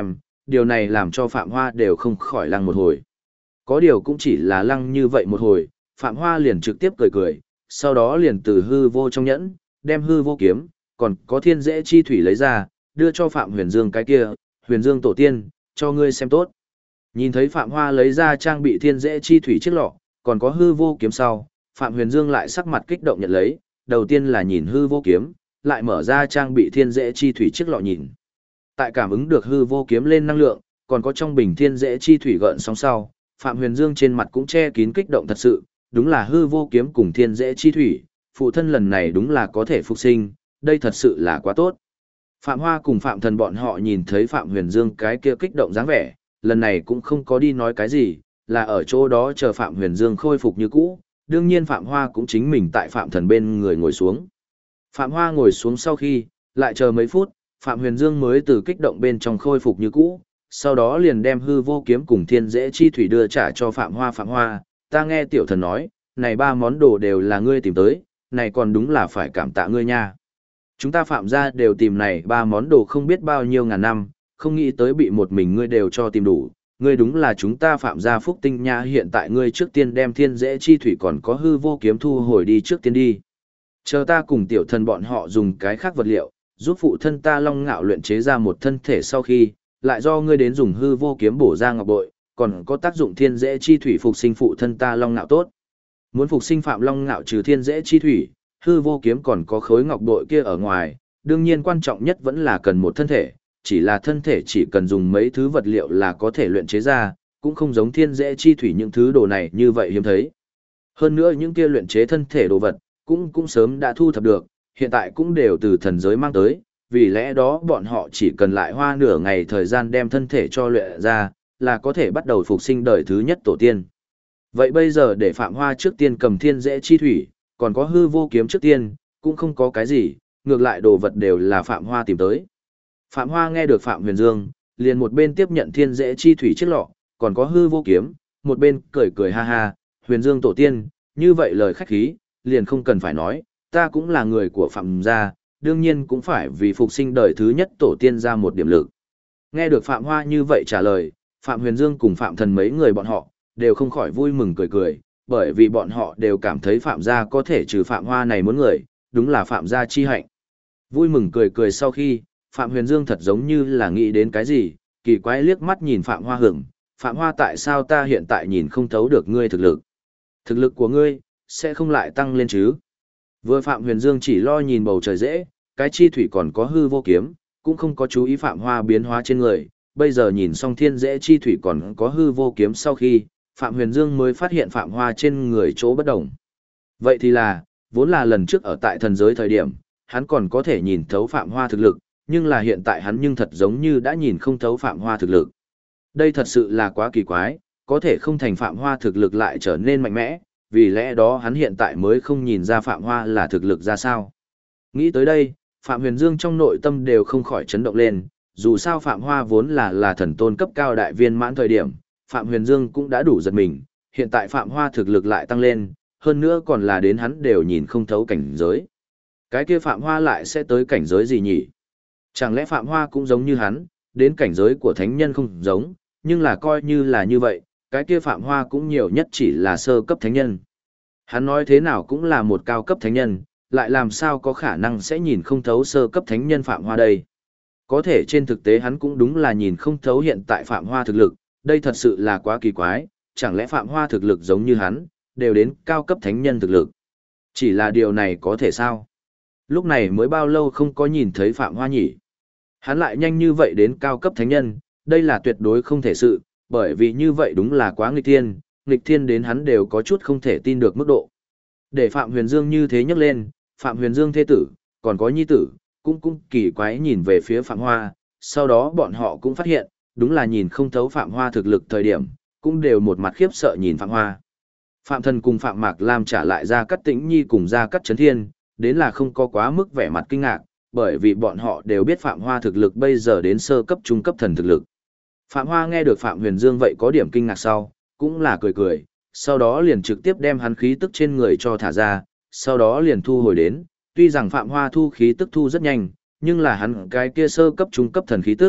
điều này làm cho Phạm Hoa đều không khỏi lăng một hồi. Có điều cũng chỉ là lăng như vậy một hồi, Phạm Hoa liền trực tiếp cười cười, sau đó liền từ hư vô trong nhẫn, đem hư vô kiếm, còn có thiên dễ chi thủy lấy ra, đưa cho Phạm Huyền Dương cái kia, Huyền Dương tổ tiên, cho ngươi xem tốt. Nhìn thấy Phạm Hoa lấy ra trang bị thiên dễ chi thủy chiếc lọ, còn có hư vô kiếm sau, Phạm Huyền Dương lại sắc mặt kích động nhận lấy, đầu tiên là nhìn hư vô kiếm, lại mở ra trang bị thiên dễ chi thủy chiếc lọ nhìn. Tại cảm ứng được hư vô kiếm lên năng lượng, còn có trong bình thiên dễ chi thủy gợn sóng sau, Phạm Huyền Dương trên mặt cũng che kín kích động thật sự, đúng là hư vô kiếm cùng thiên dễ chi thủy, phụ thân lần này đúng là có thể phục sinh, đây thật sự là quá tốt. Phạm Hoa cùng Phạm Thần bọn họ nhìn thấy Phạm Huyền Dương cái kia kích động dáng vẻ, lần này cũng không có đi nói cái gì, là ở chỗ đó chờ Phạm Huyền Dương khôi phục như cũ, đương nhiên Phạm Hoa cũng chính mình tại Phạm Thần bên người ngồi xuống. Phạm Hoa ngồi xuống sau khi, lại chờ mấy phút, Phạm Huyền Dương mới từ kích động bên trong khôi phục như cũ, sau đó liền đem hư vô kiếm cùng thiên dễ chi thủy đưa trả cho Phạm Hoa. Phạm Hoa, ta nghe tiểu thần nói, này 3 món đồ đều là ngươi tìm tới, này còn đúng là phải cảm tạ ngươi nha. Chúng ta Phạm gia đều tìm này 3 món đồ không biết bao nhiêu ngàn năm, không nghĩ tới bị một mình ngươi đều cho tìm đủ, ngươi đúng là chúng ta Phạm gia phúc tinh nha. Hiện tại ngươi trước tiên đem thiên dễ chi thủy còn có hư vô kiếm thu hồi đi trước tiên đi. Chờ ta cùng tiểu thần bọn họ dùng cái khác vật liệu, giúp phụ thân ta Long Ngạo luyện chế ra một thân thể sau khi, lại do ngươi đến dùng hư vô kiếm bổ ra ngọc bội, còn có tác dụng thiên dễ chi thủy phục sinh phụ thân ta Long Ngạo tốt. Muốn phục sinh Phạm Long Ngạo trừ thiên dễ chi thủy, hư vô kiếm còn có khối ngọc bội kia ở ngoài, đương nhiên quan trọng nhất vẫn là cần một thân thể, chỉ là thân thể chỉ cần dùng mấy thứ vật liệu là có thể luyện chế ra, cũng không giống thiên dễ chi thủy những thứ đồ này như vậy hiếm thấy. Hơn nữa những kia luyện chế thân thể đồ vật, cũng sớm đã thu thập được, hiện tại cũng đều từ thần giới mang tới, vì lẽ đó bọn họ chỉ cần lại hoa nửa ngày thời gian đem thân thể cho luyện ra, là có thể bắt đầu phục sinh đời thứ nhất tổ tiên. Vậy bây giờ để Phạm Hoa trước tiên cầm thiên dễ chi thủy, còn có hư vô kiếm trước tiên, cũng không có cái gì, ngược lại đồ vật đều là Phạm Hoa tìm tới. Phạm Hoa nghe được Phạm Huyền Dương, liền một bên tiếp nhận thiên dễ chi thủy chiếc lọ, còn có hư vô kiếm, một bên cười cười ha ha, Huyền Dương tổ tiên, như vậy lời khách khí, liền không cần phải nói, ta cũng là người của Phạm gia, đương nhiên cũng phải vì phục sinh đời thứ nhất tổ tiên ra một điểm lực. Nghe được Phạm Hoa như vậy trả lời, Phạm Huyền Dương cùng Phạm Thần mấy người bọn họ, đều không khỏi vui mừng cười cười, bởi vì bọn họ đều cảm thấy Phạm gia có thể trừ Phạm Hoa này muốn người, đúng là Phạm gia chi hạnh. Vui mừng cười cười sau khi, Phạm Huyền Dương thật giống như là nghĩ đến cái gì, kỳ quái liếc mắt nhìn Phạm Hoa hưởng, Phạm Hoa tại sao ta hiện tại nhìn không thấu được ngươi thực lực? Thực lực của ngươi, sẽ không lại tăng lên chứ? Vừa Phạm Huyền Dương chỉ lo nhìn bầu trời dễ, cái chi thủy còn có hư vô kiếm, cũng không có chú ý Phạm Hoa biến hóa trên người, bây giờ nhìn xong thiên dễ chi thủy còn có hư vô kiếm sau khi, Phạm Huyền Dương mới phát hiện Phạm Hoa trên người chỗ bất đồng. Vậy thì là, vốn là lần trước ở tại thần giới thời điểm, hắn còn có thể nhìn thấu Phạm Hoa thực lực, nhưng là hiện tại hắn nhưng thật giống như đã nhìn không thấu Phạm Hoa thực lực. Đây thật sự là quá kỳ quái, có thể không thành Phạm Hoa thực lực lại trở nên mạnh mẽ, vì lẽ đó hắn hiện tại mới không nhìn ra Phạm Hoa là thực lực ra sao. Nghĩ tới đây, Phạm Huyền Dương trong nội tâm đều không khỏi chấn động lên, dù sao Phạm Hoa vốn là thần tôn cấp cao đại viên mãn thời điểm, Phạm Huyền Dương cũng đã đủ giật mình, hiện tại Phạm Hoa thực lực lại tăng lên, hơn nữa còn là đến hắn đều nhìn không thấu cảnh giới. Cái kia Phạm Hoa lại sẽ tới cảnh giới gì nhỉ? Chẳng lẽ Phạm Hoa cũng giống như hắn, đến cảnh giới của thánh nhân không giống, nhưng là coi như là như vậy, cái kia Phạm Hoa cũng nhiều nhất chỉ là sơ cấp thánh nhân. Hắn nói thế nào cũng là một cao cấp thánh nhân, lại làm sao có khả năng sẽ nhìn không thấu sơ cấp thánh nhân Phạm Hoa đây. Có thể trên thực tế hắn cũng đúng là nhìn không thấu hiện tại Phạm Hoa thực lực, đây thật sự là quá kỳ quái, chẳng lẽ Phạm Hoa thực lực giống như hắn, đều đến cao cấp thánh nhân thực lực. Chỉ là điều này có thể sao? Lúc này mới bao lâu không có nhìn thấy Phạm Hoa nhỉ? Hắn lại nhanh như vậy đến cao cấp thánh nhân, đây là tuyệt đối không thể sự, bởi vì như vậy đúng là quá nghịch thiên đến hắn đều có chút không thể tin được mức độ. Để Phạm Huyền Dương như thế nhắc lên, Phạm Huyền Dương thế tử, còn có nhi tử, cũng kỳ quái nhìn về phía Phạm Hoa, sau đó bọn họ cũng phát hiện, đúng là nhìn không thấu Phạm Hoa thực lực thời điểm, cũng đều một mặt khiếp sợ nhìn Phạm Hoa. Phạm Thần cùng Phạm Mạc Lam trả lại ra Cát Tĩnh Nhi cùng ra Cát Chấn Thiên, đến là không có quá mức vẻ mặt kinh ngạc, bởi vì bọn họ đều biết Phạm Hoa thực lực bây giờ đến sơ cấp trung cấp thần thực lực. Phạm Hoa nghe được Phạm Huyền Dương vậy có điểm kinh ngạc sau, cũng là cười cười, sau đó liền trực tiếp đem hắn khí tức trên người cho thả ra, sau đó liền thu hồi đến, tuy rằng Phạm Hoa thu khí tức thu rất nhanh, nhưng là hắn cái kia sơ cấp trung cấp thần khí tức,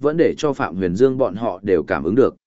vẫn để cho Phạm Huyền Dương bọn họ đều cảm ứng được.